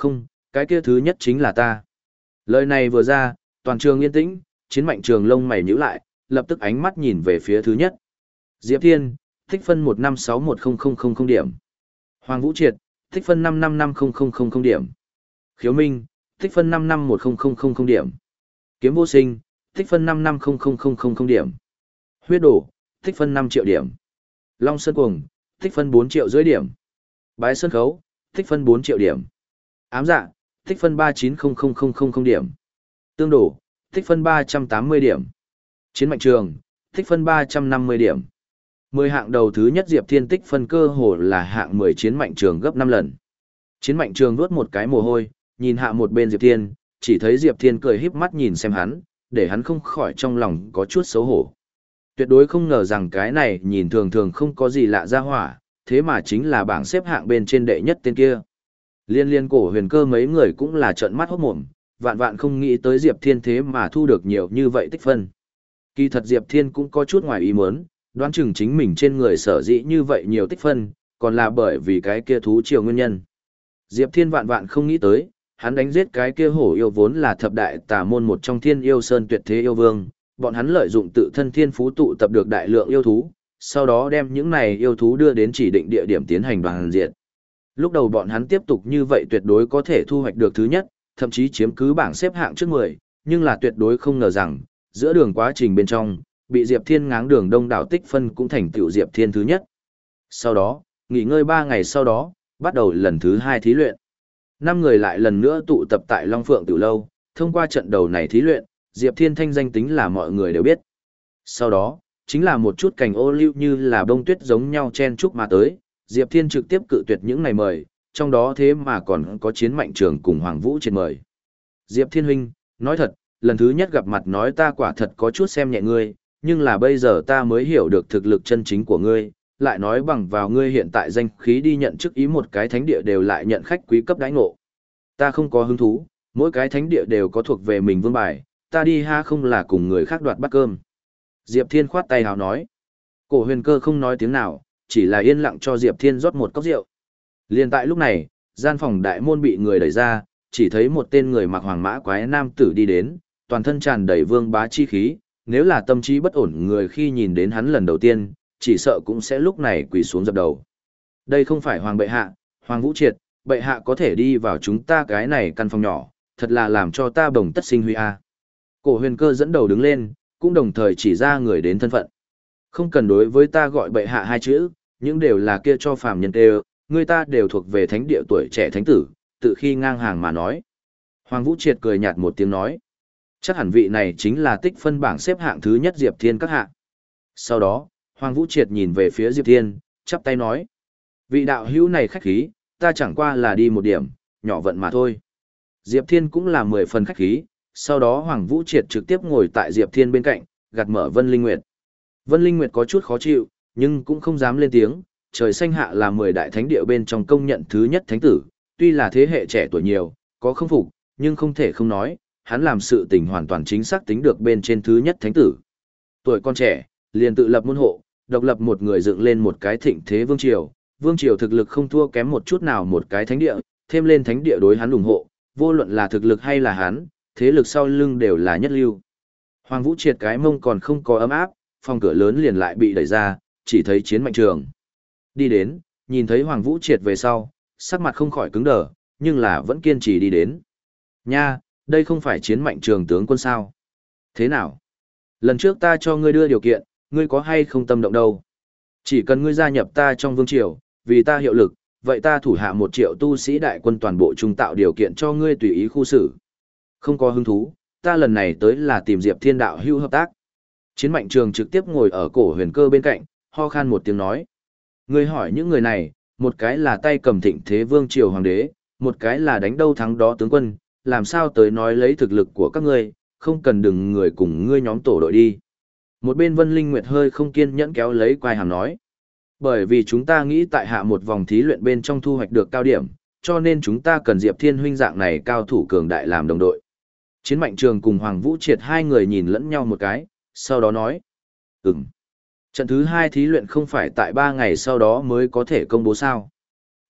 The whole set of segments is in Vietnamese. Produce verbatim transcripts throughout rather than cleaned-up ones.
Không, cái kia thứ nhất chính là ta. Lời này vừa ra, toàn trường yên tĩnh, Chiến Mạnh Trường lông mày nhíu lại, lập tức ánh mắt nhìn về phía thứ nhất. Diệp Thiên, tích phân một năm sáu một không không không không điểm. Hoàng Vũ Triệt, tích phân năm năm năm không không không không điểm. Khiếu Minh, tích phân năm năm một không không không không điểm. Kiếm Vô Sinh, tích phân năm năm không không không không không điểm. Huyết Đổ, tích phân năm triệu điểm. Long Sơn Cuồng, tích phân bốn triệu rưỡi điểm. Bái Sơn Khấu, tích phân bốn triệu điểm. Ám Dạ, tích phân ba chín không không không không không điểm. Tương Đổ, tích phân ba trăm tám mươi điểm. Chiến Mạnh Trường, tích phân ba trăm năm mươi điểm. mười hạng đầu thứ nhất Diệp Thiên tích phân cơ hồ là hạng mười Chiến Mạnh Trường gấp năm lần. Chiến Mạnh Trường vuốt một cái mồ hôi, nhìn hạ một bên Diệp Thiên, chỉ thấy Diệp Thiên cười híp mắt nhìn xem hắn, để hắn không khỏi trong lòng có chút xấu hổ. Tuyệt đối không ngờ rằng cái này nhìn thường thường không có gì lạ ra hỏa, thế mà chính là bảng xếp hạng bên trên đệ nhất tên kia. Liên liên Cổ Huyền Cơ mấy người cũng là trợn mắt hốt mồm, vạn vạn không nghĩ tới Diệp Thiên thế mà thu được nhiều như vậy tích phân. Kỳ thật Diệp Thiên cũng có chút ngoài ý muốn, đoán chừng chính mình trên người sở dĩ như vậy nhiều tích phân, còn là bởi vì cái kia thú triều nguyên nhân. Diệp Thiên vạn vạn không nghĩ tới, hắn đánh giết cái kia hổ yêu vốn là thập đại tà môn một trong Thiên Yêu Sơn tuyệt thế yêu vương, bọn hắn lợi dụng tự thân thiên phú tụ tập được đại lượng yêu thú, sau đó đem những này yêu thú đưa đến chỉ định địa điểm tiến hành đoàn diệt. Lúc đầu bọn hắn tiếp tục như vậy tuyệt đối có thể thu hoạch được thứ nhất, thậm chí chiếm cứ bảng xếp hạng trước mười, nhưng là tuyệt đối không ngờ rằng, giữa đường quá trình bên trong, bị Diệp Thiên ngáng đường đông đảo tích phân cũng thành tựu Diệp Thiên thứ nhất. Sau đó, nghỉ ngơi ba ngày sau đó, bắt đầu lần thứ hai thí luyện. Năm người lại lần nữa tụ tập tại Long Phượng Tử Lâu, thông qua trận đầu này thí luyện, Diệp Thiên thanh danh tính là mọi người đều biết. Sau đó, chính là một chút cành ô liu như là bông tuyết giống nhau chen chúc mà tới, Diệp Thiên trực tiếp cự tuyệt những này mời, trong đó thế mà còn có Chiến Mạnh Trường cùng Hoàng Vũ trên mời. Diệp Thiên huynh, nói thật, lần thứ nhất gặp mặt nói ta quả thật có chút xem nhẹ ngươi, nhưng là bây giờ ta mới hiểu được thực lực chân chính của ngươi, lại nói bằng vào ngươi hiện tại danh khí đi nhận chức ý một cái thánh địa đều lại nhận khách quý cấp đãi ngộ. Ta không có hứng thú, mỗi cái thánh địa đều có thuộc về mình vương bài, ta đi ha không là cùng người khác đoạt bát cơm. Diệp Thiên khoát tay hào nói. Cổ Huyền Cơ không nói tiếng nào, chỉ là yên lặng cho Diệp Thiên rót một cốc rượu. Liên tại lúc này, gian phòng đại môn bị người đẩy ra, chỉ thấy một tên người mặc hoàng mã quái nam tử đi đến, toàn thân tràn đầy vương bá chi khí, nếu là tâm trí bất ổn người khi nhìn đến hắn lần đầu tiên, chỉ sợ cũng sẽ lúc này quỳ xuống dập đầu. Đây không phải Hoàng bệ hạ, Hoàng Vũ Triệt, bệ hạ có thể đi vào chúng ta cái này căn phòng nhỏ, thật là làm cho ta bồng tất sinh huy a. Cổ Huyền Cơ dẫn đầu đứng lên, cũng đồng thời chỉ ra người đến thân phận. Không cần đối với ta gọi bệ hạ hai chữ, những đều là kia cho phàm nhân tê, người ta đều thuộc về thánh địa tuổi trẻ thánh tử, tự khi ngang hàng mà nói. Hoàng Vũ Triệt cười nhạt một tiếng nói. Chắc hẳn vị này chính là tích phân bảng xếp hạng thứ nhất Diệp Thiên các hạ. Sau đó, Hoàng Vũ Triệt nhìn về phía Diệp Thiên, chắp tay nói. Vị đạo hữu này khách khí, ta chẳng qua là đi một điểm, nhỏ vận mà thôi. Diệp Thiên cũng là mười phần khách khí, sau đó Hoàng Vũ Triệt trực tiếp ngồi tại Diệp Thiên bên cạnh, gạt mở Vân Linh Nguyệt. Vân Linh Nguyệt có chút khó chịu, nhưng cũng không dám lên tiếng, trời xanh hạ là mười đại thánh địa bên trong công nhận thứ nhất thánh tử, tuy là thế hệ trẻ tuổi nhiều, có không phục, nhưng không thể không nói, hắn làm sự tình hoàn toàn chính xác tính được bên trên thứ nhất thánh tử. Tuổi con trẻ, liền tự lập môn hộ, độc lập một người dựng lên một cái thịnh thế vương triều, vương triều thực lực không thua kém một chút nào một cái thánh địa, thêm lên thánh địa đối hắn ủng hộ, vô luận là thực lực hay là hắn, thế lực sau lưng đều là nhất lưu. Hoàng Vũ Triệt cái mông còn không có ấm áp, phòng cửa lớn liền lại bị đẩy ra, chỉ thấy Chiến Mạnh Trường đi đến, nhìn thấy Hoàng Vũ Triệt về sau, sắc mặt không khỏi cứng đờ, nhưng là vẫn kiên trì đi đến. Nha, đây không phải Chiến Mạnh Trường tướng quân sao? Thế nào? Lần trước ta cho ngươi đưa điều kiện, ngươi có hay không tâm động đâu? Chỉ cần ngươi gia nhập ta trong vương triều, vì ta hiệu lực, vậy ta thủ hạ một triệu tu sĩ đại quân toàn bộ trung tạo điều kiện cho ngươi tùy ý khu xử. Không có hứng thú, ta lần này tới là tìm Diệp Thiên đạo hữu hợp tác. Chiến Mạnh Trường trực tiếp ngồi ở Cổ Huyền Cơ bên cạnh, ho khan một tiếng nói. Ngươi hỏi những người này, một cái là tay cầm thịnh thế vương triều hoàng đế, một cái là đánh đâu thắng đó tướng quân, làm sao tới nói lấy thực lực của các ngươi, không cần đừng người cùng ngươi nhóm tổ đội đi. Một bên Vân Linh Nguyệt hơi không kiên nhẫn kéo lấy quai hàm nói. Bởi vì chúng ta nghĩ tại hạ một vòng thí luyện bên trong thu hoạch được cao điểm, cho nên chúng ta cần Diệp Thiên huynh dạng này cao thủ cường đại làm đồng đội. Chiến Mạnh Trường cùng Hoàng Vũ Triệt hai người nhìn lẫn nhau một cái, sau đó nói. Ừm. Trận thứ hai thí luyện không phải tại ba ngày sau đó mới có thể công bố sao.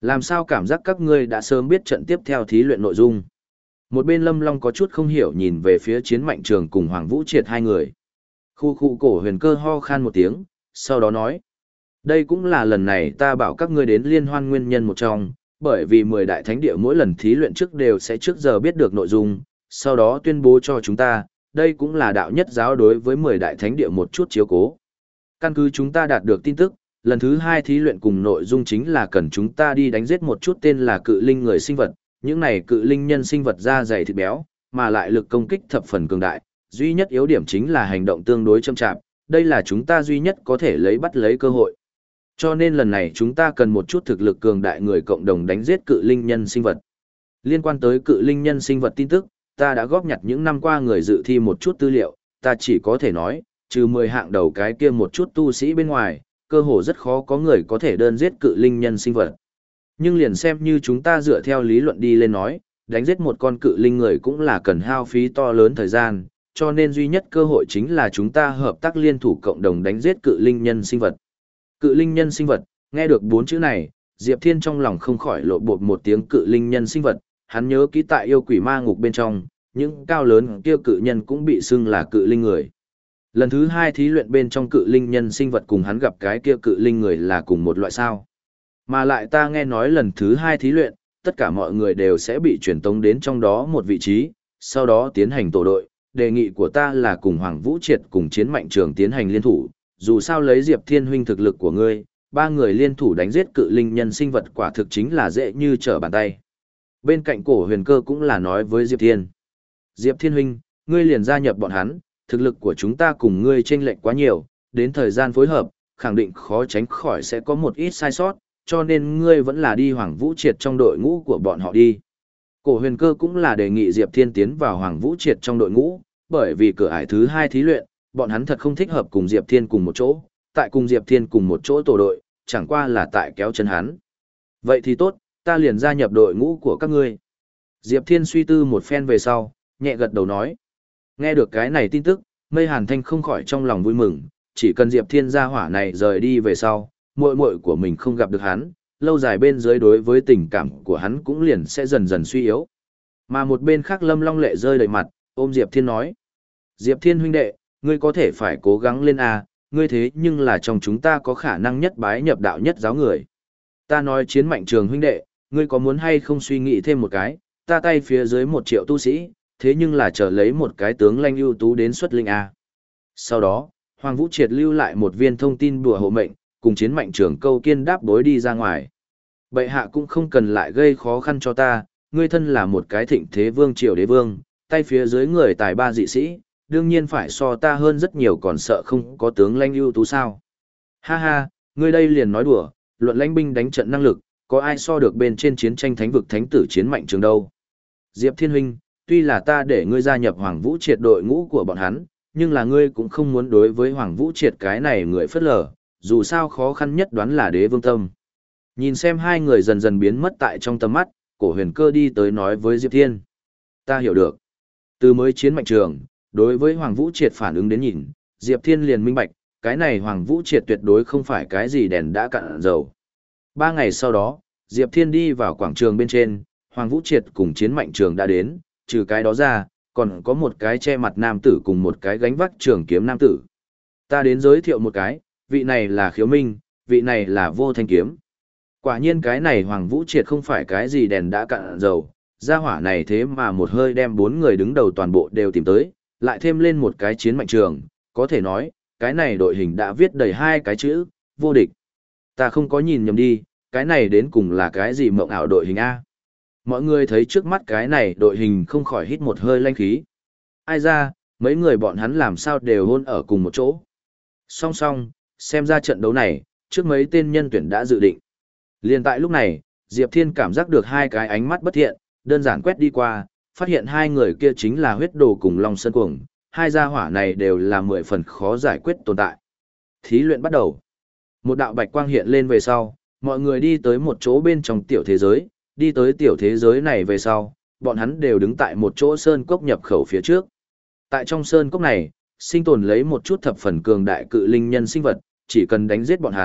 Làm sao cảm giác các ngươi đã sớm biết trận tiếp theo thí luyện nội dung? Một bên Lâm Long có chút không hiểu nhìn về phía Chiến Mạnh Trường cùng Hoàng Vũ Triệt hai người. Khu khu cổ huyền cơ ho khan một tiếng, sau đó nói. Đây cũng là lần này ta bảo các ngươi đến liên hoan nguyên nhân một trong, bởi vì mười đại thánh địa mỗi lần thí luyện trước đều sẽ trước giờ biết được nội dung, sau đó tuyên bố cho chúng ta, đây cũng là đạo nhất giáo đối với mười đại thánh địa một chút chiếu cố. Căn cứ chúng ta đạt được tin tức, lần thứ hai thí luyện cùng nội dung chính là cần chúng ta đi đánh giết một chút tên là cự linh người sinh vật, những này cự linh nhân sinh vật da dày thịt béo, mà lại lực công kích thập phần cường đại, duy nhất yếu điểm chính là hành động tương đối chậm chạp, đây là chúng ta duy nhất có thể lấy bắt lấy cơ hội. Cho nên lần này chúng ta cần một chút thực lực cường đại người cộng đồng đánh giết cự linh nhân sinh vật. Liên quan tới cự linh nhân sinh vật tin tức, ta đã góp nhặt những năm qua người dự thi một chút tư liệu, ta chỉ có thể nói, trừ mười hạng đầu cái kia một chút tu sĩ bên ngoài, cơ hồ rất khó có người có thể đơn giết cự linh nhân sinh vật. Nhưng liền xem như chúng ta dựa theo lý luận đi lên nói, đánh giết một con cự linh người cũng là cần hao phí to lớn thời gian, cho nên duy nhất cơ hội chính là chúng ta hợp tác liên thủ cộng đồng đánh giết cự linh nhân sinh vật. Cự linh nhân sinh vật, nghe được bốn chữ này, Diệp Thiên trong lòng không khỏi lộ bột một tiếng cự linh nhân sinh vật, hắn nhớ kỹ tại yêu quỷ ma ngục bên trong, những cao lớn kia cự nhân cũng bị xưng là cự linh người. Lần thứ hai thí luyện bên trong cự linh nhân sinh vật cùng hắn gặp cái kia cự linh người là cùng một loại sao. Mà lại ta nghe nói lần thứ hai thí luyện, tất cả mọi người đều sẽ bị truyền tống đến trong đó một vị trí, sau đó tiến hành tổ đội. Đề nghị của ta là cùng Hoàng Vũ Triệt cùng Chiến Mạnh Trường tiến hành liên thủ, dù sao lấy Diệp Thiên huynh thực lực của ngươi, ba người liên thủ đánh giết cự linh nhân sinh vật quả thực chính là dễ như trở bàn tay. Bên cạnh cổ huyền cơ cũng là nói với Diệp Thiên. Diệp Thiên huynh, ngươi liền gia nhập bọn hắn, thực lực của chúng ta cùng ngươi chênh lệch quá nhiều, đến thời gian phối hợp, khẳng định khó tránh khỏi sẽ có một ít sai sót, cho nên ngươi vẫn là đi Hoàng Vũ Triệt trong đội ngũ của bọn họ đi. Cổ huyền cơ cũng là đề nghị Diệp Thiên tiến vào Hoàng Vũ Triệt trong đội ngũ, bởi vì cửa ải thứ hai thí luyện, bọn hắn thật không thích hợp cùng Diệp Thiên cùng một chỗ, tại cùng Diệp Thiên cùng một chỗ tổ đội, chẳng qua là tại kéo chân hắn. Vậy thì tốt, ta liền gia nhập đội ngũ của các ngươi. Diệp Thiên suy tư một phen về sau, nhẹ gật đầu nói. Nghe được cái này tin tức, Mây Hàn Thanh không khỏi trong lòng vui mừng, chỉ cần Diệp Thiên gia hỏa này rời đi về sau, muội muội của mình không gặp được hắn, lâu dài bên dưới đối với tình cảm của hắn cũng liền sẽ dần dần suy yếu. Mà một bên khác Lâm Long Lệ rơi đầy mặt, ôm Diệp Thiên nói. Diệp Thiên huynh đệ, ngươi có thể phải cố gắng lên a, ngươi thế nhưng là trong chúng ta có khả năng nhất bái nhập đạo nhất giáo người. Ta nói Chiến Mạnh Trường huynh đệ, ngươi có muốn hay không suy nghĩ thêm một cái, ta tay phía dưới một triệu tu sĩ, thế nhưng là chờ lấy một cái tướng lanh ưu tú đến xuất linh a. Sau đó, Hoàng Vũ Triệt lưu lại một viên thông tin bùa hộ mệnh, cùng Chiến Mạnh Trường câu kiên đáp đối đi ra ngoài. Bệ hạ cũng không cần lại gây khó khăn cho ta, ngươi thân là một cái thịnh thế vương triều đế vương, tay phía dưới người tài ba dị sĩ, đương nhiên phải so ta hơn rất nhiều, còn sợ không có tướng lãnh ưu tú sao. Ha ha, ngươi đây liền nói đùa, luận lãnh binh đánh trận năng lực, có ai so được bên trên chiến tranh thánh vực thánh tử Chiến Mạnh Trường đâu. Diệp Thiên huynh, tuy là ta để ngươi gia nhập Hoàng Vũ Triệt đội ngũ của bọn hắn, nhưng là ngươi cũng không muốn đối với Hoàng Vũ Triệt cái này người phất lờ, dù sao khó khăn nhất đoán là đế vương tâm. Nhìn xem hai người dần dần biến mất tại trong tầm mắt, cổ huyền cơ đi tới nói với Diệp Thiên. Ta hiểu được. Từ mới Chiến Mạnh Trường, đối với Hoàng Vũ Triệt phản ứng đến nhìn, Diệp Thiên liền minh bạch, cái này Hoàng Vũ Triệt tuyệt đối không phải cái gì đèn đã cạn dầu. Ba ngày sau đó, Diệp Thiên đi vào quảng trường bên trên, Hoàng Vũ Triệt cùng Chiến Mạnh Trường đã đến, trừ cái đó ra, còn có một cái che mặt nam tử cùng một cái gánh vác trường kiếm nam tử. Ta đến giới thiệu một cái, vị này là Khiếu Minh, vị này là Vô Thanh Kiếm. Quả nhiên cái này Hoàng Vũ Triệt không phải cái gì đèn đã cạn dầu, gia hỏa này thế mà một hơi đem bốn người đứng đầu toàn bộ đều tìm tới, lại thêm lên một cái Chiến Mạnh Trường, có thể nói, cái này đội hình đã viết đầy hai cái chữ, vô địch. Ta không có nhìn nhầm đi, cái này đến cùng là cái gì mộng ảo đội hình A. Mọi người thấy trước mắt cái này đội hình không khỏi hít một hơi lanh khí. Ai ra, mấy người bọn hắn làm sao đều hôn ở cùng một chỗ. Song song, xem ra trận đấu này, trước mấy tên nhân tuyển đã dự định. Liên tại lúc này, Diệp Thiên cảm giác được hai cái ánh mắt bất thiện, đơn giản quét đi qua, phát hiện hai người kia chính là huyết đồ cùng Long Sơn Cuồng, hai gia hỏa này đều là mười phần khó giải quyết tồn tại. Thí luyện bắt đầu. Một đạo bạch quang hiện lên về sau, mọi người đi tới một chỗ bên trong tiểu thế giới, đi tới tiểu thế giới này về sau, bọn hắn đều đứng tại một chỗ sơn cốc nhập khẩu phía trước. Tại trong sơn cốc này, sinh tồn lấy một chút thập phần cường đại cự linh nhân sinh vật, chỉ cần đánh giết bọn hắn,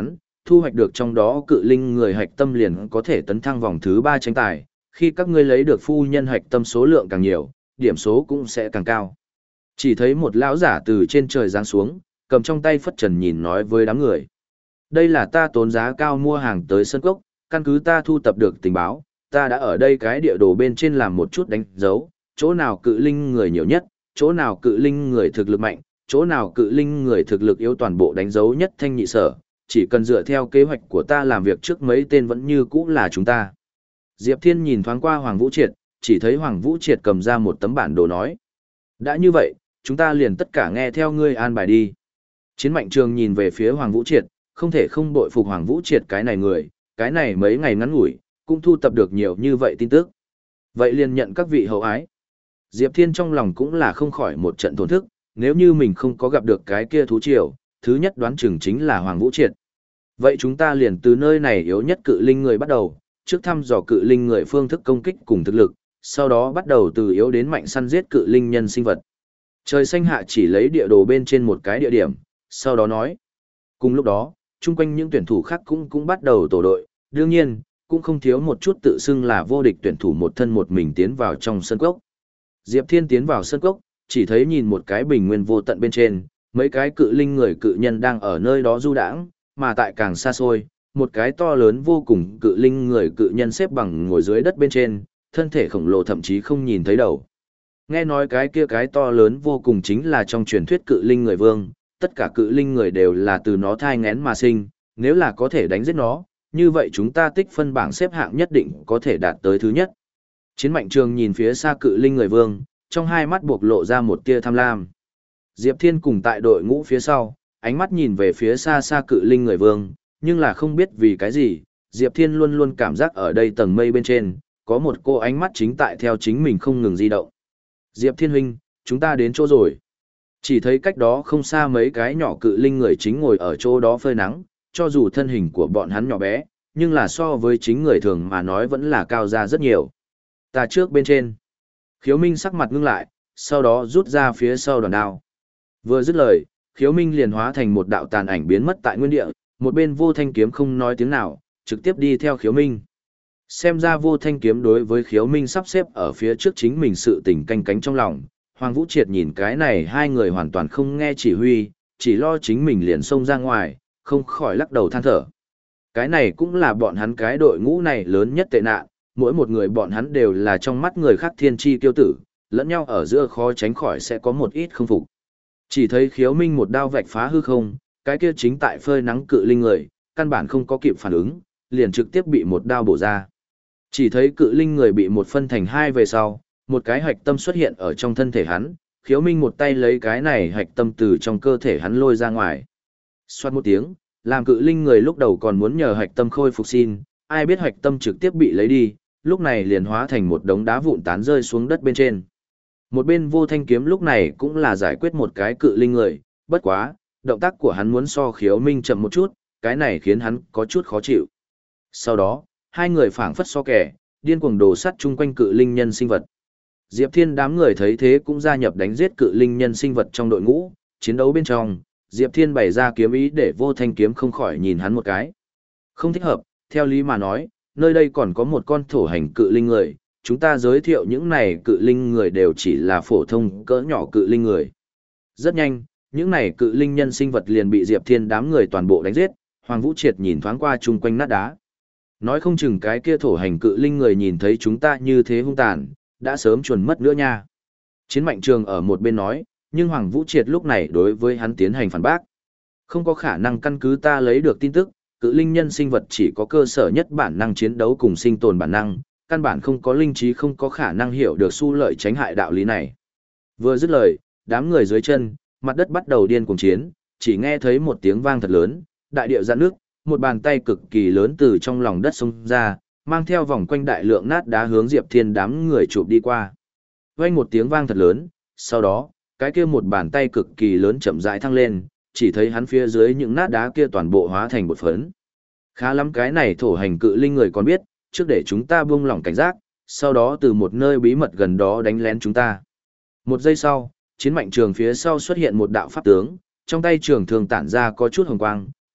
thu hoạch được trong đó cự linh người hạch tâm liền có thể tấn thăng vòng thứ ba tranh tài, khi các ngươi lấy được phu nhân hạch tâm số lượng càng nhiều, điểm số cũng sẽ càng cao. Chỉ thấy một lão giả từ trên trời giáng xuống, cầm trong tay phất trần nhìn nói với đám người. Đây là ta tốn giá cao mua hàng tới sân cốc, căn cứ ta thu tập được tình báo, ta đã ở đây cái địa đồ bên trên làm một chút đánh dấu, chỗ nào cự linh người nhiều nhất, chỗ nào cự linh người thực lực mạnh, chỗ nào cự linh người thực lực yếu toàn bộ đánh dấu nhất thanh nhị sở, chỉ cần dựa theo kế hoạch của ta làm việc trước mấy tên vẫn như cũ là chúng ta. Diệp Thiên nhìn thoáng qua Hoàng Vũ Triệt, chỉ thấy Hoàng Vũ Triệt cầm ra một tấm bản đồ nói. Đã như vậy, chúng ta liền tất cả nghe theo ngươi an bài đi. Chiến Mạnh Trường nhìn về phía Hoàng Vũ Triệt, không thể không bội phục Hoàng Vũ Triệt cái này người, cái này mấy ngày ngắn ngủi, cũng thu tập được nhiều như vậy tin tức. Vậy liền nhận các vị hậu ái. Diệp Thiên trong lòng cũng là không khỏi một trận thổn thức, nếu như mình không có gặp được cái kia thú triều, thứ nhất đoán chừng chính là Hoàng Vũ Triệt. Vậy chúng ta liền từ nơi này yếu nhất cự linh người bắt đầu, trước thăm dò cự linh người phương thức công kích cùng thực lực, sau đó bắt đầu từ yếu đến mạnh săn giết cự linh nhân sinh vật. Trời xanh hạ chỉ lấy địa đồ bên trên một cái địa điểm, sau đó nói. Cùng lúc đó, chung quanh những tuyển thủ khác cũng cũng bắt đầu tổ đội, đương nhiên, cũng không thiếu một chút tự xưng là vô địch tuyển thủ một thân một mình tiến vào trong sân cốc. Diệp Thiên tiến vào sân cốc, chỉ thấy nhìn một cái bình nguyên vô tận bên trên, mấy cái cự linh người cự nhân đang ở nơi đó du đãng, mà tại càng xa xôi, một cái to lớn vô cùng cự linh người cự nhân xếp bằng ngồi dưới đất bên trên, thân thể khổng lồ thậm chí không nhìn thấy đầu. Nghe nói cái kia cái to lớn vô cùng chính là trong truyền thuyết cự linh người vương, tất cả cự linh người đều là từ nó thai nghén mà sinh, nếu là có thể đánh giết nó, như vậy chúng ta tích phân bảng xếp hạng nhất định có thể đạt tới thứ nhất. Chiến Mạnh Trường nhìn phía xa cự linh người vương, trong hai mắt buộc lộ ra một tia tham lam. Diệp Thiên cùng tại đội ngũ phía sau, ánh mắt nhìn về phía xa xa cự linh người vương, nhưng là không biết vì cái gì, Diệp Thiên luôn luôn cảm giác ở đây tầng mây bên trên, có một cô ánh mắt chính tại theo chính mình không ngừng di động. Diệp Thiên huynh, chúng ta đến chỗ rồi. Chỉ thấy cách đó không xa mấy cái nhỏ cự linh người chính ngồi ở chỗ đó phơi nắng, cho dù thân hình của bọn hắn nhỏ bé, nhưng là so với chính người thường mà nói vẫn là cao ra rất nhiều. Ta trước bên trên. Khiếu Minh sắc mặt ngưng lại, sau đó rút ra phía sau đoàn đao. Vừa dứt lời, Khiếu Minh liền hóa thành một đạo tàn ảnh biến mất tại nguyên địa, một bên Vô Thanh Kiếm không nói tiếng nào, trực tiếp đi theo Khiếu Minh. Xem ra Vô Thanh Kiếm đối với Khiếu Minh sắp xếp ở phía trước chính mình sự tình canh cánh trong lòng. Hoàng Vũ Triệt nhìn cái này hai người hoàn toàn không nghe chỉ huy, chỉ lo chính mình liền xông ra ngoài, không khỏi lắc đầu than thở. Cái này cũng là bọn hắn cái đội ngũ này lớn nhất tệ nạn, mỗi một người bọn hắn đều là trong mắt người khác thiên chi kiêu tử, lẫn nhau ở giữa khó tránh khỏi sẽ có một ít không phục. Chỉ thấy Khiếu Minh một đao vạch phá hư không, cái kia chính tại phơi nắng cự linh người, căn bản không có kịp phản ứng, liền trực tiếp bị một đao bổ ra. Chỉ thấy cự linh người bị một phân thành hai về sau, một cái hạch tâm xuất hiện ở trong thân thể hắn, Khiếu Minh một tay lấy cái này hạch tâm từ trong cơ thể hắn lôi ra ngoài. Xoát một tiếng, làm cự linh người lúc đầu còn muốn nhờ hạch tâm khôi phục xin, ai biết hạch tâm trực tiếp bị lấy đi, lúc này liền hóa thành một đống đá vụn tán rơi xuống đất bên trên. Một bên Vô Thanh Kiếm lúc này cũng là giải quyết một cái cự linh người, bất quá, động tác của hắn muốn so Khiếu Minh chậm một chút, cái này khiến hắn có chút khó chịu. Sau đó, hai người phảng phất so kẻ, điên cuồng đồ sắt chung quanh cự linh nhân sinh vật. Diệp Thiên đám người thấy thế cũng gia nhập đánh giết cự linh nhân sinh vật trong đội ngũ, chiến đấu bên trong, Diệp Thiên bày ra kiếm ý để Vô Thanh Kiếm không khỏi nhìn hắn một cái. Không thích hợp, theo lý mà nói, nơi đây còn có một con thổ hành cự linh người, chúng ta giới thiệu những này cự linh người đều chỉ là phổ thông cỡ nhỏ cự linh người. Rất nhanh, những này cự linh nhân sinh vật liền bị Diệp Thiên đám người toàn bộ đánh giết, Hoàng Vũ Triệt nhìn thoáng qua chung quanh nát đá. Nói không chừng cái kia thổ hành cự linh người nhìn thấy chúng ta như thế hung tàn, đã sớm chuồn mất nữa nha. Chiến Mạnh Trường ở một bên nói, nhưng Hoàng Vũ Triệt lúc này đối với hắn tiến hành phản bác. Không có khả năng căn cứ ta lấy được tin tức, cự linh nhân sinh vật chỉ có cơ sở nhất bản năng chiến đấu cùng sinh tồn bản năng, căn bản không có linh trí không có khả năng hiểu được xu lợi tránh hại đạo lý này. Vừa dứt lời, đám người dưới chân, mặt đất bắt đầu điên cuồng chiến, chỉ nghe thấy một tiếng vang thật lớn, đại địa giãn nước, một bàn tay cực kỳ lớn từ trong lòng đất xông ra, mang theo vòng quanh đại lượng nát đá hướng Diệp Thiên đám người chụp đi qua. Vang một tiếng vang thật lớn, sau đó, cái kia một bàn tay cực kỳ lớn chậm rãi thăng lên, chỉ thấy hắn phía dưới những nát đá kia toàn bộ hóa thành bột phấn. Khá lắm, cái này thổ hành cự linh người còn biết, trước để chúng ta buông lỏng cảnh giác, sau đó từ một nơi bí mật gần đó đánh lén chúng ta. Một giây sau, Chiến Mạnh Trường phía sau xuất hiện một đạo pháp tướng, trong tay trường thường tản ra có chút hồng quang,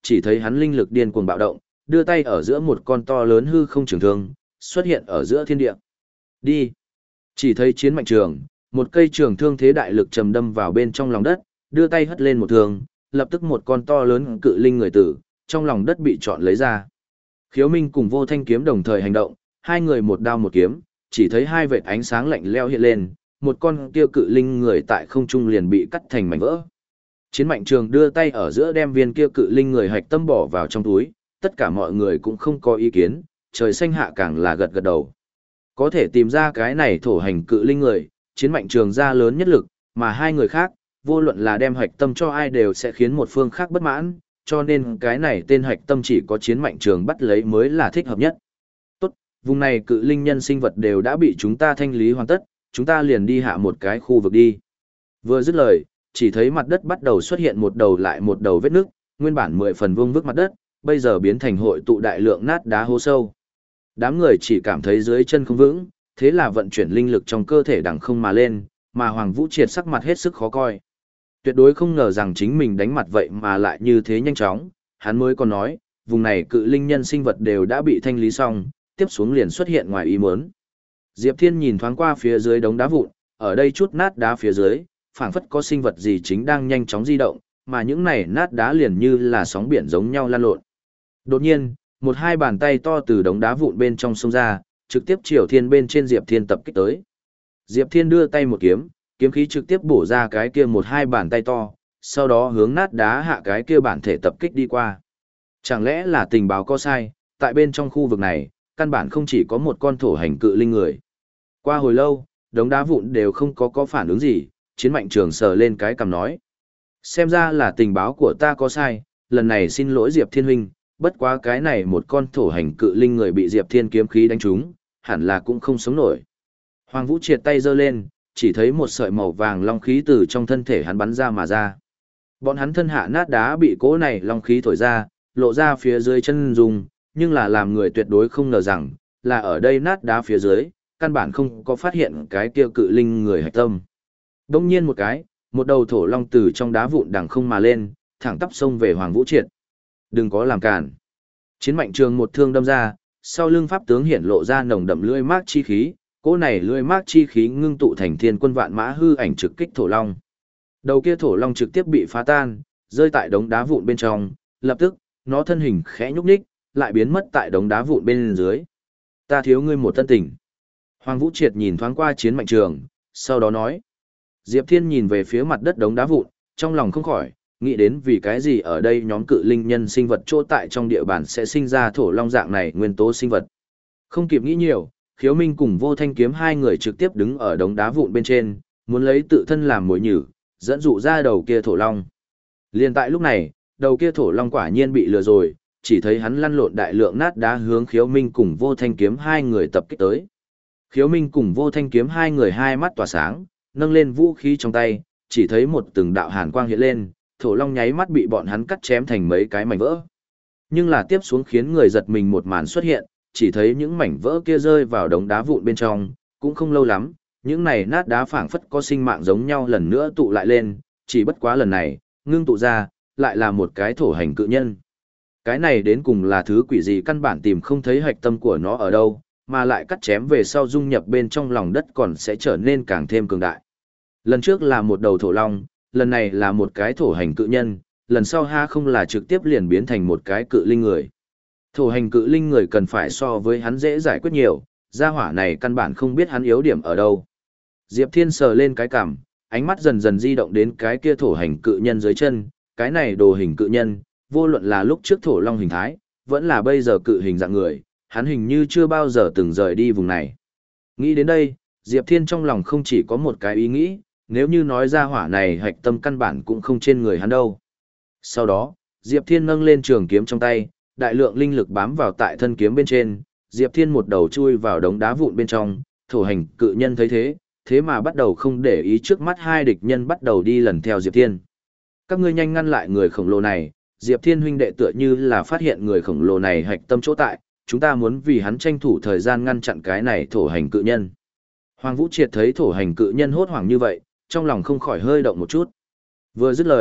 chỉ thấy hắn linh lực điên cuồng bạo động, đưa tay ở giữa một con to lớn hư không trường thương, xuất hiện ở giữa thiên địa. Đi! Chỉ thấy chiến mạnh trường, một cây trường thương thế đại lực trầm đâm vào bên trong lòng đất, đưa tay hất lên một thương, lập tức một con to lớn cự linh người tử, trong lòng đất bị chọn lấy ra. Khiếu Minh cùng Vô Thanh kiếm đồng thời hành động, hai người một đao một kiếm, chỉ thấy hai vệt ánh sáng lạnh lẽo hiện lên, một con kia cự linh người tại không trung liền bị cắt thành mảnh vỡ. Chiến mạnh trường đưa tay ở giữa đem viên kia cự linh người hạch tâm bỏ vào trong túi, tất cả mọi người cũng không có ý kiến, trời xanh hạ càng là gật gật đầu. Có thể tìm ra cái này thổ hành cự linh người, chiến mạnh trường ra lớn nhất lực, mà hai người khác, vô luận là đem hạch tâm cho ai đều sẽ khiến một phương khác bất mãn, cho nên cái này tên hạch tâm chỉ có chiến mạnh trường bắt lấy mới là thích hợp nhất. Tốt, vùng này cự linh nhân sinh vật đều đã bị chúng ta thanh lý hoàn tất, chúng ta liền đi hạ một cái khu vực đi. Vừa dứt lời, chỉ thấy mặt đất bắt đầu xuất hiện một đầu lại một đầu vết nước, nguyên bản mười phần vuông vức mặt đất, bây giờ biến thành hội tụ đại lượng nát đá hố sâu. Đám người chỉ cảm thấy dưới chân không vững, thế là vận chuyển linh lực trong cơ thể đằng không mà lên, mà Hoàng Vũ Triệt sắc mặt hết sức khó coi. Tuyệt đối không ngờ rằng chính mình đánh mặt vậy mà lại như thế nhanh chóng, hắn mới còn nói, vùng này cự linh nhân sinh vật đều đã bị thanh lý xong, tiếp xuống liền xuất hiện ngoài ý muốn. Diệp Thiên nhìn thoáng qua phía dưới đống đá vụn, ở đây chút nát đá phía dưới, phảng phất có sinh vật gì chính đang nhanh chóng di động, mà những này nát đá liền như là sóng biển giống nhau lan lộn. Đột nhiên, một hai bàn tay to từ đống đá vụn bên trong sông ra, trực tiếp chiều thiên bên trên Diệp Thiên tập kích tới. Diệp Thiên đưa tay một kiếm, kiếm khí trực tiếp bổ ra cái kia một hai bàn tay to, sau đó hướng nát đá hạ cái kia bản thể tập kích đi qua. Chẳng lẽ là tình báo có sai, tại bên trong khu vực này, căn bản không chỉ có một con thổ hành cự linh người. Qua hồi lâu, đống đá vụn đều không có có phản ứng gì, chiến mạnh trường sờ lên cái cằm nói. Xem ra là tình báo của ta có sai, lần này xin lỗi Diệp Thiên huynh, bất quá cái này một con thổ hành cự linh người bị Diệp Thiên kiếm khí đánh trúng, hẳn là cũng không sống nổi. Hoàng Vũ triệt tay giơ lên, chỉ thấy một sợi màu vàng long khí từ trong thân thể hắn bắn ra mà ra. Bọn hắn thân hạ nát đá bị cỗ này long khí thổi ra, lộ ra phía dưới chân dùng, nhưng là làm người tuyệt đối không ngờ rằng, là ở đây nát đá phía dưới, căn bản không có phát hiện cái kia cự linh người hạch tâm. Đông nhiên một cái, một đầu thổ long từ trong đá vụn đằng không mà lên, thẳng tắp xông về Hoàng Vũ Triệt. Đừng có làm cản. Chiến mạnh trường một thương đâm ra, sau lưng pháp tướng hiển lộ ra nồng đậm lưỡi mác chi khí, cỗ này lưỡi mác chi khí ngưng tụ thành thiên quân vạn mã hư ảnh trực kích thổ long. Đầu kia thổ long trực tiếp bị phá tan, rơi tại đống đá vụn bên trong, lập tức, nó thân hình khẽ nhúc nhích, lại biến mất tại đống đá vụn bên dưới. Ta thiếu ngươi một tân tình. Hoàng Vũ Triệt nhìn thoáng qua chiến mạnh trường, sau đó nói. Diệp Thiên nhìn về phía mặt đất đống đá vụn, trong lòng không khỏi, nghĩ đến vì cái gì ở đây nhóm cự linh nhân sinh vật chỗ tại trong địa bàn sẽ sinh ra thổ long dạng này nguyên tố sinh vật. Không kịp nghĩ nhiều, Khiếu Minh cùng Vô Thanh kiếm hai người trực tiếp đứng ở đống đá vụn bên trên, muốn lấy tự thân làm mồi nhử, dẫn dụ ra đầu kia thổ long. Liên tại lúc này, đầu kia thổ long quả nhiên bị lừa rồi, chỉ thấy hắn lăn lộn đại lượng nát đá hướng Khiếu Minh cùng Vô Thanh kiếm hai người tập kích tới. Khiếu Minh cùng Vô Thanh kiếm hai người hai mắt tỏa sáng, nâng lên vũ khí trong tay, chỉ thấy một từng đạo hàn quang hiện lên, thổ long nháy mắt bị bọn hắn cắt chém thành mấy cái mảnh vỡ. Nhưng là tiếp xuống khiến người giật mình một màn xuất hiện, chỉ thấy những mảnh vỡ kia rơi vào đống đá vụn bên trong, cũng không lâu lắm, những này nát đá phảng phất có sinh mạng giống nhau lần nữa tụ lại lên, chỉ bất quá lần này, ngưng tụ ra, lại là một cái thổ hành cự nhân. Cái này đến cùng là thứ quỷ gì căn bản tìm không thấy hạch tâm của nó ở đâu, mà lại cắt chém về sau dung nhập bên trong lòng đất còn sẽ trở nên càng thêm cường đại. Lần trước là một đầu thổ long, lần này là một cái thổ hành cự nhân, lần sau ha không là trực tiếp liền biến thành một cái cự linh người. Thổ hành cự linh người cần phải so với hắn dễ giải quyết nhiều, gia hỏa này căn bản không biết hắn yếu điểm ở đâu. Diệp Thiên sờ lên cái cằm, ánh mắt dần dần di động đến cái kia thổ hành cự nhân dưới chân, cái này đồ hình cự nhân, vô luận là lúc trước thổ long hình thái, vẫn là bây giờ cự hình dạng người, hắn hình như chưa bao giờ từng rời đi vùng này. Nghĩ đến đây, Diệp Thiên trong lòng không chỉ có một cái ý nghĩ, nếu như nói ra hỏa này hạch tâm căn bản cũng không trên người hắn đâu. Sau đó, Diệp Thiên nâng lên trường kiếm trong tay, đại lượng linh lực bám vào tại thân kiếm bên trên, Diệp Thiên một đầu chui vào đống đá vụn bên trong, thổ hành cự nhân thấy thế, thế mà bắt đầu không để ý trước mắt hai địch nhân bắt đầu đi lần theo Diệp Thiên. Các ngươi nhanh ngăn lại người khổng lồ này, Diệp Thiên huynh đệ tựa như là phát hiện người khổng lồ này hạch tâm chỗ tại, chúng ta muốn vì hắn tranh thủ thời gian ngăn chặn cái này thổ hành cự nhân. Hoàng Vũ Triệt thấy thổ hành cự nhân hốt hoảng như vậy, trong lòng không khỏi hơi động một chút. Vừa dứt lời,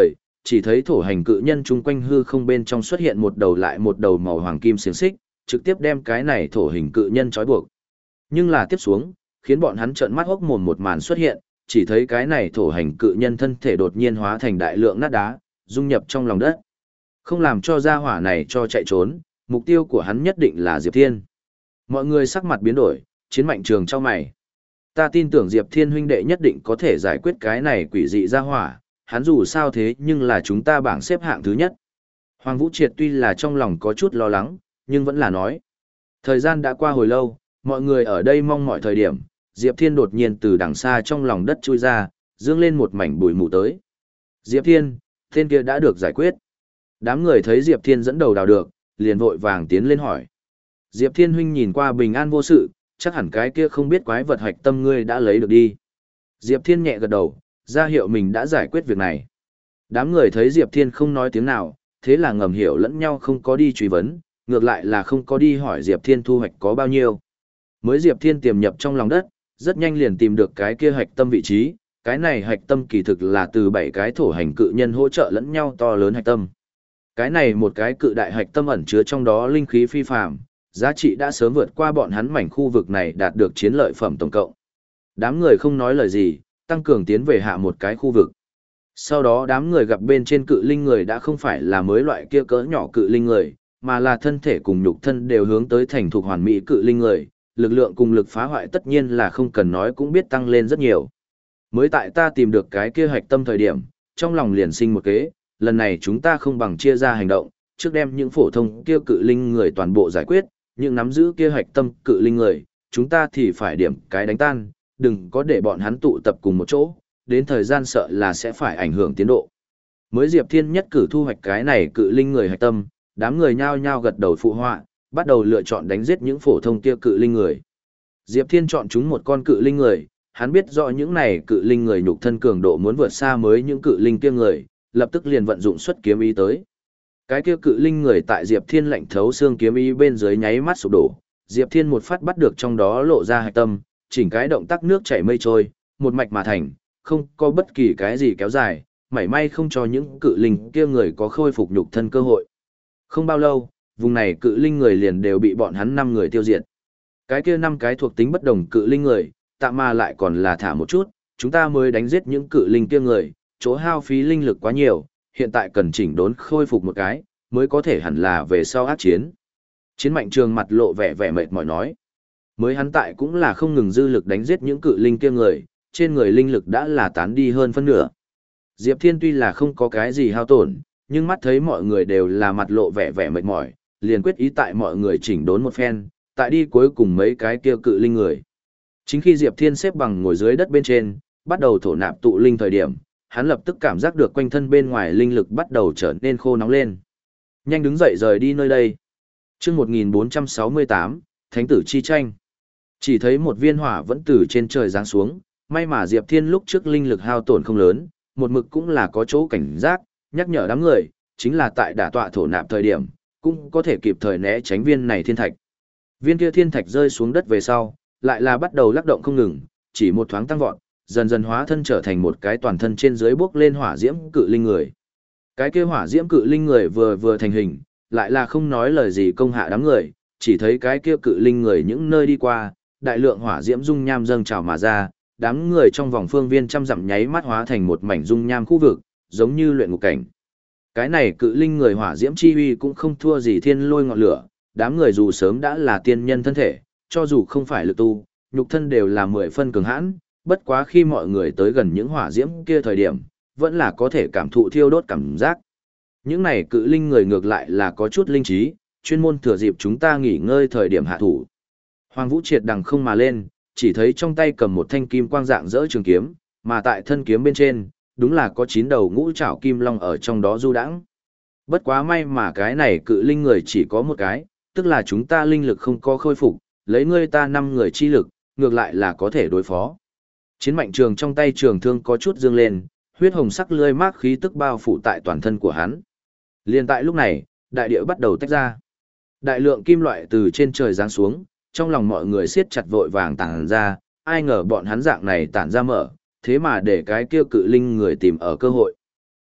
chỉ thấy thổ hành cự nhân chung quanh hư không bên trong xuất hiện một đầu lại một đầu màu hoàng kim xiềng xích, trực tiếp đem cái này thổ hình cự nhân trói buộc. Nhưng là tiếp xuống, khiến bọn hắn trợn mắt hốc mồm một màn xuất hiện, chỉ thấy cái này thổ hành cự nhân thân thể đột nhiên hóa thành đại lượng nát đá, dung nhập trong lòng đất. Không làm cho gia hỏa này cho chạy trốn, mục tiêu của hắn nhất định là Diệp Thiên. Mọi người sắc mặt biến đổi, Chiến Mạnh Trường chau mày. Ta tin tưởng Diệp Thiên huynh đệ nhất định có thể giải quyết cái này quỷ dị gia hỏa, hắn dù sao thế nhưng là chúng ta bảng xếp hạng thứ nhất. Hoàng Vũ Triệt tuy là trong lòng có chút lo lắng, nhưng vẫn là nói. Thời gian đã qua hồi lâu, mọi người ở đây mong mọi thời điểm, Diệp Thiên đột nhiên từ đằng xa trong lòng đất chui ra, dương lên một mảnh bụi mù tới. Diệp Thiên, tên kia đã được giải quyết. Đám người thấy Diệp Thiên dẫn đầu đào được, liền vội vàng tiến lên hỏi. Diệp Thiên huynh nhìn qua bình an vô sự, chắc hẳn cái kia không biết quái vật hạch tâm ngươi đã lấy được đi. Diệp Thiên nhẹ gật đầu, ra hiệu mình đã giải quyết việc này. Đám người thấy Diệp Thiên không nói tiếng nào, thế là ngầm hiểu lẫn nhau không có đi truy vấn, ngược lại là không có đi hỏi Diệp Thiên thu hoạch có bao nhiêu. Mới Diệp Thiên tiềm nhập trong lòng đất, rất nhanh liền tìm được cái kia hạch tâm vị trí, cái này hạch tâm kỳ thực là từ bảy cái thổ hành cự nhân hỗ trợ lẫn nhau to lớn hạch tâm. Cái này một cái cự đại hạch tâm ẩn chứa trong đó linh khí phi phàm, giá trị đã sớm vượt qua bọn hắn mảnh khu vực này đạt được chiến lợi phẩm tổng cộng. Đám người không nói lời gì, tăng cường tiến về hạ một cái khu vực. Sau đó đám người gặp bên trên cự linh người đã không phải là mới loại kia cỡ nhỏ cự linh người, mà là thân thể cùng nhục thân đều hướng tới thành thục hoàn mỹ cự linh người, lực lượng cùng lực phá hoại tất nhiên là không cần nói cũng biết tăng lên rất nhiều. Mới tại ta tìm được cái kia hạch tâm thời điểm, trong lòng liền sinh một kế, lần này chúng ta không bằng chia ra hành động, trước đem những phổ thông kia cự linh người toàn bộ giải quyết, những nắm giữ kia hạch tâm cự linh người, chúng ta thì phải điểm cái đánh tan, đừng có để bọn hắn tụ tập cùng một chỗ, đến thời gian sợ là sẽ phải ảnh hưởng tiến độ. Mới Diệp Thiên nhất cử thu hoạch cái này cự linh người hạch tâm, đám người nhao nhao gật đầu phụ họa, bắt đầu lựa chọn đánh giết những phổ thông kia cự linh người. Diệp Thiên chọn chúng một con cự linh người, hắn biết rõ những này cự linh người nhục thân cường độ muốn vượt xa mới những cự linh kia người, lập tức liền vận dụng xuất kiếm ý tới. Cái kia cự linh người tại Diệp Thiên lạnh thấu xương kiếm ý bên dưới nháy mắt sụp đổ, Diệp Thiên một phát bắt được trong đó lộ ra hạch tâm, chỉnh cái động tác nước chảy mây trôi, một mạch mà thành, không có bất kỳ cái gì kéo dài, mảy may không cho những cự linh kia người có khôi phục nhục thân cơ hội. Không bao lâu, vùng này cự linh người liền đều bị bọn hắn năm người tiêu diệt. Cái kia năm cái thuộc tính bất đồng cự linh người, tạm mà lại còn là thả một chút, chúng ta mới đánh giết những cự linh kia người, chỗ hao phí linh lực quá nhiều, hiện tại cần chỉnh đốn khôi phục một cái, mới có thể hẳn là về sau ác chiến. Chiến Mạnh Trường mặt lộ vẻ vẻ mệt mỏi nói. Mới hắn tại cũng là không ngừng dư lực đánh giết những cự linh kia người, trên người linh lực đã là tán đi hơn phân nửa. Diệp Thiên tuy là không có cái gì hao tổn, nhưng mắt thấy mọi người đều là mặt lộ vẻ vẻ mệt mỏi, liền quyết ý tại mọi người chỉnh đốn một phen, tại đi cuối cùng mấy cái kia cự linh người. Chính khi Diệp Thiên xếp bằng ngồi dưới đất bên trên, bắt đầu thổ nạp tụ linh thời điểm, hắn lập tức cảm giác được quanh thân bên ngoài linh lực bắt đầu trở nên khô nóng lên. Nhanh đứng dậy rời đi nơi đây. Chương một nghìn bốn trăm sáu mươi tám, Thánh tử chi tranh. Chỉ thấy một viên hỏa vẫn từ trên trời giáng xuống, may mà Diệp Thiên lúc trước linh lực hao tổn không lớn, một mực cũng là có chỗ cảnh giác, nhắc nhở đám người, chính là tại đả tọa thổ nạp thời điểm, cũng có thể kịp thời né tránh viên này thiên thạch. Viên kia thiên thạch rơi xuống đất về sau, lại là bắt đầu lắc động không ngừng, chỉ một thoáng tăng vọt, dần dần hóa thân trở thành một cái toàn thân trên dưới bốc lên hỏa diễm cự linh người. Cái kia hỏa diễm cự linh người vừa vừa thành hình, lại là không nói lời gì công hạ đám người, chỉ thấy cái kia cự linh người những nơi đi qua, đại lượng hỏa diễm dung nham dâng trào mà ra, đám người trong vòng phương viên trăm dặm nháy mắt hóa thành một mảnh dung nham khu vực, giống như luyện ngục cảnh. Cái này cự linh người hỏa diễm chi uy cũng không thua gì thiên lôi ngọn lửa, đám người dù sớm đã là tiên nhân thân thể, cho dù không phải lực tu, nhục thân đều là mười phân cường hãn, bất quá khi mọi người tới gần những hỏa diễm kia thời điểm, vẫn là có thể cảm thụ thiêu đốt cảm giác. Những này cự linh người ngược lại là có chút linh trí, chuyên môn thừa dịp chúng ta nghỉ ngơi thời điểm hạ thủ. Hoàng Vũ Triệt đằng không mà lên, chỉ thấy trong tay cầm một thanh kim quang dạng dỡ trường kiếm, mà tại thân kiếm bên trên, đúng là có chín đầu ngũ trảo kim long ở trong đó du đãng. Bất quá may mà cái này cự linh người chỉ có một cái, tức là chúng ta linh lực không có khôi phục, lấy ngươi ta năm người chi lực, ngược lại là có thể đối phó. Chiến Mạnh Trường trong tay trường thương có chút dương lên, huyết hồng sắc lươi mát khí tức bao phủ tại toàn thân của hắn. Liên tại lúc này, đại địa bắt đầu tách ra. Đại lượng kim loại từ trên trời giáng xuống, trong lòng mọi người siết chặt vội vàng tản ra, ai ngờ bọn hắn dạng này tản ra mở, thế mà để cái kia cự linh người tìm ở cơ hội.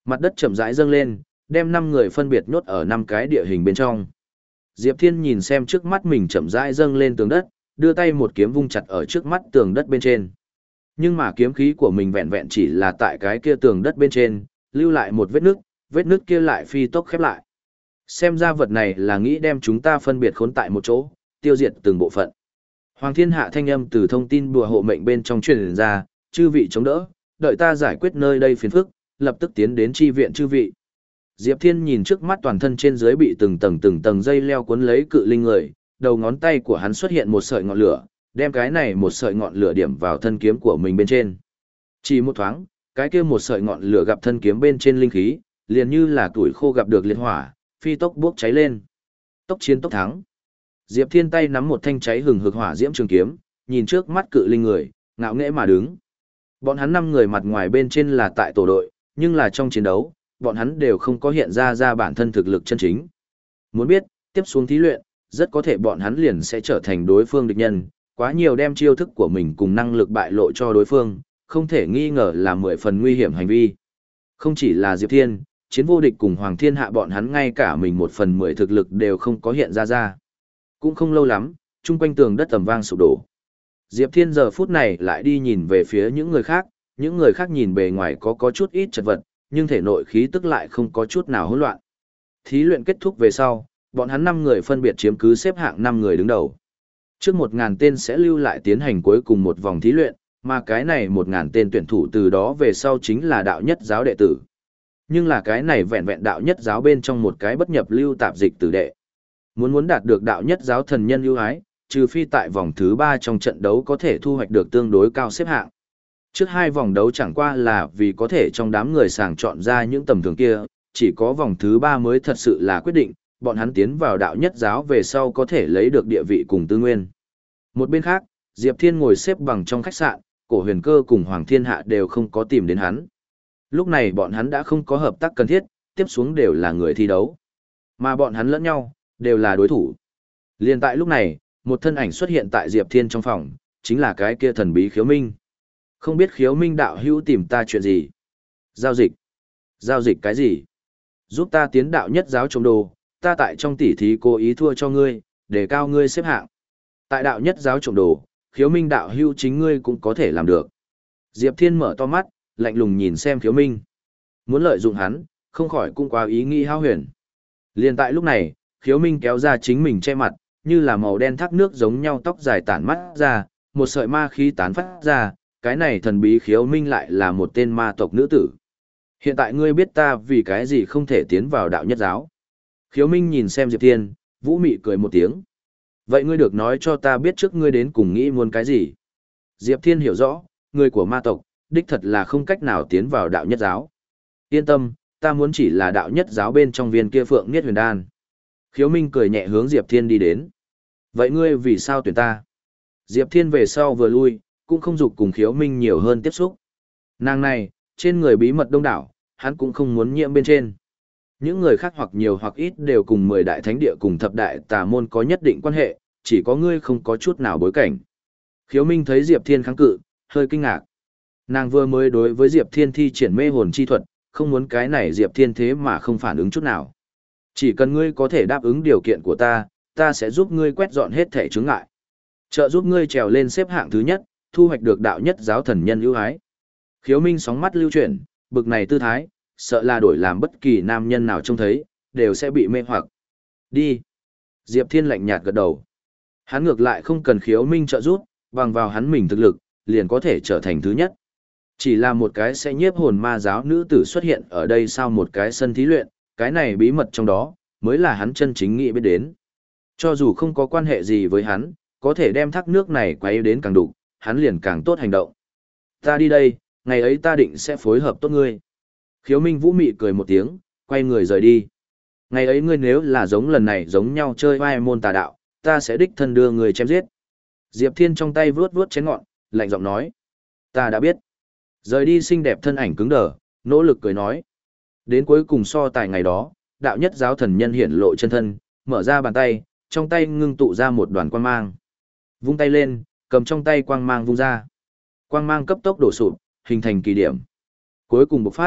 Mặt đất chậm rãi dâng lên, đem năm người phân biệt nhốt ở năm cái địa hình bên trong. Diệp Thiên nhìn xem trước mắt mình chậm rãi dâng lên tường đất, đưa tay một kiếm vung chặt ở trước mắt tường đất bên trên. Nhưng mà kiếm khí của mình vẹn vẹn chỉ là tại cái kia tường đất bên trên, lưu lại một vết nước, vết nước kia lại phi tốc khép lại. Xem ra vật này là nghĩ đem chúng ta phân biệt khốn tại một chỗ, tiêu diệt từng bộ phận. Hoàng thiên hạ thanh âm từ thông tin bùa hộ mệnh bên trong truyền ra, chư vị chống đỡ, đợi ta giải quyết nơi đây phiền phức, lập tức tiến đến chi viện chư vị. Diệp Thiên nhìn trước mắt toàn thân trên dưới bị từng tầng từng tầng dây leo cuốn lấy cự linh người, đầu ngón tay của hắn xuất hiện một sợi ngọn lửa, đem cái này một sợi ngọn lửa điểm vào thân kiếm của mình bên trên. Chỉ một thoáng, cái kia một sợi ngọn lửa gặp thân kiếm bên trên linh khí, liền như là tuổi khô gặp được liệt hỏa, phi tốc bốc cháy lên. Tốc chiến tốc thắng. Diệp Thiên tay nắm một thanh cháy hừng hực hỏa diễm trường kiếm, nhìn trước mắt cự linh người, ngạo nghễ mà đứng. Bọn hắn năm người mặt ngoài bên trên là tại tổ đội, nhưng là trong chiến đấu, bọn hắn đều không có hiện ra ra bản thân thực lực chân chính. Muốn biết, tiếp xuống thí luyện, rất có thể bọn hắn liền sẽ trở thành đối phương địch nhân, quá nhiều đem chiêu thức của mình cùng năng lực bại lộ cho đối phương, không thể nghi ngờ là mười phần nguy hiểm hành vi. Không chỉ là Diệp Thiên, chiến vô địch cùng Hoàng Thiên Hạ bọn hắn ngay cả mình một phần mười thực lực đều không có hiện ra ra. Cũng không lâu lắm, chung quanh tường đất tầm vang sụp đổ. Diệp Thiên giờ phút này lại đi nhìn về phía những người khác, những người khác nhìn bề ngoài có có chút ít chật vật, nhưng thể nội khí tức lại không có chút nào hỗn loạn. Thí luyện kết thúc về sau, bọn hắn năm người phân biệt chiếm cứ xếp hạng năm người đứng đầu. Trước một ngàn tên sẽ lưu lại tiến hành cuối cùng một vòng thí luyện, mà cái này một ngàn tên tuyển thủ từ đó về sau chính là đạo nhất giáo đệ tử. Nhưng là cái này vẹn vẹn đạo nhất giáo bên trong một cái bất nhập lưu tạp dịch tử đệ. Muốn muốn đạt được đạo nhất giáo thần nhân ưu ái, trừ phi tại vòng thứ ba trong trận đấu có thể thu hoạch được tương đối cao xếp hạng. Trước hai vòng đấu chẳng qua là vì có thể trong đám người sàng chọn ra những tầm thường kia, chỉ có vòng thứ ba mới thật sự là quyết định, bọn hắn tiến vào đạo nhất giáo về sau có thể lấy được địa vị cùng tư nguyên. Một bên khác, Diệp Thiên ngồi xếp bằng trong khách sạn, Cổ Huyền Cơ cùng Hoàng Thiên Hạ đều không có tìm đến hắn. Lúc này bọn hắn đã không có hợp tác cần thiết, tiếp xuống đều là người thi đấu. Mà bọn hắn lẫn nhau, đều là đối thủ. Liên tại lúc này, một thân ảnh xuất hiện tại Diệp Thiên trong phòng, chính là cái kia thần bí Khiếu Minh. Không biết Khiếu Minh đạo hữu tìm ta chuyện gì? Giao dịch. Giao dịch cái gì? Giúp ta tiến đạo nhất giáo trồng đồ, ta tại trong tỉ thí cố ý thua cho ngươi, để cao ngươi xếp hạng. Tại đạo nhất giáo trồng đồ, Khiếu Minh đạo hữu chính ngươi cũng có thể làm được. Diệp Thiên mở to mắt, lạnh lùng nhìn xem Khiếu Minh. Muốn lợi dụng hắn, không khỏi cũng quá ý nghĩ hao huyền. Liên tại lúc này, Khiếu Minh kéo ra chính mình che mặt, như là màu đen thác nước giống nhau tóc dài tản mắt ra, một sợi ma khí tán phát ra, cái này thần bí Khiếu Minh lại là một tên ma tộc nữ tử. Hiện tại ngươi biết ta vì cái gì không thể tiến vào đạo nhất giáo. Khiếu Minh nhìn xem Diệp Thiên, vũ mị cười một tiếng. Vậy ngươi được nói cho ta biết trước ngươi đến cùng nghĩ muốn cái gì. Diệp Thiên hiểu rõ, người của ma tộc, đích thật là không cách nào tiến vào đạo nhất giáo. Yên tâm, ta muốn chỉ là đạo nhất giáo bên trong viên kia phượng niết huyền đan. Khiếu Minh cười nhẹ hướng Diệp Thiên đi đến. Vậy ngươi vì sao tuyển ta? Diệp Thiên về sau vừa lui, cũng không dục cùng Khiếu Minh nhiều hơn tiếp xúc. Nàng này, trên người bí mật đông đảo, hắn cũng không muốn nhiễm bên trên. Những người khác hoặc nhiều hoặc ít đều cùng mười đại thánh địa cùng thập đại tà môn có nhất định quan hệ, chỉ có ngươi không có chút nào bối cảnh. Khiếu Minh thấy Diệp Thiên kháng cự, hơi kinh ngạc. Nàng vừa mới đối với Diệp Thiên thi triển mê hồn chi thuật, không muốn cái này Diệp Thiên thế mà không phản ứng chút nào. Chỉ cần ngươi có thể đáp ứng điều kiện của ta, ta sẽ giúp ngươi quét dọn hết thể chướng ngại. Trợ giúp ngươi trèo lên xếp hạng thứ nhất, thu hoạch được đạo nhất giáo thần nhân ưu ái. Khiếu Minh sóng mắt lưu chuyển, bực này tư thái, sợ là đổi làm bất kỳ nam nhân nào trông thấy, đều sẽ bị mê hoặc. Đi. Diệp Thiên lạnh nhạt gật đầu. Hắn ngược lại không cần Khiếu Minh trợ giúp, bằng vào hắn mình thực lực, liền có thể trở thành thứ nhất. Chỉ là một cái sẽ nhiếp hồn ma giáo nữ tử xuất hiện ở đây sau một cái sân thí luyện, cái này bí mật trong đó, mới là hắn chân chính nghĩ biết đến. Cho dù không có quan hệ gì với hắn, có thể đem thác nước này quay đến càng đủ, hắn liền càng tốt hành động. Ta đi đây, ngày ấy ta định sẽ phối hợp tốt ngươi. Khiếu Minh vũ mị cười một tiếng, quay người rời đi. Ngày ấy ngươi nếu là giống lần này giống nhau chơi vai môn tà đạo, ta sẽ đích thân đưa người chém giết. Diệp Thiên trong tay vuốt vuốt chén ngọn, lạnh giọng nói. Ta đã biết. Rời đi xinh đẹp thân ảnh cứng đờ, nỗ lực cười nói. Đến cuối cùng so tài ngày đó, đạo nhất giáo thần nhân hiển lộ chân thân, mở ra bàn tay, trong tay ngưng tụ ra một đoàn quang mang. Vung tay lên, cầm trong tay quang mang vung ra. Quang mang cấp tốc đổ sụp, hình thành kỳ điểm. Cuối cùng bộc phát,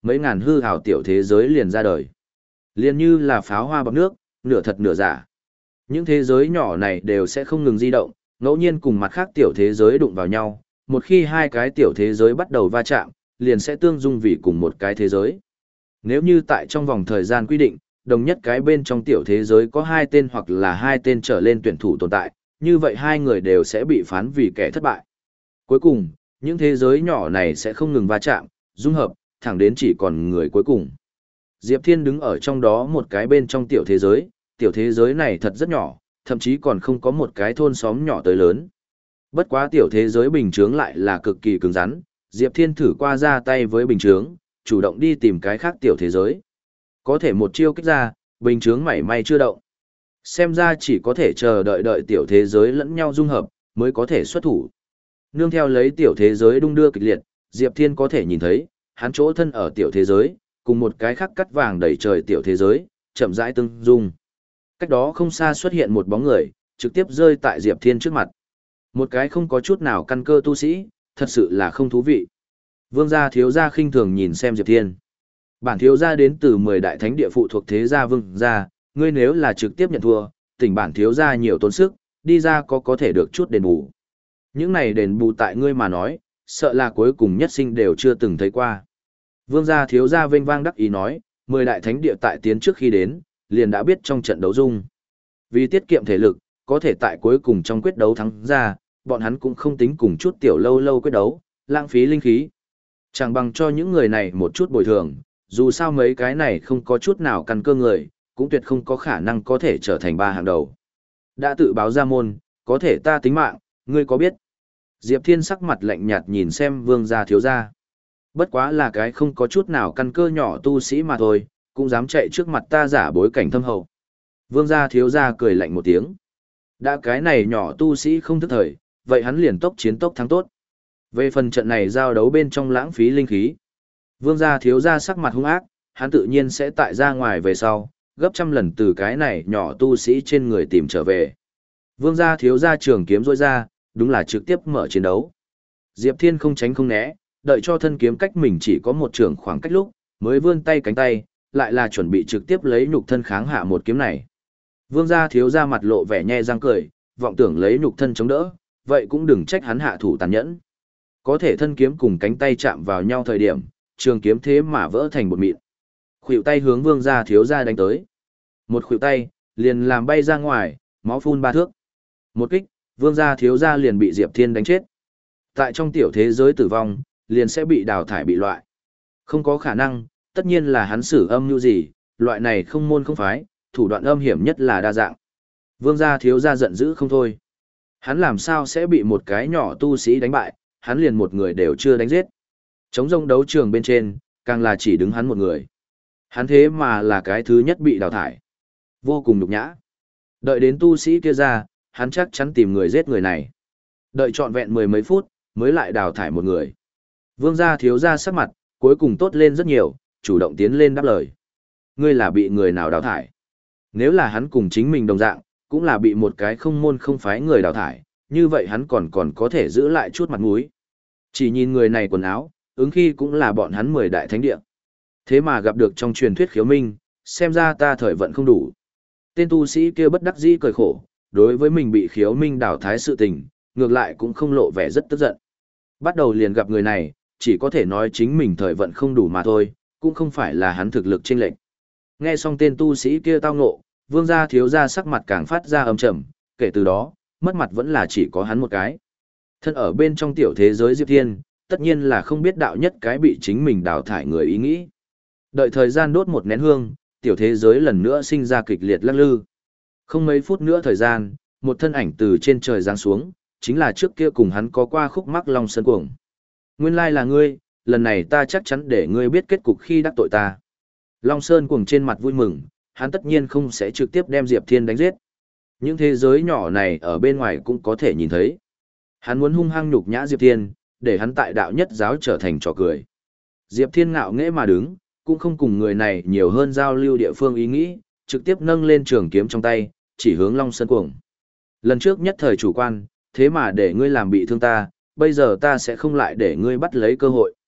mấy ngàn hư hào tiểu thế giới liền ra đời. Liền như là pháo hoa bọt nước, nửa thật nửa giả. Những thế giới nhỏ này đều sẽ không ngừng di động, ngẫu nhiên cùng mặt khác tiểu thế giới đụng vào nhau. Một khi hai cái tiểu thế giới bắt đầu va chạm, liền sẽ tương dung vì cùng một cái thế giới. Nếu như tại trong vòng thời gian quy định, đồng nhất cái bên trong tiểu thế giới có hai tên hoặc là hai tên trở lên tuyển thủ tồn tại, như vậy hai người đều sẽ bị phán vì kẻ thất bại. Cuối cùng, những thế giới nhỏ này sẽ không ngừng va chạm, dung hợp, thẳng đến chỉ còn người cuối cùng. Diệp Thiên đứng ở trong đó một cái bên trong tiểu thế giới, tiểu thế giới này thật rất nhỏ, thậm chí còn không có một cái thôn xóm nhỏ tới lớn. Bất quá tiểu thế giới bình chướng lại là cực kỳ cứng rắn, Diệp Thiên thử qua ra tay với bình chướng, chủ động đi tìm cái khác tiểu thế giới. Có thể một chiêu kích ra, bình chướng mảy may chưa động. Xem ra chỉ có thể chờ đợi đợi tiểu thế giới lẫn nhau dung hợp, mới có thể xuất thủ. Nương theo lấy tiểu thế giới đung đưa kịch liệt, Diệp Thiên có thể nhìn thấy, hắn chỗ thân ở tiểu thế giới, cùng một cái khác cắt vàng đầy trời tiểu thế giới, chậm rãi tương dung. Cách đó không xa xuất hiện một bóng người, trực tiếp rơi tại Diệp Thiên trước mặt. Một cái không có chút nào căn cơ tu sĩ, thật sự là không thú vị. Vương gia thiếu gia khinh thường nhìn xem Diệp Thiên. Bản thiếu gia đến từ mười đại thánh địa phụ thuộc thế gia vương gia, ngươi nếu là trực tiếp nhận thua, tỉnh bản thiếu gia nhiều tốn sức, đi ra có có thể được chút đền bù. Những này đền bù tại ngươi mà nói, sợ là cuối cùng nhất sinh đều chưa từng thấy qua. Vương gia thiếu gia vênh vang đắc ý nói, mười đại thánh địa tại tiến trước khi đến, liền đã biết trong trận đấu dung. Vì tiết kiệm thể lực, có thể tại cuối cùng trong quyết đấu thắng ra, bọn hắn cũng không tính cùng chút tiểu lâu lâu quyết đấu, lãng phí linh khí. Chẳng bằng cho những người này một chút bồi thường, dù sao mấy cái này không có chút nào căn cơ người, cũng tuyệt không có khả năng có thể trở thành ba hàng đầu. Đã tự báo ra môn, có thể ta tính mạng, ngươi có biết? Diệp Thiên sắc mặt lạnh nhạt nhìn xem vương gia thiếu gia. Bất quá là cái không có chút nào căn cơ nhỏ tu sĩ mà thôi, cũng dám chạy trước mặt ta giả bối cảnh thâm hậu. Vương gia thiếu gia cười lạnh một tiếng. Đã cái này nhỏ tu sĩ không thức thời, vậy hắn liền tốc chiến tốc thắng tốt. Về phần trận này giao đấu bên trong lãng phí linh khí. Vương gia thiếu gia sắc mặt hung ác, hắn tự nhiên sẽ tại ra ngoài về sau, gấp trăm lần từ cái này nhỏ tu sĩ trên người tìm trở về. Vương gia thiếu gia trường kiếm rôi ra, đúng là trực tiếp mở chiến đấu. Diệp Thiên không tránh không né, đợi cho thân kiếm cách mình chỉ có một trường khoảng cách lúc, mới vươn tay cánh tay, lại là chuẩn bị trực tiếp lấy nhục thân kháng hạ một kiếm này. Vương gia thiếu gia mặt lộ vẻ nhe răng cười, vọng tưởng lấy nhục thân chống đỡ, vậy cũng đừng trách hắn hạ thủ tàn nhẫn. Có thể thân kiếm cùng cánh tay chạm vào nhau thời điểm, trường kiếm thế mà vỡ thành bột mịn. Khuỷu tay hướng vương gia thiếu gia đánh tới. Một khuỷu tay, liền làm bay ra ngoài, máu phun ba thước. Một kích, vương gia thiếu gia liền bị Diệp Thiên đánh chết. Tại trong tiểu thế giới tử vong, liền sẽ bị đào thải bị loại. Không có khả năng, tất nhiên là hắn sử âm như gì, loại này không môn không phái, thủ đoạn âm hiểm nhất là đa dạng. Vương gia thiếu gia giận dữ không thôi. Hắn làm sao sẽ bị một cái nhỏ tu sĩ đánh bại, hắn liền một người đều chưa đánh giết. Chống rông đấu trường bên trên, càng là chỉ đứng hắn một người. Hắn thế mà là cái thứ nhất bị đào thải. Vô cùng nhục nhã. Đợi đến tu sĩ kia ra, hắn chắc chắn tìm người giết người này. Đợi trọn vẹn mười mấy phút, mới lại đào thải một người. Vương gia thiếu gia sắc mặt, cuối cùng tốt lên rất nhiều, chủ động tiến lên đáp lời. Ngươi là bị người nào đào thải? Nếu là hắn cùng chính mình đồng dạng, cũng là bị một cái không môn không phái người đào thải, như vậy hắn còn còn có thể giữ lại chút mặt mũi. Chỉ nhìn người này quần áo, ứng khi cũng là bọn hắn mười đại thánh địa. Thế mà gặp được trong truyền thuyết khiếu minh, xem ra ta thời vận không đủ. Tên tu sĩ kia bất đắc dĩ cười khổ, đối với mình bị khiếu minh đào thái sự tình, ngược lại cũng không lộ vẻ rất tức giận. Bắt đầu liền gặp người này, chỉ có thể nói chính mình thời vận không đủ mà thôi, cũng không phải là hắn thực lực chênh lệch. Nghe xong tên tu sĩ kia tao ngộ, vương gia thiếu gia sắc mặt càng phát ra âm trầm, kể từ đó, mất mặt vẫn là chỉ có hắn một cái. Thân ở bên trong tiểu thế giới Diệp Thiên, tất nhiên là không biết đạo nhất cái bị chính mình đào thải người ý nghĩ. Đợi thời gian đốt một nén hương, tiểu thế giới lần nữa sinh ra kịch liệt lắc lư. Không mấy phút nữa thời gian, một thân ảnh từ trên trời giáng xuống, chính là trước kia cùng hắn có qua khúc mắc Long Sơn Cuồng. Nguyên lai là ngươi, lần này ta chắc chắn để ngươi biết kết cục khi đắc tội ta. Long Sơn Cuồng trên mặt vui mừng, hắn tất nhiên không sẽ trực tiếp đem Diệp Thiên đánh giết. Những thế giới nhỏ này ở bên ngoài cũng có thể nhìn thấy. Hắn muốn hung hăng nhục nhã Diệp Thiên, để hắn tại đạo nhất giáo trở thành trò cười. Diệp Thiên ngạo nghễ mà đứng, cũng không cùng người này nhiều hơn giao lưu địa phương ý nghĩ, trực tiếp nâng lên trường kiếm trong tay, chỉ hướng Long Sơn Cuồng. Lần trước nhất thời chủ quan, thế mà để ngươi làm bị thương ta, bây giờ ta sẽ không lại để ngươi bắt lấy cơ hội.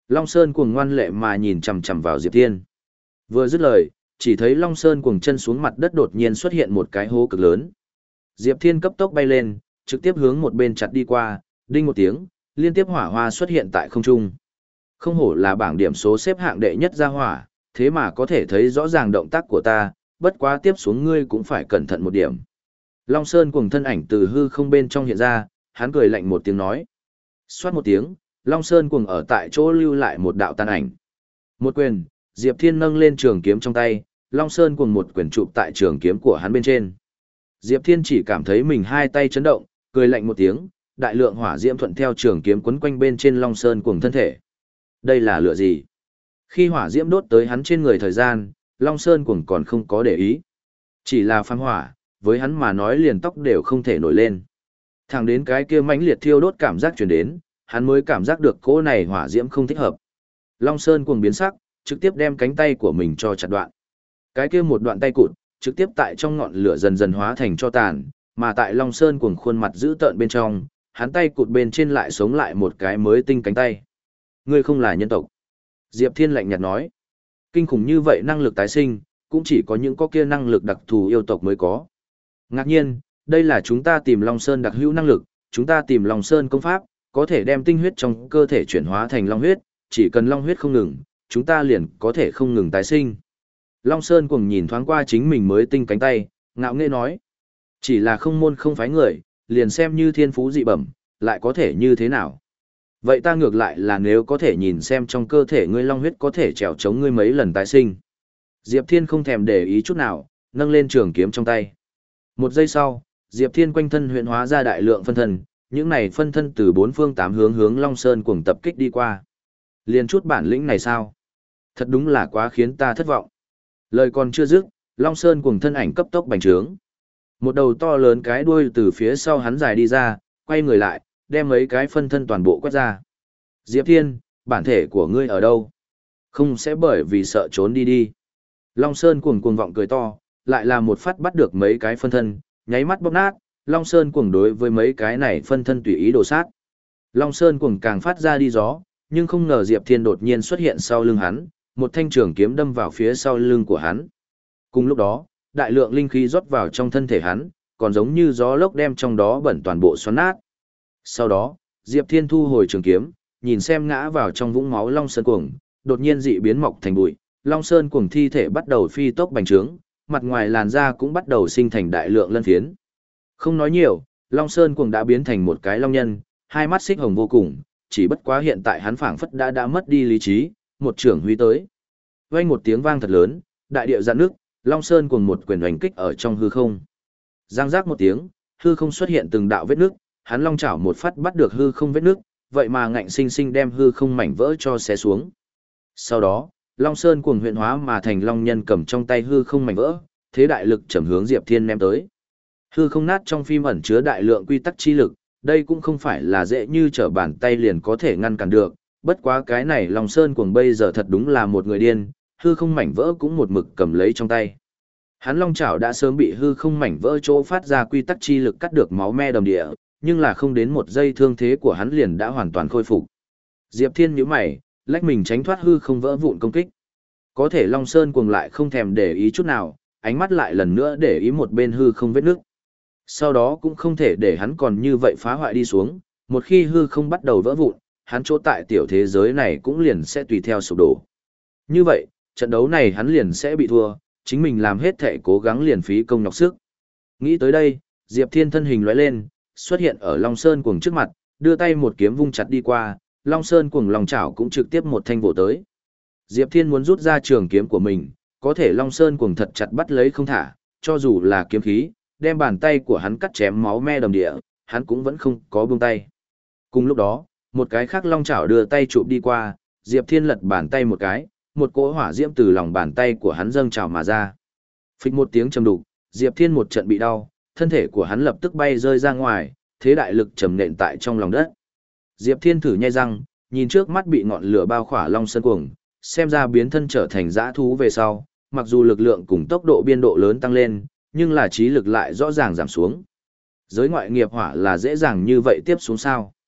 Long Sơn cuồng ngoan lệ mà nhìn chằm chằm vào Diệp Thiên. Vừa dứt lời, chỉ thấy Long Sơn cuồng chân xuống mặt đất đột nhiên xuất hiện một cái hố cực lớn. Diệp Thiên cấp tốc bay lên, trực tiếp hướng một bên chặt đi qua, đinh một tiếng, liên tiếp hỏa hoa xuất hiện tại không trung. Không hổ là bảng điểm số xếp hạng đệ nhất gia hỏa, thế mà có thể thấy rõ ràng động tác của ta, bất quá tiếp xuống ngươi cũng phải cẩn thận một điểm. Long Sơn cuồng thân ảnh từ hư không bên trong hiện ra, hắn cười lạnh một tiếng nói. Xoát một tiếng, Long Sơn cuồng ở tại chỗ lưu lại một đạo tàn ảnh. Một quyền, Diệp Thiên nâng lên trường kiếm trong tay, Long Sơn cuồng một quyền chụp tại trường kiếm của hắn bên trên. Diệp Thiên chỉ cảm thấy mình hai tay chấn động, cười lạnh một tiếng, đại lượng hỏa diễm thuận theo trường kiếm quấn quanh bên trên Long Sơn cuồng thân thể. Đây là lửa gì? Khi hỏa diễm đốt tới hắn trên người thời gian, Long Sơn cuồng còn không có để ý. Chỉ là phăng hỏa, với hắn mà nói liền tóc đều không thể nổi lên. Thẳng đến cái kia mãnh liệt thiêu đốt cảm giác truyền đến, hắn mới cảm giác được cỗ này hỏa diễm không thích hợp. Long Sơn cuồng biến sắc, trực tiếp đem cánh tay của mình cho chặt đoạn. Cái kia một đoạn tay cụt, trực tiếp tại trong ngọn lửa dần dần hóa thành cho tàn, mà tại Long Sơn cuồng khuôn mặt giữ tợn bên trong, hắn tay cụt bên trên lại sống lại một cái mới tinh cánh tay. Ngươi không là nhân tộc. Diệp Thiên lạnh nhạt nói. Kinh khủng như vậy năng lực tái sinh, cũng chỉ có những có kia năng lực đặc thù yêu tộc mới có. Ngạc nhiên, đây là chúng ta tìm Long Sơn đặc hữu năng lực, chúng ta tìm Long Sơn công pháp, có thể đem tinh huyết trong cơ thể chuyển hóa thành long huyết, chỉ cần long huyết không ngừng, chúng ta liền có thể không ngừng tái sinh. Long Sơn cùng nhìn thoáng qua chính mình mới tinh cánh tay, ngạo nghễ nói. Chỉ là không môn không phái người, liền xem như thiên phú dị bẩm, lại có thể như thế nào? Vậy ta ngược lại là nếu có thể nhìn xem trong cơ thể ngươi long huyết có thể trèo chống ngươi mấy lần tái sinh. Diệp Thiên không thèm để ý chút nào, nâng lên trường kiếm trong tay. Một giây sau, Diệp Thiên quanh thân huyện hóa ra đại lượng phân thân, những này phân thân từ bốn phương tám hướng hướng Long Sơn cuồng tập kích đi qua. Liền chút bản lĩnh này sao? Thật đúng là quá khiến ta thất vọng. Lời còn chưa dứt, Long Sơn cuồng thân ảnh cấp tốc bành trướng. Một đầu to lớn cái đuôi từ phía sau hắn dài đi ra, quay người lại, đem mấy cái phân thân toàn bộ quét ra. Diệp Thiên, bản thể của ngươi ở đâu? Không sẽ bởi vì sợ trốn đi đi. Long Sơn cuồng cuồng vọng cười to, lại là một phát bắt được mấy cái phân thân, nháy mắt bóp nát, Long Sơn cuồng đối với mấy cái này phân thân tùy ý đổ sát. Long Sơn cuồng càng phát ra đi gió, nhưng không ngờ Diệp Thiên đột nhiên xuất hiện sau lưng hắn, một thanh trường kiếm đâm vào phía sau lưng của hắn. Cùng lúc đó, đại lượng linh khí rót vào trong thân thể hắn, còn giống như gió lốc đem trong đó bẩn toàn bộ xoắn nát. Sau đó, Diệp Thiên thu hồi trường kiếm, nhìn xem ngã vào trong vũng máu Long Sơn cuồng, đột nhiên dị biến mọc thành bụi, Long Sơn cuồng thi thể bắt đầu phi tốc bành trướng, mặt ngoài làn da cũng bắt đầu sinh thành đại lượng lân phiến. Không nói nhiều, Long Sơn cuồng đã biến thành một cái long nhân, hai mắt xích hồng vô cùng, chỉ bất quá hiện tại hắn phảng phất đã đã mất đi lý trí, một trưởng huy tới. Vang một tiếng vang thật lớn, đại địa rạn nước, Long Sơn cuồng một quyền đánh kích ở trong hư không. Giang giác một tiếng, hư không xuất hiện từng đạo vết nước, hắn long chảo một phát bắt được hư không vết nước, vậy mà ngạnh sinh sinh đem hư không mảnh vỡ cho xé xuống. Sau đó, Long Sơn cuồng huyện hóa mà thành long nhân cầm trong tay hư không mảnh vỡ, thế đại lực chầm hướng Diệp Thiên ném tới. Hư không nát trong phim ẩn chứa đại lượng quy tắc chi lực, đây cũng không phải là dễ như trở bàn tay liền có thể ngăn cản được, bất quá cái này Long Sơn cuồng bây giờ thật đúng là một người điên, hư không mảnh vỡ cũng một mực cầm lấy trong tay. Hắn long chảo đã sớm bị hư không mảnh vỡ chỗ phát ra quy tắc chi lực cắt được máu me đầm địa, nhưng là không đến một giây thương thế của hắn liền đã hoàn toàn khôi phục. Diệp Thiên nhíu mày, lách mình tránh thoát hư không vỡ vụn công kích. Có thể Long Sơn cuồng lại không thèm để ý chút nào, ánh mắt lại lần nữa để ý một bên hư không vết nước. Sau đó cũng không thể để hắn còn như vậy phá hoại đi xuống, một khi hư không bắt đầu vỡ vụn, hắn chỗ tại tiểu thế giới này cũng liền sẽ tùy theo sụp đổ. Như vậy, trận đấu này hắn liền sẽ bị thua, chính mình làm hết thể cố gắng liền phí công nhọc sức. Nghĩ tới đây, Diệp Thiên thân hình lóe lên, xuất hiện ở Long Sơn cuồng trước mặt, đưa tay một kiếm vung chặt đi qua, Long Sơn cuồng lòng chảo cũng trực tiếp một thanh vỗ tới. Diệp Thiên muốn rút ra trường kiếm của mình, có thể Long Sơn cuồng thật chặt bắt lấy không thả, cho dù là kiếm khí, đem bàn tay của hắn cắt chém máu me đầm địa, hắn cũng vẫn không có buông tay. Cùng lúc đó, một cái khác long chảo đưa tay chụp đi qua, Diệp Thiên lật bàn tay một cái, một cỗ hỏa diễm từ lòng bàn tay của hắn dâng trào mà ra. Phịch một tiếng trầm đục, Diệp Thiên một trận bị đau, thân thể của hắn lập tức bay rơi ra ngoài, thế đại lực trầm nện tại trong lòng đất. Diệp Thiên thử nhai răng, nhìn trước mắt bị ngọn lửa bao khỏa Long Sơn cuồng, xem ra biến thân trở thành dã thú về sau, mặc dù lực lượng cùng tốc độ biên độ lớn tăng lên, nhưng là trí lực lại rõ ràng giảm xuống. Giới ngoại nghiệp hỏa là dễ dàng như vậy tiếp xuống sao?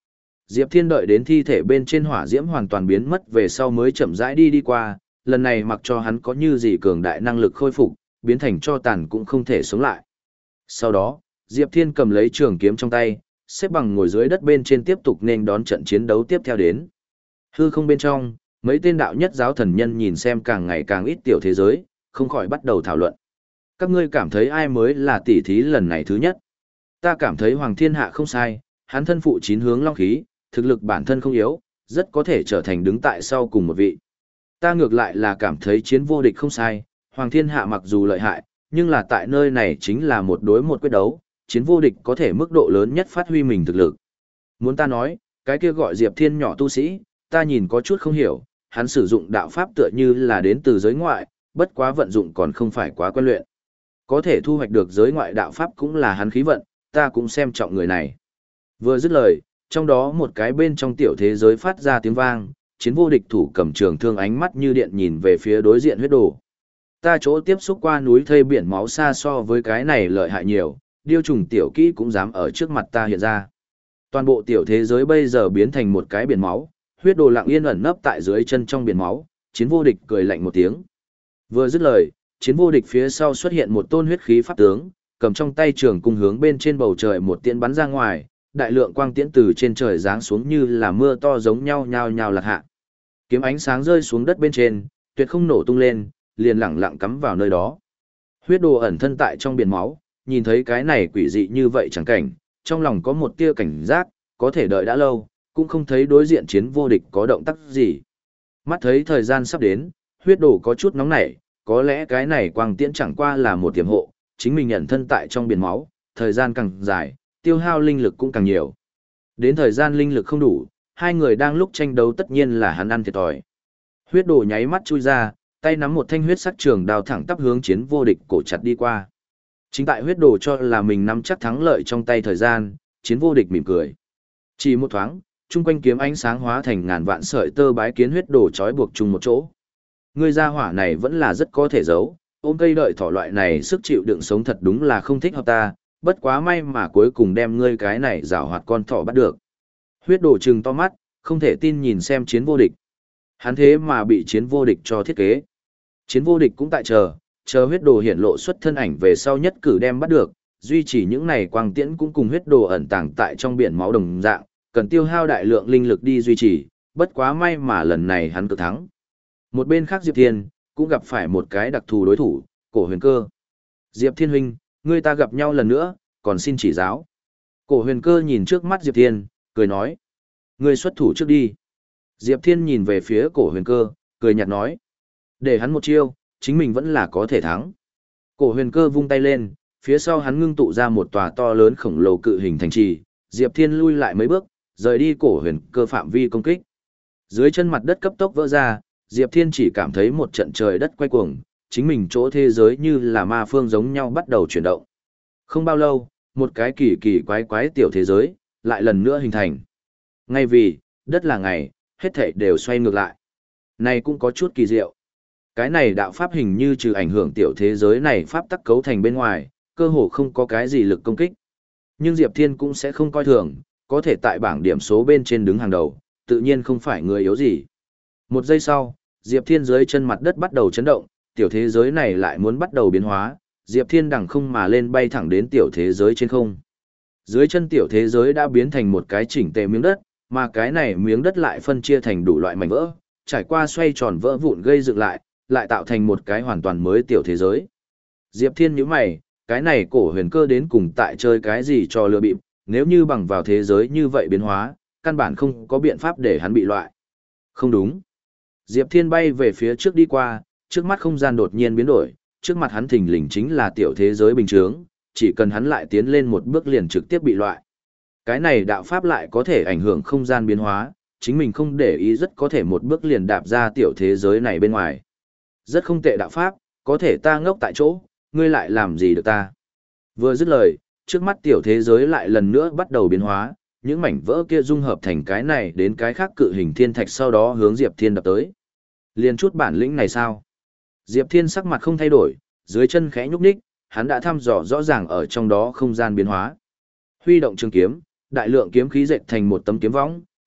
Diệp Thiên đợi đến thi thể bên trên hỏa diễm hoàn toàn biến mất về sau mới chậm rãi đi đi qua, lần này mặc cho hắn có như gì cường đại năng lực khôi phục, biến thành cho tàn cũng không thể sống lại. Sau đó, Diệp Thiên cầm lấy trường kiếm trong tay, xếp bằng ngồi dưới đất bên trên tiếp tục nên đón trận chiến đấu tiếp theo đến. Hư không bên trong, mấy tên đạo nhất giáo thần nhân nhìn xem càng ngày càng ít tiểu thế giới, không khỏi bắt đầu thảo luận. Các ngươi cảm thấy ai mới là tỷ thí lần này thứ nhất? Ta cảm thấy Hoàng Thiên Hạ không sai, hắn thân phụ chín hướng long khí, thực lực bản thân không yếu, rất có thể trở thành đứng tại sau cùng một vị. Ta ngược lại là cảm thấy Chiến Vô Địch không sai, Hoàng Thiên Hạ mặc dù lợi hại, nhưng là tại nơi này chính là một đối một quyết đấu, Chiến Vô Địch có thể mức độ lớn nhất phát huy mình thực lực. Muốn ta nói, cái kia gọi Diệp Thiên nhỏ tu sĩ, ta nhìn có chút không hiểu, hắn sử dụng đạo pháp tựa như là đến từ giới ngoại, bất quá vận dụng còn không phải quá quen luyện. Có thể thu hoạch được giới ngoại đạo pháp cũng là hắn khí vận, ta cũng xem trọng người này. Vừa dứt lời, trong đó một cái bên trong tiểu thế giới phát ra tiếng vang, Chiến Vô Địch thủ cầm trường thương ánh mắt như điện nhìn về phía đối diện huyết đồ. Ta chỗ tiếp xúc qua núi thây biển máu xa so với cái này lợi hại nhiều, điêu trùng tiểu kỹ cũng dám ở trước mặt ta hiện ra. Toàn bộ tiểu thế giới bây giờ biến thành một cái biển máu, huyết đồ lặng yên ẩn nấp tại dưới chân trong biển máu, Chiến Vô Địch cười lạnh một tiếng. Vừa dứt lời, Chiến Vô Địch phía sau xuất hiện một tôn huyết khí pháp tướng, cầm trong tay trường cung hướng bên trên bầu trời một tiễn bắn ra ngoài, đại lượng quang tiễn từ trên trời giáng xuống như là mưa to giống nhau nhao nhao lạc hạ. Kiếm ánh sáng rơi xuống đất bên trên, tuyệt không nổ tung lên, liền lẳng lặng cắm vào nơi đó. Huyết đồ ẩn thân tại trong biển máu, nhìn thấy cái này quỷ dị như vậy chẳng cảnh, trong lòng có một tia cảnh giác, có thể đợi đã lâu, cũng không thấy đối diện Chiến Vô Địch có động tác gì. Mắt thấy thời gian sắp đến, huyết đồ có chút nóng nảy, có lẽ cái này quang tiễn chẳng qua là một tiềm hộ, chính mình ẩn thân tại trong biển máu, thời gian càng dài, tiêu hao linh lực cũng càng nhiều. Đến thời gian linh lực không đủ, hai người đang lúc tranh đấu tất nhiên là hắn ăn thiệt thòi. Huyết đồ nháy mắt chui ra, tay nắm một thanh huyết sắc trường đao thẳng tắp hướng Chiến Vô Địch cổ chặt đi qua. Chính tại huyết đồ cho là mình nắm chắc thắng lợi trong tay thời gian, Chiến Vô Địch mỉm cười. Chỉ một thoáng, chung quanh kiếm ánh sáng hóa thành ngàn vạn sợi tơ bái kiến huyết đồ trói buộc chung một chỗ. Ngươi gia hỏa này vẫn là rất có thể giấu, ôm cây đợi thỏ loại này sức chịu đựng sống thật đúng là không thích hợp ta, bất quá may mà cuối cùng đem ngươi cái này giảo hoạt con thỏ bắt được. Huyết đồ trừng to mắt, không thể tin nhìn xem Chiến Vô Địch. Hắn thế mà bị Chiến Vô Địch cho thiết kế. Chiến Vô Địch cũng tại chờ, chờ huyết đồ hiển lộ xuất thân ảnh về sau nhất cử đem bắt được, duy trì những này quang tiễn cũng cùng huyết đồ ẩn tàng tại trong biển máu đồng dạng, cần tiêu hao đại lượng linh lực đi duy trì, bất quá may mà lần này hắn cực thắng. Một bên khác Diệp Thiên, cũng gặp phải một cái đặc thù đối thủ, Cổ Huyền Cơ. Diệp Thiên huynh, ngươi ta gặp nhau lần nữa, còn xin chỉ giáo. Cổ Huyền Cơ nhìn trước mắt Diệp Thiên, cười nói. Ngươi xuất thủ trước đi. Diệp Thiên nhìn về phía Cổ Huyền Cơ, cười nhạt nói. Để hắn một chiêu, chính mình vẫn là có thể thắng. Cổ Huyền Cơ vung tay lên, phía sau hắn ngưng tụ ra một tòa to lớn khổng lồ cự hình thành trì, Diệp Thiên lui lại mấy bước, rời đi Cổ Huyền Cơ phạm vi công kích. Dưới chân mặt đất cấp tốc vỡ ra, Diệp Thiên chỉ cảm thấy một trận trời đất quay cuồng, chính mình chỗ thế giới như là ma phương giống nhau bắt đầu chuyển động. Không bao lâu, một cái kỳ kỳ quái quái tiểu thế giới, lại lần nữa hình thành. Ngay vì, đất là ngày, hết thảy đều xoay ngược lại. Này cũng có chút kỳ diệu. Cái này đạo pháp hình như trừ ảnh hưởng tiểu thế giới này pháp tắc cấu thành bên ngoài, cơ hồ không có cái gì lực công kích. Nhưng Diệp Thiên cũng sẽ không coi thường, có thể tại bảng điểm số bên trên đứng hàng đầu, tự nhiên không phải người yếu gì. Một giây sau, Diệp Thiên dưới chân mặt đất bắt đầu chấn động, tiểu thế giới này lại muốn bắt đầu biến hóa, Diệp Thiên đằng không mà lên bay thẳng đến tiểu thế giới trên không. Dưới chân tiểu thế giới đã biến thành một cái chỉnh tề miếng đất, mà cái này miếng đất lại phân chia thành đủ loại mảnh vỡ, trải qua xoay tròn vỡ vụn gây dựng lại, lại tạo thành một cái hoàn toàn mới tiểu thế giới. Diệp Thiên nhíu mày, cái này Cổ Huyền Cơ đến cùng tại chơi cái gì cho lừa bịp, nếu như bằng vào thế giới như vậy biến hóa, căn bản không có biện pháp để hắn bị loại. Không đúng. Diệp Thiên bay về phía trước đi qua, trước mắt không gian đột nhiên biến đổi, trước mặt hắn thình lình chính là tiểu thế giới bình thường, chỉ cần hắn lại tiến lên một bước liền trực tiếp bị loại. Cái này đạo pháp lại có thể ảnh hưởng không gian biến hóa, chính mình không để ý rất có thể một bước liền đạp ra tiểu thế giới này bên ngoài. Rất không tệ đạo pháp, có thể ta ngốc tại chỗ, ngươi lại làm gì được ta. Vừa dứt lời, trước mắt tiểu thế giới lại lần nữa bắt đầu biến hóa, những mảnh vỡ kia dung hợp thành cái này đến cái khác cự hình thiên thạch sau đó hướng Diệp Thiên đập tới. Liền chút bản lĩnh này sao? Diệp Thiên sắc mặt không thay đổi, dưới chân khẽ nhúc nhích, hắn đã thăm dò rõ ràng ở trong đó không gian biến hóa. Huy động trường kiếm, đại lượng kiếm khí dệt thành một tấm kiếm võng,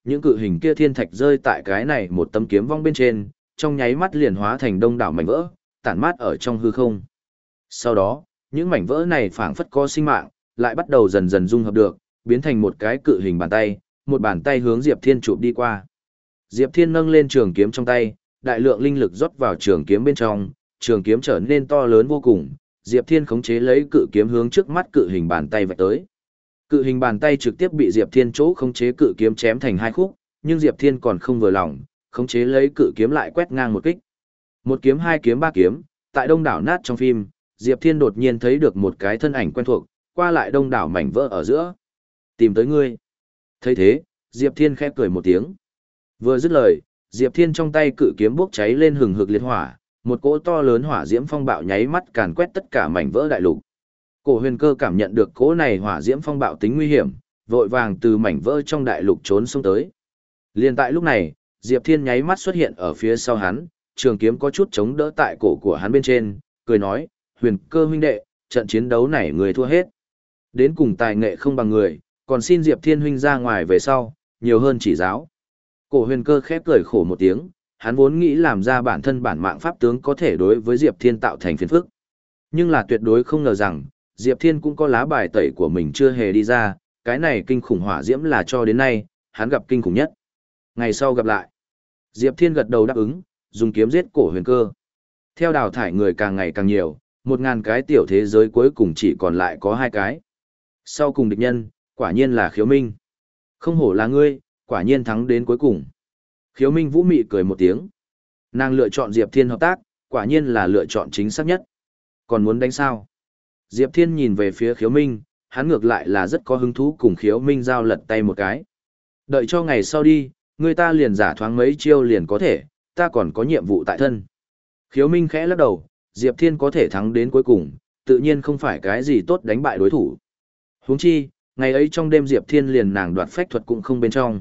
những cự hình kia thiên thạch rơi tại cái này một tấm kiếm vong bên trên, trong nháy mắt liền hóa thành đông đảo mảnh vỡ, tản mát ở trong hư không. Sau đó, những mảnh vỡ này phảng phất có sinh mạng, lại bắt đầu dần dần dung hợp được, biến thành một cái cự hình bàn tay, một bàn tay hướng Diệp Thiên chụp đi qua. Diệp Thiên nâng lên trường kiếm trong tay, đại lượng linh lực rót vào trường kiếm bên trong, trường kiếm trở nên to lớn vô cùng, Diệp Thiên khống chế lấy cự kiếm hướng trước mắt cự hình bàn tay vạch tới. Cự hình bàn tay trực tiếp bị Diệp Thiên chỗ khống chế cự kiếm chém thành hai khúc, nhưng Diệp Thiên còn không vừa lòng, khống chế lấy cự kiếm lại quét ngang một kích. Một kiếm, hai kiếm, ba kiếm, tại đông đảo nát trong phim, Diệp Thiên đột nhiên thấy được một cái thân ảnh quen thuộc, qua lại đông đảo mảnh vỡ ở giữa. Tìm tới ngươi. Thấy thế, Diệp Thiên khẽ cười một tiếng. Vừa dứt lời, Diệp Thiên trong tay cự kiếm bốc cháy lên hừng hực liệt hỏa, một cỗ to lớn hỏa diễm phong bạo nháy mắt càn quét tất cả mảnh vỡ đại lục. Cổ Huyền Cơ cảm nhận được cỗ này hỏa diễm phong bạo tính nguy hiểm, vội vàng từ mảnh vỡ trong đại lục trốn xuống tới. Liền tại lúc này, Diệp Thiên nháy mắt xuất hiện ở phía sau hắn, trường kiếm có chút chống đỡ tại cổ của hắn bên trên, cười nói, Huyền Cơ huynh đệ, trận chiến đấu này người thua hết. Đến cùng tài nghệ không bằng người, còn xin Diệp Thiên huynh ra ngoài về sau, nhiều hơn chỉ giáo. Cổ Huyền Cơ khép cười khổ một tiếng, hắn vốn nghĩ làm ra bản thân bản mạng pháp tướng có thể đối với Diệp Thiên tạo thành phiền phức. Nhưng là tuyệt đối không ngờ rằng, Diệp Thiên cũng có lá bài tẩy của mình chưa hề đi ra, cái này kinh khủng hỏa diễm là cho đến nay, hắn gặp kinh khủng nhất. Ngày sau gặp lại. Diệp Thiên gật đầu đáp ứng, dùng kiếm giết Cổ Huyền Cơ. Theo đào thải người càng ngày càng nhiều, một ngàn cái tiểu thế giới cuối cùng chỉ còn lại có hai cái. Sau cùng địch nhân, quả nhiên là Khiếu Minh. Không hổ là ngươi, quả nhiên thắng đến cuối cùng. Khiếu Minh vũ mị cười một tiếng. Nàng lựa chọn Diệp Thiên hợp tác, quả nhiên là lựa chọn chính xác nhất. Còn muốn đánh sao? Diệp Thiên nhìn về phía Khiếu Minh, hắn ngược lại là rất có hứng thú cùng Khiếu Minh giao lật tay một cái. Đợi cho ngày sau đi, người ta liền giả thoáng mấy chiêu liền có thể, ta còn có nhiệm vụ tại thân. Khiếu Minh khẽ lắc đầu, Diệp Thiên có thể thắng đến cuối cùng, tự nhiên không phải cái gì tốt đánh bại đối thủ. Huống chi, ngày ấy trong đêm Diệp Thiên liền nàng đoạt phách thuật cũng không bên trong.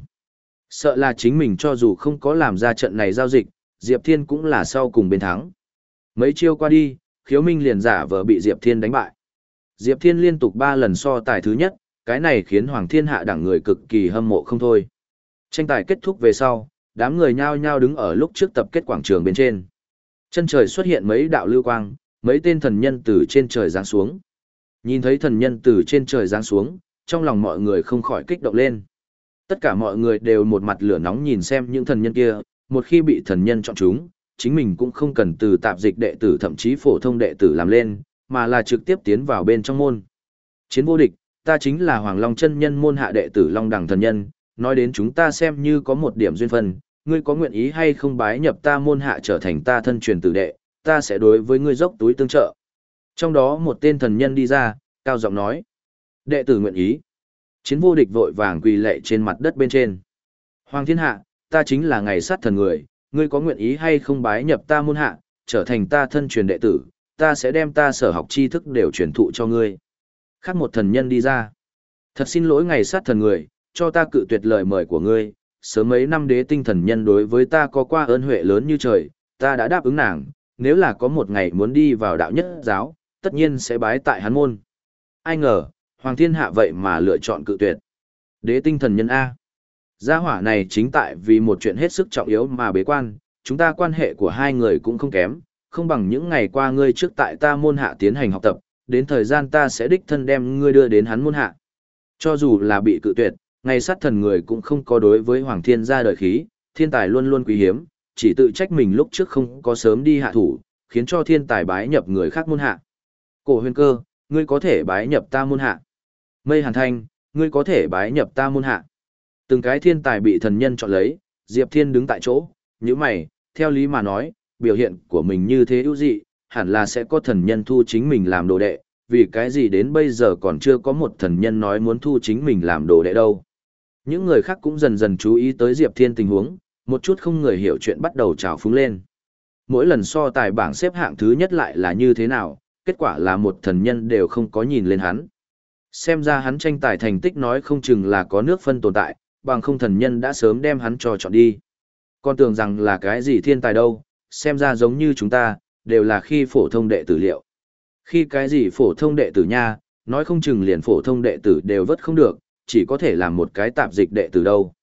Sợ là chính mình cho dù không có làm ra trận này giao dịch, Diệp Thiên cũng là sau cùng bên thắng. Mấy chiêu qua đi, Khiếu Minh liền giả vờ bị Diệp Thiên đánh bại. Diệp Thiên liên tục ba lần so tài thứ nhất, cái này khiến Hoàng Thiên Hạ đẳng người cực kỳ hâm mộ không thôi. Tranh tài kết thúc về sau, đám người nhao nhao đứng ở lúc trước tập kết quảng trường bên trên. Chân trời xuất hiện mấy đạo lưu quang, mấy tên thần nhân từ trên trời giáng xuống. Nhìn thấy thần nhân từ trên trời giáng xuống, trong lòng mọi người không khỏi kích động lên. Tất cả mọi người đều một mặt lửa nóng nhìn xem những thần nhân kia, một khi bị thần nhân chọn chúng, chính mình cũng không cần từ tạp dịch đệ tử thậm chí phổ thông đệ tử làm lên, mà là trực tiếp tiến vào bên trong môn. Chiến vô địch, ta chính là Hoàng Long chân nhân môn hạ đệ tử Long Đằng thần nhân, nói đến chúng ta xem như có một điểm duyên phận, ngươi có nguyện ý hay không bái nhập ta môn hạ trở thành ta thân truyền tử đệ, ta sẽ đối với ngươi dốc túi tương trợ. Trong đó một tên thần nhân đi ra, cao giọng nói, đệ tử nguyện ý. Chiến vô địch vội vàng quỳ lạy trên mặt đất bên trên. Hoàng Thiên Hạ, ta chính là ngày sát thần người, ngươi có nguyện ý hay không bái nhập ta môn hạ, trở thành ta thân truyền đệ tử, ta sẽ đem ta sở học tri thức đều truyền thụ cho ngươi. Khác một thần nhân đi ra. Thật xin lỗi ngày sát thần người, cho ta cự tuyệt lời mời của ngươi, sớm mấy năm đế tinh thần nhân đối với ta có qua ơn huệ lớn như trời, ta đã đáp ứng nàng, nếu là có một ngày muốn đi vào đạo nhất giáo, tất nhiên sẽ bái tại hắn môn. Ai ngờ, Hoàng Thiên Hạ vậy mà lựa chọn cự tuyệt. Đế tinh thần nhân A. Gia hỏa này chính tại vì một chuyện hết sức trọng yếu mà bế quan, chúng ta quan hệ của hai người cũng không kém, không bằng những ngày qua ngươi trước tại ta môn hạ tiến hành học tập, đến thời gian ta sẽ đích thân đem ngươi đưa đến hắn môn hạ. Cho dù là bị cự tuyệt, ngày sát thần người cũng không có đối với Hoàng Thiên gia đời khí, thiên tài luôn luôn quý hiếm, chỉ tự trách mình lúc trước không có sớm đi hạ thủ, khiến cho thiên tài bái nhập người khác môn hạ. Cổ Huyền Cơ, ngươi có thể bái nhập ta môn hạ. Mây Hàn Thanh, ngươi có thể bái nhập ta môn hạ. Từng cái thiên tài bị thần nhân chọn lấy, Diệp Thiên đứng tại chỗ, như mày, theo lý mà nói, biểu hiện của mình như thế ưu dị, hẳn là sẽ có thần nhân thu chính mình làm đồ đệ, vì cái gì đến bây giờ còn chưa có một thần nhân nói muốn thu chính mình làm đồ đệ đâu. Những người khác cũng dần dần chú ý tới Diệp Thiên tình huống, một chút không người hiểu chuyện bắt đầu trào phúng lên. Mỗi lần so tài bảng xếp hạng thứ nhất lại là như thế nào, kết quả là một thần nhân đều không có nhìn lên hắn. Xem ra hắn tranh tài thành tích nói không chừng là có nước phân tồn tại, bằng không thần nhân đã sớm đem hắn cho chọn đi. Con tưởng rằng là cái gì thiên tài đâu, xem ra giống như chúng ta, đều là khi phổ thông đệ tử liệu. Khi cái gì phổ thông đệ tử nha, nói không chừng liền phổ thông đệ tử đều vất không được, chỉ có thể làm một cái tạp dịch đệ tử đâu.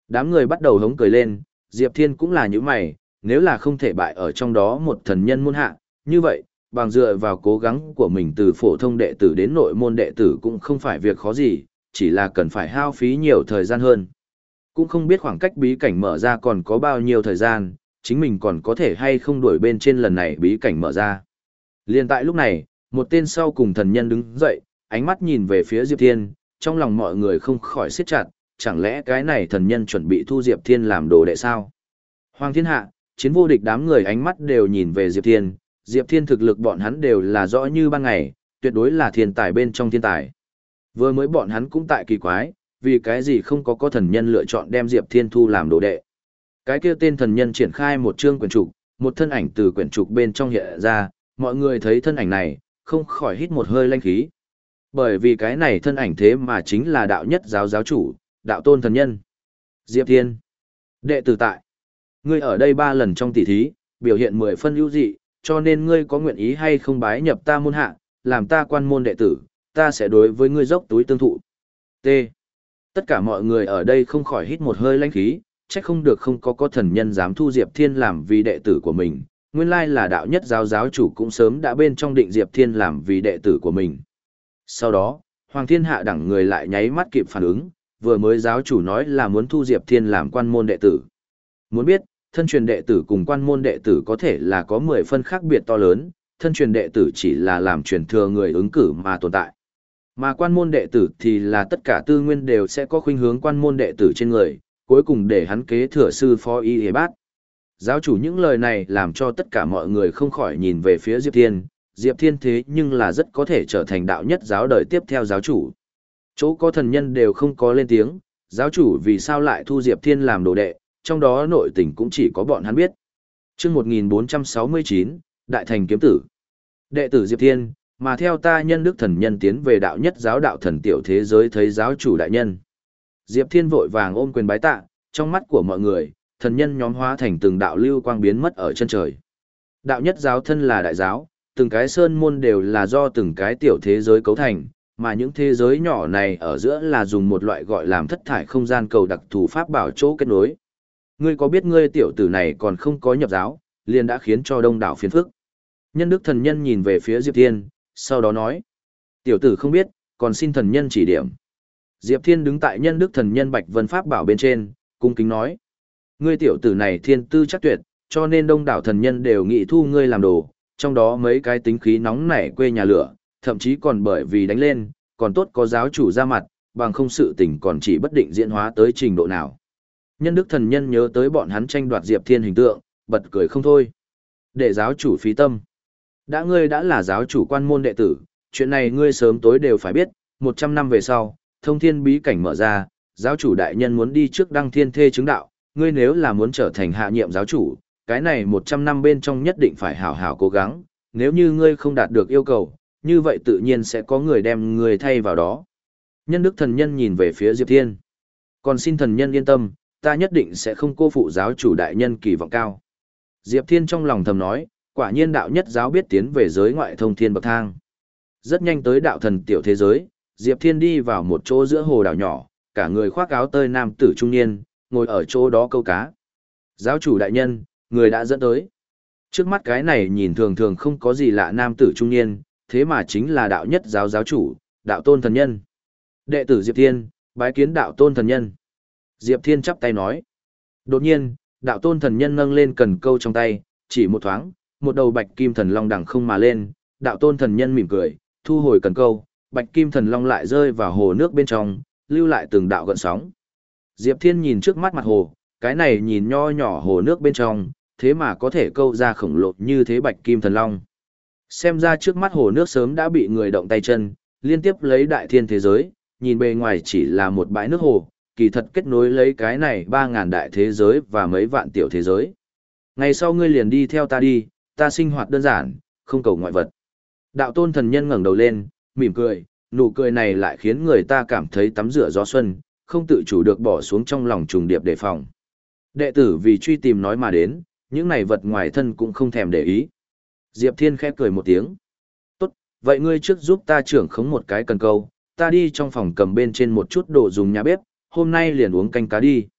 Đám người bắt đầu hống cười lên, Diệp Thiên cũng là như mày, nếu là không thể bại ở trong đó một thần nhân môn hạ, như vậy, bằng dựa vào cố gắng của mình từ phổ thông đệ tử đến nội môn đệ tử cũng không phải việc khó gì, chỉ là cần phải hao phí nhiều thời gian hơn. Cũng không biết khoảng cách bí cảnh mở ra còn có bao nhiêu thời gian, chính mình còn có thể hay không đuổi bên trên lần này bí cảnh mở ra. Liên tại lúc này, một tên sau cùng thần nhân đứng dậy, ánh mắt nhìn về phía Diệp Thiên, trong lòng mọi người không khỏi siết chặt, chẳng lẽ cái này thần nhân chuẩn bị thu Diệp Thiên làm đồ đệ sao? Hoàng thiên hạ, chiến vô địch đám người ánh mắt đều nhìn về Diệp Thiên, Diệp Thiên thực lực bọn hắn đều là rõ như ban ngày, tuyệt đối là thiên tài bên trong thiên tài. Vừa mới bọn hắn cũng tại kỳ quái, vì cái gì không có có thần nhân lựa chọn đem Diệp Thiên thu làm đồ đệ. Cái kia tên thần nhân triển khai một chương quyển trục, một thân ảnh từ quyển trục bên trong hiện ra, mọi người thấy thân ảnh này, không khỏi hít một hơi lanh khí. Bởi vì cái này thân ảnh thế mà chính là đạo nhất giáo giáo chủ, đạo tôn thần nhân. Diệp Thiên, đệ tử tại. Ngươi ở đây ba lần trong tỷ thí, biểu hiện mười phân ưu dị, cho nên ngươi có nguyện ý hay không bái nhập ta môn hạ, làm ta quan môn đệ tử, ta sẽ đối với ngươi dốc túi tương thụ. T. Tất cả mọi người ở đây không khỏi hít một hơi lãnh khí, chắc không được không có có thần nhân dám thu Diệp Thiên làm vì đệ tử của mình, nguyên lai là đạo nhất giáo giáo chủ cũng sớm đã bên trong định Diệp Thiên làm vì đệ tử của mình. Sau đó, Hoàng Thiên Hạ đẳng người lại nháy mắt kịp phản ứng, vừa mới giáo chủ nói là muốn thu Diệp Thiên làm quan môn đệ tử. Muốn biết, thân truyền đệ tử cùng quan môn đệ tử có thể là có mười phân khác biệt to lớn, thân truyền đệ tử chỉ là làm truyền thừa người ứng cử mà tồn tại. Mà quan môn đệ tử thì là tất cả tư nguyên đều sẽ có khuynh hướng quan môn đệ tử trên người, cuối cùng để hắn kế thừa sư phó y hề bát. Giáo chủ những lời này làm cho tất cả mọi người không khỏi nhìn về phía Diệp Thiên, Diệp Thiên thế nhưng là rất có thể trở thành đạo nhất giáo đời tiếp theo giáo chủ. Chỗ có thần nhân đều không có lên tiếng, giáo chủ vì sao lại thu Diệp Thiên làm đồ đệ, trong đó nội tình cũng chỉ có bọn hắn biết. Chương một nghìn bốn trăm sáu mươi chín, Đại Thành Kiếm Tử. Đệ tử Diệp Thiên, mà theo ta nhân đức thần nhân tiến về đạo nhất giáo đạo thần tiểu thế giới thấy giáo chủ đại nhân. Diệp Thiên vội vàng ôm quyền bái tạ, trong mắt của mọi người, thần nhân nhóm hóa thành từng đạo lưu quang biến mất ở chân trời. Đạo nhất giáo thân là đại giáo, từng cái sơn môn đều là do từng cái tiểu thế giới cấu thành, mà những thế giới nhỏ này ở giữa là dùng một loại gọi làm thất thải không gian cầu đặc thù pháp bảo chỗ kết nối. Ngươi có biết ngươi tiểu tử này còn không có nhập giáo, liền đã khiến cho đông đảo phiền phức. Nhân đức thần nhân nhìn về phía Diệp Thiên, sau đó nói. Tiểu tử không biết, còn xin thần nhân chỉ điểm. Diệp Thiên đứng tại nhân đức thần nhân Bạch Vân Pháp bảo bên trên, cung kính nói. Ngươi tiểu tử này thiên tư chắc tuyệt, cho nên đông đảo thần nhân đều nghĩ thu ngươi làm đồ, trong đó mấy cái tính khí nóng nảy quê nhà lửa, thậm chí còn bởi vì đánh lên, còn tốt có giáo chủ ra mặt, bằng không sự tình còn chỉ bất định diễn hóa tới trình độ nào. Nhân đức thần nhân nhớ tới bọn hắn tranh đoạt Diệp Thiên hình tượng, bật cười không thôi. Để giáo chủ phí tâm. Đã ngươi đã là giáo chủ quan môn đệ tử, chuyện này ngươi sớm tối đều phải biết, một trăm năm về sau, thông thiên bí cảnh mở ra, giáo chủ đại nhân muốn đi trước đăng thiên thê chứng đạo, ngươi nếu là muốn trở thành hạ nhiệm giáo chủ, cái này một trăm năm bên trong nhất định phải hảo hảo cố gắng, nếu như ngươi không đạt được yêu cầu, như vậy tự nhiên sẽ có người đem ngươi thay vào đó. Nhân đức thần nhân nhìn về phía Diệp Thiên. Còn xin thần nhân yên tâm, ta nhất định sẽ không cô phụ giáo chủ đại nhân kỳ vọng cao. Diệp Thiên trong lòng thầm nói, quả nhiên đạo nhất giáo biết tiến về giới ngoại thông thiên bậc thang. Rất nhanh tới đạo thần tiểu thế giới, Diệp Thiên đi vào một chỗ giữa hồ đảo nhỏ, cả người khoác áo tơi nam tử trung niên, ngồi ở chỗ đó câu cá. Giáo chủ đại nhân, người đã dẫn tới. Trước mắt cái này nhìn thường thường không có gì lạ nam tử trung niên, thế mà chính là đạo nhất giáo giáo chủ, đạo tôn thần nhân. Đệ tử Diệp Thiên, bái kiến đạo tôn thần nhân. Diệp Thiên chắp tay nói. Đột nhiên, đạo tôn thần nhân nâng lên cần câu trong tay, chỉ một thoáng, một đầu bạch kim thần long đằng không mà lên, đạo tôn thần nhân mỉm cười, thu hồi cần câu, bạch kim thần long lại rơi vào hồ nước bên trong, lưu lại từng đạo gợn sóng. Diệp Thiên nhìn trước mắt mặt hồ, cái này nhìn nho nhỏ hồ nước bên trong, thế mà có thể câu ra khổng lồ như thế bạch kim thần long. Xem ra trước mắt hồ nước sớm đã bị người động tay chân, liên tiếp lấy đại thiên thế giới, nhìn bề ngoài chỉ là một bãi nước hồ, kỳ thật kết nối lấy cái này ba ngàn đại thế giới và mấy vạn tiểu thế giới. Ngày sau ngươi liền đi theo ta đi, ta sinh hoạt đơn giản, không cầu ngoại vật. Đạo tôn thần nhân ngẩng đầu lên, mỉm cười, nụ cười này lại khiến người ta cảm thấy tắm rửa gió xuân, không tự chủ được bỏ xuống trong lòng trùng điệp đề phòng. Đệ tử vì truy tìm nói mà đến, những này vật ngoài thân cũng không thèm để ý. Diệp Thiên khẽ cười một tiếng. Tốt, vậy ngươi trước giúp ta trưởng khống một cái cần câu, ta đi trong phòng cầm bên trên một chút đồ dùng nhà bếp, hôm nay liền uống canh cá đi.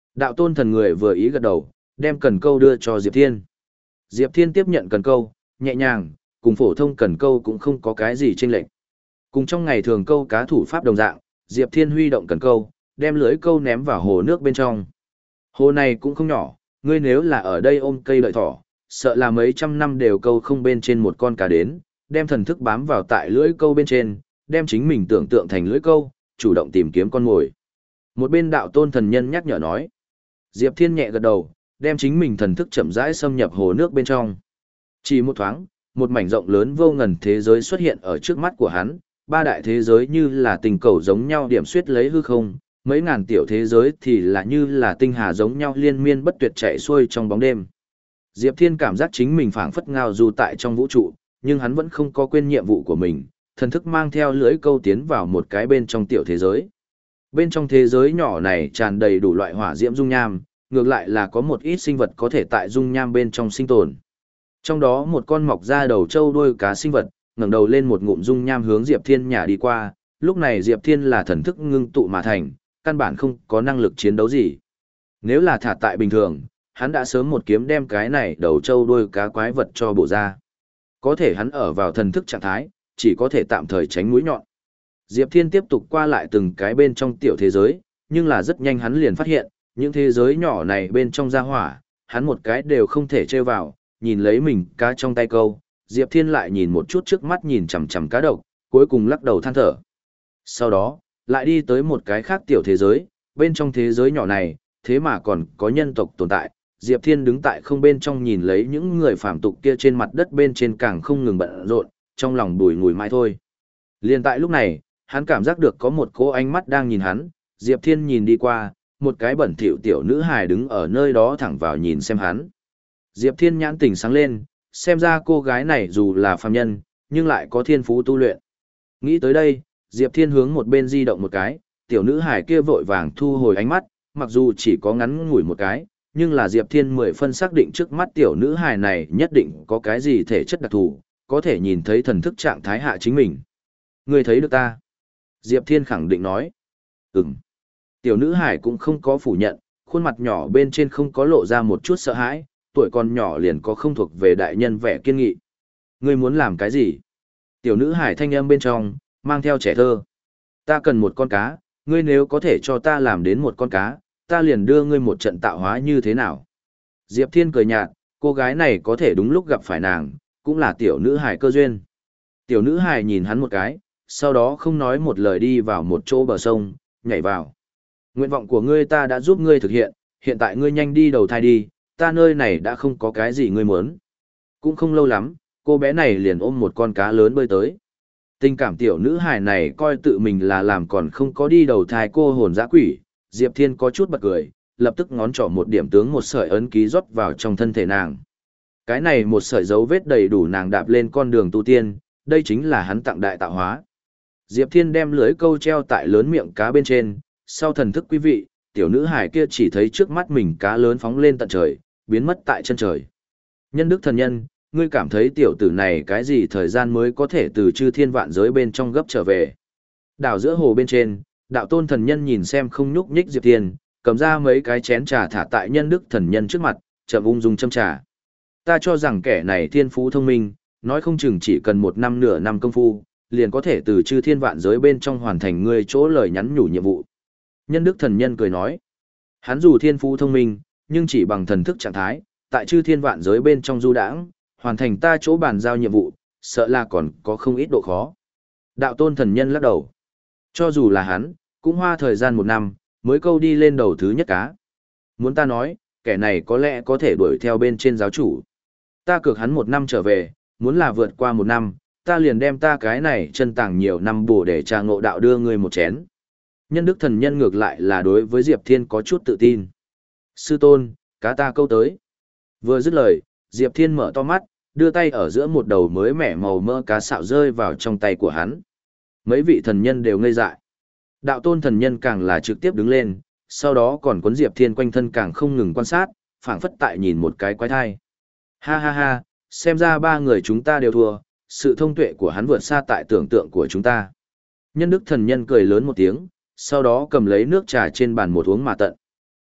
Đạo tôn thần người vừa ý gật đầu, đem cần câu đưa cho Diệp Thiên. Diệp Thiên tiếp nhận cần câu, nhẹ nhàng, cùng phổ thông cần câu cũng không có cái gì chênh lệch. Cùng trong ngày thường câu cá thủ pháp đồng dạng, Diệp Thiên huy động cần câu, đem lưới câu ném vào hồ nước bên trong. Hồ này cũng không nhỏ, ngươi nếu là ở đây ôm cây đợi thỏ, sợ là mấy trăm năm đều câu không bên trên một con cá đến, đem thần thức bám vào tại lưỡi câu bên trên, đem chính mình tưởng tượng thành lưỡi câu, chủ động tìm kiếm con mồi. Một bên đạo tôn thần nhân nhắc nhở nói. Diệp Thiên nhẹ gật đầu, đem chính mình thần thức chậm rãi xâm nhập hồ nước bên trong. Chỉ một thoáng, một mảnh rộng lớn vô ngần thế giới xuất hiện ở trước mắt của hắn, ba đại thế giới như là tình cầu giống nhau điểm xuyết lấy hư không, mấy ngàn tiểu thế giới thì là như là tinh hà giống nhau liên miên bất tuyệt chạy xuôi trong bóng đêm. Diệp Thiên cảm giác chính mình phảng phất ngao du tại trong vũ trụ, nhưng hắn vẫn không có quên nhiệm vụ của mình, thần thức mang theo lưỡi câu tiến vào một cái bên trong tiểu thế giới. Bên trong thế giới nhỏ này tràn đầy đủ loại hỏa diễm dung nham, ngược lại là có một ít sinh vật có thể tại dung nham bên trong sinh tồn. Trong đó một con mọc ra đầu trâu đuôi cá sinh vật, ngẩng đầu lên một ngụm dung nham hướng Diệp Thiên nhả đi qua, lúc này Diệp Thiên là thần thức ngưng tụ mà thành, căn bản không có năng lực chiến đấu gì. Nếu là thả tại bình thường, hắn đã sớm một kiếm đem cái này đầu trâu đuôi cá quái vật cho bổ ra. Có thể hắn ở vào thần thức trạng thái, chỉ có thể tạm thời tránh mũi nhọn. Diệp Thiên tiếp tục qua lại từng cái bên trong tiểu thế giới, nhưng là rất nhanh hắn liền phát hiện, những thế giới nhỏ này bên trong gia hỏa, hắn một cái đều không thể trêu vào, nhìn lấy mình cá trong tay câu, Diệp Thiên lại nhìn một chút trước mắt nhìn chằm chằm cá độc, cuối cùng lắc đầu than thở. Sau đó, lại đi tới một cái khác tiểu thế giới, bên trong thế giới nhỏ này, thế mà còn có nhân tộc tồn tại. Diệp Thiên đứng tại không bên trong nhìn lấy những người phàm tục kia trên mặt đất bên trên càng không ngừng bận rộn, trong lòng bùi ngùi mãi thôi. Liên tại lúc này, hắn cảm giác được có một cô ánh mắt đang nhìn hắn, Diệp Thiên nhìn đi qua, một cái bẩn thỉu tiểu nữ hài đứng ở nơi đó thẳng vào nhìn xem hắn. Diệp Thiên nhãn tỉnh sáng lên, xem ra cô gái này dù là phàm nhân, nhưng lại có thiên phú tu luyện. Nghĩ tới đây, Diệp Thiên hướng một bên di động một cái, tiểu nữ hài kia vội vàng thu hồi ánh mắt, mặc dù chỉ có ngắn ngủi một cái, nhưng là Diệp Thiên mười phân xác định trước mắt tiểu nữ hài này nhất định có cái gì thể chất đặc thù, có thể nhìn thấy thần thức trạng thái hạ chính mình. Ngươi thấy được ta? Diệp Thiên khẳng định nói. Ừm. Tiểu nữ hài cũng không có phủ nhận, khuôn mặt nhỏ bên trên không có lộ ra một chút sợ hãi, tuổi còn nhỏ liền có không thuộc về đại nhân vẻ kiên nghị. Ngươi muốn làm cái gì? Tiểu nữ hài thanh âm bên trong, mang theo trẻ thơ. Ta cần một con cá, ngươi nếu có thể cho ta làm đến một con cá, ta liền đưa ngươi một trận tạo hóa như thế nào? Diệp Thiên cười nhạt, cô gái này có thể đúng lúc gặp phải nàng, cũng là tiểu nữ hài cơ duyên. Tiểu nữ hài nhìn hắn một cái, sau đó không nói một lời đi vào một chỗ bờ sông, nhảy vào. Nguyện vọng của ngươi ta đã giúp ngươi thực hiện, hiện tại ngươi nhanh đi đầu thai đi, ta nơi này đã không có cái gì ngươi muốn. Cũng không lâu lắm, cô bé này liền ôm một con cá lớn bơi tới. Tình cảm tiểu nữ hài này coi tự mình là làm còn không có đi đầu thai cô hồn dã quỷ, Diệp Thiên có chút bật cười, lập tức ngón trỏ một điểm tướng một sợi ấn ký rót vào trong thân thể nàng. Cái này một sợi dấu vết đầy đủ nàng đạp lên con đường tu tiên, đây chính là hắn tặng đại tạo hóa. Diệp Thiên đem lưới câu treo tại lớn miệng cá bên trên, sau thần thức quý vị, tiểu nữ hài kia chỉ thấy trước mắt mình cá lớn phóng lên tận trời, biến mất tại chân trời. Nhân đức thần nhân, ngươi cảm thấy tiểu tử này cái gì thời gian mới có thể từ chư thiên vạn giới bên trong gấp trở về. Đảo giữa hồ bên trên, đạo tôn thần nhân nhìn xem không nhúc nhích Diệp Thiên, cầm ra mấy cái chén trà thả tại nhân đức thần nhân trước mặt, chậm ung dung châm trà. Ta cho rằng kẻ này thiên phú thông minh, nói không chừng chỉ cần một năm nửa năm công phu, liền có thể từ chư thiên vạn giới bên trong hoàn thành ngươi chỗ lời nhắn nhủ nhiệm vụ. Nhân đức thần nhân cười nói, hắn dù thiên phú thông minh, nhưng chỉ bằng thần thức trạng thái, tại chư thiên vạn giới bên trong du đãng, hoàn thành ta chỗ bàn giao nhiệm vụ, sợ là còn có không ít độ khó. Đạo tôn thần nhân lắc đầu. Cho dù là hắn, cũng hoa thời gian một năm, mới câu đi lên đầu thứ nhất cá. Muốn ta nói, kẻ này có lẽ có thể đuổi theo bên trên giáo chủ. Ta cược hắn một năm trở về, muốn là vượt qua một năm, ta liền đem ta cái này chân tàng nhiều năm bổ để trà ngộ đạo đưa ngươi một chén. Nhân đức thần nhân ngược lại là đối với Diệp Thiên có chút tự tin. Sư tôn, cá ta câu tới. Vừa dứt lời, Diệp Thiên mở to mắt, đưa tay ở giữa một đầu mới mẻ màu mỡ cá sạo rơi vào trong tay của hắn. Mấy vị thần nhân đều ngây dại. Đạo tôn thần nhân càng là trực tiếp đứng lên, sau đó còn cuốn Diệp Thiên quanh thân càng không ngừng quan sát, phảng phất tại nhìn một cái quái thai. Ha ha ha, xem ra ba người chúng ta đều thua, sự thông tuệ của hắn vượt xa tại tưởng tượng của chúng ta. Nhân đức thần nhân cười lớn một tiếng, sau đó cầm lấy nước trà trên bàn một uống mà tận.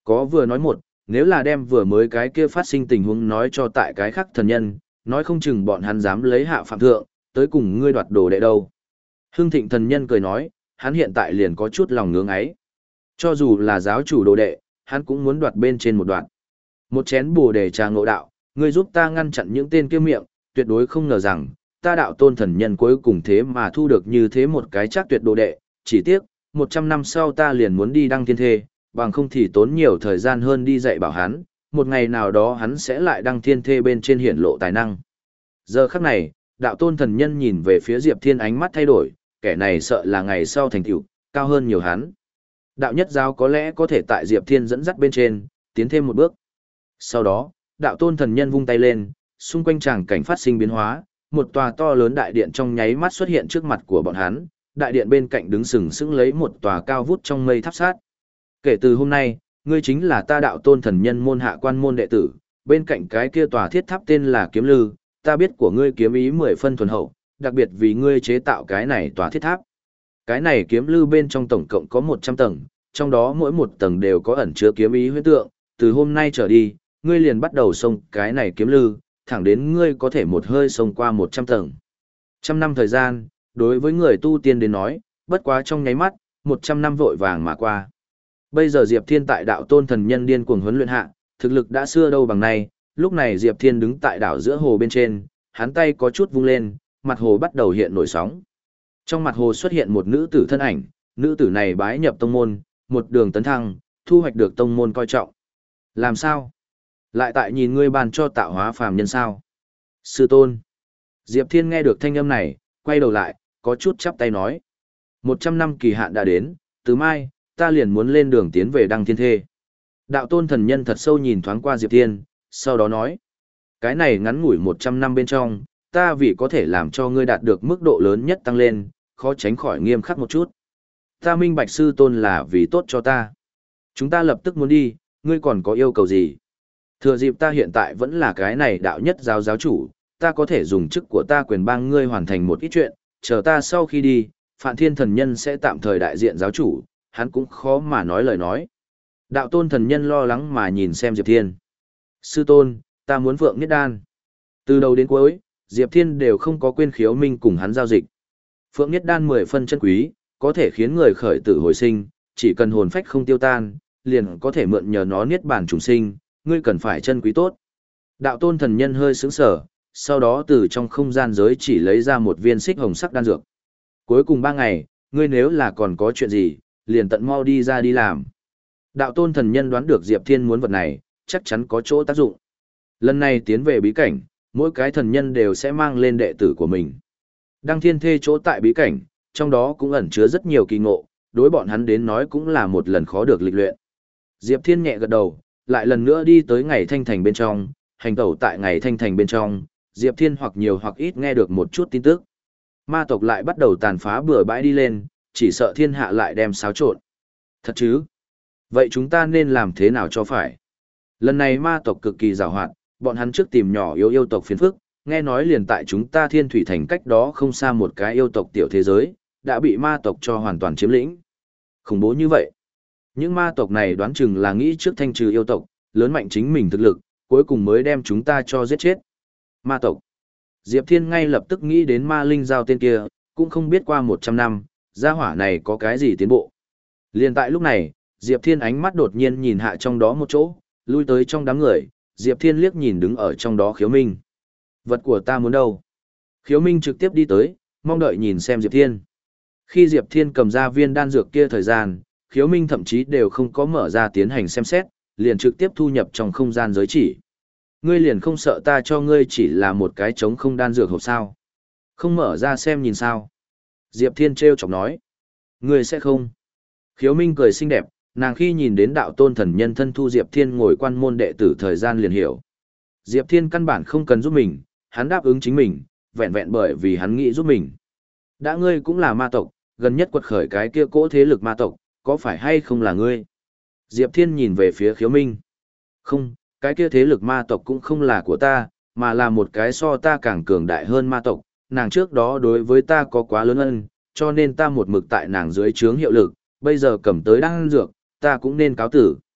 Có vừa nói một, nếu là đem vừa mới cái kia phát sinh tình huống nói cho tại cái khác thần nhân, nói không chừng bọn hắn dám lấy hạ phạm thượng, tới cùng ngươi đoạt đồ đệ đâu. Hưng thịnh thần nhân cười nói, hắn hiện tại liền có chút lòng ngưỡng ấy. Cho dù là giáo chủ đồ đệ, hắn cũng muốn đoạt bên trên một đoạn. Một chén bồ đề trà ngộ đạo, ngươi giúp ta ngăn chặn những tên kia miệng, tuyệt đối không ngờ rằng, ta đạo tôn thần nhân cuối cùng thế mà thu được như thế một cái chắc tuyệt đồ đệ, chỉ tiếc, một trăm năm sau ta liền muốn đi đăng thiên thê, bằng không thì tốn nhiều thời gian hơn đi dạy bảo hắn, một ngày nào đó hắn sẽ lại đăng thiên thê bên trên hiển lộ tài năng. Giờ khắc này, đạo tôn thần nhân nhìn về phía Diệp Thiên ánh mắt thay đổi, kẻ này sợ là ngày sau thành tựu cao hơn nhiều hắn. Đạo nhất giáo có lẽ có thể tại Diệp Thiên dẫn dắt bên trên, tiến thêm một bước. Sau đó, đạo tôn thần nhân vung tay lên, xung quanh tràng cảnh phát sinh biến hóa, một tòa to lớn đại điện trong nháy mắt xuất hiện trước mặt của bọn hắn, đại điện bên cạnh đứng sừng sững lấy một tòa cao vút trong mây tháp sát. Kể từ hôm nay, ngươi chính là ta đạo tôn thần nhân môn hạ quan môn đệ tử, bên cạnh cái kia tòa thiết tháp tên là Kiếm Lư, ta biết của ngươi kiếm ý mười phân thuần hậu, đặc biệt vì ngươi chế tạo cái này tòa thiết tháp. Cái này kiếm lư bên trong tổng cộng có một trăm tầng, trong đó mỗi một tầng đều có ẩn chứa kiếm ý huyễn tượng, từ hôm nay trở đi, ngươi liền bắt đầu xông cái này kiếm lư, thẳng đến ngươi có thể một hơi xông qua một trăm tầng. Trăm năm thời gian, đối với người tu tiên đến nói, bất quá trong nháy mắt, một trăm năm vội vàng mà qua. Bây giờ Diệp Thiên tại đạo tôn thần nhân điên cuồng huấn luyện hạ, thực lực đã xưa đâu bằng nay, lúc này Diệp Thiên đứng tại đảo giữa hồ bên trên, hắn tay có chút vung lên, mặt hồ bắt đầu hiện nổi sóng. Trong mặt hồ xuất hiện một nữ tử thân ảnh, nữ tử này bái nhập tông môn, một đường tấn thăng, thu hoạch được tông môn coi trọng. Làm sao? Lại tại nhìn ngươi bàn cho tạo hóa phàm nhân sao? Sư tôn. Diệp Thiên nghe được thanh âm này, quay đầu lại, có chút chắp tay nói. Một trăm năm kỳ hạn đã đến, từ mai, ta liền muốn lên đường tiến về đăng thiên thê. Đạo tôn thần nhân thật sâu nhìn thoáng qua Diệp Thiên, sau đó nói. Cái này ngắn ngủi một trăm năm bên trong, ta vì có thể làm cho ngươi đạt được mức độ lớn nhất tăng lên, khó tránh khỏi nghiêm khắc một chút. Ta minh bạch sư tôn là vì tốt cho ta. Chúng ta lập tức muốn đi, ngươi còn có yêu cầu gì? Thừa dịp ta hiện tại vẫn là cái này đạo nhất giáo giáo chủ, ta có thể dùng chức của ta quyền bang ngươi hoàn thành một ít chuyện, chờ ta sau khi đi, Phạn Thiên thần nhân sẽ tạm thời đại diện giáo chủ, hắn cũng khó mà nói lời nói. Đạo tôn thần nhân lo lắng mà nhìn xem Diệp Thiên. Sư tôn, ta muốn vượng niết đan. Từ đầu đến cuối, Diệp Thiên đều không có quên Khiếu Minh cùng hắn giao dịch. Phượng Niết Đan mười phân chân quý, có thể khiến người khởi tử hồi sinh, chỉ cần hồn phách không tiêu tan, liền có thể mượn nhờ nó niết bàn trùng sinh, ngươi cần phải chân quý tốt. Đạo tôn thần nhân hơi sững sờ, sau đó từ trong không gian giới chỉ lấy ra một viên xích hồng sắc đan dược. Cuối cùng ba ngày, ngươi nếu là còn có chuyện gì, liền tận mau đi ra đi làm. Đạo tôn thần nhân đoán được Diệp Thiên muốn vật này, chắc chắn có chỗ tác dụng. Lần này tiến về bí cảnh, mỗi cái thần nhân đều sẽ mang lên đệ tử của mình. Đăng thiên thê chỗ tại bí cảnh, trong đó cũng ẩn chứa rất nhiều kỳ ngộ, đối bọn hắn đến nói cũng là một lần khó được lịch luyện. Diệp Thiên nhẹ gật đầu, lại lần nữa đi tới ngày thanh thành bên trong, hành tẩu tại ngày thanh thành bên trong, Diệp Thiên hoặc nhiều hoặc ít nghe được một chút tin tức. Ma tộc lại bắt đầu tàn phá bừa bãi đi lên, chỉ sợ thiên hạ lại đem xáo trộn. Thật chứ? Vậy chúng ta nên làm thế nào cho phải? Lần này ma tộc cực kỳ giàu hoạt, bọn hắn trước tìm nhỏ yếu yêu tộc phiền phức, nghe nói liền tại chúng ta Thiên Thủy Thành cách đó không xa một cái yêu tộc tiểu thế giới, đã bị ma tộc cho hoàn toàn chiếm lĩnh. Khủng bố như vậy. Những ma tộc này đoán chừng là nghĩ trước thanh trừ yêu tộc, lớn mạnh chính mình thực lực, cuối cùng mới đem chúng ta cho giết chết. Ma tộc. Diệp Thiên ngay lập tức nghĩ đến ma linh giao tên kia, cũng không biết qua một trăm năm, gia hỏa này có cái gì tiến bộ. Liền tại lúc này, Diệp Thiên ánh mắt đột nhiên nhìn hạ trong đó một chỗ, lui tới trong đám người, Diệp Thiên liếc nhìn đứng ở trong đó Khiếu Minh. Vật của ta muốn đâu? Khiếu Minh trực tiếp đi tới, mong đợi nhìn xem Diệp Thiên. Khi Diệp Thiên cầm ra viên đan dược kia thời gian, Khiếu Minh thậm chí đều không có mở ra tiến hành xem xét, liền trực tiếp thu nhập trong không gian giới chỉ. Ngươi liền không sợ ta cho ngươi chỉ là một cái trống không đan dược hộp sao? Không mở ra xem nhìn sao? Diệp Thiên trêu chọc nói. Ngươi sẽ không. Khiếu Minh cười xinh đẹp, nàng khi nhìn đến đạo tôn thần nhân thân thu Diệp Thiên ngồi quan môn đệ tử thời gian liền hiểu. Diệp Thiên căn bản không cần giúp mình, hắn đáp ứng chính mình, vẹn vẹn bởi vì hắn nghĩ giúp mình. Đã ngươi cũng là ma tộc, gần nhất quật khởi cái kia cỗ thế lực ma tộc, có phải hay không là ngươi? Diệp Thiên nhìn về phía Khiếu Minh. Không, cái kia thế lực ma tộc cũng không là của ta, mà là một cái so ta càng cường đại hơn ma tộc, nàng trước đó đối với ta có quá lớn ân, cho nên ta một mực tại nàng dưới trướng hiệu lực, bây giờ cầm tới đan dược, ta cũng nên cáo tử.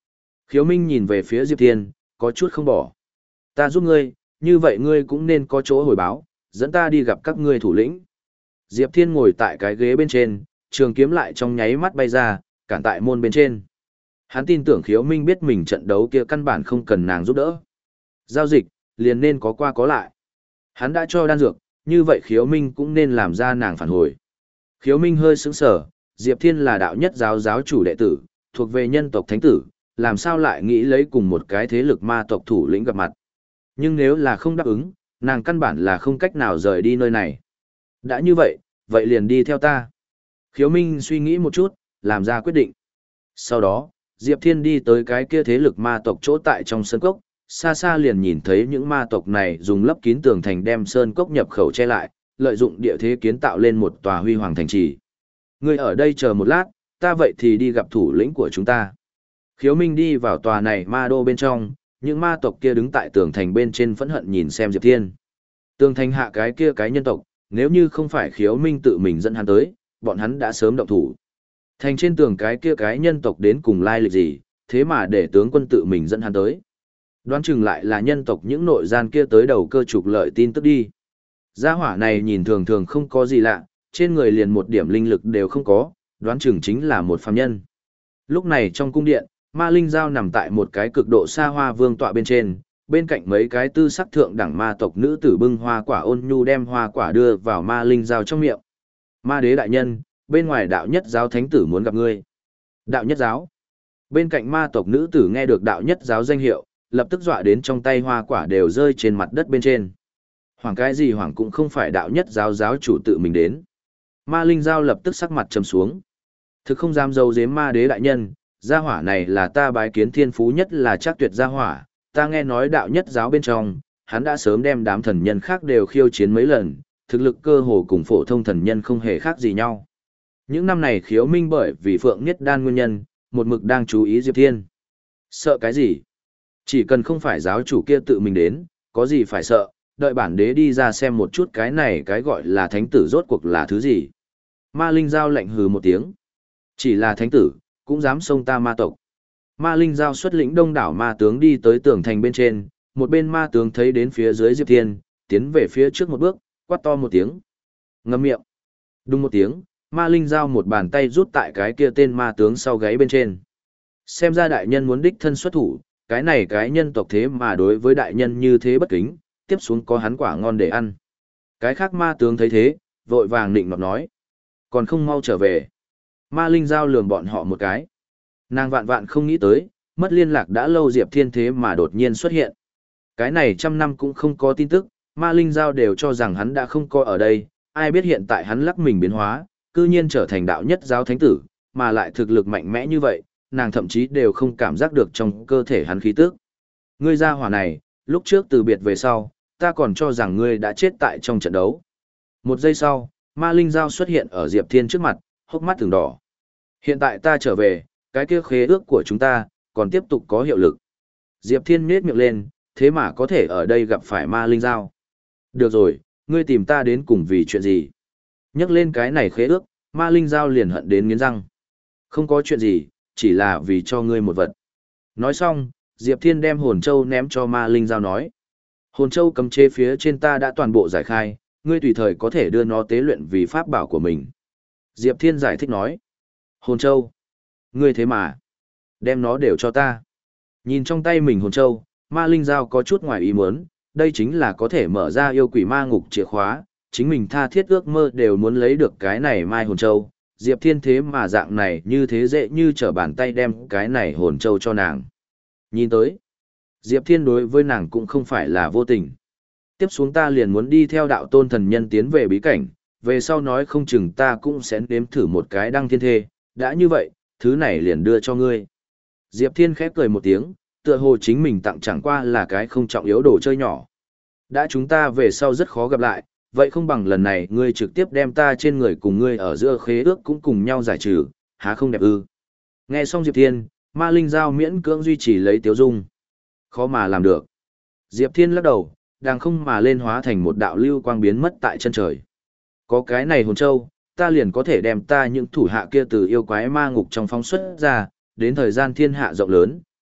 Khiếu Minh nhìn về phía Diệp Thiên, có chút không bỏ. Ta giúp ngươi, như vậy ngươi cũng nên có chỗ hồi báo, dẫn ta đi gặp các ngươi thủ lĩnh. Diệp Thiên ngồi tại cái ghế bên trên, trường kiếm lại trong nháy mắt bay ra, cản tại môn bên trên. Hắn tin tưởng Khiếu Minh biết mình trận đấu kia căn bản không cần nàng giúp đỡ. Giao dịch, liền nên có qua có lại. Hắn đã cho đan dược, như vậy Khiếu Minh cũng nên làm ra nàng phản hồi. Khiếu Minh hơi sững sờ, Diệp Thiên là đạo nhất giáo giáo chủ đệ tử, thuộc về nhân tộc thánh tử, làm sao lại nghĩ lấy cùng một cái thế lực ma tộc thủ lĩnh gặp mặt. Nhưng nếu là không đáp ứng, nàng căn bản là không cách nào rời đi nơi này. Đã như vậy, vậy liền đi theo ta. Khiếu Minh suy nghĩ một chút, làm ra quyết định. Sau đó, Diệp Thiên đi tới cái kia thế lực ma tộc chỗ tại trong sơn cốc, xa xa liền nhìn thấy những ma tộc này dùng lấp kín tường thành đem sơn cốc nhập khẩu che lại, lợi dụng địa thế kiến tạo lên một tòa huy hoàng thành trì. Ngươi ở đây chờ một lát, ta vậy thì đi gặp thủ lĩnh của chúng ta. Khiếu Minh đi vào tòa này ma đô bên trong, những ma tộc kia đứng tại tường thành bên trên phẫn hận nhìn xem Diệp Thiên. Tường thành hạ cái kia cái nhân tộc, nếu như không phải Khiếu Minh tự mình dẫn hắn tới, bọn hắn đã sớm động thủ. Thành trên tường cái kia cái nhân tộc đến cùng lai lịch gì, thế mà để tướng quân tự mình dẫn hắn tới. Đoán chừng lại là nhân tộc những nội gian kia tới đầu cơ trục lợi tin tức đi. Gia hỏa này nhìn thường thường không có gì lạ, trên người liền một điểm linh lực đều không có, đoán chừng chính là một phàm nhân. Lúc này trong cung điện, ma linh giao nằm tại một cái cực độ xa hoa vương tọa bên trên, bên cạnh mấy cái tư sắc thượng đẳng ma tộc nữ tử bưng hoa quả ôn nhu đem hoa quả đưa vào ma linh giao trong miệng. Ma đế đại nhân, bên ngoài đạo nhất giáo thánh tử muốn gặp ngươi. Đạo nhất giáo. Bên cạnh ma tộc nữ tử nghe được đạo nhất giáo danh hiệu, lập tức dọa đến trong tay hoa quả đều rơi trên mặt đất bên trên. Hoàng cái gì hoàng cũng không phải đạo nhất giáo giáo chủ tự mình đến. Ma linh giao lập tức sắc mặt trầm xuống. Thực không dám dâu dếm ma đế đại nhân, gia hỏa này là ta bái kiến thiên phú nhất là chắc tuyệt gia hỏa, ta nghe nói đạo nhất giáo bên trong, hắn đã sớm đem đám thần nhân khác đều khiêu chiến mấy lần, thực lực cơ hồ cùng phổ thông thần nhân không hề khác gì nhau. Những năm này Khiếu Minh bởi vì Phượng Niết Đan nguyên nhân, một mực đang chú ý Diệp Thiên. Sợ cái gì? Chỉ cần không phải giáo chủ kia tự mình đến, có gì phải sợ, đợi bản đế đi ra xem một chút cái này cái gọi là thánh tử rốt cuộc là thứ gì. Ma Linh Giao lạnh hừ một tiếng. Chỉ là thánh tử, cũng dám xông ta ma tộc. Ma Linh Giao xuất lĩnh đông đảo ma tướng đi tới tường thành bên trên, một bên ma tướng thấy đến phía dưới Diệp Thiên, tiến về phía trước một bước, quát to một tiếng. Ngậm miệng. Đùng một tiếng, Ma Linh Giao một bàn tay rút tại cái kia tên ma tướng sau gáy bên trên. Xem ra đại nhân muốn đích thân xuất thủ, cái này cái nhân tộc thế mà đối với đại nhân như thế bất kính, tiếp xuống có hắn quả ngon để ăn. Cái khác ma tướng thấy thế, vội vàng nịnh nọt nói. Còn không mau trở về. Ma Linh Giao lườm bọn họ một cái. Nàng vạn vạn không nghĩ tới, mất liên lạc đã lâu Diệp Thiên thế mà đột nhiên xuất hiện. Cái này trăm năm cũng không có tin tức, Ma Linh Giao đều cho rằng hắn đã không có ở đây, ai biết hiện tại hắn lắc mình biến hóa, cư nhiên trở thành đạo nhất giáo thánh tử, mà lại thực lực mạnh mẽ như vậy, nàng thậm chí đều không cảm giác được trong cơ thể hắn khí tức. Ngươi gia hỏa này, lúc trước từ biệt về sau, ta còn cho rằng ngươi đã chết tại trong trận đấu. Một giây sau, Ma Linh Giao xuất hiện ở Diệp Thiên trước mặt, hốc mắt từng đỏ. Hiện tại ta trở về, cái kia khế ước của chúng ta, còn tiếp tục có hiệu lực. Diệp Thiên nhếch miệng lên, thế mà có thể ở đây gặp phải Ma Linh Giao. Được rồi, ngươi tìm ta đến cùng vì chuyện gì? Nhắc lên cái này khế ước, Ma Linh Giao liền hận đến nghiến răng. Không có chuyện gì, chỉ là vì cho ngươi một vật. Nói xong, Diệp Thiên đem hồn châu ném cho Ma Linh Giao nói. Hồn châu cấm chế phía trên ta đã toàn bộ giải khai, ngươi tùy thời có thể đưa nó tế luyện vì pháp bảo của mình. Diệp Thiên giải thích nói. Hồn châu. Ngươi thế mà. Đem nó đều cho ta. Nhìn trong tay mình hồn châu, Ma Linh Giao có chút ngoài ý muốn, đây chính là có thể mở ra yêu quỷ ma ngục chìa khóa, chính mình tha thiết ước mơ đều muốn lấy được cái này mai hồn châu. Diệp Thiên thế mà dạng này như thế dễ như trở bàn tay đem cái này hồn châu cho nàng. Nhìn tới, Diệp Thiên đối với nàng cũng không phải là vô tình. Tiếp xuống ta liền muốn đi theo đạo tôn thần nhân tiến về bí cảnh, về sau nói không chừng ta cũng sẽ nếm thử một cái đăng thiên thê, đã như vậy, thứ này liền đưa cho ngươi. Diệp Thiên khép cười một tiếng, tựa hồ chính mình tặng chẳng qua là cái không trọng yếu đồ chơi nhỏ. Đã chúng ta về sau rất khó gặp lại, vậy không bằng lần này ngươi trực tiếp đem ta trên người cùng ngươi ở giữa khế ước cũng cùng nhau giải trừ, há không đẹp ư. Nghe xong Diệp Thiên, Ma Linh Giao miễn cưỡng duy trì lấy tiếu dung. Khó mà làm được. Diệp Thiên lắc đầu, đang không mà lên hóa thành một đạo lưu quang biến mất tại chân trời. Có cái này hồn châu, ta liền có thể đem ta những thủ hạ kia từ yêu quái ma ngục trong phóng xuất ra, đến thời gian thiên hạ rộng lớn,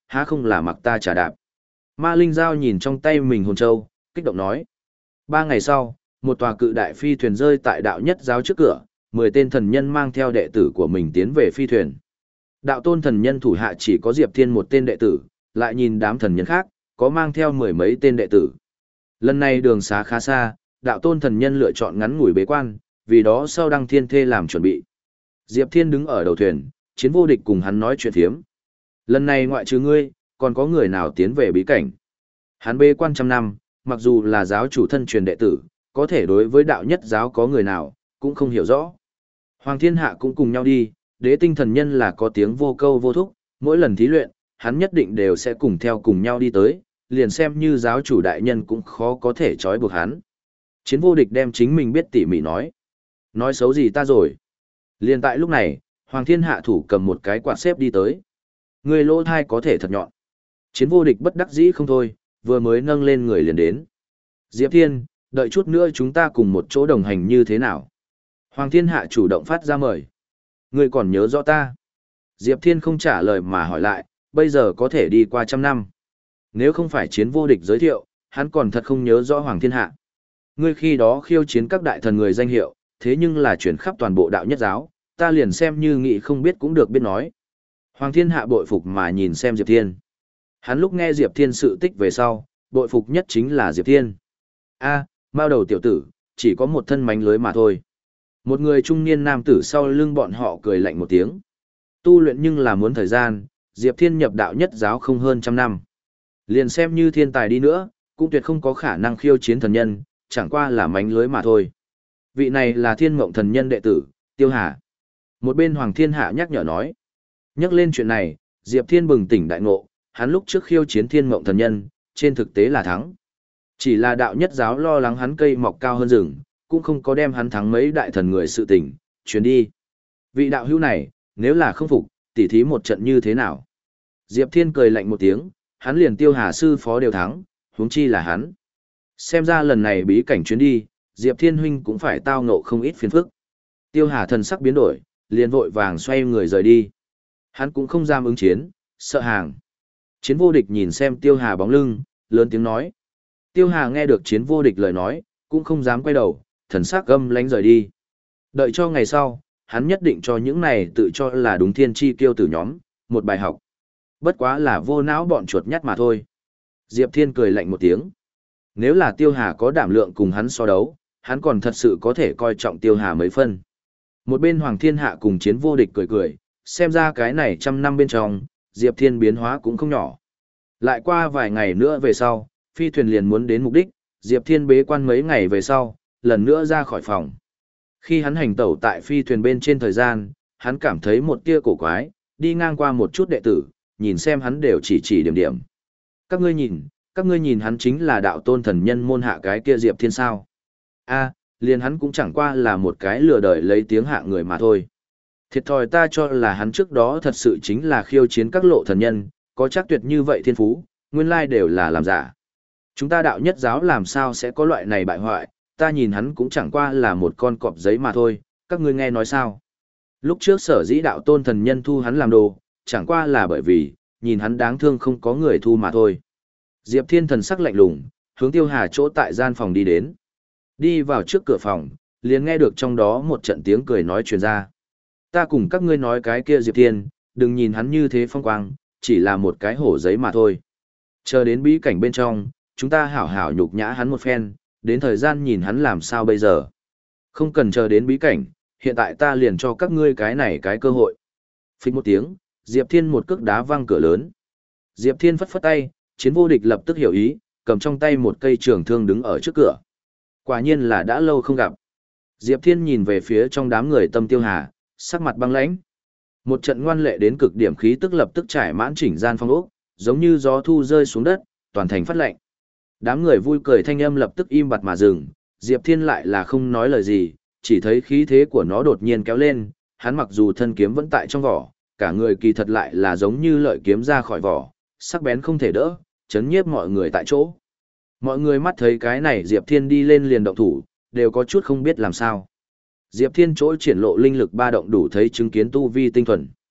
há không là mặc ta trả đạp. Ma Linh Giao nhìn trong tay mình hồn châu, kích động nói. Ba ngày sau, một tòa cự đại phi thuyền rơi tại đạo nhất giáo trước cửa, mười tên thần nhân mang theo đệ tử của mình tiến về phi thuyền. Đạo tôn thần nhân thủ hạ chỉ có Diệp Thiên một tên đệ tử, lại nhìn đám thần nhân khác, có mang theo mười mấy tên đệ tử. Lần này đường xá khá xa, đạo tôn thần nhân lựa chọn ngắn ngủi bế quan, vì đó sau đăng thiên thê làm chuẩn bị. Diệp Thiên đứng ở đầu thuyền, Chiến Vô Địch cùng hắn nói chuyện thiếm. Lần này ngoại trừ ngươi, còn có người nào tiến về bí cảnh? Hắn bế quan trăm năm, mặc dù là giáo chủ thân truyền đệ tử, có thể đối với đạo nhất giáo có người nào, cũng không hiểu rõ. Hoàng thiên hạ cũng cùng nhau đi, đế tinh thần nhân là có tiếng vô câu vô thúc, mỗi lần thí luyện, hắn nhất định đều sẽ cùng theo cùng nhau đi tới, liền xem như giáo chủ đại nhân cũng khó có thể trói buộc hắn. Chiến Vô Địch đem chính mình biết tỉ mỉ nói. Nói xấu gì ta rồi? Liền tại lúc này, Hoàng thiên hạ thủ cầm một cái quạt xếp đi tới. Người lỗ thai có thể thật nhọn. Chiến Vô Địch bất đắc dĩ không thôi, vừa mới nâng lên người liền đến. Diệp Thiên, đợi chút nữa chúng ta cùng một chỗ đồng hành như thế nào? Hoàng thiên hạ chủ động phát ra mời. Ngươi còn nhớ rõ ta? Diệp Thiên không trả lời mà hỏi lại, bây giờ có thể đi qua trăm năm. Nếu không phải Chiến Vô Địch giới thiệu, hắn còn thật không nhớ rõ Hoàng thiên hạ. Ngươi khi đó khiêu chiến các đại thần người danh hiệu, thế nhưng là chuyển khắp toàn bộ đạo nhất giáo, ta liền xem như nghị không biết cũng được biết nói. Hoàng thiên hạ bội phục mà nhìn xem Diệp Thiên. Hắn lúc nghe Diệp Thiên sự tích về sau, bội phục nhất chính là Diệp Thiên. A, mao đầu tiểu tử, chỉ có một thân mánh lưới mà thôi. Một người trung niên nam tử sau lưng bọn họ cười lạnh một tiếng. Tu luyện nhưng là muốn thời gian, Diệp Thiên nhập đạo nhất giáo không hơn trăm năm. Liền xem như thiên tài đi nữa, cũng tuyệt không có khả năng khiêu chiến thần nhân, chẳng qua là mánh lưới mà thôi. Vị này là Thiên Mộng thần nhân đệ tử, Tiêu Hà. Một bên Hoàng Thiên Hạ nhắc nhở nói. Nhắc lên chuyện này, Diệp Thiên bừng tỉnh đại ngộ, hắn lúc trước khiêu chiến Thiên Mộng thần nhân, trên thực tế là thắng. Chỉ là đạo nhất giáo lo lắng hắn cây mọc cao hơn rừng, cũng không có đem hắn thắng mấy đại thần người sự tình, chuyến đi. Vị đạo hữu này, nếu là không phục, tỉ thí một trận như thế nào? Diệp Thiên cười lạnh một tiếng, hắn liền Tiêu Hà sư phó đều thắng, huống chi là hắn. Xem ra lần này bí cảnh chuyến đi, Diệp Thiên huynh cũng phải tao ngộ không ít phiền phức. Tiêu Hà thần sắc biến đổi, liền vội vàng xoay người rời đi. Hắn cũng không dám ứng chiến, sợ hàng. Chiến Vô Địch nhìn xem Tiêu Hà bóng lưng, lớn tiếng nói. Tiêu Hà nghe được Chiến Vô Địch lời nói, cũng không dám quay đầu, thần sắc gâm lánh rời đi. Đợi cho ngày sau, hắn nhất định cho những này tự cho là đúng thiên chi kiêu tử nhóm, một bài học. Bất quá là vô não bọn chuột nhắt mà thôi. Diệp Thiên cười lạnh một tiếng. Nếu là Tiêu Hà có đảm lượng cùng hắn so đấu, hắn còn thật sự có thể coi trọng Tiêu Hà mấy phân. Một bên Hoàng Thiên Hạ cùng Chiến Vô Địch cười cười, xem ra cái này trăm năm bên trong, Diệp Thiên biến hóa cũng không nhỏ. Lại qua vài ngày nữa về sau, phi thuyền liền muốn đến mục đích, Diệp Thiên bế quan mấy ngày về sau, lần nữa ra khỏi phòng. Khi hắn hành tẩu tại phi thuyền bên trên thời gian, hắn cảm thấy một tia cổ quái, đi ngang qua một chút đệ tử, nhìn xem hắn đều chỉ chỉ điểm điểm. Các ngươi nhìn, các ngươi nhìn hắn chính là đạo tôn thần nhân môn hạ cái kia Diệp Thiên sao. A, liền hắn cũng chẳng qua là một cái lừa đời lấy tiếng hạ người mà thôi. Thiệt thòi ta cho là hắn trước đó thật sự chính là khiêu chiến các lộ thần nhân, có chắc tuyệt như vậy thiên phú, nguyên lai đều là làm giả. Chúng ta đạo nhất giáo làm sao sẽ có loại này bại hoại, ta nhìn hắn cũng chẳng qua là một con cọp giấy mà thôi, các ngươi nghe nói sao. Lúc trước sở dĩ đạo tôn thần nhân thu hắn làm đồ, chẳng qua là bởi vì, nhìn hắn đáng thương không có người thu mà thôi. Diệp Thiên thần sắc lạnh lùng, hướng Tiêu Hà chỗ tại gian phòng đi đến. Đi vào trước cửa phòng, liền nghe được trong đó một trận tiếng cười nói truyền ra. Ta cùng các ngươi nói cái kia Diệp Thiên, đừng nhìn hắn như thế phong quang, chỉ là một cái hổ giấy mà thôi. Chờ đến bí cảnh bên trong, chúng ta hảo hảo nhục nhã hắn một phen, đến thời gian nhìn hắn làm sao bây giờ. Không cần chờ đến bí cảnh, hiện tại ta liền cho các ngươi cái này cái cơ hội. Phích một tiếng, Diệp Thiên một cước đá văng cửa lớn. Diệp Thiên phất phất tay, Chiến Vô Địch lập tức hiểu ý, cầm trong tay một cây trường thương đứng ở trước cửa. Quả nhiên là đã lâu không gặp. Diệp Thiên nhìn về phía trong đám người Tâm Tiêu Hà, sắc mặt băng lãnh. Một trận ngoan lệ đến cực điểm khí tức lập tức trải mãn chỉnh gian phong ốc, giống như gió thu rơi xuống đất, toàn thành phát lạnh. Đám người vui cười thanh âm lập tức im bặt mà dừng, Diệp Thiên lại là không nói lời gì, chỉ thấy khí thế của nó đột nhiên kéo lên, hắn mặc dù thân kiếm vẫn tại trong vỏ, cả người kỳ thật lại là giống như lợi kiếm ra khỏi vỏ, sắc bén không thể đỡ, chấn nhiếp mọi người tại chỗ. Mọi người mắt thấy cái này Diệp Thiên đi lên liền động thủ, đều có chút không biết làm sao. Diệp Thiên chỗ triển lộ linh lực ba động đủ thấy chứng kiến tu vi tinh thuần.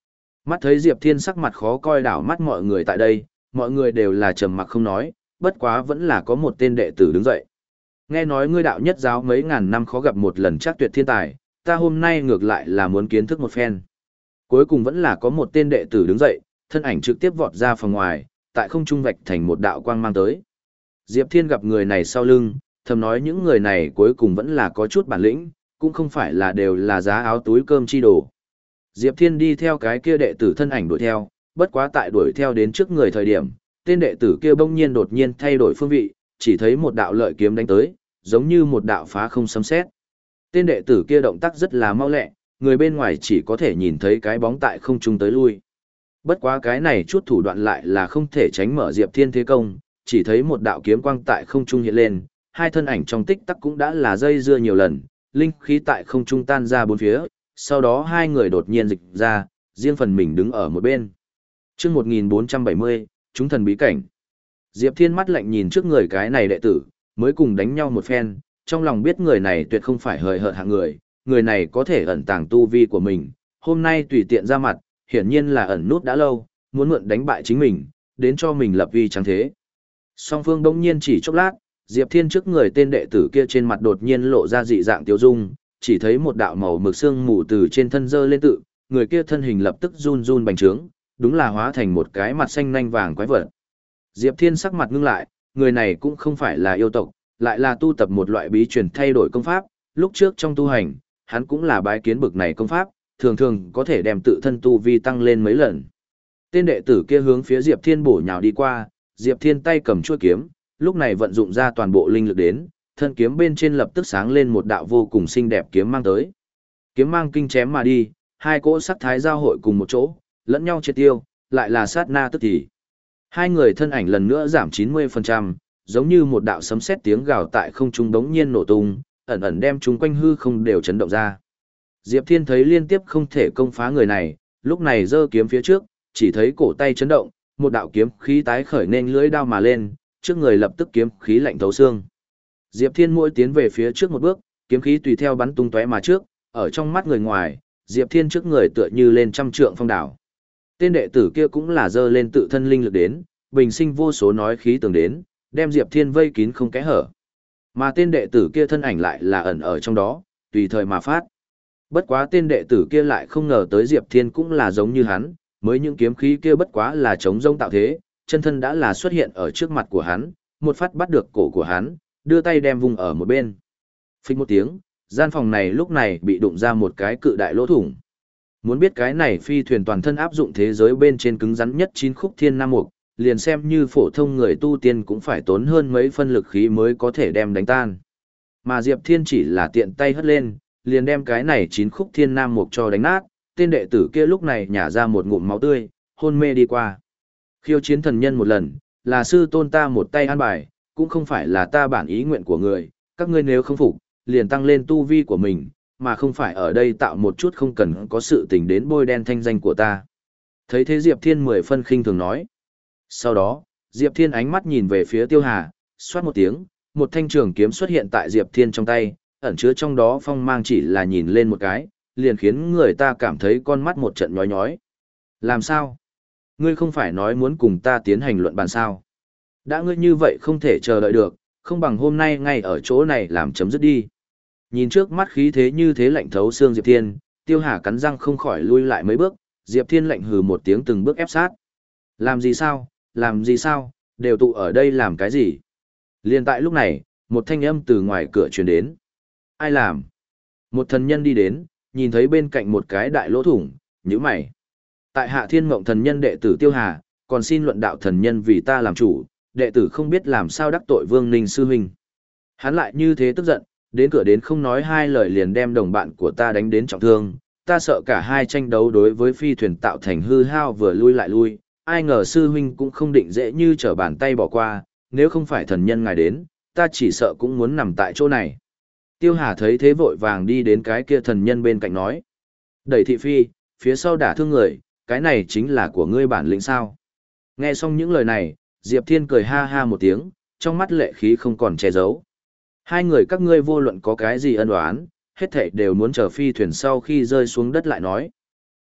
Mắt thấy Diệp Thiên sắc mặt khó coi đảo mắt mọi người tại đây, mọi người đều là trầm mặc không nói, bất quá vẫn là có một tên đệ tử đứng dậy. Nghe nói ngươi đạo nhất giáo mấy ngàn năm khó gặp một lần chắc tuyệt thiên tài, ta hôm nay ngược lại là muốn kiến thức một phen. Cuối cùng vẫn là có một tên đệ tử đứng dậy, thân ảnh trực tiếp vọt ra phòng ngoài, tại không trung vạch thành một đạo quang mang tới. Diệp Thiên gặp người này sau lưng, thầm nói những người này cuối cùng vẫn là có chút bản lĩnh, cũng không phải là đều là giá áo túi cơm chi đồ. Diệp Thiên đi theo cái kia đệ tử thân ảnh đuổi theo, bất quá tại đuổi theo đến trước người thời điểm, tên đệ tử kia bỗng nhiên đột nhiên thay đổi phương vị, chỉ thấy một đạo lợi kiếm đánh tới, giống như một đạo phá không sấm sét. Tên đệ tử kia động tác rất là mau lẹ, người bên ngoài chỉ có thể nhìn thấy cái bóng tại không trung tới lui. Bất quá cái này chút thủ đoạn lại là không thể tránh mở Diệp Thiên thế công, chỉ thấy một đạo kiếm quang tại không trung hiện lên, hai thân ảnh trong tích tắc cũng đã là dây dưa nhiều lần, linh khí tại không trung tan ra bốn phía, sau đó hai người đột nhiên dịch ra, riêng phần mình đứng ở một bên. Chương một nghìn bốn trăm bảy mươi, chúng thần bí cảnh. Diệp Thiên mắt lạnh nhìn trước người cái này đệ tử, mới cùng đánh nhau một phen, trong lòng biết người này tuyệt không phải hời hợt hạng người, người này có thể ẩn tàng tu vi của mình, hôm nay tùy tiện ra mặt, hiển nhiên là ẩn nút đã lâu, muốn mượn đánh bại chính mình, đến cho mình lập uy chẳng thế. Song phương đông nhiên chỉ chốc lát, Diệp Thiên trước người tên đệ tử kia trên mặt đột nhiên lộ ra dị dạng tiêu dung, chỉ thấy một đạo màu mực xương mù từ trên thân dơ lên tự, người kia thân hình lập tức run run bành trướng, đúng là hóa thành một cái mặt xanh nanh vàng quái vật. Diệp Thiên sắc mặt ngưng lại, người này cũng không phải là yêu tộc, lại là tu tập một loại bí truyền thay đổi công pháp, lúc trước trong tu hành, hắn cũng là bái kiến bực này công pháp, thường thường có thể đem tự thân tu vi tăng lên mấy lần. Tên đệ tử kia hướng phía Diệp Thiên bổ nhào đi qua, Diệp Thiên tay cầm chuôi kiếm, lúc này vận dụng ra toàn bộ linh lực đến, thân kiếm bên trên lập tức sáng lên một đạo vô cùng xinh đẹp kiếm mang tới. Kiếm mang kinh chém mà đi, hai cỗ sắc thái giao hội cùng một chỗ, lẫn nhau triệt tiêu, lại là sát na tức thì. Hai người thân ảnh lần nữa giảm chín mươi phần trăm, giống như một đạo sấm sét tiếng gào tại không trung đống nhiên nổ tung, ẩn ẩn đem chúng quanh hư không đều chấn động ra. Diệp Thiên thấy liên tiếp không thể công phá người này, lúc này giơ kiếm phía trước, chỉ thấy cổ tay chấn động, một đạo kiếm khí tái khởi nên lưỡi đao mà lên, trước người lập tức kiếm khí lạnh thấu xương. Diệp Thiên mỗi tiến về phía trước một bước, kiếm khí tùy theo bắn tung tóe mà trước, ở trong mắt người ngoài, Diệp Thiên trước người tựa như lên trăm trượng phong đảo. Tên đệ tử kia cũng là giơ lên tự thân linh lực đến, bình sinh vô số nói khí tường đến, đem Diệp Thiên vây kín không kẽ hở. Mà tên đệ tử kia thân ảnh lại là ẩn ở trong đó, tùy thời mà phát. Bất quá tên đệ tử kia lại không ngờ tới Diệp Thiên cũng là giống như hắn, mới những kiếm khí kia bất quá là chống rông tạo thế, chân thân đã là xuất hiện ở trước mặt của hắn, một phát bắt được cổ của hắn, đưa tay đem vùng ở một bên. Phích một tiếng, gian phòng này lúc này bị đụng ra một cái cự đại lỗ thủng. Muốn biết cái này phi thuyền toàn thân áp dụng thế giới bên trên cứng rắn nhất chín khúc thiên nam mục, liền xem như phổ thông người tu tiên cũng phải tốn hơn mấy phân lực khí mới có thể đem đánh tan. Mà Diệp Thiên chỉ là tiện tay hất lên, liền đem cái này chín khúc thiên nam mục cho đánh nát, tên đệ tử kia lúc này nhả ra một ngụm máu tươi, hôn mê đi qua. Khiêu chiến thần nhân một lần, là sư tôn ta một tay an bài, cũng không phải là ta bản ý nguyện của người, các ngươi nếu không phục, liền tăng lên tu vi của mình, mà không phải ở đây tạo một chút không cần có sự tình đến bôi đen thanh danh của ta. Thấy thế Diệp Thiên mười phân khinh thường nói. Sau đó, Diệp Thiên ánh mắt nhìn về phía Tiêu Hà, xoát một tiếng, một thanh trường kiếm xuất hiện tại Diệp Thiên trong tay, ẩn chứa trong đó phong mang chỉ là nhìn lên một cái, liền khiến người ta cảm thấy con mắt một trận nhói nhói. Làm sao? Ngươi không phải nói muốn cùng ta tiến hành luận bàn sao? Đã ngươi như vậy không thể chờ đợi được, không bằng hôm nay ngay ở chỗ này làm chấm dứt đi. Nhìn trước mắt khí thế như thế lạnh thấu xương Diệp Thiên, Tiêu Hà cắn răng không khỏi lui lại mấy bước, Diệp Thiên lạnh hừ một tiếng từng bước ép sát. Làm gì sao, làm gì sao, đều tụ ở đây làm cái gì? Liên tại lúc này, một thanh âm từ ngoài cửa truyền đến. Ai làm? Một thần nhân đi đến, nhìn thấy bên cạnh một cái đại lỗ thủng, nhíu mày. Tại Hạ Thiên Mộng thần nhân đệ tử Tiêu Hà, còn xin luận đạo thần nhân vì ta làm chủ, đệ tử không biết làm sao đắc tội Vương Ninh sư huynh. Hắn lại như thế tức giận, đến cửa đến không nói hai lời liền đem đồng bạn của ta đánh đến trọng thương, ta sợ cả hai tranh đấu đối với phi thuyền tạo thành hư hao vừa lui lại lui, ai ngờ sư huynh cũng không định dễ như trở bàn tay bỏ qua, nếu không phải thần nhân ngài đến, ta chỉ sợ cũng muốn nằm tại chỗ này. Tiêu Hà thấy thế vội vàng đi đến cái kia thần nhân bên cạnh nói. Đẩy thị phi, phía sau đả thương người, cái này chính là của ngươi bản lĩnh sao. Nghe xong những lời này, Diệp Thiên cười ha ha một tiếng, trong mắt lệ khí không còn che giấu. Hai người các ngươi vô luận có cái gì ân oán, hết thảy đều muốn chờ phi thuyền sau khi rơi xuống đất lại nói.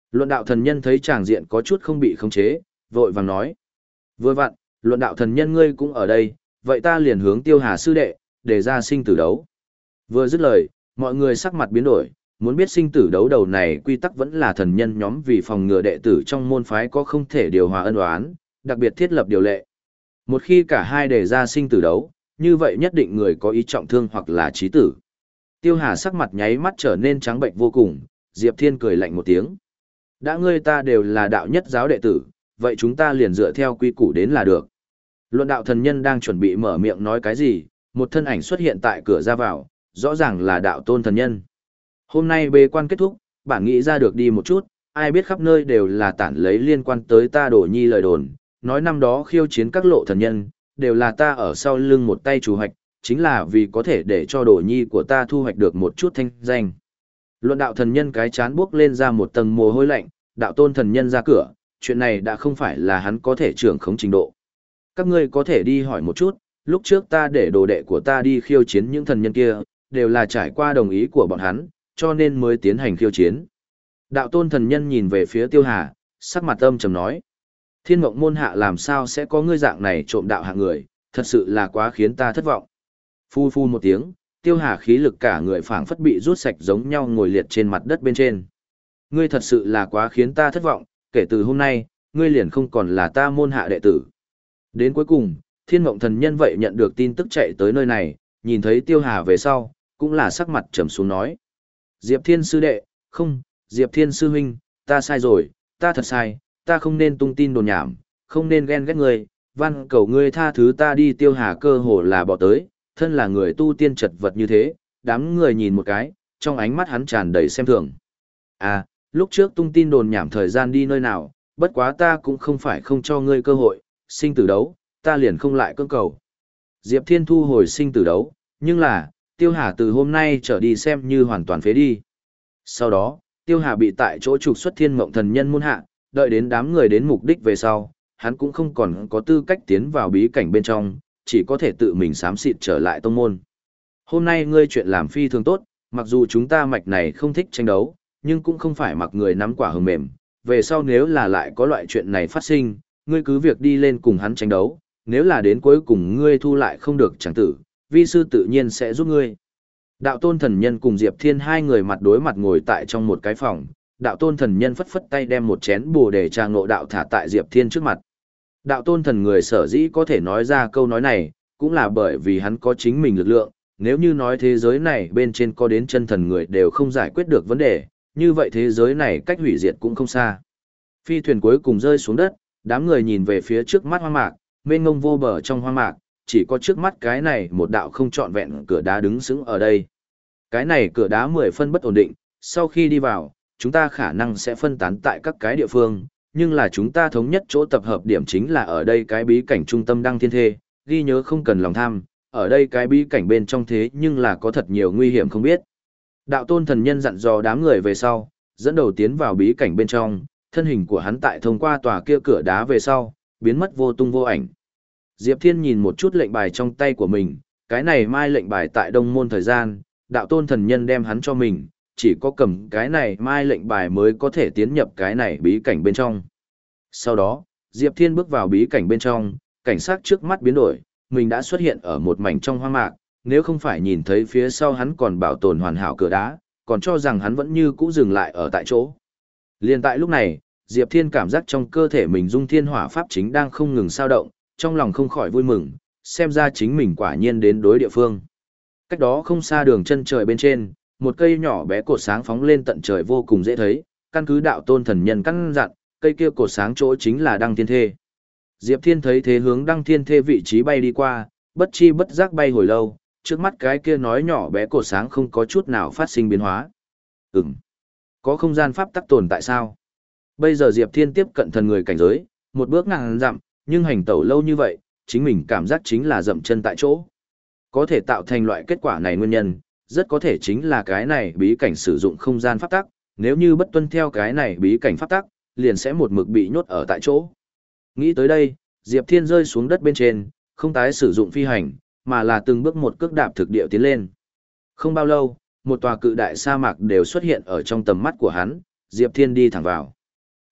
Luận đạo thần nhân thấy tràng diện có chút không bị khống chế, vội vàng nói. Vừa vặn, luận đạo thần nhân ngươi cũng ở đây, vậy ta liền hướng Tiêu Hà sư đệ, để ra sinh tử đấu. Vừa dứt lời, mọi người sắc mặt biến đổi, muốn biết sinh tử đấu đầu này quy tắc vẫn là thần nhân nhóm vì phòng ngừa đệ tử trong môn phái có không thể điều hòa ân oán, đặc biệt thiết lập điều lệ. Một khi cả hai đề ra sinh tử đấu, như vậy nhất định người có ý trọng thương hoặc là chí tử. Tiêu Hà sắc mặt nháy mắt trở nên trắng bệnh vô cùng, Diệp Thiên cười lạnh một tiếng. Đã ngươi ta đều là đạo nhất giáo đệ tử, vậy chúng ta liền dựa theo quy củ đến là được. Luận đạo thần nhân đang chuẩn bị mở miệng nói cái gì, một thân ảnh xuất hiện tại cửa ra vào, rõ ràng là đạo tôn thần nhân. Hôm nay bế quan kết thúc, bản nghĩ ra được đi một chút, ai biết khắp nơi đều là tản lấy liên quan tới ta Đồ Nhi lời đồn, nói năm đó khiêu chiến các lộ thần nhân, đều là ta ở sau lưng một tay chủ hoạch, chính là vì có thể để cho Đồ Nhi của ta thu hoạch được một chút thanh danh. Luận đạo thần nhân cái chán bước lên ra một tầng mồ hôi lạnh, đạo tôn thần nhân ra cửa, chuyện này đã không phải là hắn có thể trưởng khống trình độ. Các ngươi có thể đi hỏi một chút, lúc trước ta để đồ đệ của ta đi khiêu chiến những thần nhân kia, đều là trải qua đồng ý của bọn hắn, cho nên mới tiến hành khiêu chiến. Đạo tôn thần nhân nhìn về phía Tiêu Hà, sắc mặt âm trầm nói. Thiên mộng môn hạ làm sao sẽ có ngươi dạng này trộm đạo hạng người, thật sự là quá khiến ta thất vọng. Phu phu một tiếng, Tiêu Hà khí lực cả người phảng phất bị rút sạch giống nhau ngồi liệt trên mặt đất bên trên. Ngươi thật sự là quá khiến ta thất vọng, kể từ hôm nay, ngươi liền không còn là ta môn hạ đệ tử. Đến cuối cùng, Thiên Mộng thần nhân vậy nhận được tin tức chạy tới nơi này, nhìn thấy Tiêu Hà về sau, cũng là sắc mặt trầm xuống nói. Diệp Thiên sư đệ, không, Diệp Thiên sư huynh, ta sai rồi, ta thật sai, ta không nên tung tin đồn nhảm, không nên ghen ghét ngươi, van cầu ngươi tha thứ ta đi. Tiêu Hà cơ hồ là bỏ tới, thân là người tu tiên chật vật như thế, đám người nhìn một cái, trong ánh mắt hắn tràn đầy xem thường. À, lúc trước tung tin đồn nhảm thời gian đi nơi nào, bất quá ta cũng không phải không cho ngươi cơ hội, sinh tử đấu, ta liền không lại cưỡng cầu. Diệp Thiên thu hồi sinh tử đấu, nhưng là, Tiêu Hà từ hôm nay trở đi xem như hoàn toàn phế đi. Sau đó, Tiêu Hà bị tại chỗ trục xuất Thiên Mộng thần nhân môn hạ, đợi đến đám người đến mục đích về sau, hắn cũng không còn có tư cách tiến vào bí cảnh bên trong, chỉ có thể tự mình xám xịt trở lại tông môn. Hôm nay ngươi chuyện làm phi thường tốt, mặc dù chúng ta mạch này không thích tranh đấu, nhưng cũng không phải mặc người nắm quả hờ mềm, về sau nếu là lại có loại chuyện này phát sinh, ngươi cứ việc đi lên cùng hắn tranh đấu, nếu là đến cuối cùng ngươi thu lại không được chẳng tử, vi sư tự nhiên sẽ giúp ngươi. Đạo tôn thần nhân cùng Diệp Thiên hai người mặt đối mặt ngồi tại trong một cái phòng, đạo tôn thần nhân phất phất tay đem một chén bồ đề trà ngộ đạo thả tại Diệp Thiên trước mặt. Đạo tôn thần người sở dĩ có thể nói ra câu nói này, cũng là bởi vì hắn có chính mình lực lượng, nếu như nói thế giới này bên trên có đến chân thần người đều không giải quyết được vấn đề, như vậy thế giới này cách hủy diệt cũng không xa. Phi thuyền cuối cùng rơi xuống đất, đám người nhìn về phía trước mắt hoang mạc, mênh mông vô bờ trong hoang mạc, chỉ có trước mắt cái này một đạo không trọn vẹn cửa đá đứng sững ở đây. Cái này cửa đá mười phân bất ổn định, sau khi đi vào, chúng ta khả năng sẽ phân tán tại các cái địa phương, nhưng là chúng ta thống nhất chỗ tập hợp điểm chính là ở đây cái bí cảnh trung tâm Đăng Thiên Thê, ghi nhớ không cần lòng tham, ở đây cái bí cảnh bên trong thế nhưng là có thật nhiều nguy hiểm không biết. Đạo tôn thần nhân dặn dò đám người về sau, dẫn đầu tiến vào bí cảnh bên trong, thân hình của hắn tại thông qua tòa kia cửa đá về sau, biến mất vô tung vô ảnh. Diệp Thiên nhìn một chút lệnh bài trong tay của mình, cái này mai lệnh bài tại đông môn thời gian, đạo tôn thần nhân đem hắn cho mình, chỉ có cầm cái này mai lệnh bài mới có thể tiến nhập cái này bí cảnh bên trong. Sau đó, Diệp Thiên bước vào bí cảnh bên trong, cảnh sát trước mắt biến đổi, mình đã xuất hiện ở một mảnh trong hoang mạc, nếu không phải nhìn thấy phía sau hắn còn bảo tồn hoàn hảo cửa đá, còn cho rằng hắn vẫn như cũ dừng lại ở tại chỗ. Liên tại lúc này, Diệp Thiên cảm giác trong cơ thể mình dung thiên hỏa pháp chính đang không ngừng sao động, trong lòng không khỏi vui mừng, xem ra chính mình quả nhiên đến đối địa phương. Cách đó không xa đường chân trời bên trên, một cây nhỏ bé cột sáng phóng lên tận trời vô cùng dễ thấy, căn cứ đạo tôn thần nhân căn dặn, cây kia cột sáng chỗ chính là Đăng Thiên Thê. Diệp Thiên thấy thế hướng Đăng Thiên Thê vị trí bay đi qua, bất chi bất giác bay hồi lâu, trước mắt cái kia nói nhỏ bé cột sáng không có chút nào phát sinh biến hóa. Ừm, có không gian pháp tắc tồn tại sao? Bây giờ Diệp Thiên tiếp cận thần người cảnh giới, một bước ngàn dặm, nhưng hành tẩu lâu như vậy, chính mình cảm giác chính là dậm chân tại chỗ. Có thể tạo thành loại kết quả này nguyên nhân, rất có thể chính là cái này bí cảnh sử dụng không gian pháp tắc, nếu như bất tuân theo cái này bí cảnh pháp tắc, liền sẽ một mực bị nhốt ở tại chỗ. Nghĩ tới đây, Diệp Thiên rơi xuống đất bên trên, không tái sử dụng phi hành, mà là từng bước một cước đạp thực địa tiến lên. Không bao lâu, một tòa cự đại sa mạc đều xuất hiện ở trong tầm mắt của hắn, Diệp Thiên đi thẳng vào.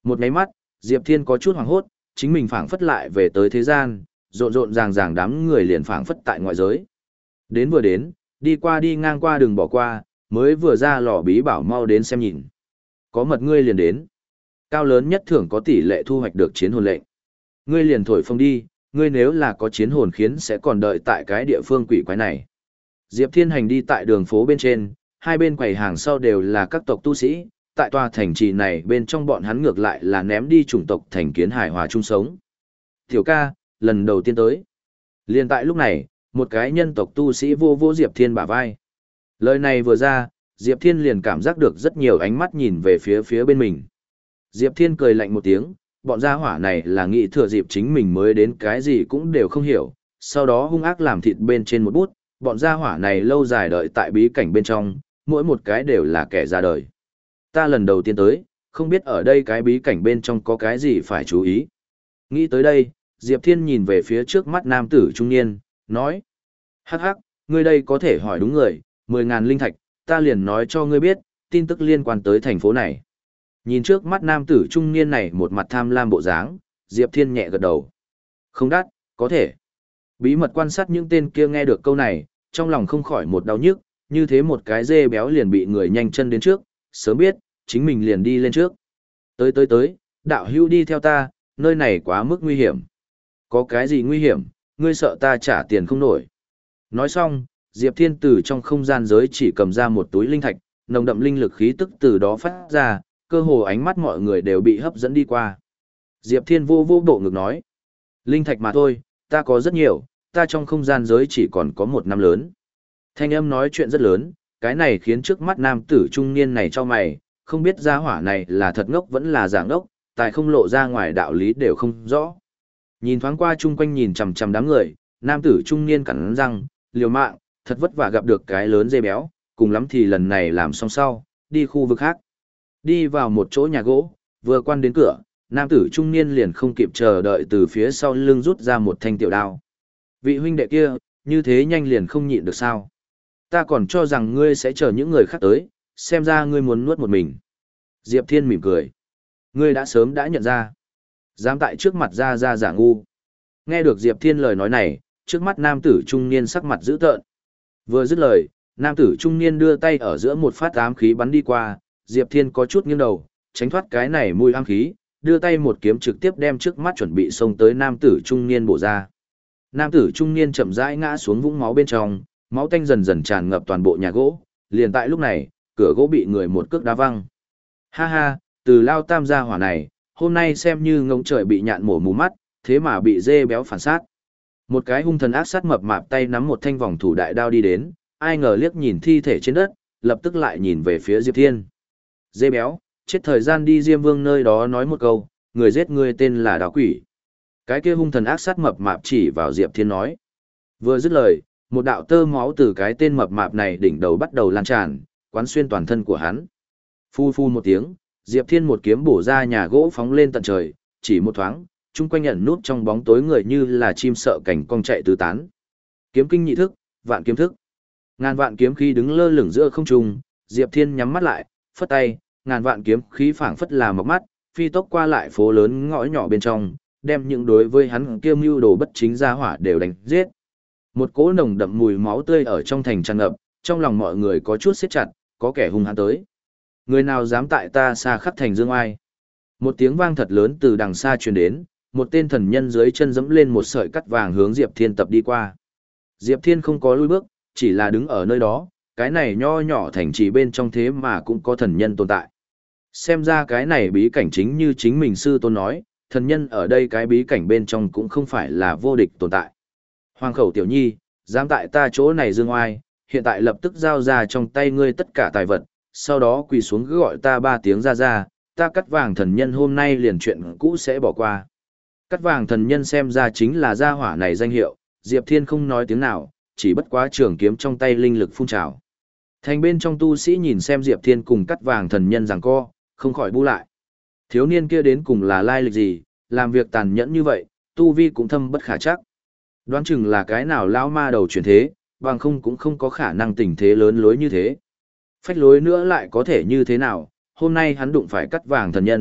Một nháy mắt, Diệp Thiên có chút hoảng hốt, chính mình phảng phất lại về tới thế gian, rộn rộn ràng ràng đám người liền phảng phất tại ngoại giới. Đến vừa đến, đi qua đi ngang qua đừng bỏ qua, mới vừa ra lò bí bảo mau đến xem nhìn. Có mật ngươi liền đến. Cao lớn nhất thưởng có tỷ lệ thu hoạch được chiến hồn lệnh. Ngươi liền thổi phồng đi, ngươi nếu là có chiến hồn khiến sẽ còn đợi tại cái địa phương quỷ quái này. Diệp Thiên hành đi tại đường phố bên trên, hai bên quầy hàng sau đều là các tộc tu sĩ, tại tòa thành trì này bên trong bọn hắn ngược lại là ném đi chủng tộc thành kiến hài hòa chung sống. Tiểu ca, lần đầu tiên tới. Liên tại lúc này, một cái nhân tộc tu sĩ vô vô Diệp Thiên bả vai. Lời này vừa ra, Diệp Thiên liền cảm giác được rất nhiều ánh mắt nhìn về phía phía bên mình. Diệp Thiên cười lạnh một tiếng, bọn gia hỏa này là nghĩ thừa dịp chính mình mới đến cái gì cũng đều không hiểu, sau đó hung ác làm thịt bên trên một bút, bọn gia hỏa này lâu dài đợi tại bí cảnh bên trong, mỗi một cái đều là kẻ ra đời. Ta lần đầu tiên tới, không biết ở đây cái bí cảnh bên trong có cái gì phải chú ý. Nghĩ tới đây, Diệp Thiên nhìn về phía trước mắt nam tử trung niên, nói. Hắc hắc, ngươi đây có thể hỏi đúng người, mười ngàn linh thạch, ta liền nói cho ngươi biết, tin tức liên quan tới thành phố này. Nhìn trước mắt nam tử trung niên này một mặt tham lam bộ dáng, Diệp Thiên nhẹ gật đầu. Không đắt, có thể. Bí mật quan sát những tên kia nghe được câu này, trong lòng không khỏi một đau nhức, như thế một cái dê béo liền bị người nhanh chân đến trước, sớm biết, chính mình liền đi lên trước. Tới tới tới, đạo hữu đi theo ta, nơi này quá mức nguy hiểm. Có cái gì nguy hiểm, ngươi sợ ta trả tiền không nổi. Nói xong, Diệp Thiên từ trong không gian giới chỉ cầm ra một túi linh thạch, nồng đậm linh lực khí tức từ đó phát ra, cơ hồ ánh mắt mọi người đều bị hấp dẫn đi qua. Diệp Thiên vô vô bộ ngực nói, linh thạch mà thôi, ta có rất nhiều, ta trong không gian giới chỉ còn có một năm lớn. Thanh âm nói chuyện rất lớn, cái này khiến trước mắt nam tử trung niên này cho mày, không biết gia hỏa này là thật ngốc vẫn là giả ngốc, tại không lộ ra ngoài đạo lý đều không rõ. Nhìn thoáng qua chung quanh nhìn chằm chằm đám người, nam tử trung niên cắn răng, liều mạng, thật vất vả gặp được cái lớn dê béo, cùng lắm thì lần này làm xong sau, đi khu vực khác. Đi vào một chỗ nhà gỗ, vừa quan đến cửa, nam tử trung niên liền không kịp chờ đợi từ phía sau lưng rút ra một thanh tiểu đao. Vị huynh đệ kia, như thế nhanh liền không nhịn được sao? Ta còn cho rằng ngươi sẽ chờ những người khác tới, xem ra ngươi muốn nuốt một mình. Diệp Thiên mỉm cười. Ngươi đã sớm đã nhận ra. Dám tại trước mặt ra ra giả ngu. Nghe được Diệp Thiên lời nói này, trước mắt nam tử trung niên sắc mặt dữ tợn. Vừa dứt lời, nam tử trung niên đưa tay ở giữa một phát ám khí bắn đi qua, Diệp Thiên có chút nghiêng đầu, tránh thoát cái này mùi ám khí, đưa tay một kiếm trực tiếp đem trước mắt chuẩn bị xông tới nam tử trung niên bổ ra. Nam tử trung niên chậm rãi ngã xuống vũng máu bên trong, máu tanh dần dần tràn ngập toàn bộ nhà gỗ, liền tại lúc này, cửa gỗ bị người một cước đá văng. Ha ha, từ lao tam gia hỏa này, hôm nay xem như ngỗng trời bị nhạn mổ mù mắt, thế mà bị dê béo phản sát. Một cái hung thần ác sát mập mạp tay nắm một thanh vòng thủ đại đao đi đến, ai ngờ liếc nhìn thi thể trên đất, lập tức lại nhìn về phía Diệp Thiên. Dê béo, chết thời gian đi Diêm Vương nơi đó nói một câu, người giết ngươi tên là Đào Quỷ. Cái kia hung thần ác sát mập mạp chỉ vào Diệp Thiên nói. Vừa dứt lời, một đạo tơ máu từ cái tên mập mạp này đỉnh đầu bắt đầu lan tràn, quán xuyên toàn thân của hắn. Phu phu một tiếng, Diệp Thiên một kiếm bổ ra nhà gỗ phóng lên tận trời, chỉ một thoáng, chung quanh ẩn núp trong bóng tối người như là chim sợ cảnh cong chạy tứ tán. Kiếm kinh nhị thức, vạn kiếm thức. Ngàn vạn kiếm khí đứng lơ lửng giữa không trung, Diệp Thiên nhắm mắt lại, phất tay, ngàn vạn kiếm khí phảng phất là mọc mắt, phi tốc qua lại phố lớn ngõ nhỏ bên trong, đem những đối với hắn kiêu mưu đồ bất chính ra hỏa đều đánh giết. Một cỗ nồng đậm mùi máu tươi ở trong thành tràn ngập, trong lòng mọi người có chút siết chặt, có kẻ hung hãn tới. Người nào dám tại ta xa khắp thành dương ai? Một tiếng vang thật lớn từ đằng xa truyền đến, một tên thần nhân dưới chân dẫm lên một sợi cắt vàng hướng Diệp Thiên tập đi qua. Diệp Thiên không có lùi bước, chỉ là đứng ở nơi đó, cái này nho nhỏ thành trì bên trong thế mà cũng có thần nhân tồn tại. Xem ra cái này bí cảnh chính như chính mình sư tôn nói, thần nhân ở đây cái bí cảnh bên trong cũng không phải là vô địch tồn tại. Hoàng khẩu tiểu nhi, dám tại ta chỗ này dương oai, hiện tại lập tức giao ra trong tay ngươi tất cả tài vật, sau đó quỳ xuống cứ gọi ta ba tiếng ra ra, ta cắt vàng thần nhân hôm nay liền chuyện cũ sẽ bỏ qua. Cắt vàng thần nhân xem ra chính là gia hỏa này danh hiệu, Diệp Thiên không nói tiếng nào, chỉ bất quá trường kiếm trong tay linh lực phun trào. Thành bên trong tu sĩ nhìn xem Diệp Thiên cùng cắt vàng thần nhân giằng co, không khỏi bu lại. Thiếu niên kia đến cùng là lai lịch gì, làm việc tàn nhẫn như vậy, tu vi cũng thâm bất khả chắc. Đoán chừng là cái nào lão ma đầu chuyển thế, bằng không cũng không có khả năng tình thế lớn lối như thế. Phách lối nữa lại có thể như thế nào, hôm nay hắn đụng phải cắt vàng thần nhân,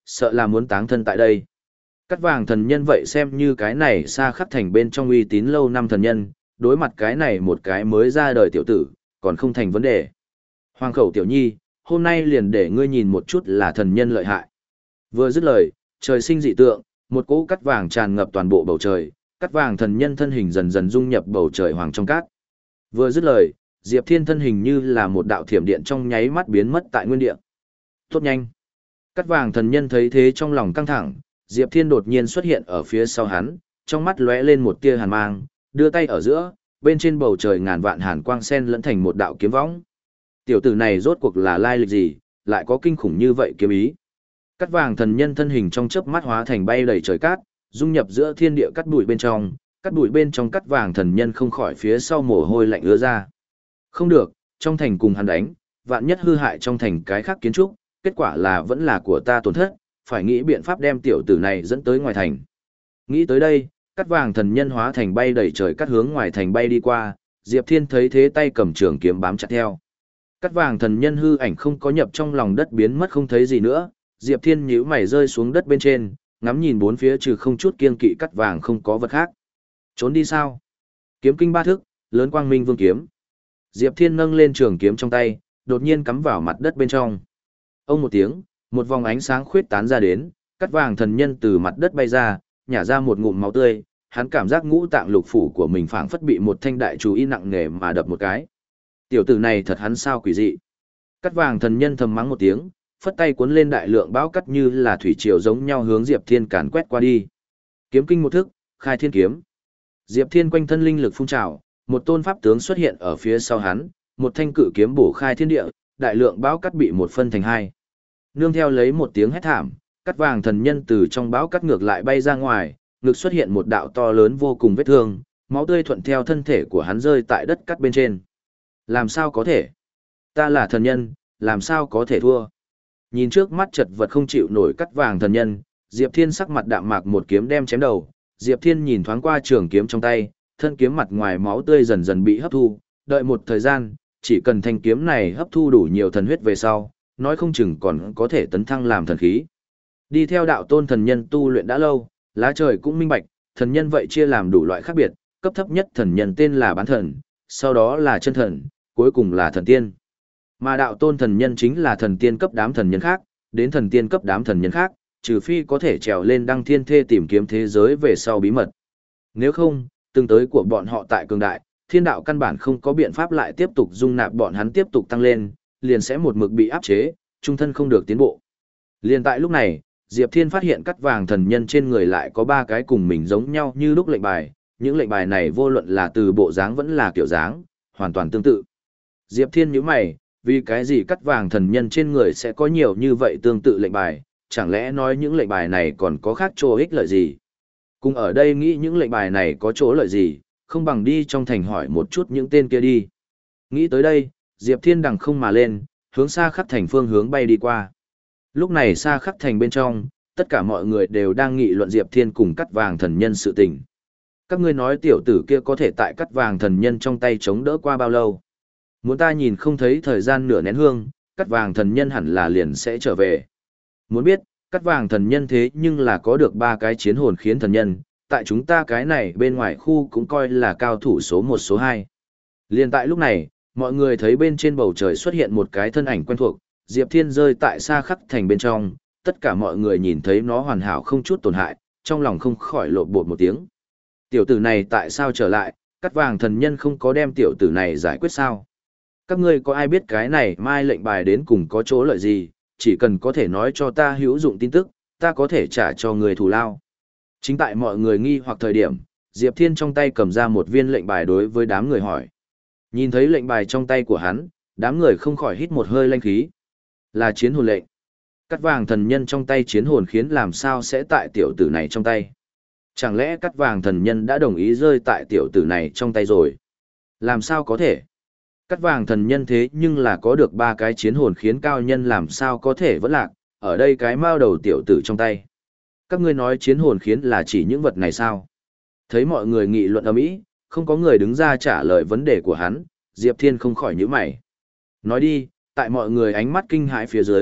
sợ là muốn táng thân tại đây. Cắt vàng thần nhân vậy xem như cái này xa khắc thành bên trong uy tín lâu năm thần nhân, đối mặt cái này một cái mới ra đời tiểu tử, còn không thành vấn đề. Hoàng khẩu tiểu nhi, hôm nay liền để ngươi nhìn một chút là thần nhân lợi hại. Vừa dứt lời, trời sinh dị tượng, một cỗ cắt vàng tràn ngập toàn bộ bầu trời, cắt vàng thần nhân thân hình dần dần dung nhập bầu trời hoàng trong cát. Vừa dứt lời, Diệp Thiên thân hình như là một đạo thiểm điện trong nháy mắt biến mất tại nguyên địa. Tốt nhanh. Cắt vàng thần nhân thấy thế trong lòng căng thẳng, Diệp Thiên đột nhiên xuất hiện ở phía sau hắn, trong mắt lóe lên một tia hàn mang, đưa tay ở giữa, bên trên bầu trời ngàn vạn hàn quang sen lẫn thành một đạo kiếm võng. Tiểu tử này rốt cuộc là lai lịch gì, lại có kinh khủng như vậy kiếm ý. Cắt vàng thần nhân thân hình trong chớp mắt hóa thành bay đầy trời cát, dung nhập giữa thiên địa cắt bụi bên trong, cắt bụi bên trong cắt vàng thần nhân không khỏi phía sau mồ hôi lạnh ứa ra. Không được, trong thành cùng hắn đánh, vạn nhất hư hại trong thành cái khác kiến trúc, kết quả là vẫn là của ta tổn thất, phải nghĩ biện pháp đem tiểu tử này dẫn tới ngoài thành. Nghĩ tới đây, cắt vàng thần nhân hóa thành bay đầy trời cắt hướng ngoài thành bay đi qua, Diệp Thiên thấy thế tay cầm trường kiếm bám chặt theo. Cắt vàng thần nhân hư ảnh không có nhập trong lòng đất biến mất không thấy gì nữa, Diệp Thiên nhíu mày rơi xuống đất bên trên, ngắm nhìn bốn phía trừ không chút kiên kỵ cắt vàng không có vật khác. Trốn đi sao? Kiếm kinh ba thức, lớn quang minh vương kiếm. Diệp Thiên nâng lên trường kiếm trong tay, đột nhiên cắm vào mặt đất bên trong. Ông một tiếng, một vòng ánh sáng khuyết tán ra đến, cắt vàng thần nhân từ mặt đất bay ra, nhả ra một ngụm máu tươi, hắn cảm giác ngũ tạng lục phủ của mình phảng phất bị một thanh đại chú ý nặng nề mà đập một cái. Tiểu tử này thật hắn sao quỷ dị. Cắt vàng thần nhân thầm mắng một tiếng, phất tay cuốn lên đại lượng bão cắt như là thủy triều giống nhau hướng Diệp Thiên càn quét qua đi. Kiếm kinh một thức, khai thiên kiếm. Diệp Thiên quanh thân linh lực phun trào, một tôn pháp tướng xuất hiện ở phía sau hắn, một thanh cự kiếm bổ khai thiên địa, đại lượng bão cắt bị một phân thành hai. Nương theo lấy một tiếng hét thảm, cắt vàng thần nhân từ trong bão cắt ngược lại bay ra ngoài, ngực xuất hiện một đạo to lớn vô cùng vết thương, máu tươi thuận theo thân thể của hắn rơi tại đất cắt bên trên. Làm sao có thể? Ta là thần nhân, làm sao có thể thua? Nhìn trước mắt chật vật không chịu nổi cắt vàng thần nhân, Diệp Thiên sắc mặt đạm mạc một kiếm đem chém đầu. Diệp Thiên nhìn thoáng qua trường kiếm trong tay, thân kiếm mặt ngoài máu tươi dần dần bị hấp thu, đợi một thời gian, chỉ cần thanh kiếm này hấp thu đủ nhiều thần huyết về sau, nói không chừng còn có thể tấn thăng làm thần khí. Đi theo đạo tôn thần nhân tu luyện đã lâu, lá trời cũng minh bạch, thần nhân vậy chia làm đủ loại khác biệt, cấp thấp nhất thần nhân tên là bán thần, sau đó là chân thần, cuối cùng là thần tiên. Mà đạo tôn thần nhân chính là thần tiên cấp đám thần nhân khác, đến thần tiên cấp đám thần nhân khác, trừ phi có thể trèo lên đăng thiên thê tìm kiếm thế giới về sau bí mật. Nếu không, tương tới của bọn họ tại cường đại, thiên đạo căn bản không có biện pháp lại tiếp tục dung nạp bọn hắn tiếp tục tăng lên, liền sẽ một mực bị áp chế, trung thân không được tiến bộ. Liền tại lúc này, Diệp Thiên phát hiện cắt vàng thần nhân trên người lại có ba cái cùng mình giống nhau như lúc lệnh bài, những lệnh bài này vô luận là từ bộ dáng vẫn là kiểu dáng, hoàn toàn tương tự. Diệp Thiên nhíu mày, vì cái gì cắt vàng thần nhân trên người sẽ có nhiều như vậy tương tự lệnh bài, chẳng lẽ nói những lệnh bài này còn có khác chỗ ích lợi gì? Cùng ở đây nghĩ những lệnh bài này có chỗ lợi gì, không bằng đi trong thành hỏi một chút những tên kia đi. Nghĩ tới đây, Diệp Thiên đằng không mà lên, hướng xa khắc thành phương hướng bay đi qua. Lúc này xa khắc thành bên trong, tất cả mọi người đều đang nghị luận Diệp Thiên cùng cắt vàng thần nhân sự tình. Các ngươi nói tiểu tử kia có thể tại cắt vàng thần nhân trong tay chống đỡ qua bao lâu? Muốn ta nhìn không thấy thời gian nửa nén hương, cắt vàng thần nhân hẳn là liền sẽ trở về. Muốn biết, cắt vàng thần nhân thế nhưng là có được ba cái chiến hồn khiến thần nhân, tại chúng ta cái này bên ngoài khu cũng coi là cao thủ số một số hai. Liền tại lúc này, mọi người thấy bên trên bầu trời xuất hiện một cái thân ảnh quen thuộc, Diệp Thiên rơi tại xa khắc thành bên trong, tất cả mọi người nhìn thấy nó hoàn hảo không chút tổn hại, trong lòng không khỏi lộn bột một tiếng. Tiểu tử này tại sao trở lại, cắt vàng thần nhân không có đem tiểu tử này giải quyết sao? Các ngươi có ai biết cái này mai lệnh bài đến cùng có chỗ lợi gì, chỉ cần có thể nói cho ta hữu dụng tin tức, ta có thể trả cho người thù lao. Chính tại mọi người nghi hoặc thời điểm, Diệp Thiên trong tay cầm ra một viên lệnh bài đối với đám người hỏi. Nhìn thấy lệnh bài trong tay của hắn, đám người không khỏi hít một hơi lanh khí. Là chiến hồn lệnh. Cắt vàng thần nhân trong tay chiến hồn khiến làm sao sẽ tại tiểu tử này trong tay. Chẳng lẽ cắt vàng thần nhân đã đồng ý rơi tại tiểu tử này trong tay rồi? Làm sao có thể? Cắt vàng thần nhân thế nhưng là có được ba cái chiến hồn khiến cao nhân làm sao có thể vẫn lạc, ở đây cái mao đầu tiểu tử trong tay. Các ngươi nói chiến hồn khiến là chỉ những vật này sao? Thấy mọi người nghị luận ầm ĩ, không có người đứng ra trả lời vấn đề của hắn, Diệp Thiên không khỏi nhíu mày. Nói đi, tại mọi người ánh mắt kinh hãi phía dưới,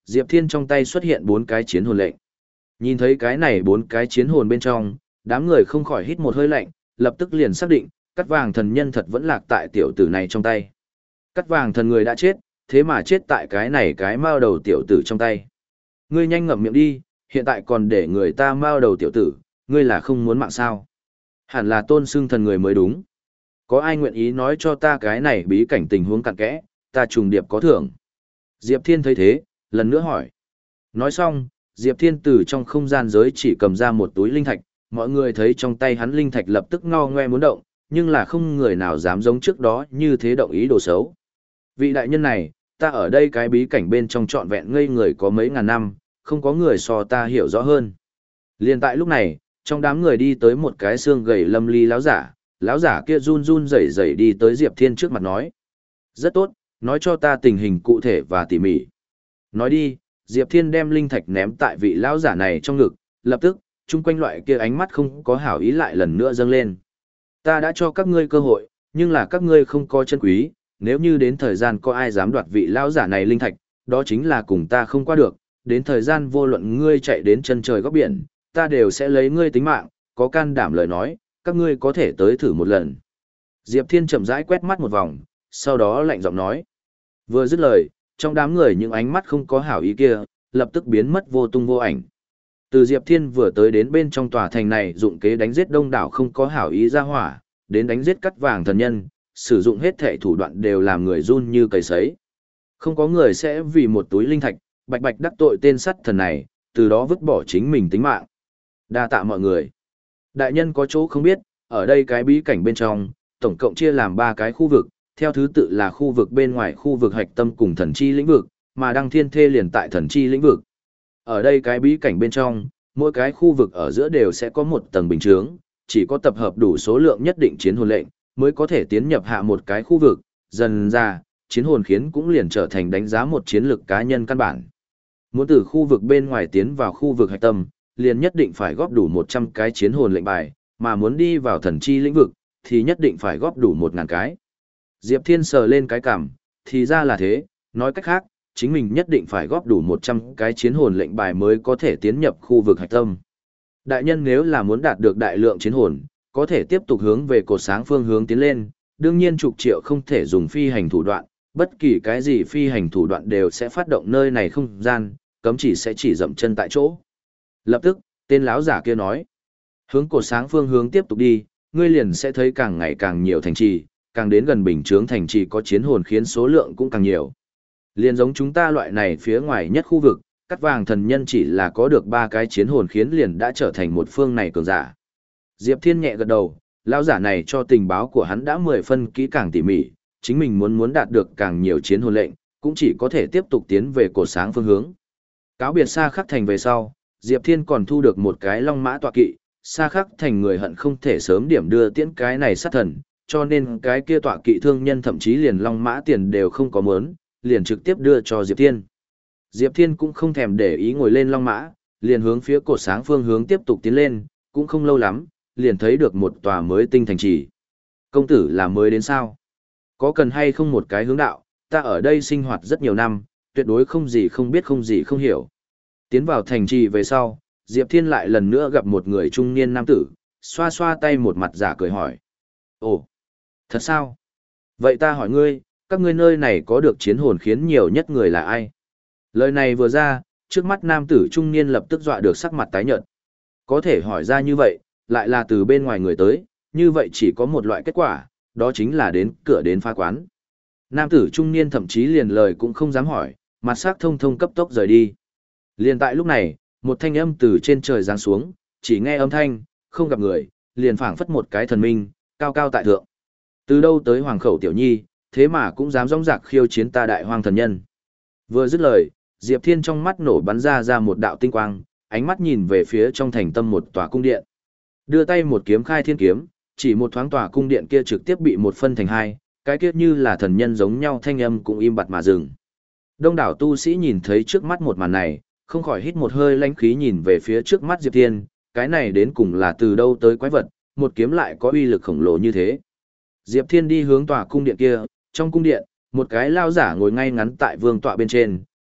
Diệp Thiên trong tay xuất hiện bốn cái chiến hồn lệnh. Nhìn thấy cái này bốn cái chiến hồn bên trong, đám người không khỏi hít một hơi lạnh, lập tức liền xác định, cắt vàng thần nhân thật vẫn lạc tại tiểu tử này trong tay. Cắt vàng thần người đã chết, thế mà chết tại cái này cái mao đầu tiểu tử trong tay. Ngươi nhanh ngậm miệng đi, hiện tại còn để người ta mao đầu tiểu tử, ngươi là không muốn mạng sao? Hẳn là tôn xưng thần người mới đúng. Có ai nguyện ý nói cho ta cái này bí cảnh tình huống cặn kẽ, ta trùng điệp có thưởng. Diệp Thiên thấy thế, lần nữa hỏi. Nói xong, Diệp Thiên từ trong không gian giới chỉ cầm ra một túi linh thạch, mọi người thấy trong tay hắn linh thạch lập tức ngao ngoe muốn động, nhưng là không người nào dám giống trước đó như thế động ý đồ xấu. Vị đại nhân này, ta ở đây cái bí cảnh bên trong trọn vẹn ngây người có mấy ngàn năm, không có người so ta hiểu rõ hơn. Liên tại lúc này, trong đám người đi tới một cái xương gầy lâm ly láo giả, láo giả kia run run rẩy rẩy đi tới Diệp Thiên trước mặt nói. Rất tốt, nói cho ta tình hình cụ thể và tỉ mỉ. Nói đi, Diệp Thiên đem linh thạch ném tại vị lão giả này trong ngực, lập tức, chung quanh loại kia ánh mắt không có hảo ý lại lần nữa dâng lên. Ta đã cho các ngươi cơ hội, nhưng là các ngươi không có chân quý, nếu như đến thời gian có ai dám đoạt vị lão giả này linh thạch, đó chính là cùng ta không qua được, đến thời gian vô luận ngươi chạy đến chân trời góc biển, ta đều sẽ lấy ngươi tính mạng, có can đảm lời nói, các ngươi có thể tới thử một lần. Diệp Thiên chậm rãi quét mắt một vòng, sau đó lạnh giọng nói. Vừa dứt lời, trong đám người những ánh mắt không có hảo ý kia, lập tức biến mất vô tung vô ảnh. Từ Diệp Thiên vừa tới đến bên trong tòa thành này dụng kế đánh giết đông đảo không có hảo ý ra hỏa, đến đánh giết cắt vàng thần nhân, sử dụng hết thể thủ đoạn đều làm người run như cầy sấy. Không có người sẽ vì một túi linh thạch, bạch bạch đắc tội tên sắt thần này, từ đó vứt bỏ chính mình tính mạng. Đa tạ mọi người. Đại nhân có chỗ không biết, ở đây cái bí cảnh bên trong, tổng cộng chia làm ba cái khu vực, theo thứ tự là khu vực bên ngoài khu vực hạch tâm cùng thần chi lĩnh vực, mà đăng thiên thê liền tại thần chi lĩnh vực. Ở đây cái bí cảnh bên trong, mỗi cái khu vực ở giữa đều sẽ có một tầng bình chướng, chỉ có tập hợp đủ số lượng nhất định chiến hồn lệnh, mới có thể tiến nhập hạ một cái khu vực, dần ra, chiến hồn khiến cũng liền trở thành đánh giá một chiến lược cá nhân căn bản. Muốn từ khu vực bên ngoài tiến vào khu vực hạch tâm, liền nhất định phải góp đủ một trăm cái chiến hồn lệnh bài, mà muốn đi vào thần chi lĩnh vực, thì nhất định phải góp đủ một ngàn cái. Diệp Thiên sờ lên cái cằm, thì ra là thế, nói cách khác, chính mình nhất định phải góp đủ một trăm cái chiến hồn lệnh bài mới có thể tiến nhập khu vực hạch tâm. Đại nhân nếu là muốn đạt được đại lượng chiến hồn, có thể tiếp tục hướng về cột sáng phương hướng tiến lên, đương nhiên chục triệu không thể dùng phi hành thủ đoạn, bất kỳ cái gì phi hành thủ đoạn đều sẽ phát động nơi này không gian, cấm chỉ sẽ chỉ dậm chân tại chỗ. Lập tức, tên lão giả kia nói, hướng cột sáng phương hướng tiếp tục đi, ngươi liền sẽ thấy càng ngày càng nhiều thành trì, càng đến gần bình chướng thành trì có chiến hồn khiến số lượng cũng càng nhiều. Liền giống chúng ta loại này phía ngoài nhất khu vực, cắt vàng thần nhân chỉ là có được ba cái chiến hồn khiến liền đã trở thành một phương này cường giả. Diệp Thiên nhẹ gật đầu, lão giả này cho tình báo của hắn đã mười phân kỹ càng tỉ mỉ, chính mình muốn muốn đạt được càng nhiều chiến hồn lệnh, cũng chỉ có thể tiếp tục tiến về cột sáng phương hướng. Cáo biệt Sa Khắc Thành về sau, Diệp Thiên còn thu được một cái long mã tọa kỵ, Sa Khắc Thành người hận không thể sớm điểm đưa tiễn cái này sát thần, cho nên cái kia tọa kỵ thương nhân thậm chí liền long mã tiền đều không có mớn, liền trực tiếp đưa cho Diệp Thiên. Diệp Thiên cũng không thèm để ý ngồi lên long mã, liền hướng phía cột sáng phương hướng tiếp tục tiến lên, cũng không lâu lắm, liền thấy được một tòa mới tinh thành trì. Công tử là mới đến sao? Có cần hay không một cái hướng đạo, ta ở đây sinh hoạt rất nhiều năm, tuyệt đối không gì không biết không gì không hiểu. Tiến vào thành trì về sau, Diệp Thiên lại lần nữa gặp một người trung niên nam tử, xoa xoa tay một mặt giả cười hỏi. Ồ, thật sao? Vậy ta hỏi ngươi, các ngươi nơi này có được chiến hồn khiến nhiều nhất người là ai? Lời này vừa ra, trước mắt nam tử trung niên lập tức dọa được sắc mặt tái nhợt. Có thể hỏi ra như vậy, lại là từ bên ngoài người tới, như vậy chỉ có một loại kết quả, đó chính là đến cửa đến phá quán. Nam tử trung niên thậm chí liền lời cũng không dám hỏi, mặt sắc thông thông cấp tốc rời đi. Liền tại lúc này, một thanh âm từ trên trời giáng xuống, chỉ nghe âm thanh, không gặp người, liền phảng phất một cái thần minh, cao cao tại thượng. Từ đâu tới hoàng khẩu tiểu nhi, thế mà cũng dám rong rạc khiêu chiến ta đại hoang thần nhân. Vừa dứt lời, Diệp Thiên trong mắt nổ bắn ra ra một đạo tinh quang, ánh mắt nhìn về phía trong thành tâm một tòa cung điện. Đưa tay một kiếm khai thiên kiếm, chỉ một thoáng tòa cung điện kia trực tiếp bị một phân thành hai, cái kia như là thần nhân giống nhau thanh âm cũng im bặt mà dừng. Đông đảo tu sĩ nhìn thấy trước mắt một màn này, không khỏi hít một hơi lãnh khí nhìn về phía trước mắt Diệp Thiên, cái này đến cùng là từ đâu tới quái vật, một kiếm lại có uy lực khổng lồ như thế. Diệp Thiên đi hướng tòa cung điện kia, trong cung điện, một cái lao giả ngồi ngay ngắn tại vương tọa bên trên,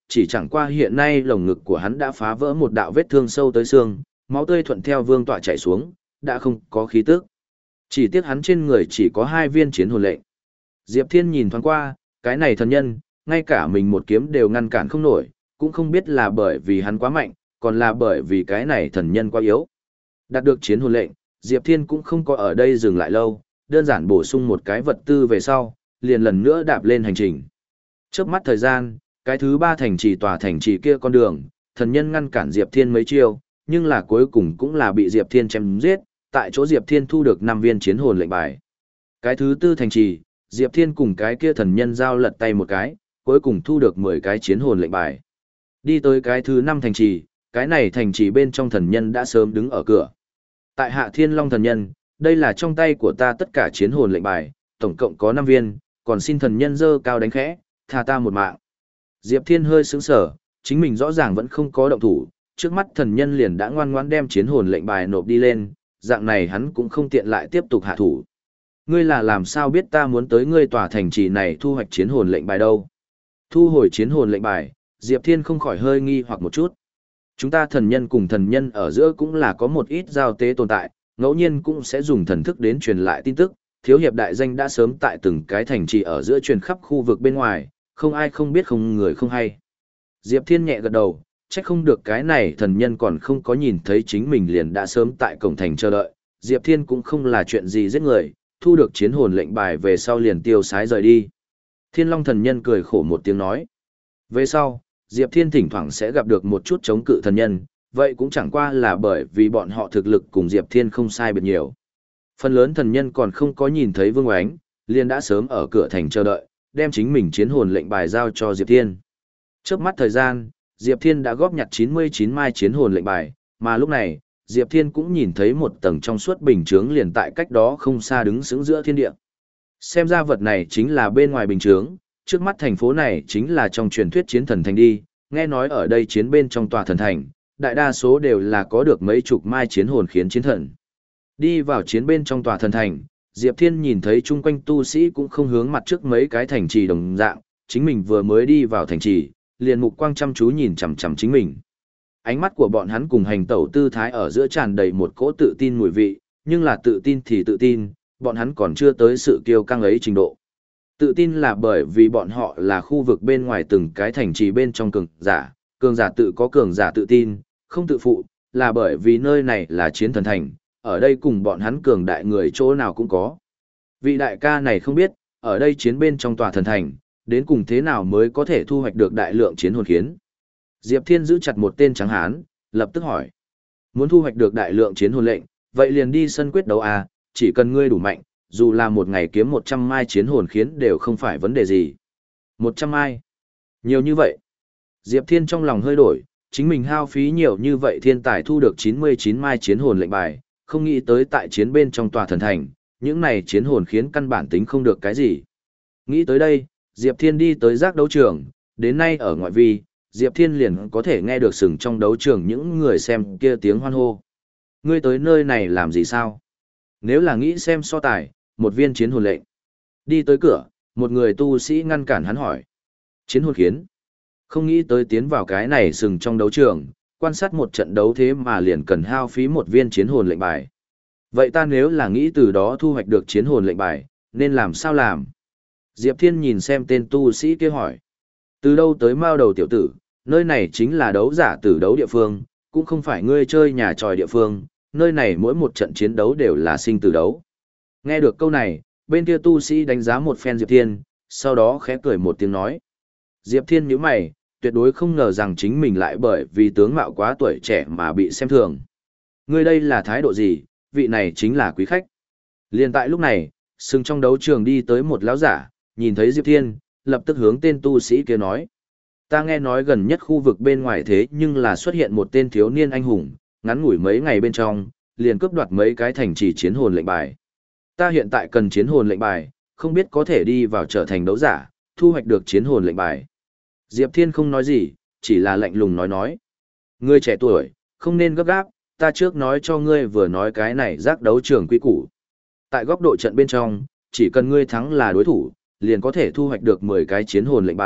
chỉ chẳng qua hiện nay lồng ngực của hắn đã phá vỡ một đạo vết thương sâu tới xương, máu tươi thuận theo vương tọa chảy xuống, đã không có khí tức. Chỉ tiếc hắn trên người chỉ có hai viên chiến hồn lệnh. Diệp Thiên nhìn thoáng qua, cái này thần nhân, ngay cả mình một kiếm đều ngăn cản không nổi, cũng không biết là bởi vì hắn quá mạnh, còn là bởi vì cái này thần nhân quá yếu. Đạt được chiến hồn lệnh, Diệp Thiên cũng không có ở đây dừng lại lâu, đơn giản bổ sung một cái vật tư về sau, liền lần nữa đạp lên hành trình. Chớp mắt thời gian, cái thứ ba thành trì tòa thành trì kia con đường, thần nhân ngăn cản Diệp Thiên mấy chiêu, nhưng là cuối cùng cũng là bị Diệp Thiên chém giết, tại chỗ Diệp Thiên thu được năm viên chiến hồn lệnh bài. Cái thứ tư thành trì, Diệp Thiên cùng cái kia thần nhân giao lật tay một cái, cuối cùng thu được mười cái chiến hồn lệnh bài. Đi tới cái thứ năm thành trì, cái này thành trì bên trong thần nhân đã sớm đứng ở cửa. Tại Hạ Thiên Long thần nhân, đây là trong tay của ta tất cả chiến hồn lệnh bài, tổng cộng có năm viên, còn xin thần nhân dơ cao đánh khẽ, tha ta một mạng. Diệp Thiên hơi sững sờ, chính mình rõ ràng vẫn không có động thủ, trước mắt thần nhân liền đã ngoan ngoãn đem chiến hồn lệnh bài nộp đi lên, dạng này hắn cũng không tiện lại tiếp tục hạ thủ. Ngươi là làm sao biết ta muốn tới ngươi tòa thành trì này thu hoạch chiến hồn lệnh bài đâu? Thu hồi chiến hồn lệnh bài, Diệp Thiên không khỏi hơi nghi hoặc một chút. Chúng ta thần nhân cùng thần nhân ở giữa cũng là có một ít giao tế tồn tại, ngẫu nhiên cũng sẽ dùng thần thức đến truyền lại tin tức, thiếu hiệp đại danh đã sớm tại từng cái thành trì ở giữa truyền khắp khu vực bên ngoài, không ai không biết không người không hay. Diệp Thiên nhẹ gật đầu, chắc không được cái này thần nhân còn không có nhìn thấy chính mình liền đã sớm tại cổng thành chờ đợi, Diệp Thiên cũng không là chuyện gì giết người, thu được chiến hồn lệnh bài về sau liền tiêu sái rời đi. Thiên Long thần nhân cười khổ một tiếng nói. Về sau, Diệp Thiên thỉnh thoảng sẽ gặp được một chút chống cự thần nhân, vậy cũng chẳng qua là bởi vì bọn họ thực lực cùng Diệp Thiên không sai biệt nhiều. Phần lớn thần nhân còn không có nhìn thấy Vương Oánh, liền đã sớm ở cửa thành chờ đợi, đem chính mình chiến hồn lệnh bài giao cho Diệp Thiên. Chớp mắt thời gian, Diệp Thiên đã góp nhặt chín mươi chín mai chiến hồn lệnh bài, mà lúc này, Diệp Thiên cũng nhìn thấy một tầng trong suốt bình chướng liền tại cách đó không xa đứng sững giữa thiên địa. Xem ra vật này chính là bên ngoài bình chướng, trước mắt thành phố này chính là trong truyền thuyết chiến thần thành đi, nghe nói ở đây chiến bên trong tòa thần thành, đại đa số đều là có được mấy chục mai chiến hồn khiến chiến thần. Đi vào chiến bên trong tòa thần thành, Diệp Thiên nhìn thấy chung quanh tu sĩ cũng không hướng mặt trước mấy cái thành trì đồng dạng, chính mình vừa mới đi vào thành trì, liền mục quang chăm chú nhìn chằm chằm chính mình. Ánh mắt của bọn hắn cùng hành tẩu tư thái ở giữa tràn đầy một cỗ tự tin mùi vị, nhưng là tự tin thì tự tin, bọn hắn còn chưa tới sự kiêu căng ấy trình độ. Tự tin là bởi vì bọn họ là khu vực bên ngoài từng cái thành trì bên trong cường giả, cường giả tự có cường giả tự tin, không tự phụ, là bởi vì nơi này là chiến thần thành, ở đây cùng bọn hắn cường đại người chỗ nào cũng có. Vị đại ca này không biết, ở đây chiến bên trong tòa thần thành, đến cùng thế nào mới có thể thu hoạch được đại lượng chiến hồn khiến. Diệp Thiên giữ chặt một tên trắng hán, lập tức hỏi. Muốn thu hoạch được đại lượng chiến hồn lệnh, vậy liền đi sân quyết đấu à, chỉ cần ngươi đủ mạnh, dù là một ngày kiếm một trăm mai chiến hồn khiến đều không phải vấn đề gì. một trăm mai? Nhiều như vậy. Diệp Thiên trong lòng hơi đổi, chính mình hao phí nhiều như vậy thiên tài thu được chín mươi chín mai chiến hồn lệnh bài, không nghĩ tới tại chiến bên trong tòa thần thành, những này chiến hồn khiến căn bản tính không được cái gì. Nghĩ tới đây, Diệp Thiên đi tới giác đấu trường, đến nay ở ngoại vi, Diệp Thiên liền có thể nghe được sừng trong đấu trường những người xem kia tiếng hoan hô. Ngươi tới nơi này làm gì sao? Nếu là nghĩ xem so tài, một viên chiến hồn lệnh. Đi tới cửa, một người tu sĩ ngăn cản hắn hỏi. Chiến hồn khiến. Không nghĩ tới tiến vào cái này sừng trong đấu trường, quan sát một trận đấu thế mà liền cần hao phí một viên chiến hồn lệnh bài. Vậy ta nếu là nghĩ từ đó thu hoạch được chiến hồn lệnh bài, nên làm sao làm? Diệp Thiên nhìn xem tên tu sĩ kia hỏi. Từ đâu tới mao đầu tiểu tử, nơi này chính là đấu giả tử đấu địa phương, cũng không phải ngươi chơi nhà tròi địa phương, nơi này mỗi một trận chiến đấu đều là sinh tử đấu. Nghe được câu này, bên kia tu sĩ đánh giá một phen Diệp Thiên, sau đó khẽ cười một tiếng nói. Diệp Thiên nhíu mày, tuyệt đối không ngờ rằng chính mình lại bởi vì tướng mạo quá tuổi trẻ mà bị xem thường. Ngươi đây là thái độ gì, vị này chính là quý khách. Liên tại lúc này, sừng trong đấu trường đi tới một lão giả, nhìn thấy Diệp Thiên, lập tức hướng tên tu sĩ kia nói. Ta nghe nói gần nhất khu vực bên ngoài thế nhưng là xuất hiện một tên thiếu niên anh hùng, ngắn ngủi mấy ngày bên trong, liền cướp đoạt mấy cái thành trì chiến hồn lệnh bài. Ta hiện tại cần chiến hồn lệnh bài, không biết có thể đi vào trở thành đấu giả, thu hoạch được chiến hồn lệnh bài. Diệp Thiên không nói gì, chỉ là lạnh lùng nói nói. Ngươi trẻ tuổi, không nên gấp gáp, ta trước nói cho ngươi vừa nói cái này giác đấu trường quy củ. Tại góc độ trận bên trong, chỉ cần ngươi thắng là đối thủ, liền có thể thu hoạch được mười cái chiến hồn lệnh bài,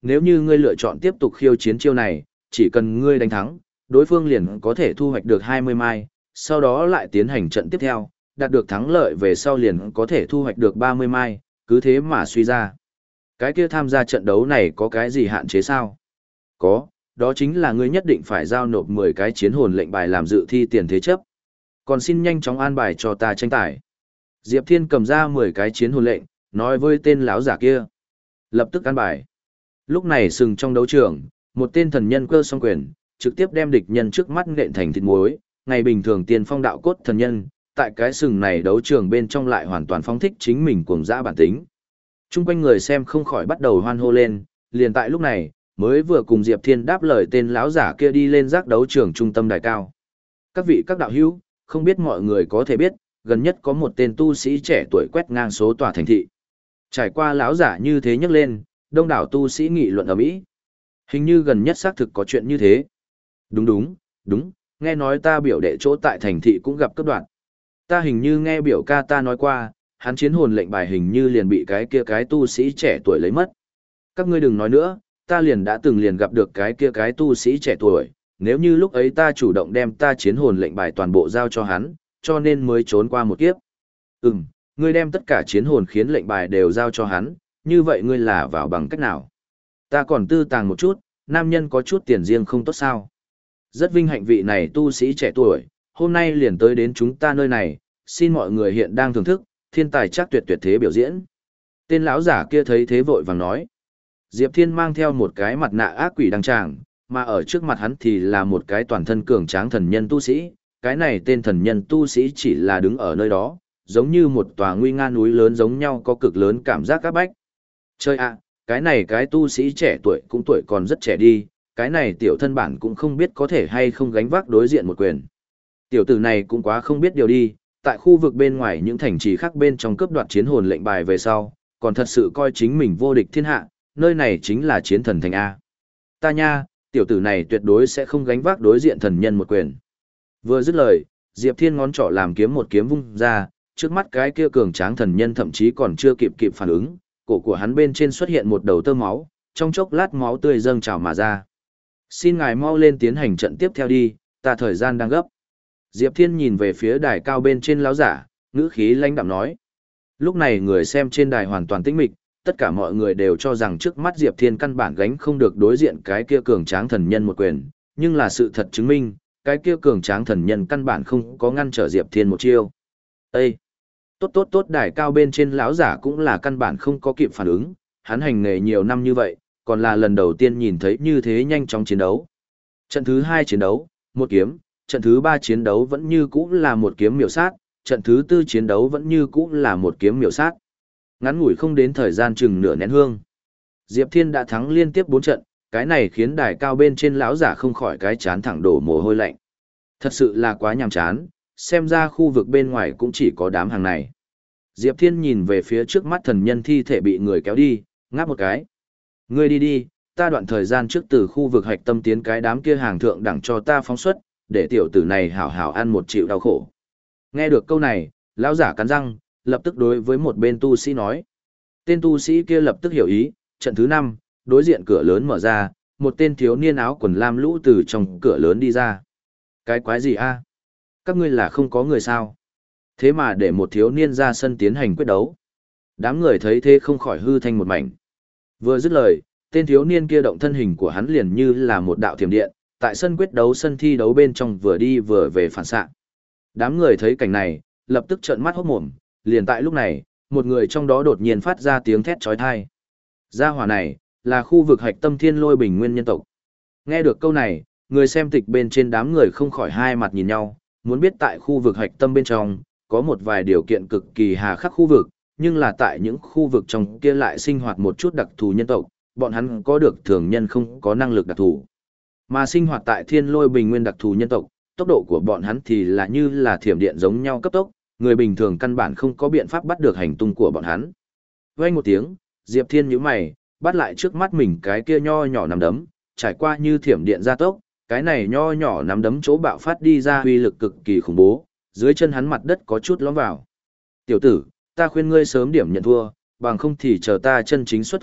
nếu như ngươi lựa chọn tiếp tục khiêu chiến chiêu này, chỉ cần ngươi đánh thắng, đối phương liền có thể thu hoạch được hai mươi mai, sau đó lại tiến hành trận tiếp theo, đạt được thắng lợi về sau liền có thể thu hoạch được ba mươi mai, cứ thế mà suy ra. Cái kia tham gia trận đấu này có cái gì hạn chế sao? Có, đó chính là ngươi nhất định phải giao nộp mười cái chiến hồn lệnh bài làm dự thi tiền thế chấp. Còn xin nhanh chóng an bài cho ta tranh tài. Diệp Thiên cầm ra mười cái chiến hồn lệnh, nói với tên lão giả kia. Lập tức an bài. Lúc này sừng trong đấu trường, một tên thần nhân cơ song quyền, trực tiếp đem địch nhân trước mắt nện thành thịt muối, ngày bình thường tiền phong đạo cốt thần nhân, tại cái sừng này đấu trường bên trong lại hoàn toàn phóng thích chính mình cuồng dã bản tính. Trung quanh người xem không khỏi bắt đầu hoan hô lên, liền tại lúc này, mới vừa cùng Diệp Thiên đáp lời tên lão giả kia đi lên giác đấu trường trung tâm đài cao. Các vị các đạo hữu, không biết mọi người có thể biết, gần nhất có một tên tu sĩ trẻ tuổi quét ngang số tòa thành thị. Trải qua lão giả như thế nhắc lên, đông đảo tu sĩ nghị luận ở mỹ. Hình như gần nhất xác thực có chuyện như thế. Đúng đúng, đúng, nghe nói ta biểu đệ chỗ tại thành thị cũng gặp cấp đoạn. Ta hình như nghe biểu ca ta nói qua, hắn chiến hồn lệnh bài hình như liền bị cái kia cái tu sĩ trẻ tuổi lấy mất. Các ngươi đừng nói nữa, ta liền đã từng liền gặp được cái kia cái tu sĩ trẻ tuổi, nếu như lúc ấy ta chủ động đem ta chiến hồn lệnh bài toàn bộ giao cho hắn, cho nên mới trốn qua một kiếp. Ừm, ngươi đem tất cả chiến hồn khiến lệnh bài đều giao cho hắn, như vậy ngươi là vào bằng cách nào? Ta còn tư tàng một chút, nam nhân có chút tiền riêng không tốt sao? Rất vinh hạnh vị này tu sĩ trẻ tuổi, hôm nay liền tới đến chúng ta nơi này, xin mọi người hiện đang thưởng thức, thiên tài chắc tuyệt tuyệt thế biểu diễn. Tên lão giả kia thấy thế vội vàng nói. Diệp Thiên mang theo một cái mặt nạ ác quỷ đăng tràng, mà ở trước mặt hắn thì là một cái toàn thân cường tráng thần nhân tu sĩ, cái này tên thần nhân tu sĩ chỉ là đứng ở nơi đó, giống như một tòa nguy nga núi lớn giống nhau có cực lớn cảm giác các bách. Chơi ạ, cái này cái tu sĩ trẻ tuổi cũng tuổi còn rất trẻ đi, cái này tiểu thân bản cũng không biết có thể hay không gánh vác đối diện một quyền. Tiểu tử này cũng quá không biết điều đi, tại khu vực bên ngoài những thành trì khác bên trong cướp đoạt chiến hồn lệnh bài về sau, còn thật sự coi chính mình vô địch thiên hạ, nơi này chính là chiến thần thành A. Ta nha, tiểu tử này tuyệt đối sẽ không gánh vác đối diện thần nhân một quyền. Vừa dứt lời, Diệp Thiên ngón trỏ làm kiếm một kiếm vung ra, trước mắt cái kia cường tráng thần nhân thậm chí còn chưa kịp kịp phản ứng, cổ của hắn bên trên xuất hiện một đầu tơ máu, trong chốc lát máu tươi dâng trào mà ra. Xin ngài mau lên tiến hành trận tiếp theo đi, ta thời gian đang gấp. Diệp Thiên nhìn về phía đài cao bên trên lão giả, ngữ khí lãnh đạm nói. Lúc này người xem trên đài hoàn toàn tĩnh mịch, tất cả mọi người đều cho rằng trước mắt Diệp Thiên căn bản gánh không được đối diện cái kia cường tráng thần nhân một quyền, nhưng là sự thật chứng minh, cái kia cường tráng thần nhân căn bản không có ngăn trở Diệp Thiên một chiêu. Ê! Tốt tốt tốt, đài cao bên trên lão giả cũng là căn bản không có kịp phản ứng, hắn hành nghề nhiều năm như vậy, còn là lần đầu tiên nhìn thấy như thế nhanh chóng chiến đấu. Trận thứ hai chiến đấu, một kiếm, trận thứ ba chiến đấu vẫn như cũ là một kiếm miểu sát, trận thứ tư chiến đấu vẫn như cũ là một kiếm miểu sát. Ngắn ngủi không đến thời gian chừng nửa nén hương. Diệp Thiên đã thắng liên tiếp bốn trận, cái này khiến đài cao bên trên lão giả không khỏi cái chán thẳng đổ mồ hôi lạnh. Thật sự là quá nhàm chán, xem ra khu vực bên ngoài cũng chỉ có đám hàng này. Diệp Thiên nhìn về phía trước mắt thần nhân thi thể bị người kéo đi, ngáp một cái. Ngươi đi đi, ta đoạn thời gian trước từ khu vực hạch tâm tiến cái đám kia hàng thượng đẳng cho ta phóng xuất, để tiểu tử này hảo hảo ăn một chịu đau khổ. Nghe được câu này, lão giả cắn răng, lập tức đối với một bên tu sĩ nói. Tên tu sĩ kia lập tức hiểu ý, trận thứ năm, đối diện cửa lớn mở ra, một tên thiếu niên áo quần lam lũ từ trong cửa lớn đi ra. Cái quái gì a? Các ngươi là không có người sao? Thế mà để một thiếu niên ra sân tiến hành quyết đấu. Đám người thấy thế không khỏi hư thanh một mảnh. Vừa dứt lời, tên thiếu niên kia động thân hình của hắn liền như là một đạo thiểm điện, tại sân quyết đấu sân thi đấu bên trong vừa đi vừa về phản xạ. Đám người thấy cảnh này, lập tức trợn mắt hốt mồm, liền tại lúc này, một người trong đó đột nhiên phát ra tiếng thét chói tai. Gia hỏa này, là khu vực hạch tâm thiên lôi bình nguyên nhân tộc. Nghe được câu này, người xem tịch bên trên đám người không khỏi hai mặt nhìn nhau, muốn biết tại khu vực hạch tâm bên trong, có một vài điều kiện cực kỳ hà khắc khu vực, nhưng là tại những khu vực trong kia lại sinh hoạt một chút đặc thù nhân tộc, bọn hắn có được thường nhân không có năng lực đặc thù. Mà sinh hoạt tại thiên lôi bình nguyên đặc thù nhân tộc, tốc độ của bọn hắn thì là như là thiểm điện giống nhau cấp tốc, người bình thường căn bản không có biện pháp bắt được hành tung của bọn hắn. Vang một tiếng, Diệp Thiên nhíu mày, bắt lại trước mắt mình cái kia nho nhỏ nắm đấm, trải qua như thiểm điện gia tốc, cái này nho nhỏ nắm đấm chỗ bạo phát đi ra uy lực cực kỳ khủng bố, dưới chân hắn mặt đất có chút lõm vào. "Tiểu tử, ta khuyên ngươi sớm điểm nhận thua, bằng không thì chờ ta chân chính xuất thủ,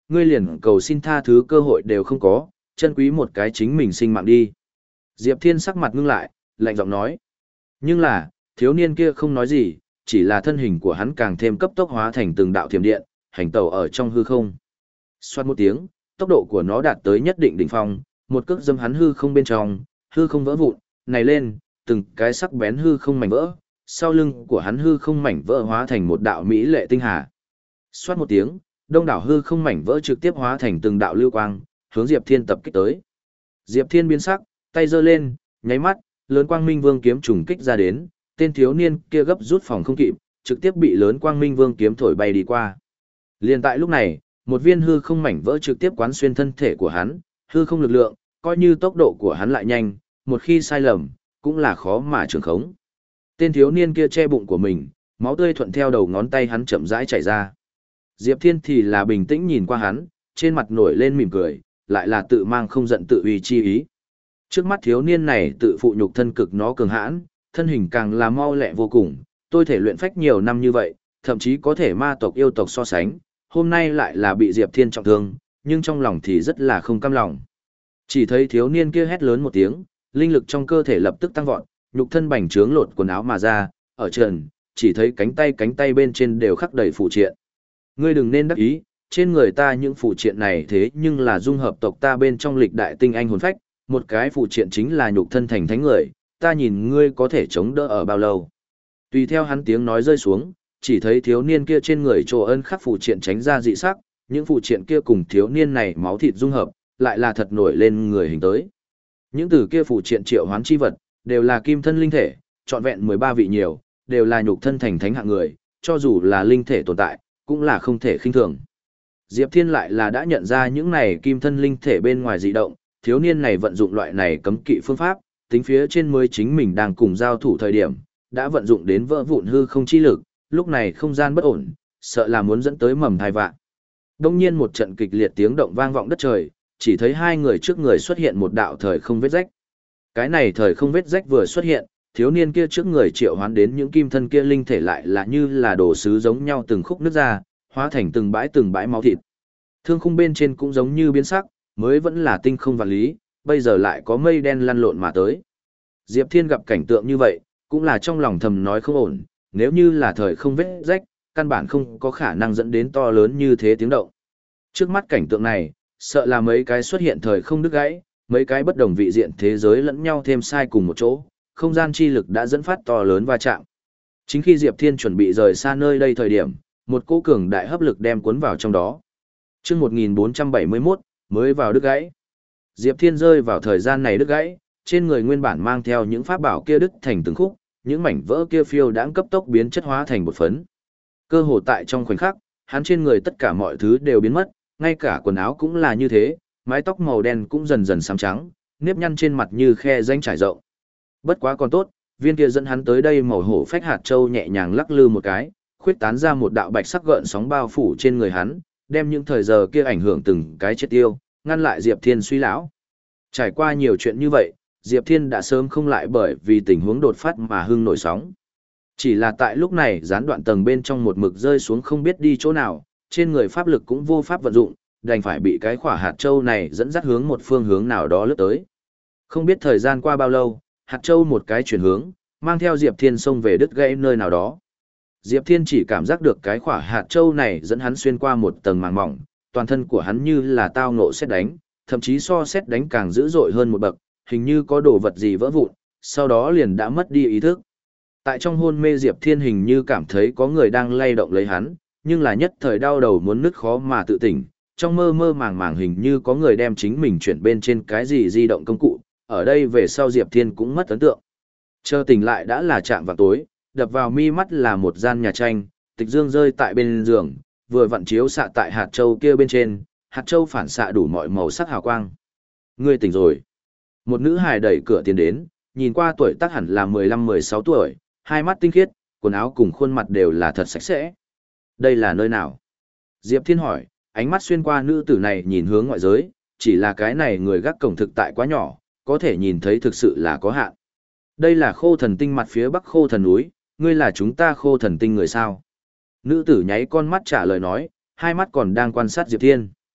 ngươi liền cầu xin tha thứ cơ hội đều không có, chân quý một cái chính mình sinh mạng đi. Diệp Thiên sắc mặt ngưng lại, lạnh giọng nói. Nhưng là, thiếu niên kia không nói gì, chỉ là thân hình của hắn càng thêm cấp tốc hóa thành từng đạo thiểm điện, hành tẩu ở trong hư không. Xoát một tiếng, tốc độ của nó đạt tới nhất định đỉnh phong, một cước dâm hắn hư không bên trong, hư không vỡ vụn, này lên, từng cái sắc bén hư không mảnh vỡ, sau lưng của hắn hư không mảnh vỡ hóa thành một đạo mỹ lệ tinh hà. Xoát một tiếng, đông đảo hư không mảnh vỡ trực tiếp hóa thành từng đạo lưu quang, hướng Diệp Thiên tập kích tới. Diệp Thiên biến sắc, tay giơ lên, nháy mắt, lớn quang minh vương kiếm trùng kích ra đến, tên thiếu niên kia gấp rút phòng không kịp, trực tiếp bị lớn quang minh vương kiếm thổi bay đi qua. Liên tại lúc này, một viên hư không mảnh vỡ trực tiếp quán xuyên thân thể của hắn, hư không lực lượng, coi như tốc độ của hắn lại nhanh, một khi sai lầm, cũng là khó mà trường khống. Tên thiếu niên kia che bụng của mình, máu tươi thuận theo đầu ngón tay hắn chậm rãi chảy ra. Diệp Thiên thì là bình tĩnh nhìn qua hắn, trên mặt nổi lên mỉm cười, lại là tự mang không giận tự uy chi ý. Trước mắt thiếu niên này tự phụ nhục thân cực nó cường hãn, thân hình càng là mau lẹ vô cùng, tôi thể luyện phách nhiều năm như vậy, thậm chí có thể ma tộc yêu tộc so sánh, hôm nay lại là bị Diệp Thiên trọng thương, nhưng trong lòng thì rất là không cam lòng. Chỉ thấy thiếu niên kia hét lớn một tiếng, linh lực trong cơ thể lập tức tăng vọt, nhục thân bành trướng lột quần áo mà ra, ở trần, chỉ thấy cánh tay cánh tay bên trên đều khắc đầy phụ triện. Ngươi đừng nên đắc ý, trên người ta những phụ triện này thế nhưng là dung hợp tộc ta bên trong lịch đại tinh anh hồn phách, một cái phụ triện chính là nhục thân thành thánh người, ta nhìn ngươi có thể chống đỡ ở bao lâu. Tùy theo hắn tiếng nói rơi xuống, chỉ thấy thiếu niên kia trên người trồ ân khắc phụ triện tránh ra dị sắc, những phụ triện kia cùng thiếu niên này máu thịt dung hợp, lại là thật nổi lên người hình tới. Những từ kia phụ triện triệu hoán chi vật, đều là kim thân linh thể, trọn vẹn mười ba vị nhiều, đều là nhục thân thành thánh hạng người, cho dù là linh thể tồn tại, cũng là không thể khinh thường. Diệp Thiên lại là đã nhận ra những này kim thân linh thể bên ngoài dị động, thiếu niên này vận dụng loại này cấm kỵ phương pháp, tính phía trên mới chính mình đang cùng giao thủ thời điểm, đã vận dụng đến vỡ vụn hư không chi lực, lúc này không gian bất ổn, sợ là muốn dẫn tới mầm thai vạn. Đông nhiên một trận kịch liệt tiếng động vang vọng đất trời, chỉ thấy hai người trước người xuất hiện một đạo thời không vết rách. Cái này thời không vết rách vừa xuất hiện, thiếu niên kia trước người triệu hoán đến những kim thân kia linh thể lại là như là đồ sứ giống nhau từng khúc nứt ra, hóa thành từng bãi từng bãi máu thịt. Thương khung bên trên cũng giống như biến sắc, mới vẫn là tinh không vạn lý, bây giờ lại có mây đen lăn lộn mà tới. Diệp Thiên gặp cảnh tượng như vậy, cũng là trong lòng thầm nói không ổn, nếu như là thời không vết rách, căn bản không có khả năng dẫn đến to lớn như thế tiếng động. Trước mắt cảnh tượng này, sợ là mấy cái xuất hiện thời không đứt gãy, mấy cái bất đồng vị diện thế giới lẫn nhau thêm sai cùng một chỗ, không gian chi lực đã dẫn phát to lớn va chạm. Chính khi Diệp Thiên chuẩn bị rời xa nơi đây thời điểm, một cỗ cường đại hấp lực đem cuốn vào trong đó. Chương một nghìn bốn trăm bảy mươi mốt, mới vào đứt gãy. Diệp Thiên rơi vào thời gian này đứt gãy, trên người nguyên bản mang theo những pháp bảo kia đứt thành từng khúc, những mảnh vỡ kia phiêu đãng cấp tốc biến chất hóa thành bột phấn. Cơ hồ tại trong khoảnh khắc, hắn trên người tất cả mọi thứ đều biến mất, ngay cả quần áo cũng là như thế, mái tóc màu đen cũng dần dần xám trắng, nếp nhăn trên mặt như khe rãnh trải rộng. Bất quá còn tốt, viên kia dẫn hắn tới đây màu hổ phách hạt châu nhẹ nhàng lắc lư một cái, khuyết tán ra một đạo bạch sắc gợn sóng bao phủ trên người hắn, đem những thời giờ kia ảnh hưởng từng cái chết tiêu, ngăn lại Diệp Thiên suy lão. Trải qua nhiều chuyện như vậy, Diệp Thiên đã sớm không lại bởi vì tình huống đột phát mà hưng nổi sóng. Chỉ là tại lúc này gián đoạn tầng bên trong một mực rơi xuống không biết đi chỗ nào, trên người pháp lực cũng vô pháp vận dụng, đành phải bị cái khỏa hạt châu này dẫn dắt hướng một phương hướng nào đó lướt tới. Không biết thời gian qua bao lâu, hạt châu một cái chuyển hướng, mang theo Diệp Thiên xông về đứt gãy nơi nào đó. Diệp Thiên chỉ cảm giác được cái khỏa hạt châu này dẫn hắn xuyên qua một tầng màng mỏng, toàn thân của hắn như là tao ngộ sét đánh, thậm chí so sét đánh càng dữ dội hơn một bậc, hình như có đồ vật gì vỡ vụn, sau đó liền đã mất đi ý thức. Tại trong hôn mê Diệp Thiên hình như cảm thấy có người đang lay động lấy hắn, nhưng là nhất thời đau đầu muốn nứt khó mà tự tỉnh, trong mơ mơ màng màng hình như có người đem chính mình chuyển bên trên cái gì di động công cụ, ở đây về sau Diệp Thiên cũng mất ấn tượng. Chờ tỉnh lại đã là trạm vào tối, đập vào mi mắt là một gian nhà tranh, tịch dương rơi tại bên giường, vừa vặn chiếu xạ tại hạt châu kia bên trên, hạt châu phản xạ đủ mọi màu sắc hào quang. Ngươi tỉnh rồi. Một nữ hài đẩy cửa tiến đến, nhìn qua tuổi tác hẳn là mười lăm mười sáu tuổi, hai mắt tinh khiết, quần áo cùng khuôn mặt đều là thật sạch sẽ. Đây là nơi nào? Diệp Thiên hỏi, ánh mắt xuyên qua nữ tử này nhìn hướng ngoại giới, chỉ là cái này người gác cổng thực tại quá nhỏ, có thể nhìn thấy thực sự là có hạn. Đây là Khô Thần Tinh mặt phía bắc Khô Thần núi, ngươi là chúng ta Khô Thần Tinh người sao? Nữ tử nháy con mắt trả lời nói, hai mắt còn đang quan sát Diệp Thiên.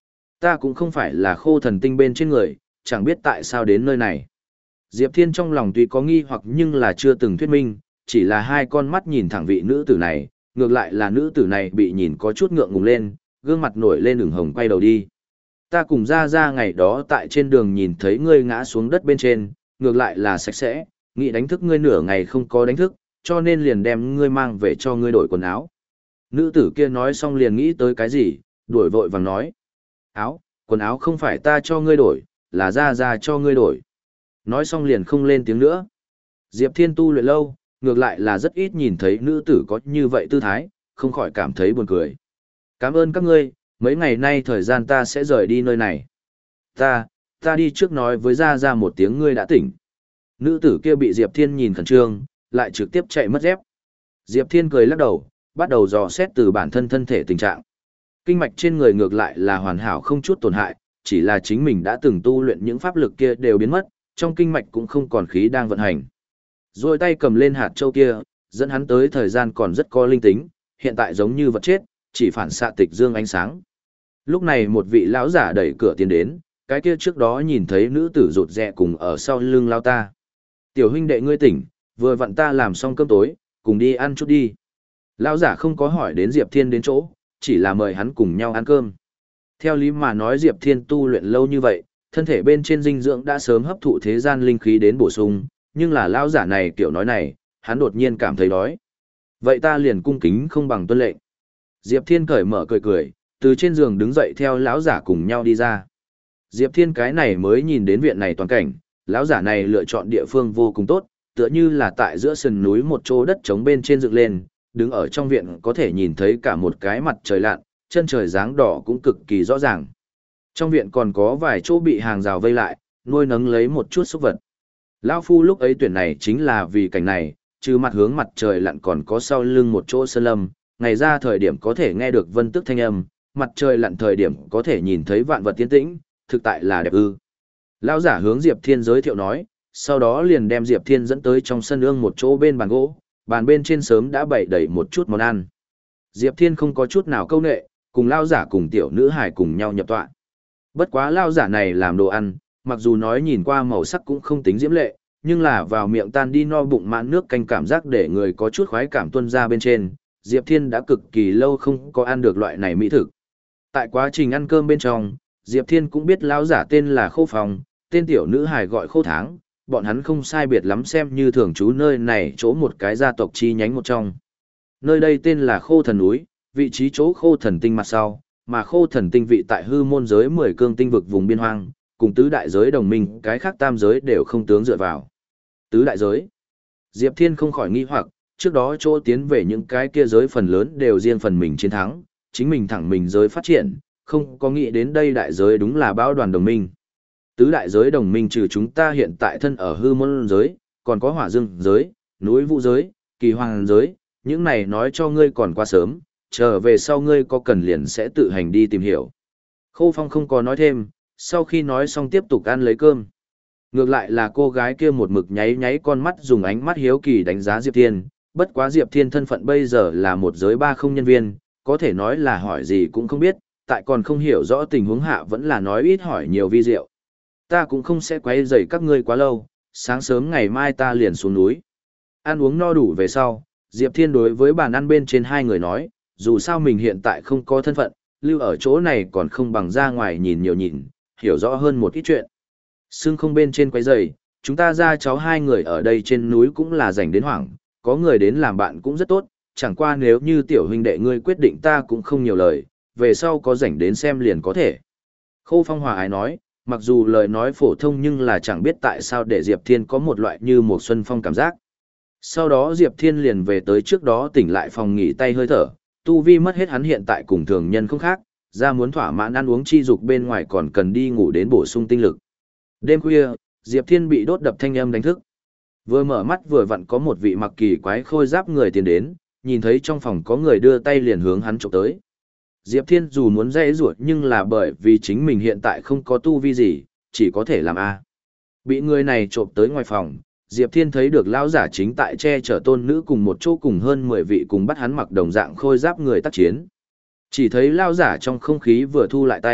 Ta cũng không phải là khô thần tinh bên trên người, chẳng biết tại sao đến nơi này. Diệp Thiên trong lòng tuy có nghi hoặc nhưng là chưa từng thuyết minh, chỉ là hai con mắt nhìn thẳng vị nữ tử này, ngược lại là nữ tử này bị nhìn có chút ngượng ngùng lên, gương mặt nổi lên ửng hồng quay đầu đi. Ta cùng ra ra ngày đó tại trên đường nhìn thấy ngươi ngã xuống đất bên trên, ngược lại là sạch sẽ, nghĩ đánh thức ngươi nửa ngày không có đánh thức, cho nên liền đem ngươi mang về cho ngươi đổi quần áo. Nữ tử kia nói xong liền nghĩ tới cái gì, đuổi vội vàng nói. Áo, quần áo không phải ta cho ngươi đổi, là ra ra cho ngươi đổi. Nói xong liền không lên tiếng nữa. Diệp Thiên tu luyện lâu, ngược lại là rất ít nhìn thấy nữ tử có như vậy tư thái, không khỏi cảm thấy buồn cười. Cảm ơn các ngươi, mấy ngày nay thời gian ta sẽ rời đi nơi này. Ta, ta đi trước nói với ra ra một tiếng ngươi đã tỉnh. Nữ tử kia bị Diệp Thiên nhìn khẩn trương, lại trực tiếp chạy mất dép. Diệp Thiên cười lắc đầu, bắt đầu dò xét từ bản thân thân thể tình trạng. Kinh mạch trên người ngược lại là hoàn hảo không chút tổn hại, chỉ là chính mình đã từng tu luyện những pháp lực kia đều biến mất, trong kinh mạch cũng không còn khí đang vận hành. Rồi tay cầm lên hạt châu kia, dẫn hắn tới thời gian còn rất có linh tính, hiện tại giống như vật chết, chỉ phản xạ tịch dương ánh sáng. Lúc này một vị lão giả đẩy cửa tiến đến, cái kia trước đó nhìn thấy nữ tử rụt rè cùng ở sau lưng lao ta. Tiểu huynh đệ ngươi tỉnh, vừa vặn ta làm xong cơm tối, cùng đi ăn chút đi. Lão giả không có hỏi đến Diệp Thiên đến chỗ, chỉ là mời hắn cùng nhau ăn cơm. Theo lý mà nói Diệp Thiên tu luyện lâu như vậy, thân thể bên trên dinh dưỡng đã sớm hấp thụ thế gian linh khí đến bổ sung, nhưng là lão giả này kiểu nói này, hắn đột nhiên cảm thấy đói. Vậy ta liền cung kính không bằng tuân lệnh. Diệp Thiên cởi mở cười cười, từ trên giường đứng dậy theo lão giả cùng nhau đi ra. Diệp Thiên cái này mới nhìn đến viện này toàn cảnh, lão giả này lựa chọn địa phương vô cùng tốt, tựa như là tại giữa sườn núi một chỗ đất trống bên trên dựng lên, đứng ở trong viện có thể nhìn thấy cả một cái mặt trời lặn, chân trời dáng đỏ cũng cực kỳ rõ ràng. Trong viện còn có vài chỗ bị hàng rào vây lại, nuôi nấng lấy một chút súc vật. Lão phu lúc ấy tuyển này chính là vì cảnh này, trừ mặt hướng mặt trời lặn còn có sau lưng một chỗ sơn lâm, ngày ra thời điểm có thể nghe được vân tức thanh âm, mặt trời lặn thời điểm có thể nhìn thấy vạn vật tiến tĩnh, thực tại là đẹp ư. Lão giả hướng Diệp Thiên giới thiệu nói, sau đó liền đem Diệp Thiên dẫn tới trong sân ương một chỗ bên bàn gỗ, bàn bên trên sớm đã bày đầy một chút món ăn. Diệp Thiên không có chút nào câu nệ, cùng lão giả cùng tiểu nữ hài cùng nhau nhập tọa. Bất quá lão giả này làm đồ ăn, mặc dù nói nhìn qua màu sắc cũng không tính diễm lệ, nhưng là vào miệng tan đi no bụng mãn nước canh cảm giác để người có chút khoái cảm tuôn ra bên trên, Diệp Thiên đã cực kỳ lâu không có ăn được loại này mỹ thực. Tại quá trình ăn cơm bên trong, Diệp Thiên cũng biết lão giả tên là Khô Phong, tên tiểu nữ hài gọi Khô Tháng, bọn hắn không sai biệt lắm xem như thường trú nơi này chỗ một cái gia tộc chi nhánh một trong. Nơi đây tên là Khô Thần Núi, vị trí chỗ Khô Thần Tinh mặt sau, mà Khô Thần Tinh vị tại hư môn giới mười cương tinh vực vùng biên hoang, cùng tứ đại giới đồng minh, cái khác tam giới đều không tướng dựa vào. Tứ đại giới. Diệp Thiên không khỏi nghi hoặc, trước đó chỗ tiến về những cái kia giới phần lớn đều riêng phần mình chiến thắng, chính mình thẳng mình giới phát triển, không có nghĩ đến đây đại giới đúng là bão đoàn đồng minh. Tứ đại giới đồng minh trừ chúng ta hiện tại thân ở hư môn giới, còn có hỏa dương giới, núi vũ giới, kỳ hoàng giới, những này nói cho ngươi còn quá sớm, trở về sau ngươi có cần liền sẽ tự hành đi tìm hiểu. Khô Phong không có nói thêm, sau khi nói xong tiếp tục ăn lấy cơm. Ngược lại là cô gái kia một mực nháy nháy con mắt dùng ánh mắt hiếu kỳ đánh giá Diệp Thiên, bất quá Diệp Thiên thân phận bây giờ là một giới ba không nhân viên, có thể nói là hỏi gì cũng không biết, tại còn không hiểu rõ tình huống hạ vẫn là nói ít hỏi nhiều vi diệu. Ta cũng không sẽ quấy rầy các ngươi quá lâu, sáng sớm ngày mai ta liền xuống núi. Ăn uống no đủ về sau, Diệp Thiên đối với bàn ăn bên trên hai người nói, dù sao mình hiện tại không có thân phận, lưu ở chỗ này còn không bằng ra ngoài nhìn nhiều nhìn, hiểu rõ hơn một ít chuyện. Sương không bên trên quấy rầy, chúng ta ra cháu hai người ở đây trên núi cũng là rảnh đến hoảng, có người đến làm bạn cũng rất tốt, chẳng qua nếu như tiểu huynh đệ ngươi quyết định ta cũng không nhiều lời, về sau có rảnh đến xem liền có thể. Khô Phong hòa ái nói, mặc dù lời nói phổ thông nhưng là chẳng biết tại sao để Diệp Thiên có một loại như một xuân phong cảm giác. Sau đó Diệp Thiên liền về tới trước đó tỉnh lại phòng nghỉ tay hơi thở, tu vi mất hết hắn hiện tại cùng thường nhân không khác, ra muốn thỏa mãn ăn uống chi dục bên ngoài còn cần đi ngủ đến bổ sung tinh lực. Đêm khuya, Diệp Thiên bị đốt đập thanh âm đánh thức. Vừa mở mắt vừa vặn có một vị mặc kỳ quái khôi giáp người tiến đến, nhìn thấy trong phòng có người đưa tay liền hướng hắn chụp tới. Diệp Thiên dù muốn dễ ruột nhưng là bởi vì chính mình hiện tại không có tu vi gì, chỉ có thể làm A. Bị người này trộm tới ngoài phòng, Diệp Thiên thấy được lão giả chính tại che chở tôn nữ cùng một chỗ cùng hơn mười vị cùng bắt hắn mặc đồng dạng khôi giáp người tác chiến. Chỉ thấy lão giả trong không khí vừa thu lại tay,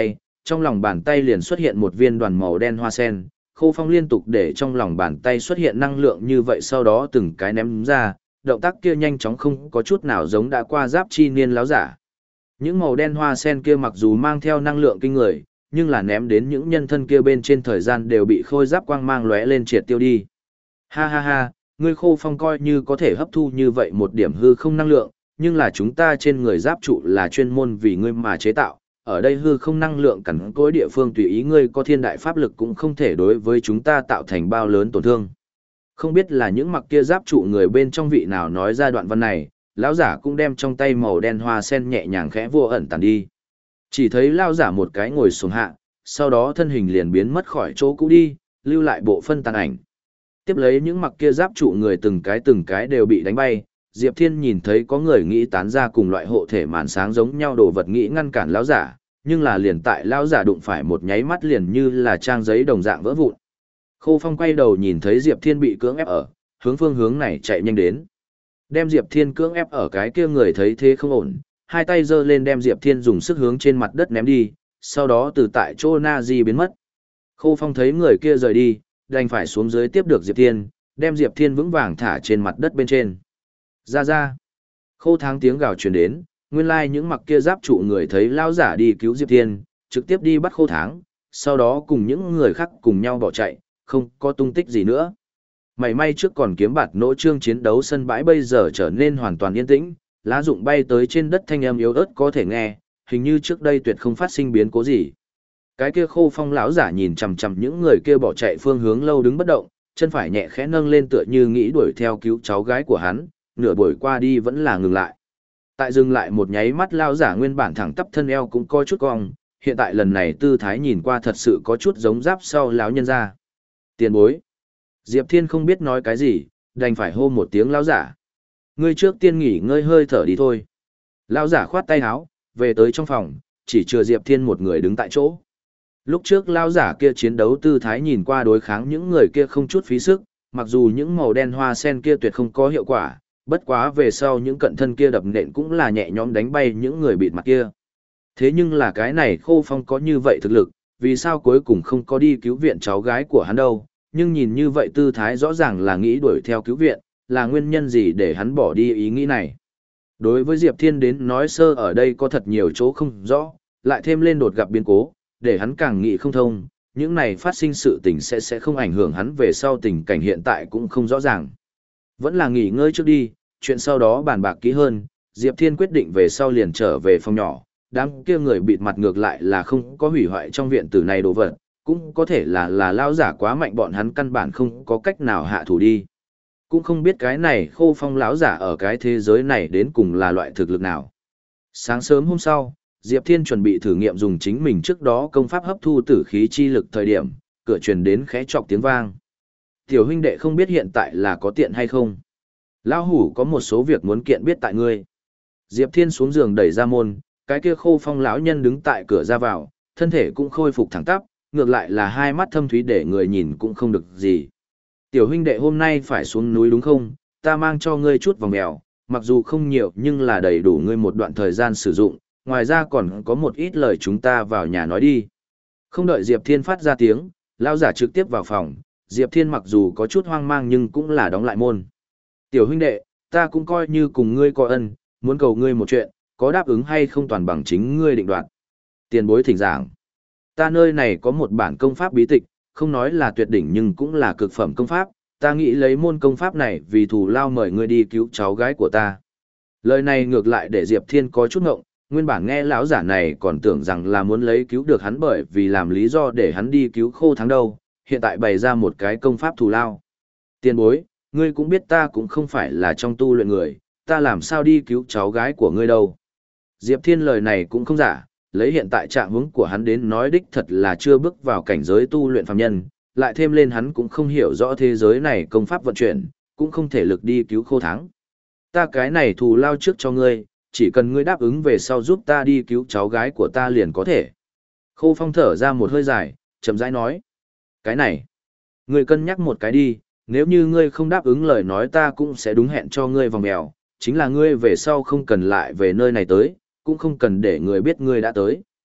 Trong lòng bàn tay liền xuất hiện một viên đoàn màu đen hoa sen, Khô Phong liên tục để trong lòng bàn tay xuất hiện năng lượng như vậy sau đó từng cái ném ra, động tác kia nhanh chóng không có chút nào giống đã qua giáp chi niên láo giả. Những màu đen hoa sen kia mặc dù mang theo năng lượng kinh người, nhưng là ném đến những nhân thân kia bên trên thời gian đều bị khôi giáp quang mang lóe lên triệt tiêu đi. Ha ha ha, ngươi Khô Phong coi như có thể hấp thu như vậy một điểm hư không năng lượng, nhưng là chúng ta trên người giáp trụ là chuyên môn vì ngươi mà chế tạo, ở đây hư không năng lượng cẩn cối địa phương tùy ý ngươi có thiên đại pháp lực cũng không thể đối với chúng ta tạo thành bao lớn tổn thương. Không biết là những mặc kia giáp trụ người bên trong vị nào nói ra đoạn văn này, lão giả cũng đem trong tay màu đen hoa sen nhẹ nhàng khẽ vô ẩn tàn đi. Chỉ thấy lão giả một cái ngồi xuống hạ, sau đó thân hình liền biến mất khỏi chỗ cũ đi, lưu lại bộ phân tàn ảnh. Tiếp lấy những mặc kia giáp trụ người từng cái từng cái đều bị đánh bay, Diệp Thiên nhìn thấy có người nghĩ tán ra cùng loại hộ thể màn sáng giống nhau đồ vật nghĩ ngăn cản lão giả, nhưng là liền tại lão giả đụng phải một nháy mắt liền như là trang giấy đồng dạng vỡ vụn. Khô Phong quay đầu nhìn thấy Diệp Thiên bị cưỡng ép ở, hướng phương hướng này chạy nhanh đến. Đem Diệp Thiên cưỡng ép ở cái kia người thấy thế không ổn, hai tay giơ lên đem Diệp Thiên dùng sức hướng trên mặt đất ném đi, sau đó từ tại chỗ Na Di biến mất. Khô Phong thấy người kia rời đi, đành phải xuống dưới tiếp được Diệp Thiên, đem Diệp Thiên vững vàng thả trên mặt đất bên trên. Ra ra. Khô Tháng tiếng gào truyền đến, nguyên lai like những mặc kia giáp trụ người thấy lão giả đi cứu Diệp Thiên, trực tiếp đi bắt Khô Tháng, sau đó cùng những người khác cùng nhau bỏ chạy, không có tung tích gì nữa. May may trước còn kiếm bạt nỗ trương chiến đấu sân bãi bây giờ trở nên hoàn toàn yên tĩnh, lá rụng bay tới trên đất thanh âm yếu ớt có thể nghe, hình như trước đây tuyệt không phát sinh biến cố gì. Cái kia Khô Phong lão giả nhìn chằm chằm những người kia bỏ chạy phương hướng lâu đứng bất động, chân phải nhẹ khẽ nâng lên tựa như nghĩ đuổi theo cứu cháu gái của hắn, nửa buổi qua đi vẫn là ngừng lại. Tại dừng lại một nháy mắt lão giả nguyên bản thẳng tắp thân eo cũng có chút cong, hiện tại lần này tư thái nhìn qua thật sự có chút giống giáp sau lão nhân ra. Tiền bối. Diệp Thiên không biết nói cái gì, đành phải hô một tiếng lão giả. Ngươi trước tiên nghỉ ngơi hơi thở đi thôi. Lão giả khoát tay áo, về tới trong phòng, chỉ chừa Diệp Thiên một người đứng tại chỗ. Lúc trước lão giả kia chiến đấu tư thái nhìn qua đối kháng những người kia không chút phí sức, mặc dù những màu đen hoa sen kia tuyệt không có hiệu quả, bất quá về sau những cận thân kia đập nện cũng là nhẹ nhõm đánh bay những người bịt mặt kia. Thế nhưng là cái này Khô Phong có như vậy thực lực, vì sao cuối cùng không có đi cứu viện cháu gái của hắn đâu, nhưng nhìn như vậy tư thái rõ ràng là nghĩ đuổi theo cứu viện, là nguyên nhân gì để hắn bỏ đi ý nghĩ này. Đối với Diệp Thiên đến nói sơ ở đây có thật nhiều chỗ không rõ, lại thêm lên đột gặp biến cố, để hắn càng nghĩ không thông, những này phát sinh sự tình sẽ sẽ không ảnh hưởng hắn về sau tình cảnh hiện tại cũng không rõ ràng. Vẫn là nghỉ ngơi trước đi, chuyện sau đó bàn bạc kỹ hơn, Diệp Thiên quyết định về sau liền trở về phòng nhỏ, đám kia người bịt mặt ngược lại là không có hủy hoại trong viện tử này đồ vật, cũng có thể là là lao giả quá mạnh bọn hắn căn bản không có cách nào hạ thủ đi. Cũng không biết cái này Khô Phong lão giả ở cái thế giới này đến cùng là loại thực lực nào. Sáng sớm hôm sau, Diệp Thiên chuẩn bị thử nghiệm dùng chính mình trước đó công pháp hấp thu tử khí chi lực thời điểm, cửa truyền đến khẽ chọc tiếng vang. Tiểu huynh đệ không biết hiện tại là có tiện hay không? Lão hủ có một số việc muốn kiện biết tại ngươi. Diệp Thiên xuống giường đẩy ra môn, cái kia Khô Phong lão nhân đứng tại cửa ra vào, thân thể cũng khôi phục thẳng tắp, ngược lại là hai mắt thâm thúy để người nhìn cũng không được gì. Tiểu huynh đệ hôm nay phải xuống núi đúng không? Ta mang cho ngươi chút vòng mèo, mặc dù không nhiều nhưng là đầy đủ ngươi một đoạn thời gian sử dụng, ngoài ra còn có một ít lời chúng ta vào nhà nói đi. Không đợi Diệp Thiên phát ra tiếng, lão giả trực tiếp vào phòng, Diệp Thiên mặc dù có chút hoang mang nhưng cũng là đóng lại môn. Tiểu huynh đệ, ta cũng coi như cùng ngươi có ân, muốn cầu ngươi một chuyện, có đáp ứng hay không toàn bằng chính ngươi định đoạt. Tiền bối thỉnh giảng. Ta nơi này có một bản công pháp bí tịch, không nói là tuyệt đỉnh nhưng cũng là cực phẩm công pháp, ta nghĩ lấy môn công pháp này vì thù lao mời ngươi đi cứu cháu gái của ta. Lời này ngược lại để Diệp Thiên có chút ngộng, nguyên bản nghe lão giả này còn tưởng rằng là muốn lấy cứu được hắn bởi vì làm lý do để hắn đi cứu Khô Thắng đâu, hiện tại bày ra một cái công pháp thù lao. Tiền bối, ngươi cũng biết ta cũng không phải là trong tu luyện người, ta làm sao đi cứu cháu gái của ngươi đâu. Diệp Thiên lời này cũng không giả, lấy hiện tại trạng huống của hắn đến nói đích thật là chưa bước vào cảnh giới tu luyện phàm nhân, lại thêm lên hắn cũng không hiểu rõ thế giới này công pháp vận chuyển, cũng không thể lực đi cứu Khô Thắng. Ta cái này thù lao trước cho ngươi, chỉ cần ngươi đáp ứng về sau giúp ta đi cứu cháu gái của ta liền có thể. Khô Phong thở ra một hơi dài, chậm rãi nói. Cái này, ngươi cân nhắc một cái đi, nếu như ngươi không đáp ứng lời nói ta cũng sẽ đúng hẹn cho ngươi vòng mèo, chính là ngươi về sau không cần lại về nơi này tới, cũng không cần để người biết ngươi đã tới.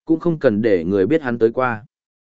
cũng không cần để người biết hắn tới qua.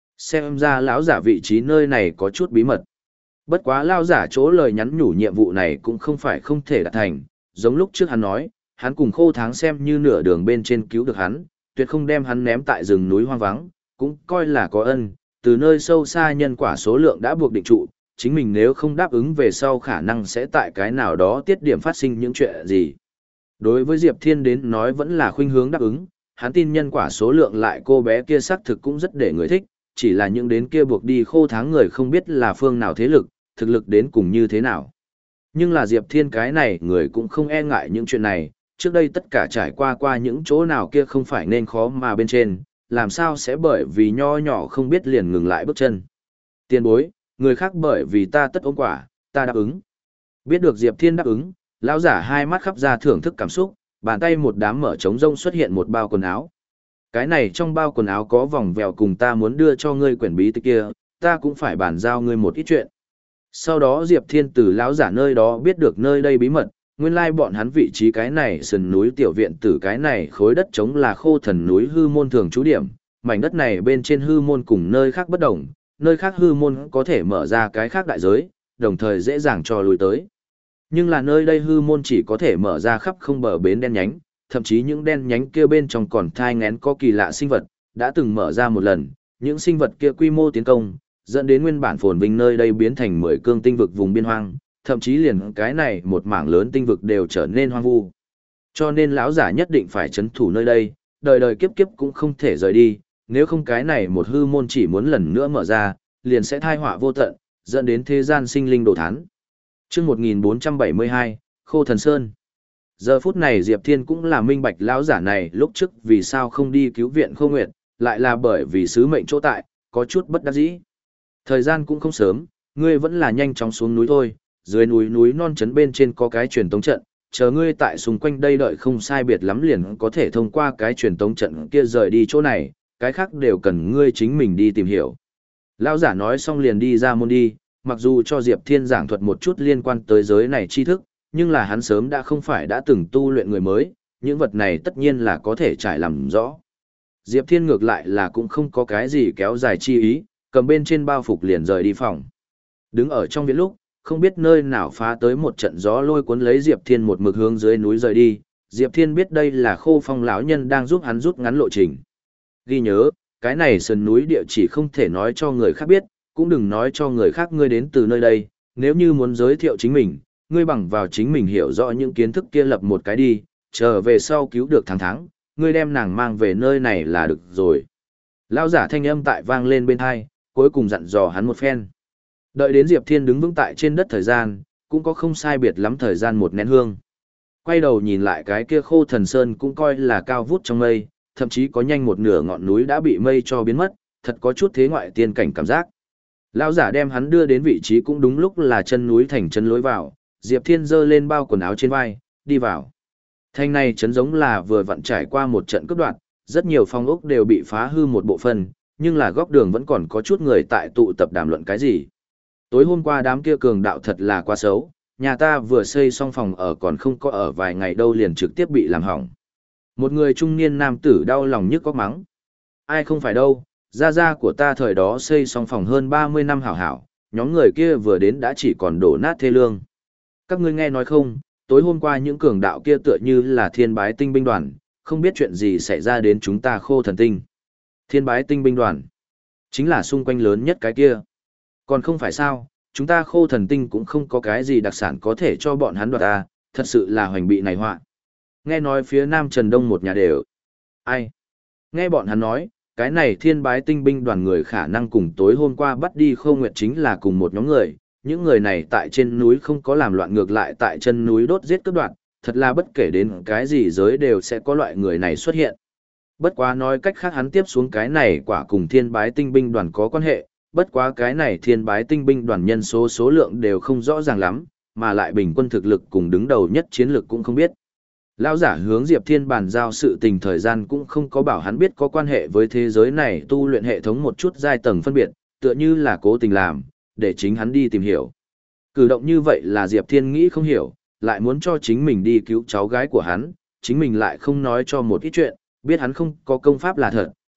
Xem ra lão giả vị trí nơi này có chút bí mật. Bất quá lão giả chỗ lời nhắn nhủ nhiệm vụ này cũng không phải không thể đạt thành, giống lúc trước hắn nói, hắn cùng Khô Tháng xem như nửa đường bên trên cứu được hắn, tuyệt không đem hắn ném tại rừng núi hoang vắng, cũng coi là có ân, từ nơi sâu xa nhân quả số lượng đã buộc định trụ, chính mình nếu không đáp ứng về sau khả năng sẽ tại cái nào đó tiết điểm phát sinh những chuyện gì. Đối với Diệp Thiên đến nói vẫn là khuynh hướng đáp ứng, hắn tin nhân quả số lượng lại cô bé kia xác thực cũng rất để người thích, chỉ là những đến kia buộc đi Khô Tháng người không biết là phương nào thế lực, thực lực đến cùng như thế nào. Nhưng là Diệp Thiên cái này người cũng không e ngại những chuyện này, trước đây tất cả trải qua qua những chỗ nào kia không phải nên khó mà bên trên, làm sao sẽ bởi vì nho nhỏ không biết liền ngừng lại bước chân. Tiền bối, người khác bởi vì ta tất ôm quả, ta đáp ứng. Biết được Diệp Thiên đáp ứng, lão giả hai mắt khắp ra thưởng thức cảm xúc, bàn tay một đám mở trống rông xuất hiện một bao quần áo. Cái này trong bao quần áo có vòng vèo cùng ta muốn đưa cho ngươi quyển bí tịch kia, ta cũng phải bàn giao ngươi một ít chuyện. Sau đó Diệp Thiên từ lão giả nơi đó biết được nơi đây bí mật, nguyên lai bọn hắn vị trí cái này sườn núi tiểu viện tử cái này khối đất trống là Khô Thần núi hư môn thường trú điểm, mảnh đất này bên trên hư môn cùng nơi khác bất đồng, nơi khác hư môn có thể mở ra cái khác đại giới, đồng thời dễ dàng cho lùi tới. Nhưng là nơi đây hư môn chỉ có thể mở ra khắp không bờ bến đen nhánh, thậm chí những đen nhánh kia bên trong còn thai ngén có kỳ lạ sinh vật, đã từng mở ra một lần, những sinh vật kia quy mô tiến công, dẫn đến nguyên bản phồn vinh nơi đây biến thành mười cương tinh vực vùng biên hoang, thậm chí liền cái này một mảng lớn tinh vực đều trở nên hoang vu. Cho nên lão giả nhất định phải trấn thủ nơi đây, đời đời kiếp kiếp cũng không thể rời đi, nếu không cái này một hư môn chỉ muốn lần nữa mở ra, liền sẽ thai họa vô tận, dẫn đến thế gian sinh linh đổ thán. Chương một nghìn bốn trăm bảy mươi hai, Khô Thần Sơn. Giờ phút này Diệp Thiên cũng là minh bạch lão giả này lúc trước vì sao không đi cứu viện Khô Nguyệt, lại là bởi vì sứ mệnh chỗ tại, có chút bất đắc dĩ. Thời gian cũng không sớm, ngươi vẫn là nhanh chóng xuống núi thôi, dưới núi núi non trấn bên trên có cái truyền tống trận, chờ ngươi tại xung quanh đây đợi không sai biệt lắm liền có thể thông qua cái truyền tống trận kia rời đi chỗ này, cái khác đều cần ngươi chính mình đi tìm hiểu. Lão giả nói xong liền đi ra môn đi, mặc dù cho Diệp Thiên giảng thuật một chút liên quan tới giới này tri thức, nhưng là hắn sớm đã không phải đã từng tu luyện người mới, những vật này tất nhiên là có thể trải làm rõ. Diệp Thiên ngược lại là cũng không có cái gì kéo dài chi ý, cầm bên trên bao phục liền rời đi phòng. Đứng ở trong viện lúc, không biết nơi nào phá tới một trận gió lôi cuốn lấy Diệp Thiên một mực hướng dưới núi rời đi, Diệp Thiên biết đây là Khô Phong lão nhân đang giúp hắn rút ngắn lộ trình. Ghi nhớ, cái này sườn núi địa chỉ không thể nói cho người khác biết, cũng đừng nói cho người khác ngươi đến từ nơi đây, nếu như muốn giới thiệu chính mình, ngươi bằng vào chính mình hiểu rõ những kiến thức kia lập một cái đi, trở về sau cứu được tháng tháng, ngươi đem nàng mang về nơi này là được rồi. Lão giả thanh âm tại vang lên bên tai, cuối cùng dặn dò hắn một phen. Đợi đến Diệp Thiên đứng vững tại trên đất thời gian, cũng có không sai biệt lắm thời gian một nén hương. Quay đầu nhìn lại cái kia Khô Thần Sơn cũng coi là cao vút trong mây, thậm chí có nhanh một nửa ngọn núi đã bị mây cho biến mất, thật có chút thế ngoại tiên cảnh cảm giác. Lão giả đem hắn đưa đến vị trí cũng đúng lúc là chân núi thành chân lối vào, Diệp Thiên giơ lên bao quần áo trên vai, đi vào. Thanh này chấn giống là vừa vặn trải qua một trận cướp đoạt, rất nhiều phong ốc đều bị phá hư một bộ phận, nhưng là góc đường vẫn còn có chút người tại tụ tập đàm luận cái gì. Tối hôm qua đám kia cường đạo thật là quá xấu, nhà ta vừa xây xong phòng ở còn không có ở vài ngày đâu liền trực tiếp bị làm hỏng. Một người trung niên nam tử đau lòng nhức óc mắng. Ai không phải đâu, gia gia của ta thời đó xây xong phòng hơn ba mươi năm hảo hảo, nhóm người kia vừa đến đã chỉ còn đổ nát thê lương. Các ngươi nghe nói không, tối hôm qua những cường đạo kia tựa như là thiên bái tinh binh đoàn, không biết chuyện gì xảy ra đến chúng ta Khô Thần Tinh. Thiên bái tinh binh đoàn, chính là xung quanh lớn nhất cái kia. Còn không phải sao, chúng ta Khô Thần Tinh cũng không có cái gì đặc sản có thể cho bọn hắn đoạt ta, thật sự là hoành bị này họa. Nghe nói phía Nam Trần Đông một nhà đều. Ai? Nghe bọn hắn nói, cái này thiên bái tinh binh đoàn người khả năng cùng tối hôm qua bắt đi Khâu Nguyệt chính là cùng một nhóm người, những người này tại trên núi không có làm loạn ngược lại tại chân núi đốt giết cướp đoạt, thật là bất kể đến cái gì giới đều sẽ có loại người này xuất hiện. Bất quá nói cách khác hắn tiếp xuống cái này quả cùng thiên bái tinh binh đoàn có quan hệ, bất quá cái này thiên bái tinh binh đoàn nhân số số lượng đều không rõ ràng lắm, mà lại bình quân thực lực cùng đứng đầu nhất chiến lực cũng không biết. Lão giả hướng Diệp Thiên bàn giao sự tình thời gian cũng không có bảo hắn biết có quan hệ với thế giới này tu luyện hệ thống một chút giai tầng phân biệt, tựa như là cố tình làm, để chính hắn đi tìm hiểu. Cử động như vậy là Diệp Thiên nghĩ không hiểu, lại muốn cho chính mình đi cứu cháu gái của hắn, chính mình lại không nói cho một ít chuyện, biết hắn không có công pháp là thật,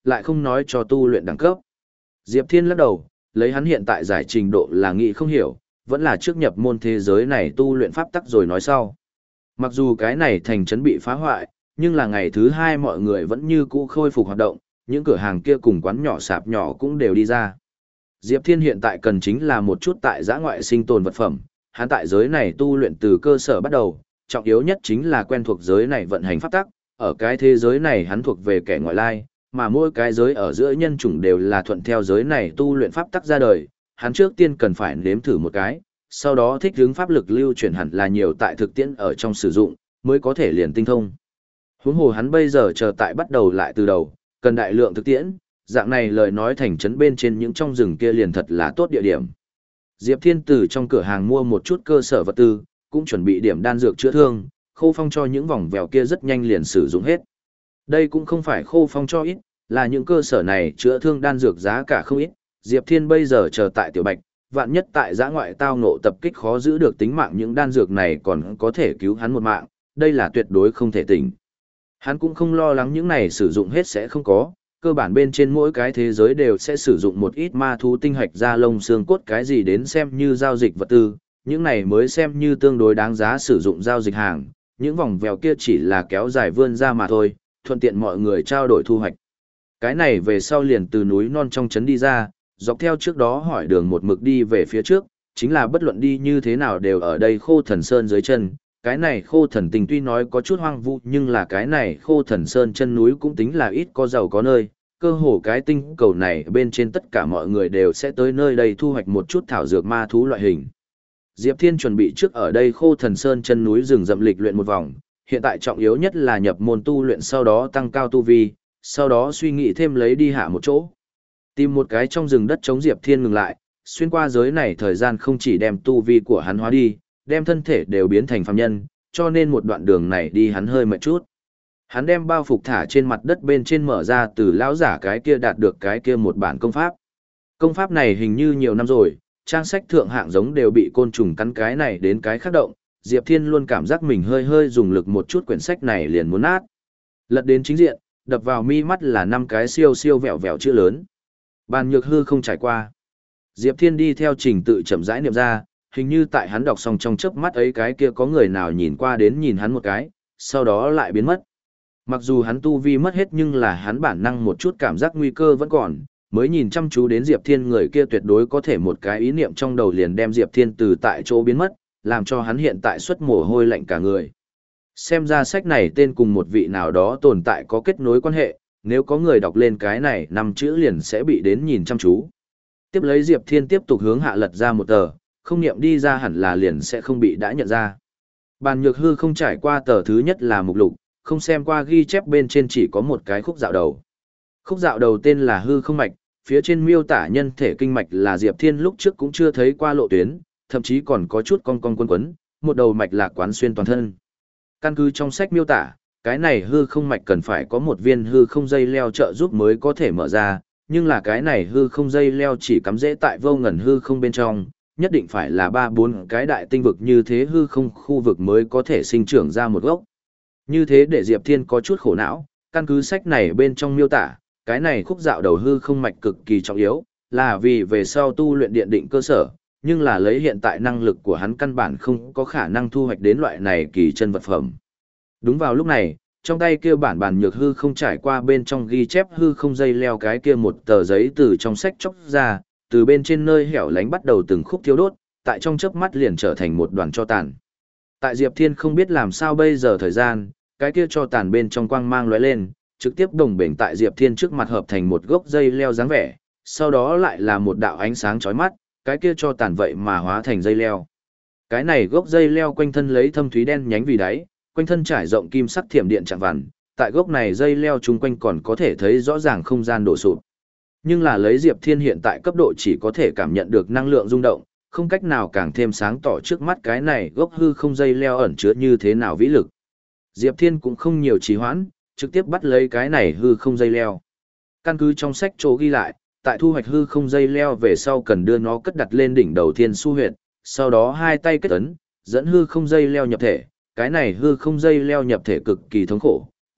lại không nói cho tu luyện đẳng cấp. Diệp Thiên lắc đầu, lấy hắn hiện tại giải trình độ là nghĩ không hiểu, vẫn là trước nhập môn thế giới này tu luyện pháp tắc rồi nói sau. Mặc dù cái này thành trấn bị phá hoại, nhưng là ngày thứ hai mọi người vẫn như cũ khôi phục hoạt động, những cửa hàng kia cùng quán nhỏ sạp nhỏ cũng đều đi ra. Diệp Thiên hiện tại cần chính là một chút tại giã ngoại sinh tồn vật phẩm, hắn tại giới này tu luyện từ cơ sở bắt đầu, trọng yếu nhất chính là quen thuộc giới này vận hành pháp tắc, ở cái thế giới này hắn thuộc về kẻ ngoại lai, mà mỗi cái giới ở giữa nhân chủng đều là thuận theo giới này tu luyện pháp tắc ra đời, hắn trước tiên cần phải nếm thử một cái, sau đó thích ứng pháp lực lưu chuyển hẳn là nhiều tại thực tiễn ở trong sử dụng, mới có thể liền tinh thông. Huống hồ hắn bây giờ chờ tại bắt đầu lại từ đầu, cần đại lượng thực tiễn, dạng này lời nói thành trấn bên trên những trong rừng kia liền thật là tốt địa điểm. Diệp Thiên từ trong cửa hàng mua một chút cơ sở vật tư, cũng chuẩn bị điểm đan dược chữa thương, khô phong cho những vòng vèo kia rất nhanh liền sử dụng hết. Đây cũng không phải khô phong cho ít, là những cơ sở này chữa thương đan dược giá cả không ít, Diệp Thiên bây giờ chờ tại Tiểu Bạch, vạn nhất tại giã ngoại tao ngộ tập kích khó giữ được tính mạng những đan dược này còn có thể cứu hắn một mạng, đây là tuyệt đối không thể tỉnh. Hắn cũng không lo lắng những này sử dụng hết sẽ không có, cơ bản bên trên mỗi cái thế giới đều sẽ sử dụng một ít ma thú tinh hạch da lông xương cốt cái gì đến xem như giao dịch vật tư, những này mới xem như tương đối đáng giá sử dụng giao dịch hàng, những vòng vèo kia chỉ là kéo dài vươn ra mà thôi, thuận tiện mọi người trao đổi thu hoạch. Cái này về sau liền từ núi non trong trấn đi ra, dọc theo trước đó hỏi đường một mực đi về phía trước, chính là bất luận đi như thế nào đều ở đây khô thần sơn dưới chân. Cái này khô thần tình tuy nói có chút hoang vu nhưng là cái này khô thần sơn chân núi cũng tính là ít có giàu có nơi, cơ hồ cái tinh cầu này bên trên tất cả mọi người đều sẽ tới nơi đây thu hoạch một chút thảo dược ma thú loại hình. Diệp Thiên chuẩn bị trước ở đây khô thần sơn chân núi rừng rậm lịch luyện một vòng, hiện tại trọng yếu nhất là nhập môn tu luyện sau đó tăng cao tu vi, sau đó suy nghĩ thêm lấy đi hạ một chỗ. Tìm một cái trong rừng đất chống Diệp Thiên ngừng lại, xuyên qua giới này thời gian không chỉ đem tu vi của hắn hóa đi, đem thân thể đều biến thành phàm nhân, cho nên một đoạn đường này đi hắn hơi mệt chút. Hắn đem bao phục thả trên mặt đất bên trên mở ra từ lão giả cái kia đạt được cái kia một bản công pháp. Công pháp này hình như nhiều năm rồi, trang sách thượng hạng giống đều bị côn trùng cắn cái này đến cái khác động, Diệp Thiên luôn cảm giác mình hơi hơi dùng lực một chút quyển sách này liền muốn nát. Lật đến chính diện, đập vào mi mắt là năm cái siêu siêu vẹo vẹo chữ lớn. Bàn nhược hư không trải qua. Diệp Thiên đi theo trình tự chậm rãi niệm ra, hình như tại hắn đọc xong trong chớp mắt ấy cái kia có người nào nhìn qua đến nhìn hắn một cái, sau đó lại biến mất. Mặc dù hắn tu vi mất hết nhưng là hắn bản năng một chút cảm giác nguy cơ vẫn còn, mới nhìn chăm chú đến Diệp Thiên người kia tuyệt đối có thể một cái ý niệm trong đầu liền đem Diệp Thiên từ tại chỗ biến mất, làm cho hắn hiện tại xuất mồ hôi lạnh cả người. Xem ra sách này tên cùng một vị nào đó tồn tại có kết nối quan hệ, nếu có người đọc lên cái này năm chữ liền sẽ bị đến nhìn chăm chú. Tiếp lấy Diệp Thiên tiếp tục hướng hạ lật ra một tờ, không niệm đi ra hẳn là liền sẽ không bị đã nhận ra. Bàn nhược hư không trải qua tờ thứ nhất là mục lục, không xem qua ghi chép bên trên chỉ có một cái khúc dạo đầu. Khúc dạo đầu tên là hư không mạch, phía trên miêu tả nhân thể kinh mạch là Diệp Thiên lúc trước cũng chưa thấy qua lộ tuyến, thậm chí còn có chút cong cong quấn quấn, một đầu mạch lạc quán xuyên toàn thân. Căn cứ trong sách miêu tả, cái này hư không mạch cần phải có một viên hư không dây leo trợ giúp mới có thể mở ra, nhưng là cái này hư không dây leo chỉ cắm rễ tại vô ngần hư không bên trong, nhất định phải là ba bốn cái đại tinh vực như thế hư không khu vực mới có thể sinh trưởng ra một gốc. Như thế để Diệp Thiên có chút khổ não, căn cứ sách này bên trong miêu tả, cái này khúc dạo đầu hư không mạch cực kỳ trọng yếu, là vì về sau tu luyện điện định cơ sở, nhưng là lấy hiện tại năng lực của hắn căn bản không có khả năng thu hoạch đến loại này kỳ chân vật phẩm. Đúng vào lúc này, trong tay kia bản bản nhược hư không trải qua bên trong ghi chép hư không dây leo cái kia một tờ giấy từ trong sách chóc ra, từ bên trên nơi hẻo lánh bắt đầu từng khúc thiêu đốt, tại trong chớp mắt liền trở thành một đoàn tro tàn. Tại Diệp Thiên không biết làm sao bây giờ thời gian, cái kia tro tàn bên trong quang mang lóe lên, trực tiếp đồng bền tại Diệp Thiên trước mặt hợp thành một gốc dây leo dáng vẻ, sau đó lại là một đạo ánh sáng chói mắt, cái kia tro tàn vậy mà hóa thành dây leo. Cái này gốc dây leo quanh thân lấy thâm thúy đen nhánh vì đáy, quanh thân trải rộng kim sắc thiểm điện chạm vằn, tại gốc này dây leo chung quanh còn có thể thấy rõ ràng không gian đổ sụp. Nhưng là lấy Diệp Thiên hiện tại cấp độ chỉ có thể cảm nhận được năng lượng rung động, không cách nào càng thêm sáng tỏ trước mắt cái này gốc hư không dây leo ẩn chứa như thế nào vĩ lực. Diệp Thiên cũng không nhiều trì hoãn, trực tiếp bắt lấy cái này hư không dây leo. Căn cứ trong sách chỗ ghi lại, tại thu hoạch hư không dây leo về sau cần đưa nó cất đặt lên đỉnh đầu thiên su huyệt, sau đó hai tay kết ấn, dẫn hư không dây leo nhập thể. Cái này hư không dây leo nhập thể cực kỳ thống khổ,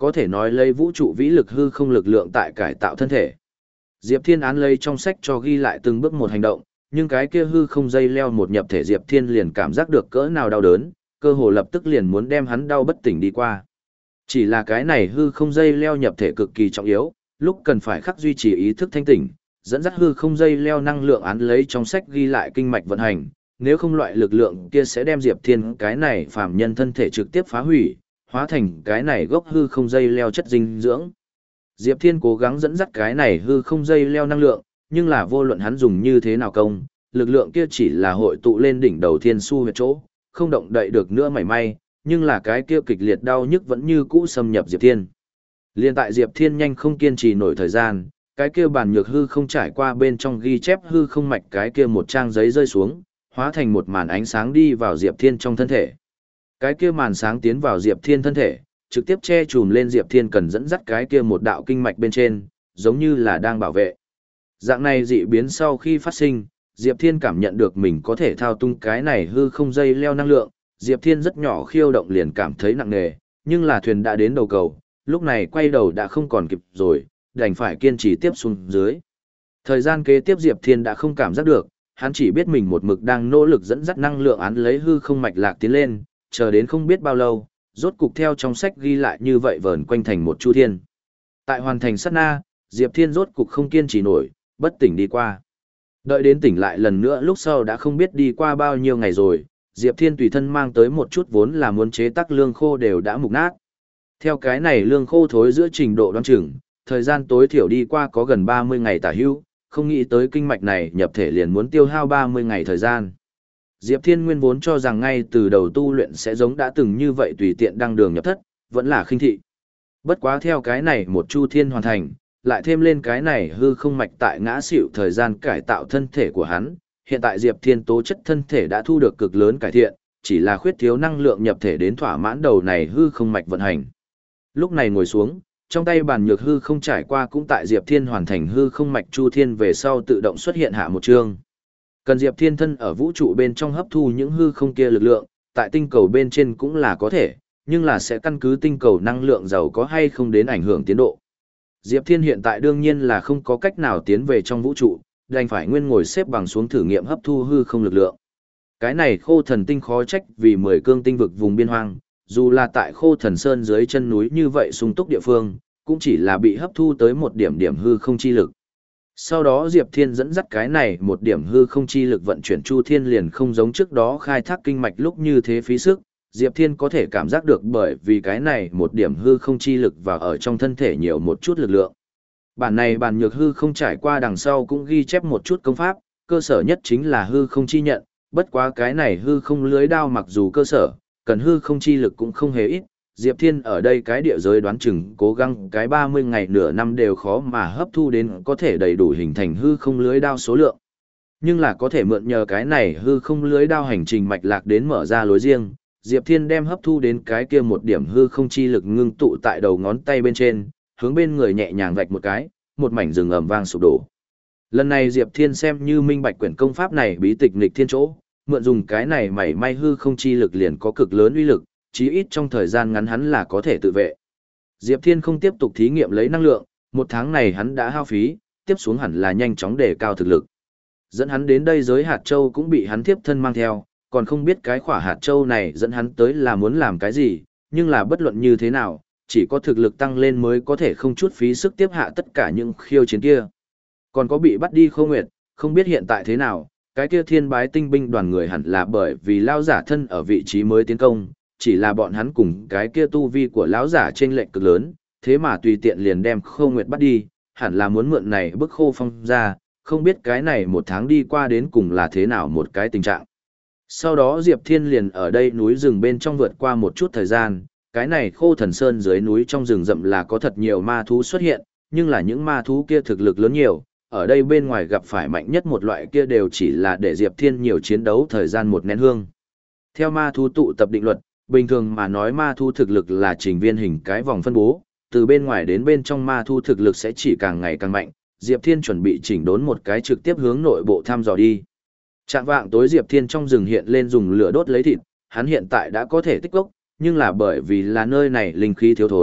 có thể nói lấy vũ trụ vĩ lực hư không lực lượng tại cải tạo thân thể. Diệp Thiên án lấy trong sách cho ghi lại từng bước một hành động, nhưng cái kia hư không dây leo một nhập thể Diệp Thiên liền cảm giác được cỡ nào đau đớn, cơ hồ lập tức liền muốn đem hắn đau bất tỉnh đi qua. Chỉ là cái này hư không dây leo nhập thể cực kỳ trọng yếu, lúc cần phải khắc duy trì ý thức thanh tỉnh, dẫn dắt hư không dây leo năng lượng án lấy trong sách ghi lại kinh mạch vận hành, nếu không loại lực lượng kia sẽ đem Diệp Thiên cái này phàm nhân thân thể trực tiếp phá hủy, hóa thành cái này gốc hư không dây leo chất dinh dưỡng. Diệp Thiên cố gắng dẫn dắt cái này hư không dây leo năng lượng, nhưng là vô luận hắn dùng như thế nào công, lực lượng kia chỉ là hội tụ lên đỉnh đầu thiên su huyệt chỗ, không động đậy được nữa mảy may, nhưng là cái kia kịch liệt đau nhức vẫn như cũ xâm nhập Diệp Thiên. Liên tại Diệp Thiên nhanh không kiên trì nổi thời gian, cái kia bản nhược hư không trải qua bên trong ghi chép hư không mạch cái kia một trang giấy rơi xuống, hóa thành một màn ánh sáng đi vào Diệp Thiên trong thân thể. Cái kia màn sáng tiến vào Diệp Thiên thân thể, trực tiếp che chùm lên Diệp Thiên cần dẫn dắt cái kia một đạo kinh mạch bên trên, giống như là đang bảo vệ. Dạng này dị biến sau khi phát sinh, Diệp Thiên cảm nhận được mình có thể thao tung cái này hư không dây leo năng lượng, Diệp Thiên rất nhỏ khiêu động liền cảm thấy nặng nề, nhưng là thuyền đã đến đầu cầu, lúc này quay đầu đã không còn kịp rồi, đành phải kiên trì tiếp xuống dưới. Thời gian kế tiếp Diệp Thiên đã không cảm giác được, hắn chỉ biết mình một mực đang nỗ lực dẫn dắt năng lượng án lấy hư không mạch lạc tiến lên, chờ đến không biết bao lâu, rốt cục theo trong sách ghi lại như vậy vờn quanh thành một chu thiên. Tại hoàn thành sát na, Diệp Thiên rốt cục không kiên trì nổi, bất tỉnh đi qua. Đợi đến tỉnh lại lần nữa lúc sau đã không biết đi qua bao nhiêu ngày rồi, Diệp Thiên tùy thân mang tới một chút vốn là muốn chế tác lương khô đều đã mục nát. Theo cái này lương khô thối giữa trình độ đoán chừng, thời gian tối thiểu đi qua có gần ba mươi ngày tả hữu, không nghĩ tới kinh mạch này nhập thể liền muốn tiêu hao ba mươi ngày thời gian. Diệp Thiên nguyên vốn cho rằng ngay từ đầu tu luyện sẽ giống đã từng như vậy tùy tiện đăng đường nhập thất, vẫn là khinh thị. Bất quá theo cái này một chu thiên hoàn thành, lại thêm lên cái này hư không mạch tại ngã xỉu thời gian cải tạo thân thể của hắn, hiện tại Diệp Thiên tố chất thân thể đã thu được cực lớn cải thiện, chỉ là khuyết thiếu năng lượng nhập thể đến thỏa mãn đầu này hư không mạch vận hành. Lúc này ngồi xuống, trong tay bàn nhược hư không trải qua cũng tại Diệp Thiên hoàn thành hư không mạch chu thiên về sau tự động xuất hiện hạ một chương. Cần Diệp Thiên thân ở vũ trụ bên trong hấp thu những hư không kia lực lượng, tại tinh cầu bên trên cũng là có thể, nhưng là sẽ căn cứ tinh cầu năng lượng giàu có hay không đến ảnh hưởng tiến độ. Diệp Thiên hiện tại đương nhiên là không có cách nào tiến về trong vũ trụ, đành phải nguyên ngồi xếp bằng xuống thử nghiệm hấp thu hư không lực lượng. Cái này Khô Thần tinh khó trách vì mười cương tinh vực vùng biên hoang, dù là tại Khô Thần Sơn dưới chân núi như vậy sung túc địa phương, cũng chỉ là bị hấp thu tới một điểm điểm hư không chi lực. Sau đó Diệp Thiên dẫn dắt cái này một điểm hư không chi lực vận chuyển chu thiên liền không giống trước đó khai thác kinh mạch lúc như thế phí sức, Diệp Thiên có thể cảm giác được bởi vì cái này một điểm hư không chi lực và ở trong thân thể nhiều một chút lực lượng. Bản này bản nhược hư không trải qua đằng sau cũng ghi chép một chút công pháp, cơ sở nhất chính là hư không chi nhận, bất quá cái này hư không lưới đao mặc dù cơ sở, cần hư không chi lực cũng không hề ít. Diệp Thiên ở đây cái địa giới đoán chừng cố gắng cái ba mươi ngày nửa năm đều khó mà hấp thu đến có thể đầy đủ hình thành hư không lưới đao số lượng. Nhưng là có thể mượn nhờ cái này hư không lưới đao hành trình mạch lạc đến mở ra lối riêng, Diệp Thiên đem hấp thu đến cái kia một điểm hư không chi lực ngưng tụ tại đầu ngón tay bên trên, hướng bên người nhẹ nhàng vạch một cái, một mảnh rừng ầm vang sụp đổ. Lần này Diệp Thiên xem như minh bạch quyển công pháp này bí tịch nghịch thiên chỗ, mượn dùng cái này mảy may hư không chi lực liền có cực lớn uy lực, chí ít trong thời gian ngắn hắn là có thể tự vệ. Diệp Thiên không tiếp tục thí nghiệm lấy năng lượng, một tháng này hắn đã hao phí, tiếp xuống hẳn là nhanh chóng đề cao thực lực. Dẫn hắn đến đây giới hạt châu cũng bị hắn tiếp thân mang theo, còn không biết cái khỏa hạt châu này dẫn hắn tới là muốn làm cái gì, nhưng là bất luận như thế nào, chỉ có thực lực tăng lên mới có thể không chút phí sức tiếp hạ tất cả những khiêu chiến kia. Còn có bị bắt đi Khâu Nguyệt, không biết hiện tại thế nào, cái kia thiên bái tinh binh đoàn người hẳn là bởi vì lao giả thân ở vị trí mới tiến công, chỉ là bọn hắn cùng cái kia tu vi của lão giả chênh lệch cực lớn, thế mà tùy tiện liền đem Khâu Nguyệt bắt đi, hẳn là muốn mượn này bức Khô Phong ra, không biết cái này một tháng đi qua đến cùng là thế nào một cái tình trạng. Sau đó Diệp Thiên liền ở đây núi rừng bên trong vượt qua một chút thời gian, cái này Khô Thần Sơn dưới núi trong rừng rậm là có thật nhiều ma thú xuất hiện, nhưng là những ma thú kia thực lực lớn nhiều, ở đây bên ngoài gặp phải mạnh nhất một loại kia đều chỉ là để Diệp Thiên nhiều chiến đấu thời gian một nén hương. Theo ma thú tụ tập định luật, bình thường mà nói ma thú thực lực là trình viên hình cái vòng phân bố, từ bên ngoài đến bên trong ma thú thực lực sẽ chỉ càng ngày càng mạnh, Diệp Thiên chuẩn bị chỉnh đốn một cái trực tiếp hướng nội bộ thăm dò đi. Trạng vạng tối Diệp Thiên trong rừng hiện lên dùng lửa đốt lấy thịt, hắn hiện tại đã có thể tích gốc, nhưng là bởi vì là nơi này linh khí thiếu thốn,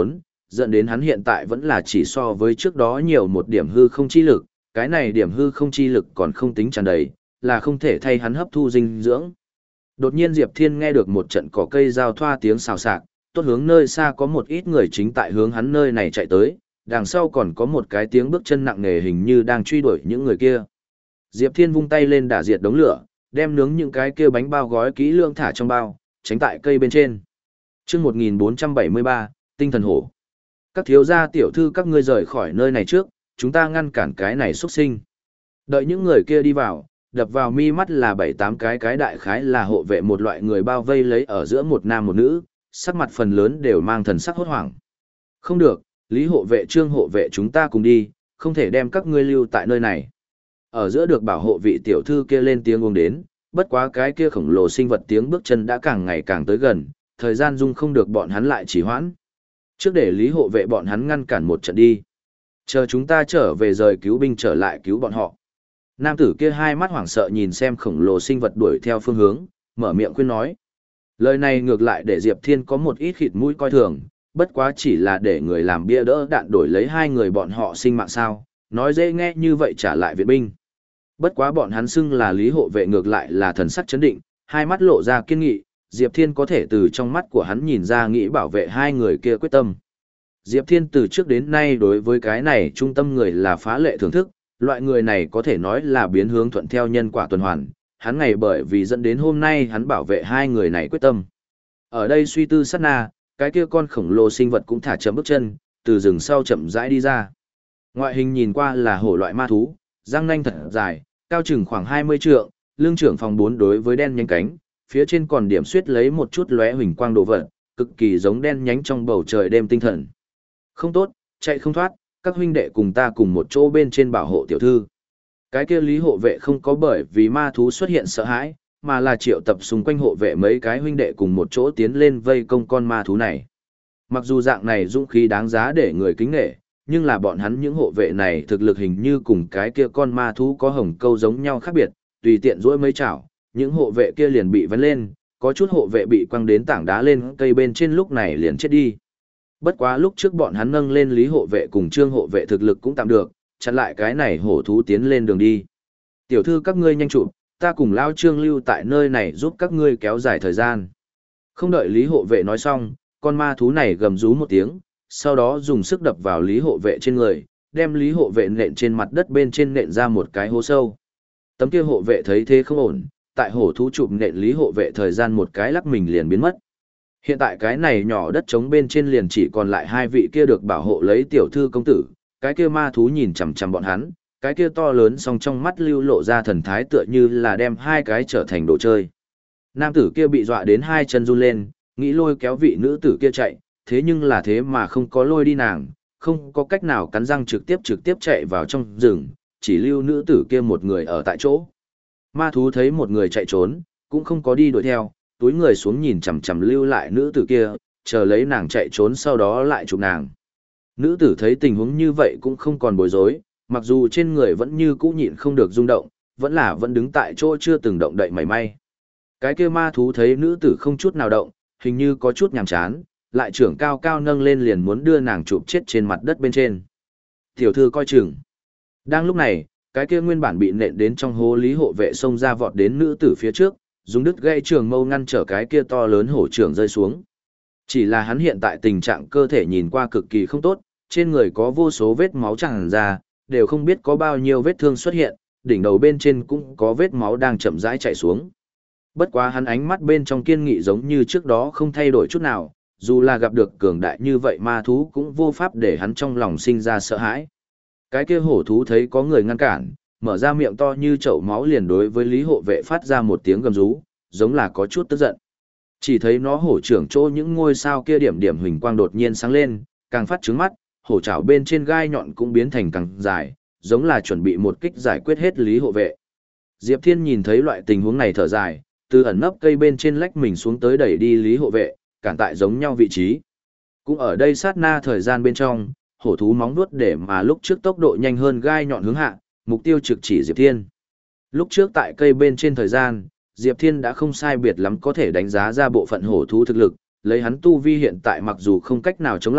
dẫn đến hắn hiện tại vẫn là chỉ so với trước đó nhiều một điểm hư không chi lực, cái này điểm hư không chi lực còn không tính tràn đầy, là không thể thay hắn hấp thu dinh dưỡng. Đột nhiên Diệp Thiên nghe được một trận cỏ cây giao thoa tiếng xào xạc, tốt hướng nơi xa có một ít người chính tại hướng hắn nơi này chạy tới, đằng sau còn có một cái tiếng bước chân nặng nề hình như đang truy đuổi những người kia. Diệp Thiên vung tay lên đả diệt đống lửa, đem nướng những cái kia bánh bao gói kỹ lưỡng thả trong bao, tránh tại cây bên trên. Chương một nghìn bốn trăm bảy mươi ba, Tinh thần hổ. Các thiếu gia tiểu thư các ngươi rời khỏi nơi này trước, chúng ta ngăn cản cái này xuất sinh. Đợi những người kia đi vào, đập vào mi mắt là bảy tám cái cái đại khái là hộ vệ một loại người bao vây lấy ở giữa một nam một nữ, sắc mặt phần lớn đều mang thần sắc hốt hoảng. Không được, Lý hộ vệ Trương hộ vệ chúng ta cùng đi, không thể đem các ngươi lưu tại nơi này. Ở giữa được bảo hộ vị tiểu thư kia lên tiếng uống đến, bất quá cái kia khổng lồ sinh vật tiếng bước chân đã càng ngày càng tới gần, thời gian dung không được bọn hắn lại chỉ hoãn. Trước để Lý hộ vệ bọn hắn ngăn cản một trận đi. Chờ chúng ta trở về rời cứu binh trở lại cứu bọn họ. Nam tử kia hai mắt hoảng sợ nhìn xem khổng lồ sinh vật đuổi theo phương hướng, mở miệng khuyên nói. Lời này ngược lại để Diệp Thiên có một ít khịt mũi coi thường, bất quá chỉ là để người làm bia đỡ đạn đổi lấy hai người bọn họ sinh mạng sao, nói dễ nghe như vậy trả lại viện binh. Bất quá bọn hắn xưng là Lý hộ vệ ngược lại là thần sắc chấn định, hai mắt lộ ra kiên nghị, Diệp Thiên có thể từ trong mắt của hắn nhìn ra nghĩ bảo vệ hai người kia quyết tâm. Diệp Thiên từ trước đến nay đối với cái này trung tâm người là phá lệ thưởng thức, loại người này có thể nói là biến hướng thuận theo nhân quả tuần hoàn, hắn ngày bởi vì dẫn đến hôm nay hắn bảo vệ hai người này quyết tâm. Ở đây suy tư sát na, cái kia con khổng lồ sinh vật cũng thả chậm bước chân, từ rừng sau chậm rãi đi ra. Ngoại hình nhìn qua là hổ loại ma thú, răng nanh thật dài, cao chừng khoảng hai mươi trượng, lưng trưởng phòng bốn đối với đen nhánh cánh, phía trên còn điểm xuyết lấy một chút lóe huỳnh quang đồ vật, cực kỳ giống đen nhánh trong bầu trời đêm tinh thần. Không tốt, chạy không thoát, các huynh đệ cùng ta cùng một chỗ bên trên bảo hộ tiểu thư. Cái kia Lý hộ vệ không có bởi vì ma thú xuất hiện sợ hãi, mà là triệu tập xung quanh hộ vệ mấy cái huynh đệ cùng một chỗ tiến lên vây công con ma thú này. Mặc dù dạng này dũng khí đáng giá để người kính nể, nhưng là bọn hắn những hộ vệ này thực lực hình như cùng cái kia con ma thú có hồng câu giống nhau khác biệt, tùy tiện duỗi mấy chảo, những hộ vệ kia liền bị vấn lên, có chút hộ vệ bị quăng đến tảng đá lên cây bên trên lúc này liền chết đi. Bất quá lúc trước bọn hắn nâng lên Lý hộ vệ cùng Trương hộ vệ thực lực cũng tạm được, chặn lại cái này hổ thú tiến lên đường đi. Tiểu thư các ngươi nhanh chụp, ta cùng Lao Trương lưu tại nơi này giúp các ngươi kéo dài thời gian. Không đợi Lý hộ vệ nói xong, con ma thú này gầm rú một tiếng, sau đó dùng sức đập vào Lý hộ vệ trên người, đem Lý hộ vệ nện trên mặt đất bên trên nện ra một cái hố sâu. Tấm kia hộ vệ thấy thế không ổn, tại hổ thú chụp nện Lý hộ vệ thời gian một cái lắc mình liền biến mất. Hiện tại cái này nhỏ đất trống bên trên liền chỉ còn lại hai vị kia được bảo hộ lấy tiểu thư công tử, cái kia ma thú nhìn chằm chằm bọn hắn, cái kia to lớn song trong mắt lưu lộ ra thần thái tựa như là đem hai cái trở thành đồ chơi. Nam tử kia bị dọa đến hai chân run lên, nghĩ lôi kéo vị nữ tử kia chạy, thế nhưng là thế mà không có lôi đi nàng, không có cách nào cắn răng trực tiếp trực tiếp chạy vào trong rừng, chỉ lưu nữ tử kia một người ở tại chỗ. Ma thú thấy một người chạy trốn, cũng không có đi đuổi theo, túi người xuống nhìn chằm chằm lưu lại nữ tử kia, chờ lấy nàng chạy trốn sau đó lại chụp nàng. Nữ tử thấy tình huống như vậy cũng không còn bối rối, mặc dù trên người vẫn như cũ nhịn không được rung động, vẫn là vẫn đứng tại chỗ chưa từng động đậy mảy may. Cái kia ma thú thấy nữ tử không chút nào động, hình như có chút nhàm chán, lại trưởng cao cao nâng lên liền muốn đưa nàng chụp chết trên mặt đất bên trên. Tiểu thư coi chừng. Đang lúc này, cái kia nguyên bản bị nện đến trong hố Lý hộ vệ xông ra vọt đến nữ tử phía trước, dùng đứt gây trường mâu ngăn trở cái kia to lớn hổ trưởng rơi xuống. Chỉ là hắn hiện tại tình trạng cơ thể nhìn qua cực kỳ không tốt, trên người có vô số vết máu tràn ra, đều không biết có bao nhiêu vết thương xuất hiện, đỉnh đầu bên trên cũng có vết máu đang chậm rãi chảy xuống. Bất quá hắn ánh mắt bên trong kiên nghị giống như trước đó không thay đổi chút nào, dù là gặp được cường đại như vậy ma thú cũng vô pháp để hắn trong lòng sinh ra sợ hãi. Cái kia hổ thú thấy có người ngăn cản, mở ra miệng to như chậu máu liền đối với Lý hộ vệ phát ra một tiếng gầm rú, giống là có chút tức giận. Chỉ thấy nó hổ trưởng chỗ những ngôi sao kia điểm điểm huỳnh quang đột nhiên sáng lên, càng phát trứng mắt, hổ chảo bên trên gai nhọn cũng biến thành càng dài, giống là chuẩn bị một kích giải quyết hết Lý hộ vệ. Diệp Thiên nhìn thấy loại tình huống này thở dài, từ ẩn nấp cây bên trên lách mình xuống tới đẩy đi Lý hộ vệ, cản tại giống nhau vị trí. Cũng ở đây sát na thời gian bên trong, hổ thú móng vuốt để mà lúc trước tốc độ nhanh hơn gai nhọn hướng hạ, mục tiêu trực chỉ Diệp Thiên. Lúc trước tại cây bên trên thời gian, Diệp Thiên đã không sai biệt lắm có thể đánh giá ra bộ phận hổ thú thực lực, lấy hắn tu vi hiện tại mặc dù không cách nào chống lại,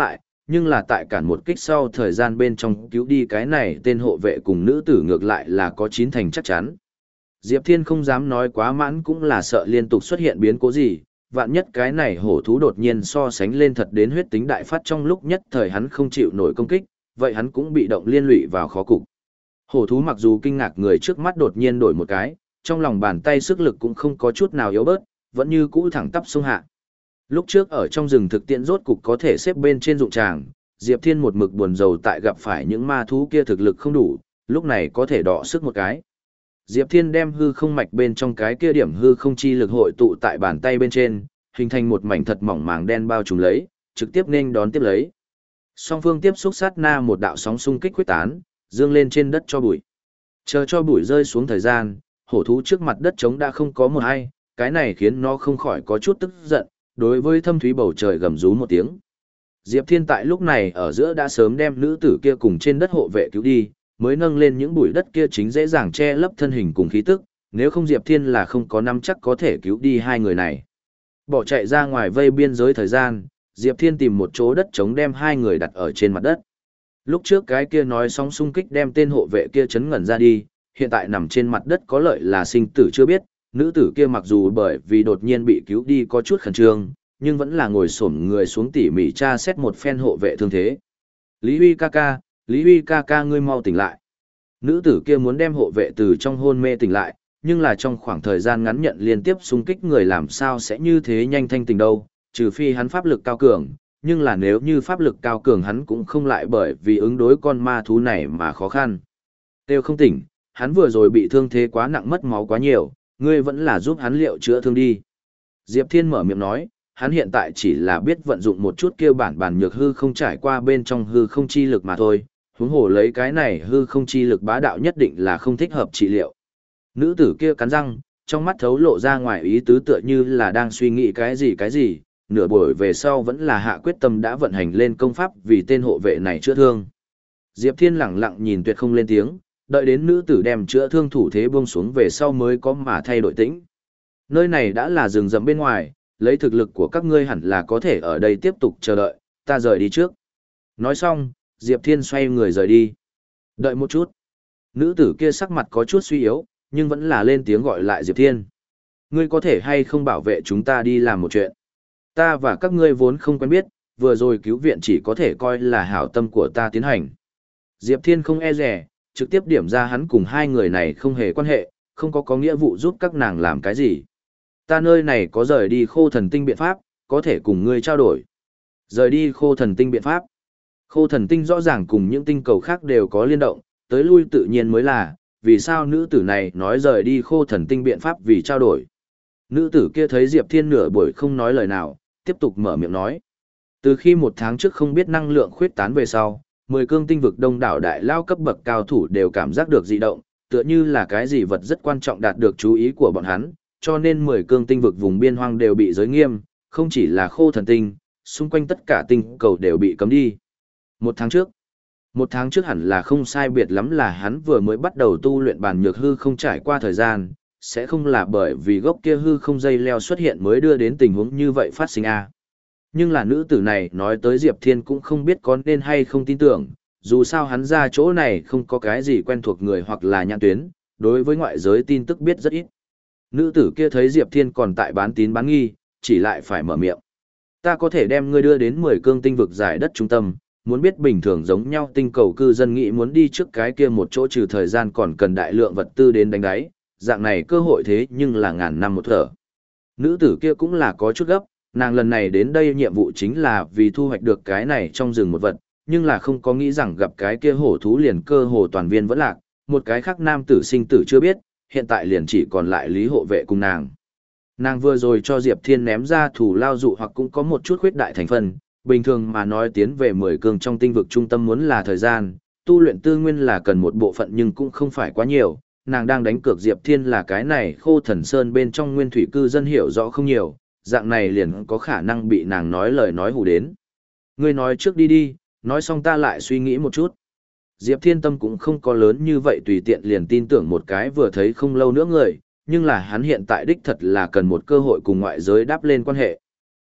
nhưng là tại cản một kích sau thời gian bên trong cứu đi cái này tên hộ vệ cùng nữ tử ngược lại là có chín thành chắc chắn. Diệp Thiên không dám nói quá mãn cũng là sợ liên tục xuất hiện biến cố gì, vạn nhất cái này hổ thú đột nhiên so sánh lên thật đến huyết tính đại phát trong lúc nhất thời hắn không chịu nổi công kích, vậy hắn cũng bị động liên lụy vào khó cục. Hổ thú mặc dù kinh ngạc người trước mắt đột nhiên đổi một cái, trong lòng bàn tay sức lực cũng không có chút nào yếu bớt, vẫn như cũ thẳng tắp sông hạ. Lúc trước ở trong rừng thực tiễn rốt cục có thể xếp bên trên dụng tràng, Diệp Thiên một mực buồn rầu tại gặp phải những ma thú kia thực lực không đủ, lúc này có thể đọ sức một cái. Diệp Thiên đem hư không mạch bên trong cái kia điểm hư không chi lực hội tụ tại bàn tay bên trên, hình thành một mảnh thật mỏng màng đen bao trùm lấy, trực tiếp nên đón tiếp lấy. Song phương tiếp xúc sát na một đạo sóng xung kích quyết tán, dương lên trên đất cho bụi. Chờ cho bụi rơi xuống thời gian, hổ thú trước mặt đất trống đã không có một ai, cái này khiến nó không khỏi có chút tức giận, đối với thâm thúy bầu trời gầm rú một tiếng. Diệp Thiên tại lúc này ở giữa đã sớm đem nữ tử kia cùng trên đất hộ vệ cứu đi, mới nâng lên những bụi đất kia chính dễ dàng che lấp thân hình cùng khí tức, nếu không Diệp Thiên là không có nắm chắc có thể cứu đi hai người này. Bỏ chạy ra ngoài vây biên giới thời gian, Diệp Thiên tìm một chỗ đất trống đem hai người đặt ở trên mặt đất. Lúc trước cái kia nói sóng xung kích đem tên hộ vệ kia chấn ngẩn ra đi, hiện tại nằm trên mặt đất có lợi là sinh tử chưa biết, nữ tử kia mặc dù bởi vì đột nhiên bị cứu đi có chút khẩn trương, nhưng vẫn là ngồi xổm người xuống tỉ mỉ tra xét một phen hộ vệ thương thế. Lý Huy ca ca, Lý Huy ca ca ngươi mau tỉnh lại. Nữ tử kia muốn đem hộ vệ từ trong hôn mê tỉnh lại, nhưng là trong khoảng thời gian ngắn nhận liên tiếp xung kích người làm sao sẽ như thế nhanh thanh tỉnh đâu, trừ phi hắn pháp lực cao cường, nhưng là nếu như pháp lực cao cường hắn cũng không lại bởi vì ứng đối con ma thú này mà khó khăn. Têu không tỉnh, hắn vừa rồi bị thương thế quá nặng mất máu quá nhiều, ngươi vẫn là giúp hắn liệu chữa thương đi. Diệp Thiên mở miệng nói, hắn hiện tại chỉ là biết vận dụng một chút kêu bản bản nhược hư không trải qua bên trong hư không chi lực mà thôi, huống hồ lấy cái này hư không chi lực bá đạo nhất định là không thích hợp trị liệu. Nữ tử kia cắn răng, trong mắt thấu lộ ra ngoài ý tứ tựa như là đang suy nghĩ cái gì cái gì, nửa buổi về sau vẫn là hạ quyết tâm đã vận hành lên công pháp vì tên hộ vệ này chữa thương. Diệp Thiên lẳng lặng nhìn tuyệt không lên tiếng, đợi đến nữ tử đem chữa thương thủ thế buông xuống về sau mới có mà thay đổi tĩnh. Nơi này đã là rừng rậm bên ngoài, lấy thực lực của các ngươi hẳn là có thể ở đây tiếp tục chờ đợi, ta rời đi trước. Nói xong, Diệp Thiên xoay người rời đi. Đợi một chút. Nữ tử kia sắc mặt có chút suy yếu, nhưng vẫn là lên tiếng gọi lại Diệp Thiên. Ngươi có thể hay không bảo vệ chúng ta đi làm một chuyện. Ta và các ngươi vốn không quen biết, vừa rồi cứu viện chỉ có thể coi là hảo tâm của ta tiến hành. Diệp Thiên không e rẻ, trực tiếp điểm ra hắn cùng hai người này không hề quan hệ, không có có nghĩa vụ giúp các nàng làm cái gì. Ta nơi này có rời đi khô thần tinh biện pháp, có thể cùng ngươi trao đổi. Rời đi khô thần tinh biện pháp. Khô thần tinh rõ ràng cùng những tinh cầu khác đều có liên động, tới lui tự nhiên mới là, vì sao nữ tử này nói rời đi khô thần tinh biện pháp vì trao đổi. Nữ tử kia thấy Diệp Thiên nửa buổi không nói lời nào, tiếp tục mở miệng nói. Từ khi một tháng trước không biết năng lượng khuyết tán về sau, mười cương tinh vực đông đảo đại lao cấp bậc cao thủ đều cảm giác được dị động, tựa như là cái gì vật rất quan trọng đạt được chú ý của bọn hắn, cho nên mười cương tinh vực vùng biên hoang đều bị giới nghiêm, không chỉ là khô thần tinh, xung quanh tất cả tinh cầu đều bị cấm đi. Một tháng trước, một tháng trước hẳn là không sai biệt lắm là hắn vừa mới bắt đầu tu luyện bản nhược hư không trải qua thời gian, sẽ không là bởi vì gốc kia hư không dây leo xuất hiện mới đưa đến tình huống như vậy phát sinh a. Nhưng là nữ tử này nói tới Diệp Thiên cũng không biết có nên hay không tin tưởng, dù sao hắn ra chỗ này không có cái gì quen thuộc người hoặc là nhãn tuyến, đối với ngoại giới tin tức biết rất ít. Nữ tử kia thấy Diệp Thiên còn tại bán tín bán nghi, chỉ lại phải mở miệng. Ta có thể đem ngươi đưa đến mười cương tinh vực giải đất trung tâm, muốn biết bình thường giống nhau tinh cầu cư dân nghĩ muốn đi trước cái kia một chỗ trừ thời gian còn cần đại lượng vật tư đến đánh đáy, dạng này cơ hội thế nhưng là ngàn năm một thở. Nữ tử kia cũng là có chút gấp, nàng lần này đến đây nhiệm vụ chính là vì thu hoạch được cái này trong rừng một vật, nhưng là không có nghĩ rằng gặp cái kia hổ thú liền cơ hồ toàn viên vẫn lạc, một cái khác nam tử sinh tử chưa biết, hiện tại liền chỉ còn lại Lý hộ vệ cùng nàng. Nàng vừa rồi cho Diệp Thiên ném ra thủ lao dụ hoặc cũng có một chút khuyết đại thành phần, bình thường mà nói tiến về mười cương trong tinh vực trung tâm muốn là thời gian, tu luyện tư nguyên là cần một bộ phận nhưng cũng không phải quá nhiều, nàng đang đánh cược Diệp Thiên là cái này khô thần sơn bên trong nguyên thủy cư dân hiểu rõ không nhiều, dạng này liền có khả năng bị nàng nói lời nói hù đến. Ngươi nói trước đi đi, nói xong ta lại suy nghĩ một chút. Diệp Thiên tâm cũng không có lớn như vậy tùy tiện liền tin tưởng một cái vừa thấy không lâu nữa người, nhưng là hắn hiện tại đích thật là cần một cơ hội cùng ngoại giới đáp lên quan hệ.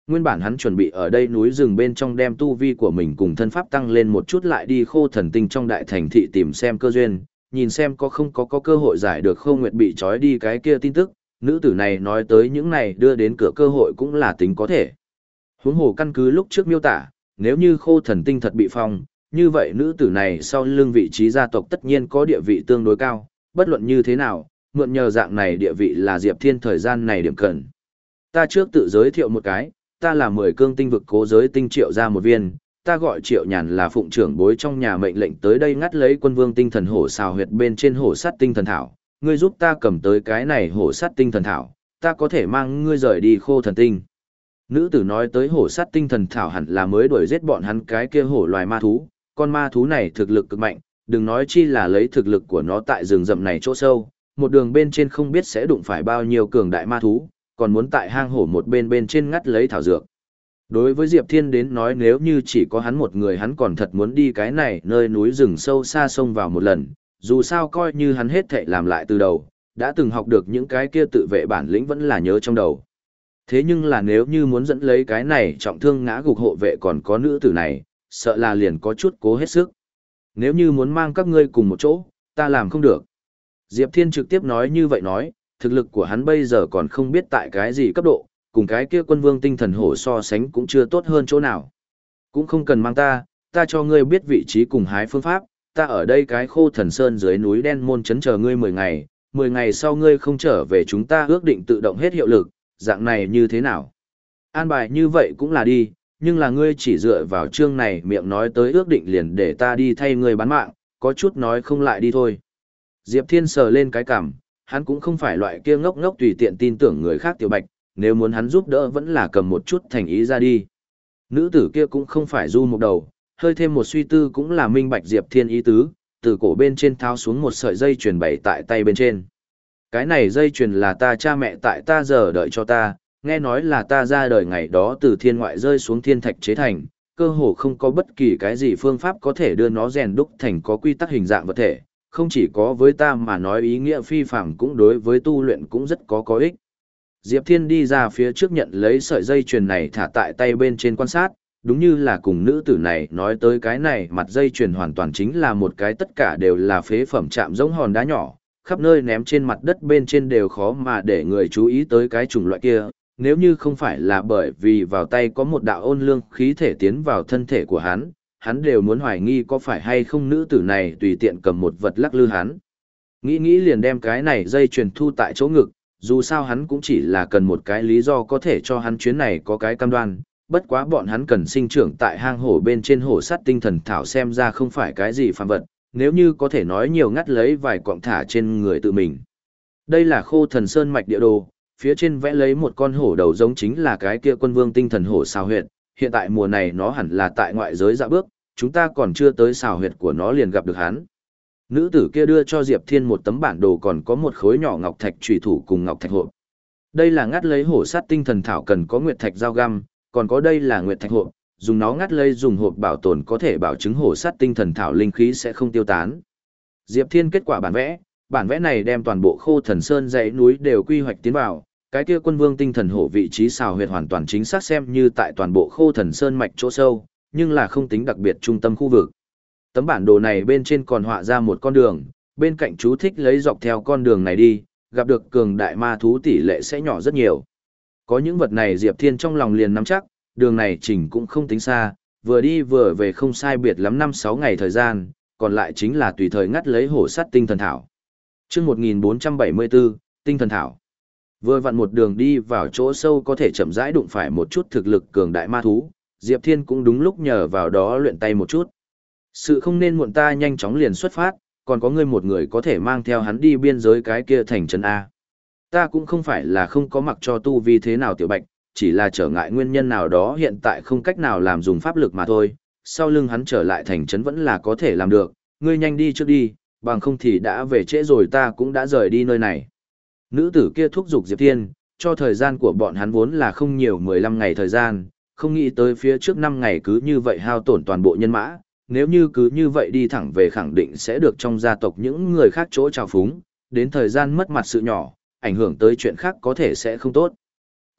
Nguyên bản hắn chuẩn bị ở đây núi rừng bên trong đem tu vi của mình cùng thân pháp tăng lên một chút lại đi Khô Thần Tinh trong đại thành thị tìm xem cơ duyên, nhìn xem có không có có cơ hội giải được Khâu Nguyệt bị trói đi cái kia tin tức, nữ tử này nói tới những này đưa đến cửa cơ hội cũng là tính có thể. Huống hồ căn cứ lúc trước miêu tả, nếu như Khô Thần Tinh thật bị phong, như vậy nữ tử này sau lưng vị trí gia tộc tất nhiên có địa vị tương đối cao, bất luận như thế nào, mượn nhờ dạng này địa vị là Diệp Thiên thời gian này điểm cần. Ta trước tự giới thiệu một cái, ta là mười cương tinh vực cố giới tinh triệu ra một viên, ta gọi Triệu Nhàn là phụng trưởng bối trong nhà mệnh lệnh tới đây ngắt lấy quân vương tinh thần hổ xào huyệt bên trên hổ sắt tinh thần thảo, ngươi giúp ta cầm tới cái này hổ sắt tinh thần thảo, ta có thể mang ngươi rời đi Khô Thần Tinh. Nữ tử nói tới hổ sắt tinh thần thảo hẳn là mới đuổi giết bọn hắn cái kia hổ loài ma thú, con ma thú này thực lực cực mạnh, đừng nói chi là lấy thực lực của nó tại rừng rậm này chỗ sâu, một đường bên trên không biết sẽ đụng phải bao nhiêu cường đại ma thú, còn muốn tại hang hổ một bên bên trên ngắt lấy thảo dược. Đối với Diệp Thiên đến nói nếu như chỉ có hắn một người hắn còn thật muốn đi cái này nơi núi rừng sâu xa sông vào một lần, dù sao coi như hắn hết thảy làm lại từ đầu, đã từng học được những cái kia tự vệ bản lĩnh vẫn là nhớ trong đầu. Thế nhưng là nếu như muốn dẫn lấy cái này trọng thương ngã gục hộ vệ còn có nữ tử này, sợ là liền có chút cố hết sức. Nếu như muốn mang các ngươi cùng một chỗ, ta làm không được. Diệp Thiên trực tiếp nói như vậy nói, thực lực của hắn bây giờ còn không biết tại cái gì cấp độ, cùng cái kia quân vương tinh thần hổ so sánh cũng chưa tốt hơn chỗ nào. Cũng không cần mang ta, ta cho ngươi biết vị trí cùng hái phương pháp, ta ở đây cái Khô Thần Sơn dưới núi đen môn chấn chờ ngươi mười ngày, mười ngày sau ngươi không trở về chúng ta ước định tự động hết hiệu lực, dạng này như thế nào? An bài như vậy cũng là đi, nhưng là ngươi chỉ dựa vào chương này miệng nói tới ước định liền để ta đi thay ngươi bán mạng, có chút nói không lại đi thôi. Diệp Thiên sờ lên cái cằm, hắn cũng không phải loại kia ngốc ngốc tùy tiện tin tưởng người khác tiểu bạch, nếu muốn hắn giúp đỡ vẫn là cầm một chút thành ý ra đi. Nữ tử kia cũng không phải du một đầu, hơi thêm một suy tư cũng là minh bạch Diệp Thiên ý tứ, từ cổ bên trên tháo xuống một sợi dây chuyền bày tại tay bên trên. Cái này dây chuyền là ta cha mẹ tại ta giờ đợi cho ta, nghe nói là ta ra đời ngày đó từ thiên ngoại rơi xuống thiên thạch chế thành, cơ hồ không có bất kỳ cái gì phương pháp có thể đưa nó rèn đúc thành có quy tắc hình dạng vật thể, không chỉ có với ta mà nói ý nghĩa phi phàm cũng đối với tu luyện cũng rất có có ích. Diệp Thiên đi ra phía trước nhận lấy sợi dây chuyền này thả tại tay bên trên quan sát, đúng như là cùng nữ tử này nói tới cái này mặt dây chuyền hoàn toàn chính là một cái tất cả đều là phế phẩm chạm giống hòn đá nhỏ, khắp nơi ném trên mặt đất bên trên đều khó mà để người chú ý tới cái chủng loại kia, nếu như không phải là bởi vì vào tay có một đạo ôn lương khí thể tiến vào thân thể của hắn, hắn đều muốn hoài nghi có phải hay không nữ tử này tùy tiện cầm một vật lắc lư hắn. Nghĩ nghĩ liền đem cái này dây chuyền thu tại chỗ ngực, dù sao hắn cũng chỉ là cần một cái lý do có thể cho hắn chuyến này có cái cam đoan, bất quá bọn hắn cần sinh trưởng tại hang hổ bên trên hổ sắt tinh thần thảo xem ra không phải cái gì phàm vật, nếu như có thể nói nhiều ngắt lấy vài quặng thả trên người tự mình. Đây là Khô Thần Sơn mạch địa đồ, phía trên vẽ lấy một con hổ đầu giống chính là cái kia quân vương tinh thần hổ xào huyệt, hiện tại mùa này nó hẳn là tại ngoại giới dạo bước, chúng ta còn chưa tới xào huyệt của nó liền gặp được hắn. Nữ tử kia đưa cho Diệp Thiên một tấm bản đồ còn có một khối nhỏ ngọc thạch chủy thủ cùng ngọc thạch hộp. Đây là ngắt lấy hổ sát tinh thần thảo cần có nguyệt thạch dao găm, còn có đây là nguyệt thạch hộp, dùng nó ngắt lấy dùng hộp bảo tồn có thể bảo chứng hổ sát tinh thần thảo linh khí sẽ không tiêu tán. Diệp Thiên kết quả bản vẽ, bản vẽ này đem toàn bộ Khô Thần Sơn dãy núi đều quy hoạch tiến vào, cái kia quân vương tinh thần hổ vị trí xào huyệt hoàn toàn chính xác xem như tại toàn bộ Khô Thần Sơn mạch chỗ sâu, nhưng là không tính đặc biệt trung tâm khu vực. Tấm bản đồ này bên trên còn họa ra một con đường, bên cạnh chú thích lấy dọc theo con đường này đi, gặp được cường đại ma thú tỷ lệ sẽ nhỏ rất nhiều. Có những vật này Diệp Thiên trong lòng liền nắm chắc, đường này chỉnh cũng không tính xa, vừa đi vừa về không sai biệt lắm năm sáu ngày thời gian, còn lại chính là tùy thời ngắt lấy hổ sắt tinh thần thảo. Chương một nghìn bốn trăm bảy mươi bốn, tinh thần thảo. Vừa vặn một đường đi vào chỗ sâu có thể chậm rãi đụng phải một chút thực lực cường đại ma thú, Diệp Thiên cũng đúng lúc nhờ vào đó luyện tay một chút. Sự không nên muộn ta nhanh chóng liền xuất phát, còn có ngươi một người có thể mang theo hắn đi biên giới cái kia thành trấn A. Ta cũng không phải là không có mặc cho tu vi thế nào tiểu bạch, chỉ là trở ngại nguyên nhân nào đó hiện tại không cách nào làm dùng pháp lực mà thôi, sau lưng hắn trở lại thành trấn vẫn là có thể làm được, ngươi nhanh đi trước đi, bằng không thì đã về trễ rồi ta cũng đã rời đi nơi này. Nữ tử kia thúc giục Diệp Thiên, cho thời gian của bọn hắn vốn là không nhiều mười lăm ngày thời gian, không nghĩ tới phía trước năm ngày cứ như vậy hao tổn toàn bộ nhân mã, nếu như cứ như vậy đi thẳng về khẳng định sẽ được trong gia tộc những người khác chỗ trào phúng, đến thời gian mất mặt sự nhỏ, ảnh hưởng tới chuyện khác có thể sẽ không tốt.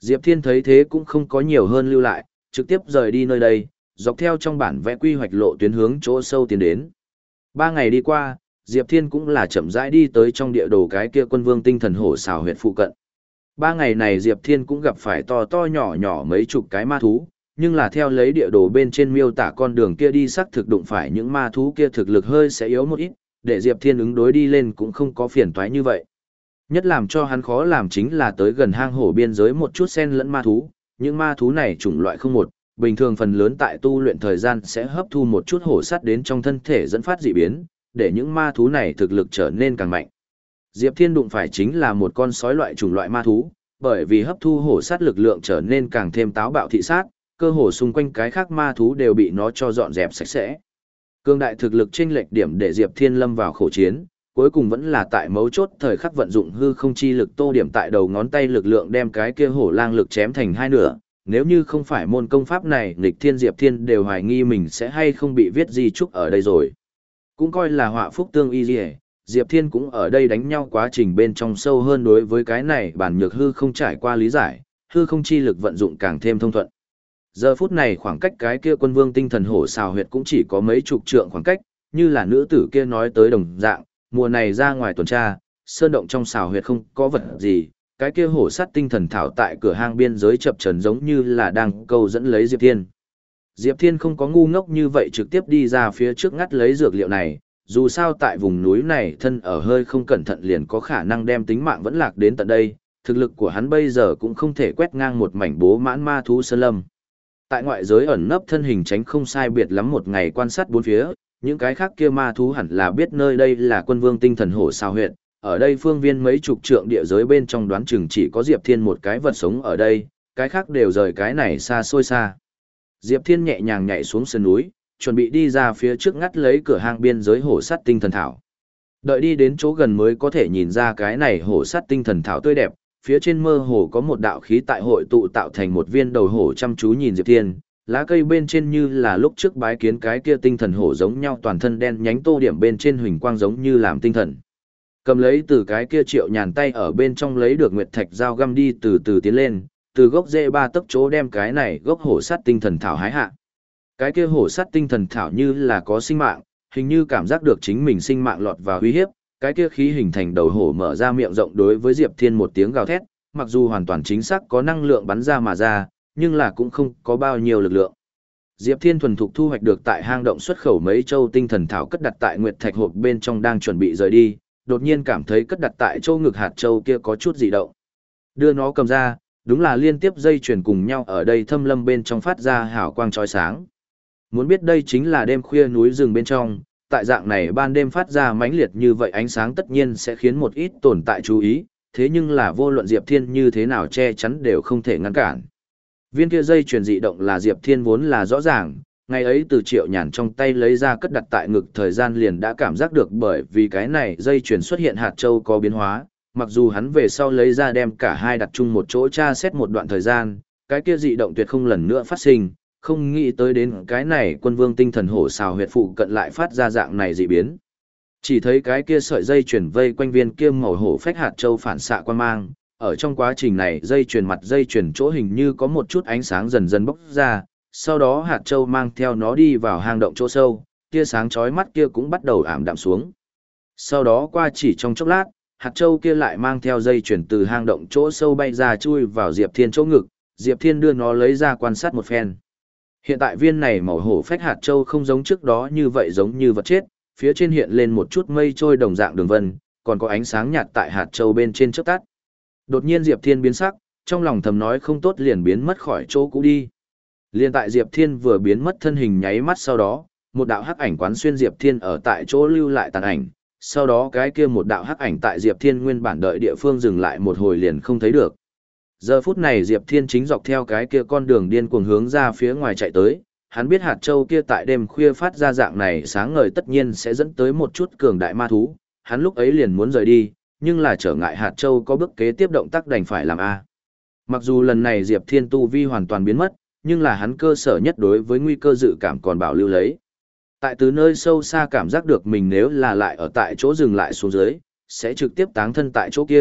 Diệp Thiên thấy thế cũng không có nhiều hơn lưu lại, trực tiếp rời đi nơi đây, dọc theo trong bản vẽ quy hoạch lộ tuyến hướng chỗ sâu tiến đến. Ba ngày đi qua, Diệp Thiên cũng là chậm rãi đi tới trong địa đồ cái kia quân vương tinh thần hổ xào huyệt phụ cận. Ba ngày này Diệp Thiên cũng gặp phải to to nhỏ nhỏ mấy chục cái ma thú, nhưng là theo lấy địa đồ bên trên miêu tả con đường kia đi xác thực đụng phải những ma thú kia thực lực hơi sẽ yếu một ít, để Diệp Thiên ứng đối đi lên cũng không có phiền toái như vậy. Nhất làm cho hắn khó làm chính là tới gần hang hổ biên giới một chút xen lẫn ma thú, những ma thú này chủng loại không một, bình thường phần lớn tại tu luyện thời gian sẽ hấp thu một chút hổ sắt đến trong thân thể dẫn phát dị biến, để những ma thú này thực lực trở nên càng mạnh. Diệp Thiên đụng phải chính là một con sói loại chủng loại ma thú, bởi vì hấp thu hổ sắt lực lượng trở nên càng thêm táo bạo thị sát, cơ hồ xung quanh cái khác ma thú đều bị nó cho dọn dẹp sạch sẽ. Cương đại thực lực chênh lệch điểm để Diệp Thiên lâm vào khổ chiến, cuối cùng vẫn là tại mấu chốt thời khắc vận dụng hư không chi lực tô điểm tại đầu ngón tay lực lượng đem cái kia hổ lang lực chém thành hai nửa. Nếu như không phải môn công pháp này, nghịch thiên Diệp Thiên đều hoài nghi mình sẽ hay không bị viết di chúc ở đây rồi. Cũng coi là họa phúc tương y dì Diệp Thiên cũng ở đây đánh nhau quá trình bên trong sâu hơn đối với cái này bản nhược hư không trải qua lý giải, hư không chi lực vận dụng càng thêm thông thuận. Giờ phút này khoảng cách cái kia quân vương tinh thần hổ xào huyệt cũng chỉ có mấy chục trượng khoảng cách, như là nữ tử kia nói tới đồng dạng, mùa này ra ngoài tuần tra, sơn động trong xào huyệt không có vật gì, cái kia hổ sắt tinh thần thảo tại cửa hang biên giới chập trần giống như là đang câu dẫn lấy Diệp Thiên. Diệp Thiên không có ngu ngốc như vậy trực tiếp đi ra phía trước ngắt lấy dược liệu này, dù sao tại vùng núi này thân ở hơi không cẩn thận liền có khả năng đem tính mạng vẫn lạc đến tận đây, thực lực của hắn bây giờ cũng không thể quét ngang một mảnh bố mãn ma thú sơn lâm. Tại ngoại giới ẩn nấp thân hình tránh không sai biệt lắm một ngày quan sát bốn phía, những cái khác kia ma thú hẳn là biết nơi đây là quân vương tinh thần hổ sao huyện, ở đây phương viên mấy chục trượng địa giới bên trong đoán chừng chỉ có Diệp Thiên một cái vật sống ở đây, cái khác đều rời cái này xa xôi xa. Diệp Thiên nhẹ nhàng nhảy xuống sườn núi, chuẩn bị đi ra phía trước ngắt lấy cửa hang biên giới hổ sắt tinh thần thảo. Đợi đi đến chỗ gần mới có thể nhìn ra cái này hổ sắt tinh thần thảo tươi đẹp, phía trên mơ hồ có một đạo khí tại hội tụ tạo thành một viên đầu hổ chăm chú nhìn Diệp Thiên, lá cây bên trên như là lúc trước bái kiến cái kia tinh thần hổ giống nhau, toàn thân đen nhánh tô điểm bên trên huỳnh quang giống như làm tinh thần. Cầm lấy từ cái kia Triệu Nhàn tay ở bên trong lấy được nguyệt thạch dao găm đi từ từ tiến lên, từ gốc rễ ba tấc chỗ đem cái này gốc hổ sắt tinh thần thảo hái hạ. Cái kia hổ sắt tinh thần thảo như là có sinh mạng, hình như cảm giác được chính mình sinh mạng lọt vào uy hiếp, cái kia khí hình thành đầu hổ mở ra miệng rộng đối với Diệp Thiên một tiếng gào thét, mặc dù hoàn toàn chính xác có năng lượng bắn ra mà ra, nhưng là cũng không có bao nhiêu lực lượng. Diệp Thiên thuần thục thu hoạch được tại hang động xuất khẩu mấy châu tinh thần thảo cất đặt tại nguyệt thạch hộp bên trong đang chuẩn bị rời đi, đột nhiên cảm thấy cất đặt tại châu ngực hạt châu kia có chút dị động. Đưa nó cầm ra, đúng là liên tiếp dây chuyền cùng nhau ở đây thâm lâm bên trong phát ra hào quang chói sáng. Muốn biết đây chính là đêm khuya núi rừng bên trong, tại dạng này ban đêm phát ra mãnh liệt như vậy ánh sáng tất nhiên sẽ khiến một ít tồn tại chú ý, thế nhưng là vô luận Diệp Thiên như thế nào che chắn đều không thể ngăn cản. Viên kia dây chuyền dị động là Diệp Thiên vốn là rõ ràng, ngày ấy từ Triệu Nhàn trong tay lấy ra cất đặt tại ngực thời gian liền đã cảm giác được, bởi vì cái này dây chuyền xuất hiện hạt châu có biến hóa, mặc dù hắn về sau lấy ra đem cả hai đặt chung một chỗ tra xét một đoạn thời gian, cái kia dị động tuyệt không lần nữa phát sinh, không nghĩ tới đến cái này quân vương tinh thần hổ xào huyệt phụ cận lại phát ra dạng này dị biến. Chỉ thấy cái kia sợi dây chuyền vây quanh viên kia màu hổ phách hạt châu phản xạ quan mang, ở trong quá trình này dây chuyền mặt dây chuyền chỗ hình như có một chút ánh sáng dần dần bốc ra, sau đó hạt châu mang theo nó đi vào hang động chỗ sâu, tia sáng chói mắt kia cũng bắt đầu ảm đạm xuống. Sau đó qua chỉ trong chốc lát, hạt châu kia lại mang theo dây chuyền từ hang động chỗ sâu bay ra chui vào Diệp Thiên chỗ ngực, Diệp Thiên đưa nó lấy ra quan sát một phen. Hiện tại viên này màu hổ phách hạt châu không giống trước đó như vậy giống như vật chết, phía trên hiện lên một chút mây trôi đồng dạng đường vân, còn có ánh sáng nhạt tại hạt châu bên trên chớp tắt. Đột nhiên Diệp Thiên biến sắc, trong lòng thầm nói không tốt liền biến mất khỏi chỗ cũ đi. Liên tại Diệp Thiên vừa biến mất thân hình nháy mắt sau đó, một đạo hắc ảnh quán xuyên Diệp Thiên ở tại chỗ lưu lại tàn ảnh, sau đó cái kia một đạo hắc ảnh tại Diệp Thiên nguyên bản đợi địa phương dừng lại một hồi liền không thấy được. Giờ phút này Diệp Thiên chính dọc theo cái kia con đường điên cuồng hướng ra phía ngoài chạy tới, hắn biết hạt châu kia tại đêm khuya phát ra dạng này sáng ngời tất nhiên sẽ dẫn tới một chút cường đại ma thú, hắn lúc ấy liền muốn rời đi, nhưng là trở ngại hạt châu có bước kế tiếp động tác đành phải làm A. Mặc dù lần này Diệp Thiên tu vi hoàn toàn biến mất, nhưng là hắn cơ sở nhất đối với nguy cơ dự cảm còn bảo lưu lấy. Tại từ nơi sâu xa cảm giác được mình nếu là lại ở tại chỗ dừng lại xuống dưới, sẽ trực tiếp táng thân tại chỗ kia,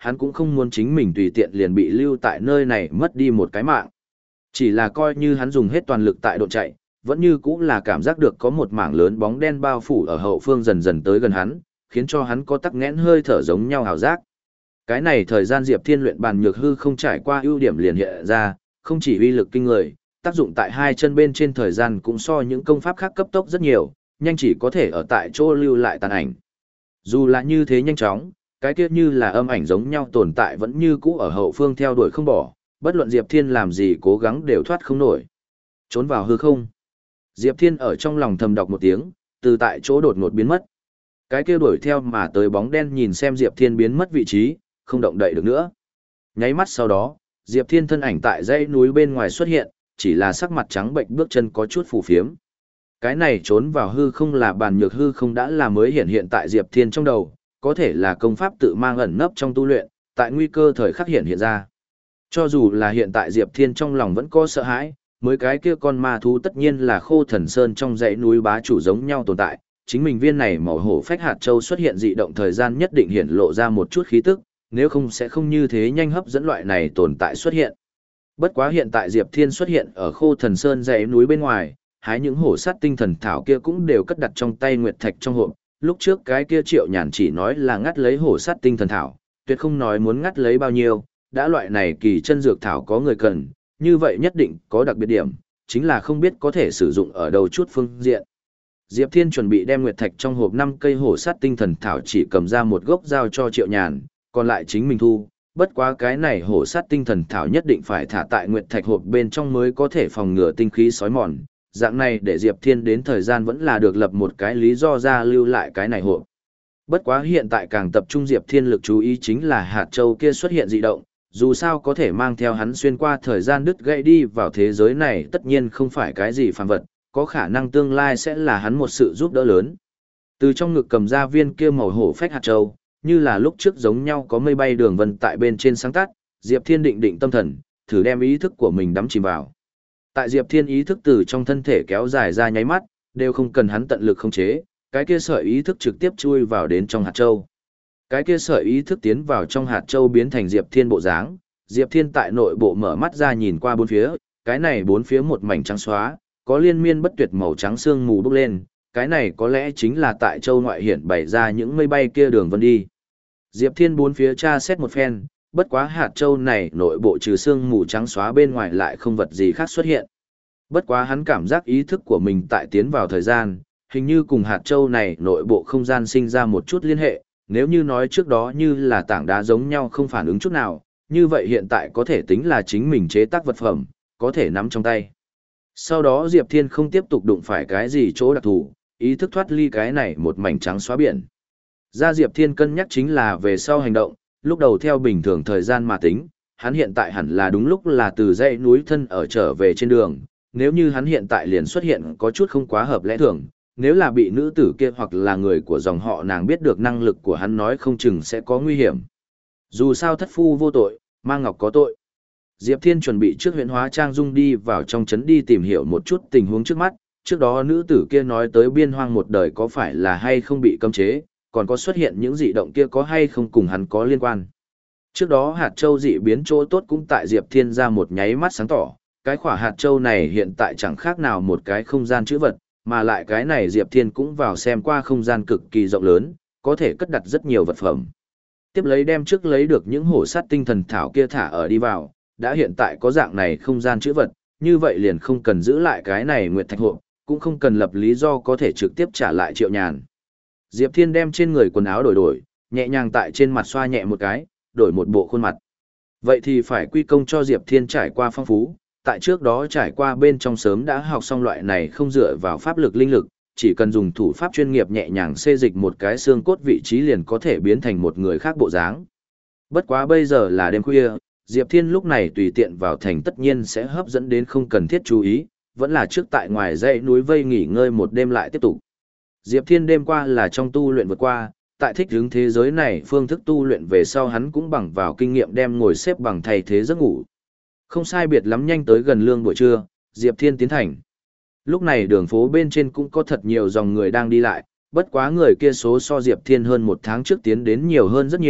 hắn cũng không muốn chính mình tùy tiện liền bị lưu tại nơi này mất đi một cái mạng. Chỉ là coi như hắn dùng hết toàn lực tại độn chạy, vẫn như cũng là cảm giác được có một mảng lớn bóng đen bao phủ ở hậu phương dần dần tới gần hắn, khiến cho hắn có tắc nghẽn hơi thở giống nhau hào giác. Cái này thời gian Diệp Thiên luyện bàn nhược hư không trải qua ưu điểm liền hiện ra, không chỉ uy lực kinh người, tác dụng tại hai chân bên trên thời gian cũng so những công pháp khác cấp tốc rất nhiều, nhanh chỉ có thể ở tại chỗ lưu lại tàn ảnh. Dù là như thế nhanh chóng, cái kia như là âm ảnh giống nhau tồn tại vẫn như cũ ở hậu phương theo đuổi không bỏ, bất luận Diệp Thiên làm gì cố gắng đều thoát không nổi. Trốn vào hư không. Diệp Thiên ở trong lòng thầm đọc một tiếng, từ tại chỗ đột ngột biến mất. Cái kia đuổi theo mà tới bóng đen nhìn xem Diệp Thiên biến mất vị trí, không động đậy được nữa. Nháy mắt sau đó, Diệp Thiên thân ảnh tại dãy núi bên ngoài xuất hiện, chỉ là sắc mặt trắng bệnh bước chân có chút phù phiếm. Cái này trốn vào hư không là bàn nhược hư không đã là mới hiện hiện tại Diệp Thiên trong đầu, có thể là công pháp tự mang ẩn nấp trong tu luyện, tại nguy cơ thời khắc hiện hiện ra. Cho dù là hiện tại Diệp Thiên trong lòng vẫn có sợ hãi, mới cái kia con ma thú tất nhiên là Khô Thần Sơn trong dãy núi bá chủ giống nhau tồn tại, chính mình viên này màu hổ phách hạt châu xuất hiện dị động thời gian nhất định hiện lộ ra một chút khí tức, nếu không sẽ không như thế nhanh hấp dẫn loại này tồn tại xuất hiện. Bất quá hiện tại Diệp Thiên xuất hiện ở Khô Thần Sơn dãy núi bên ngoài, hái những hổ sát tinh thần thảo kia cũng đều cất đặt trong tay nguyệt thạch trong hộp, lúc trước cái kia Triệu Nhàn chỉ nói là ngắt lấy hổ sát tinh thần thảo, tuyệt không nói muốn ngắt lấy bao nhiêu, đã loại này kỳ chân dược thảo có người cần, như vậy nhất định có đặc biệt điểm, chính là không biết có thể sử dụng ở đâu chút phương diện. Diệp Thiên chuẩn bị đem nguyệt thạch trong hộp năm cây hổ sát tinh thần thảo chỉ cầm ra một gốc giao cho Triệu Nhàn, còn lại chính mình thu, bất quá cái này hổ sát tinh thần thảo nhất định phải thả tại nguyệt thạch hộp bên trong mới có thể phòng ngừa tinh khí sói mòn, dạng này để Diệp Thiên đến thời gian vẫn là được lập một cái lý do ra lưu lại cái này hộp. Bất quá hiện tại càng tập trung Diệp Thiên lực chú ý chính là hạt châu kia xuất hiện dị động, dù sao có thể mang theo hắn xuyên qua thời gian đứt gãy đi vào thế giới này tất nhiên không phải cái gì phàm vật, có khả năng tương lai sẽ là hắn một sự giúp đỡ lớn. Từ trong ngực cầm ra viên kia màu hổ phách hạt châu, như là lúc trước giống nhau có mây bay đường vân tại bên trên sáng tắt, Diệp Thiên định định tâm thần, thử đem ý thức của mình đắm chìm vào. Tại Diệp Thiên ý thức từ trong thân thể kéo dài ra nháy mắt, đều không cần hắn tận lực khống chế, cái kia sợi ý thức trực tiếp chui vào đến trong hạt châu. Cái kia sợi ý thức tiến vào trong hạt châu biến thành Diệp Thiên bộ dáng, Diệp Thiên tại nội bộ mở mắt ra nhìn qua bốn phía, cái này bốn phía một mảnh trắng xóa, có liên miên bất tuyệt màu trắng sương mù bốc lên, cái này có lẽ chính là tại châu ngoại hiển bày ra những mây bay kia đường vân đi. Diệp Thiên bốn phía tra xét một phen, bất quá hạt châu này nội bộ trừ sương mù trắng xóa bên ngoài lại không vật gì khác xuất hiện. Bất quá hắn cảm giác ý thức của mình tại tiến vào thời gian, hình như cùng hạt châu này nội bộ không gian sinh ra một chút liên hệ, nếu như nói trước đó như là tảng đá giống nhau không phản ứng chút nào, như vậy hiện tại có thể tính là chính mình chế tác vật phẩm, có thể nắm trong tay. Sau đó Diệp Thiên không tiếp tục đụng phải cái gì chỗ đặc thù, ý thức thoát ly cái này một mảnh trắng xóa biển. Ra Diệp Thiên cân nhắc chính là về sau hành động, lúc đầu theo bình thường thời gian mà tính, hắn hiện tại hẳn là đúng lúc là từ dãy núi thân ở trở về trên đường, nếu như hắn hiện tại liền xuất hiện có chút không quá hợp lẽ thường, nếu là bị nữ tử kia hoặc là người của dòng họ nàng biết được năng lực của hắn nói không chừng sẽ có nguy hiểm. Dù sao thất phu vô tội, mang ngọc có tội. Diệp Thiên chuẩn bị trước huyện hóa trang dung đi vào trong trấn đi tìm hiểu một chút tình huống trước mắt, trước đó nữ tử kia nói tới biên hoang một đời có phải là hay không bị cấm chế, còn có xuất hiện những dị động kia có hay không cùng hắn có liên quan. Trước đó hạt châu dị biến chỗ tốt cũng tại Diệp Thiên ra một nháy mắt sáng tỏ, cái khỏa hạt châu này hiện tại chẳng khác nào một cái không gian chữ vật, mà lại cái này Diệp Thiên cũng vào xem qua không gian cực kỳ rộng lớn, có thể cất đặt rất nhiều vật phẩm. Tiếp lấy đem trước lấy được những hổ sát tinh thần thảo kia thả ở đi vào, đã hiện tại có dạng này không gian chữ vật, như vậy liền không cần giữ lại cái này nguyệt thạch hộ, cũng không cần lập lý do có thể trực tiếp trả lại Triệu Nhàn. Diệp Thiên đem trên người quần áo đổi đổi, nhẹ nhàng tại trên mặt xoa nhẹ một cái, đổi một bộ khuôn mặt. Vậy thì phải quy công cho Diệp Thiên trải qua phong phú, tại trước đó trải qua bên trong sớm đã học xong loại này không dựa vào pháp lực linh lực, chỉ cần dùng thủ pháp chuyên nghiệp nhẹ nhàng xê dịch một cái xương cốt vị trí liền có thể biến thành một người khác bộ dáng. Bất quá bây giờ là đêm khuya, Diệp Thiên lúc này tùy tiện vào thành tất nhiên sẽ hấp dẫn đến không cần thiết chú ý, vẫn là trước tại ngoài dãy núi vây nghỉ ngơi một đêm lại tiếp tục. Diệp Thiên đêm qua là trong tu luyện vượt qua, tại thích hướng thế giới này phương thức tu luyện về sau hắn cũng bằng vào kinh nghiệm đem ngồi xếp bằng thay thế giấc ngủ. Không sai biệt lắm nhanh tới gần lương buổi trưa, Diệp Thiên tiến thành. Lúc này đường phố bên trên cũng có thật nhiều dòng người đang đi lại, bất quá người kia số so Diệp Thiên hơn một tháng trước tiến đến nhiều hơn rất nhiều,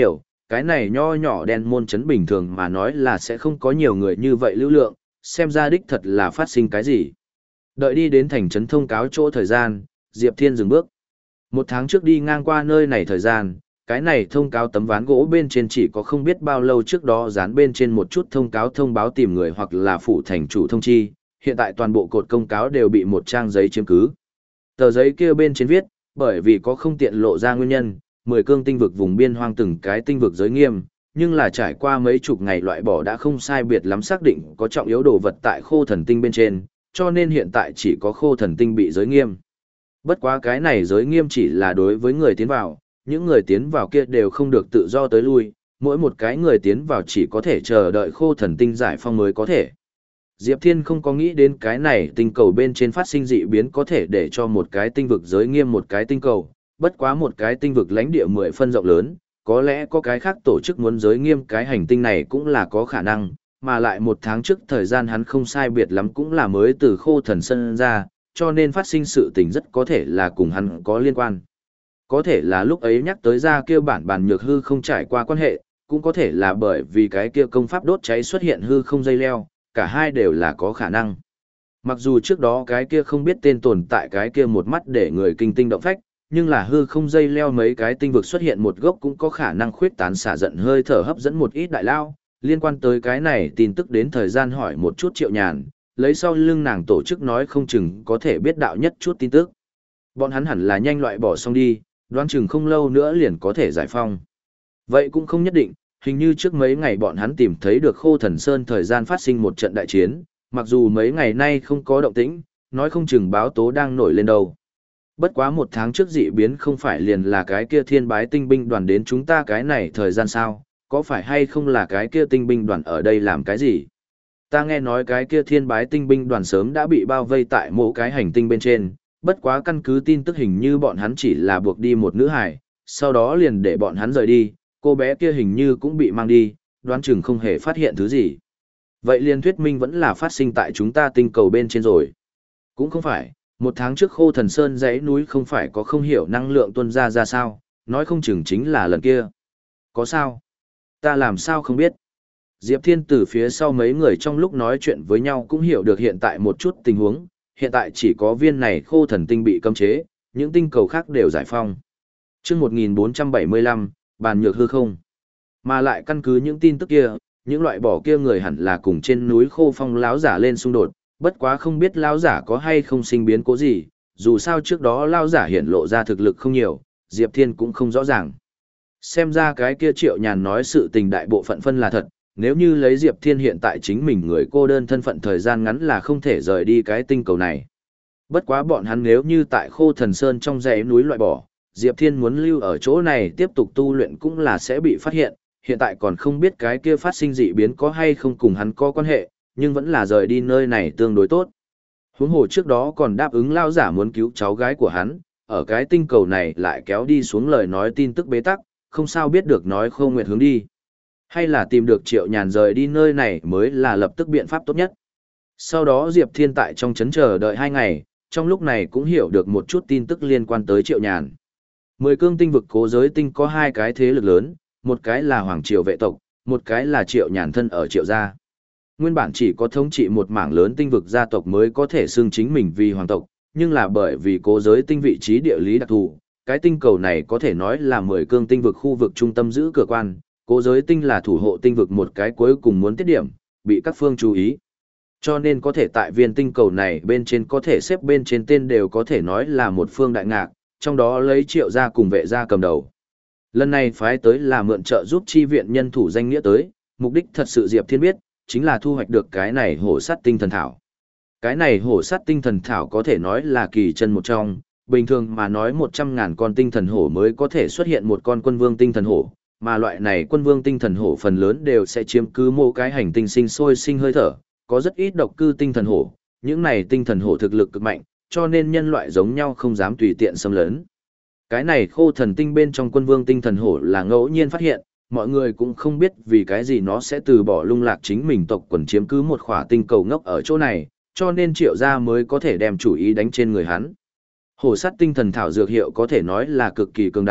cái này nho nhỏ đen môn chấn bình thường mà nói là sẽ không có nhiều người như vậy lưu lượng, xem ra đích thật là phát sinh cái gì. Đợi đi đến thành trấn thông cáo chỗ thời gian, Diệp Thiên dừng bước. Một tháng trước đi ngang qua nơi này thời gian, cái này thông cáo tấm ván gỗ bên trên chỉ có không biết bao lâu trước đó dán bên trên một chút thông cáo thông báo tìm người hoặc là phủ thành chủ thông chi, hiện tại toàn bộ cột công cáo đều bị một trang giấy chiếm cứ. Tờ giấy kia bên trên viết, bởi vì có không tiện lộ ra nguyên nhân, mười cương tinh vực vùng biên hoang từng cái tinh vực giới nghiêm, nhưng là trải qua mấy chục ngày loại bỏ đã không sai biệt lắm xác định có trọng yếu đồ vật tại khô thần tinh bên trên, cho nên hiện tại chỉ có khô thần tinh bị giới nghiêm. Bất quá cái này giới nghiêm chỉ là đối với người tiến vào, những người tiến vào kia đều không được tự do tới lui, mỗi một cái người tiến vào chỉ có thể chờ đợi khô thần tinh giải phong mới có thể. Diệp Thiên không có nghĩ đến cái này tinh cầu bên trên phát sinh dị biến có thể để cho một cái tinh vực giới nghiêm một cái tinh cầu, bất quá một cái tinh vực lãnh địa mười phân rộng lớn, có lẽ có cái khác tổ chức muốn giới nghiêm cái hành tinh này cũng là có khả năng, mà lại một tháng trước thời gian hắn không sai biệt lắm cũng là mới từ khô thần sân ra, cho nên phát sinh sự tình rất có thể là cùng hắn có liên quan. Có thể là lúc ấy nhắc tới ra kêu bản bản nhược hư không trải qua quan hệ, cũng có thể là bởi vì cái kia công pháp đốt cháy xuất hiện hư không dây leo, cả hai đều là có khả năng. Mặc dù trước đó cái kia không biết tên tồn tại cái kia một mắt để người kinh tinh động phách, nhưng là hư không dây leo mấy cái tinh vực xuất hiện một gốc cũng có khả năng khuyết tán xả giận hơi thở hấp dẫn một ít đại lao. Liên quan tới cái này tin tức đến thời gian hỏi một chút Triệu Nhàn, lấy sau lưng nàng tổ chức nói không chừng có thể biết đạo nhất chút tin tức. Bọn hắn hẳn là nhanh loại bỏ xong đi, đoán chừng không lâu nữa liền có thể giải phong. Vậy cũng không nhất định, hình như trước mấy ngày bọn hắn tìm thấy được khô thần sơn thời gian phát sinh một trận đại chiến, mặc dù mấy ngày nay không có động tĩnh, nói không chừng báo tố đang nổi lên đâu. Bất quá một tháng trước dị biến không phải liền là cái kia thiên bái tinh binh đoàn đến chúng ta cái này thời gian sao, có phải hay không là cái kia tinh binh đoàn ở đây làm cái gì? Ta nghe nói cái kia thiên bái tinh binh đoàn sớm đã bị bao vây tại mỗi cái hành tinh bên trên, bất quá căn cứ tin tức hình như bọn hắn chỉ là buộc đi một nữ hài, sau đó liền để bọn hắn rời đi, cô bé kia hình như cũng bị mang đi, đoán chừng không hề phát hiện thứ gì. Vậy liên thuyết minh vẫn là phát sinh tại chúng ta tinh cầu bên trên rồi. Cũng không phải, một tháng trước khô thần sơn dãy núi không phải có không hiểu năng lượng tuôn ra ra sao, nói không chừng chính là lần kia. Có sao? Ta làm sao không biết? Diệp Thiên từ phía sau mấy người trong lúc nói chuyện với nhau cũng hiểu được hiện tại một chút tình huống, hiện tại chỉ có viên này khô thần tinh bị cấm chế, những tinh cầu khác đều giải phong. Chương một nghìn bốn trăm bảy mươi lăm, bàn nhược hư không. Mà lại căn cứ những tin tức kia, những loại bỏ kia người hẳn là cùng trên núi khô phong láo giả lên xung đột, bất quá không biết láo giả có hay không sinh biến cố gì, dù sao trước đó láo giả hiện lộ ra thực lực không nhiều, Diệp Thiên cũng không rõ ràng. Xem ra cái kia Triệu Nhàn nói sự tình đại bộ phận phân là thật, nếu như lấy Diệp Thiên hiện tại chính mình người cô đơn thân phận thời gian ngắn là không thể rời đi cái tinh cầu này. Bất quá bọn hắn nếu như tại khô thần sơn trong dãy núi loại bỏ, Diệp Thiên muốn lưu ở chỗ này tiếp tục tu luyện cũng là sẽ bị phát hiện, hiện tại còn không biết cái kia phát sinh dị biến có hay không cùng hắn có quan hệ, nhưng vẫn là rời đi nơi này tương đối tốt. Huống hồ trước đó còn đáp ứng lao giả muốn cứu cháu gái của hắn, ở cái tinh cầu này lại kéo đi xuống lời nói tin tức bế tắc, không sao biết được nói Khâu Nguyệt hướng đi. Hay là tìm được Triệu Nhàn rời đi nơi này mới là lập tức biện pháp tốt nhất. Sau đó Diệp Thiên tại trong trấn chờ đợi hai ngày, trong lúc này cũng hiểu được một chút tin tức liên quan tới Triệu Nhàn. Mười cương tinh vực cố giới tinh có hai cái thế lực lớn, một cái là Hoàng Triều vệ tộc, một cái là Triệu Nhàn thân ở Triệu gia. Nguyên bản chỉ có thống trị một mảng lớn tinh vực gia tộc mới có thể xưng chính mình vì hoàng tộc, nhưng là bởi vì cố giới tinh vị trí địa lý đặc thù, cái tinh cầu này có thể nói là mười cương tinh vực khu vực trung tâm giữ cửa quan, cố giới tinh là thủ hộ tinh vực một cái cuối cùng muốn tiết điểm, bị các phương chú ý. Cho nên có thể tại viên tinh cầu này bên trên có thể xếp bên trên tên đều có thể nói là một phương đại ngạc, trong đó lấy Triệu gia cùng vệ gia cầm đầu. Lần này phái tới là mượn trợ giúp chi viện nhân thủ danh nghĩa tới, mục đích thật sự Diệp Thiên biết, chính là thu hoạch được cái này hổ sắt tinh thần thảo. Cái này hổ sắt tinh thần thảo có thể nói là kỳ chân một trong, bình thường mà nói một trăm ngàn con tinh thần hổ mới có thể xuất hiện một con quân vương tinh thần hổ, mà loại này quân vương tinh thần hổ phần lớn đều sẽ chiếm cứ một cái hành tinh sinh sôi sinh hơi thở, có rất ít độc cư tinh thần hổ, những này tinh thần hổ thực lực cực mạnh, cho nên nhân loại giống nhau không dám tùy tiện xâm lấn. Cái này khô thần tinh bên trong quân vương tinh thần hổ là ngẫu nhiên phát hiện, mọi người cũng không biết vì cái gì nó sẽ từ bỏ lung lạc chính mình tộc quần chiếm cứ một khỏa tinh cầu ngốc ở chỗ này, cho nên Triệu gia mới có thể đem chủ ý đánh trên người hắn. Hổ sắt tinh thần thảo dược hiệu có thể nói là cực kỳ cường đại,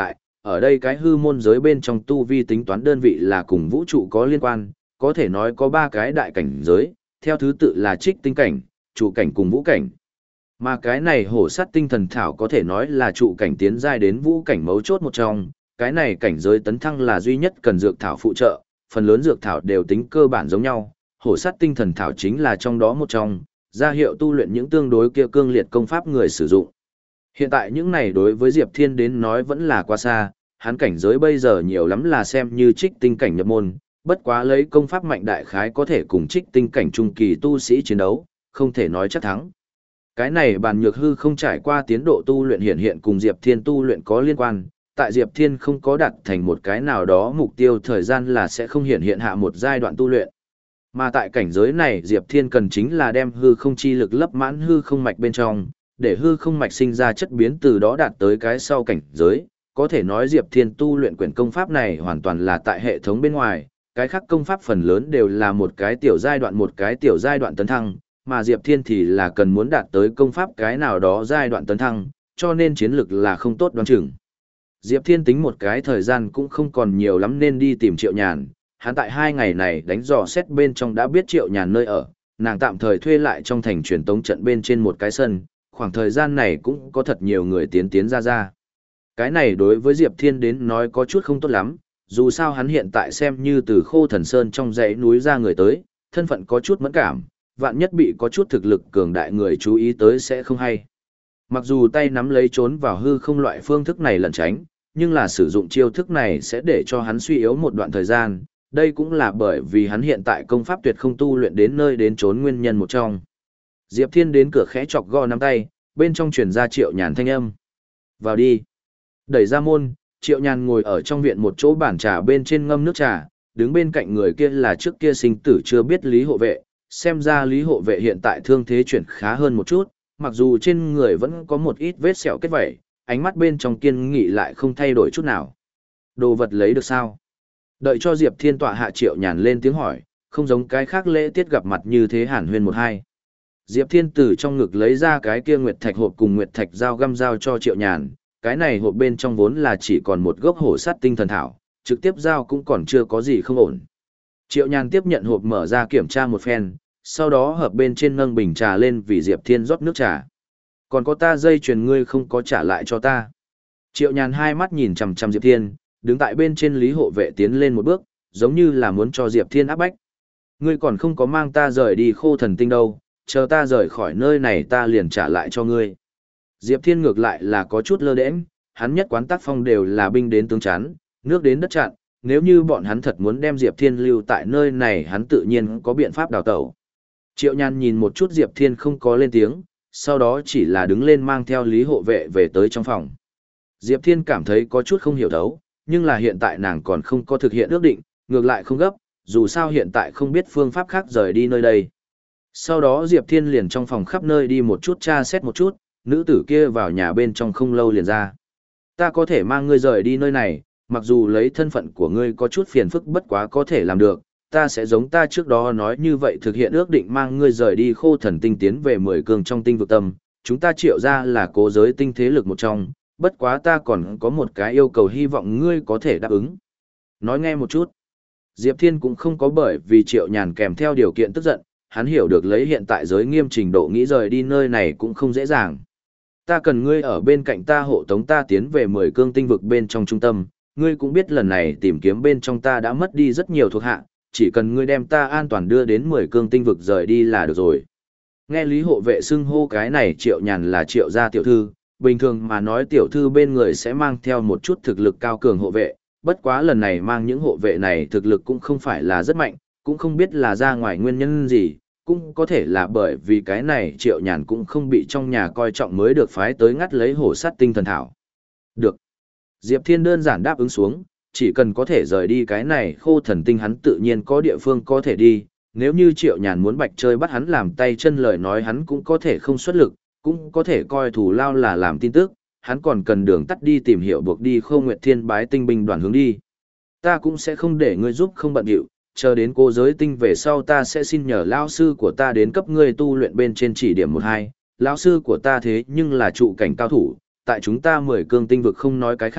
ở đây cái hư môn giới bên trong tu vi tính toán đơn vị là cùng vũ trụ có liên quan, có thể nói có ba cái đại cảnh giới, theo thứ tự là trích tinh cảnh, trụ cảnh cùng vũ cảnh. Mà cái này hổ sát tinh thần thảo có thể nói là trụ cảnh tiến giai đến vũ cảnh mấu chốt một trong, cái này cảnh giới tấn thăng là duy nhất cần dược thảo phụ trợ, phần lớn dược thảo đều tính cơ bản giống nhau, hổ sát tinh thần thảo chính là trong đó một trong, ra hiệu tu luyện những tương đối kia cương liệt công pháp người sử dụng. Hiện tại những này đối với Diệp Thiên đến nói vẫn là quá xa, hắn cảnh giới bây giờ nhiều lắm là xem như trích tinh cảnh nhập môn, bất quá lấy công pháp mạnh đại khái có thể cùng trích tinh cảnh trung kỳ tu sĩ chiến đấu, không thể nói chắc thắng. Cái này bàn nhược hư không trải qua tiến độ tu luyện hiện hiện cùng Diệp Thiên tu luyện có liên quan, tại Diệp Thiên không có đạt thành một cái nào đó mục tiêu thời gian là sẽ không hiện hiện hạ một giai đoạn tu luyện. Mà tại cảnh giới này Diệp Thiên cần chính là đem hư không chi lực lấp mãn hư không mạch bên trong, để hư không mạch sinh ra chất biến từ đó đạt tới cái sau cảnh giới. Có thể nói Diệp Thiên tu luyện quyển công pháp này hoàn toàn là tại hệ thống bên ngoài, cái khác công pháp phần lớn đều là một cái tiểu giai đoạn một cái tiểu giai đoạn tấn thăng, mà Diệp Thiên thì là cần muốn đạt tới công pháp cái nào đó giai đoạn tấn thăng, cho nên chiến lực là không tốt đoán chừng. Diệp Thiên tính một cái thời gian cũng không còn nhiều lắm nên đi tìm Triệu Nhàn, hắn tại hai ngày này đánh dò xét bên trong đã biết Triệu Nhàn nơi ở, nàng tạm thời thuê lại trong thành truyền tống trận bên trên một cái sân, khoảng thời gian này cũng có thật nhiều người tiến tiến ra ra. Cái này đối với Diệp Thiên đến nói có chút không tốt lắm, dù sao hắn hiện tại xem như từ Khô Thần Sơn trong dãy núi ra người tới, thân phận có chút mẫn cảm, vạn nhất bị có chút thực lực cường đại người chú ý tới sẽ không hay. Mặc dù tay nắm lấy trốn vào hư không loại phương thức này lẩn tránh, nhưng là sử dụng chiêu thức này sẽ để cho hắn suy yếu một đoạn thời gian, đây cũng là bởi vì hắn hiện tại công pháp tuyệt không tu luyện đến nơi đến trốn nguyên nhân một trong. Diệp Thiên đến cửa khẽ chọc gõ nắm tay, bên trong truyền ra Triệu Nhàn thanh âm. Vào đi. Đẩy ra môn, Triệu Nhàn ngồi ở trong viện một chỗ bàn trà bên trên ngâm nước trà, đứng bên cạnh người kia là trước kia sinh tử chưa biết Lý Hộ Vệ, xem ra Lý Hộ Vệ hiện tại thương thế chuyển khá hơn một chút, mặc dù trên người vẫn có một ít vết sẹo kết vảy, ánh mắt bên trong kiên nghị lại không thay đổi chút nào. Đồ vật lấy được sao? Đợi cho Diệp Thiên tọa hạ Triệu Nhàn lên tiếng hỏi, không giống cái khác lễ tiết gặp mặt như thế hàn huyên một hai. Diệp Thiên từ trong ngực lấy ra cái kia nguyệt thạch hộp cùng nguyệt thạch dao găm dao cho Triệu Nhàn, cái này hộp bên trong vốn là chỉ còn một gốc hổ sát tinh thần thảo, trực tiếp giao cũng còn chưa có gì không ổn. Triệu Nhàn tiếp nhận hộp mở ra kiểm tra một phen, sau đó hợp bên trên nâng bình trà lên vì Diệp Thiên rót nước trà. Còn có ta dây chuyền ngươi không có trả lại cho ta. Triệu Nhàn hai mắt nhìn chằm chằm Diệp Thiên, đứng tại bên trên Lý Hộ Vệ tiến lên một bước, giống như là muốn cho Diệp Thiên áp bách. Ngươi còn không có mang ta rời đi Khô Thần Tinh đâu, chờ ta rời khỏi nơi này ta liền trả lại cho ngươi. Diệp Thiên ngược lại là có chút lơ đễnh, hắn nhất quán tác phong đều là binh đến tướng chắn, nước đến đất chặn, nếu như bọn hắn thật muốn đem Diệp Thiên lưu tại nơi này hắn tự nhiên có biện pháp đào tẩu. Triệu Nhàn nhìn một chút Diệp Thiên không có lên tiếng, sau đó chỉ là đứng lên mang theo Lý Hộ Vệ về tới trong phòng. Diệp Thiên cảm thấy có chút không hiểu thấu, nhưng là hiện tại nàng còn không có thực hiện ước định, ngược lại không gấp, dù sao hiện tại không biết phương pháp khác rời đi nơi đây. Sau đó Diệp Thiên liền trong phòng khắp nơi đi một chút tra xét một chút, nữ tử kia vào nhà bên trong không lâu liền ra. Ta có thể mang ngươi rời đi nơi này, mặc dù lấy thân phận của ngươi có chút phiền phức bất quá có thể làm được, ta sẽ giống ta trước đó nói như vậy thực hiện ước định mang ngươi rời đi Khô Thần Tinh tiến về mười cường trong tinh vực tâm, chúng ta Triệu ra là cố giới tinh thế lực một trong, bất quá ta còn có một cái yêu cầu hy vọng ngươi có thể đáp ứng. Nói nghe một chút. Diệp Thiên cũng không có bởi vì Triệu Nhàn kèm theo điều kiện tức giận, hắn hiểu được lấy hiện tại giới nghiêm trình độ nghĩ rời đi nơi này cũng không dễ dàng. Ta cần ngươi ở bên cạnh ta hộ tống ta tiến về mười cương tinh vực bên trong trung tâm, ngươi cũng biết lần này tìm kiếm bên trong ta đã mất đi rất nhiều thuộc hạ, chỉ cần ngươi đem ta an toàn đưa đến mười cương tinh vực rời đi là được rồi. Nghe Lý Hộ Vệ xưng hô cái này Triệu Nhàn là Triệu gia tiểu thư, bình thường mà nói tiểu thư bên người sẽ mang theo một chút thực lực cao cường hộ vệ, bất quá lần này mang những hộ vệ này thực lực cũng không phải là rất mạnh, cũng không biết là ra ngoài nguyên nhân gì, cũng có thể là bởi vì cái này Triệu Nhàn cũng không bị trong nhà coi trọng mới được phái tới ngắt lấy hổ sát tinh thần thảo. Được. Diệp Thiên đơn giản đáp ứng xuống, chỉ cần có thể rời đi cái này Khô Thần Tinh hắn tự nhiên có địa phương có thể đi, nếu như Triệu Nhàn muốn bạch chơi bắt hắn làm tay chân lời nói hắn cũng có thể không xuất lực, cũng có thể coi thủ lao là làm tin tức, hắn còn cần đường tắt đi tìm hiểu buộc đi Khâu Nguyệt Thiên bái tinh binh đoàn hướng đi. Ta cũng sẽ không để ngươi giúp không bận điệu, chờ đến cô giới tinh về sau ta sẽ xin nhờ lão sư của ta đến cấp ngươi tu luyện bên trên chỉ điểm một hai, lão sư của ta thế nhưng là trụ cảnh cao thủ, tại chúng ta mười cương tinh vực không nói cái khác,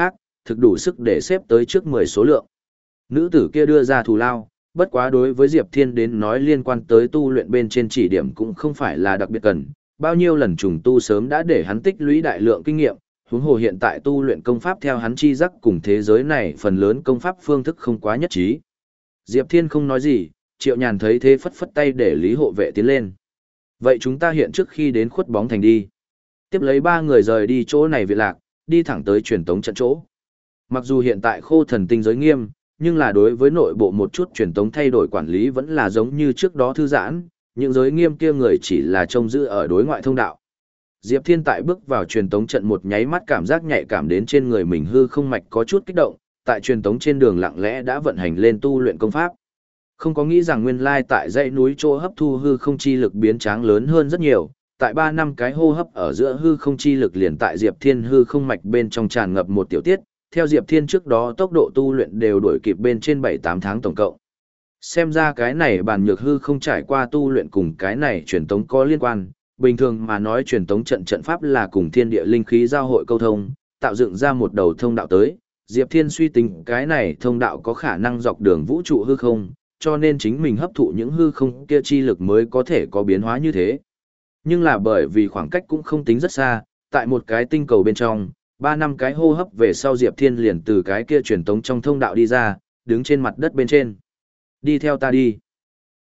thực đủ sức để xếp tới trước mười số lượng. Nữ tử kia đưa ra thù lao, bất quá đối với Diệp Thiên đến nói liên quan tới tu luyện bên trên chỉ điểm cũng không phải là đặc biệt cần, bao nhiêu lần trùng tu sớm đã để hắn tích lũy đại lượng kinh nghiệm, huống hồ hiện tại tu luyện công pháp theo hắn chi giác cùng thế giới này phần lớn công pháp phương thức không quá nhất trí. Diệp Thiên không nói gì, Triệu Nhàn thấy thế phất phất tay để Lý hộ vệ tiến lên. Vậy chúng ta hiện trước khi đến khuất bóng thành đi. Tiếp lấy ba người rời đi chỗ này viện lạc, đi thẳng tới truyền tống trận chỗ. Mặc dù hiện tại khô thần tinh giới nghiêm, nhưng là đối với nội bộ một chút truyền tống thay đổi quản lý vẫn là giống như trước đó thư giãn, những giới nghiêm kia người chỉ là trông giữ ở đối ngoại thông đạo. Diệp Thiên tại bước vào truyền tống trận một nháy mắt cảm giác nhạy cảm đến trên người mình hư không mạch có chút kích động, tại truyền tống trên đường lặng lẽ đã vận hành lên tu luyện công pháp. Không có nghĩ rằng nguyên lai tại dãy núi chỗ hấp thu hư không chi lực biến tráng lớn hơn rất nhiều, tại ba năm cái hô hấp ở giữa hư không chi lực liền tại Diệp Thiên hư không mạch bên trong tràn ngập một tiểu tiết, theo Diệp Thiên trước đó tốc độ tu luyện đều đuổi kịp bên trên bảy tám tháng tổng cộng. Xem ra cái này bàn nhược hư không trải qua tu luyện cùng cái này truyền tống có liên quan, bình thường mà nói truyền tống trận trận pháp là cùng thiên địa linh khí giao hội câu thông, tạo dựng ra một đầu thông đạo tới. Diệp Thiên suy tính cái này thông đạo có khả năng dọc đường vũ trụ hư không, cho nên chính mình hấp thụ những hư không kia chi lực mới có thể có biến hóa như thế. Nhưng là bởi vì khoảng cách cũng không tính rất xa, tại một cái tinh cầu bên trong, ba năm cái hô hấp về sau Diệp Thiên liền từ cái kia truyền tống trong thông đạo đi ra, đứng trên mặt đất bên trên. Đi theo ta đi.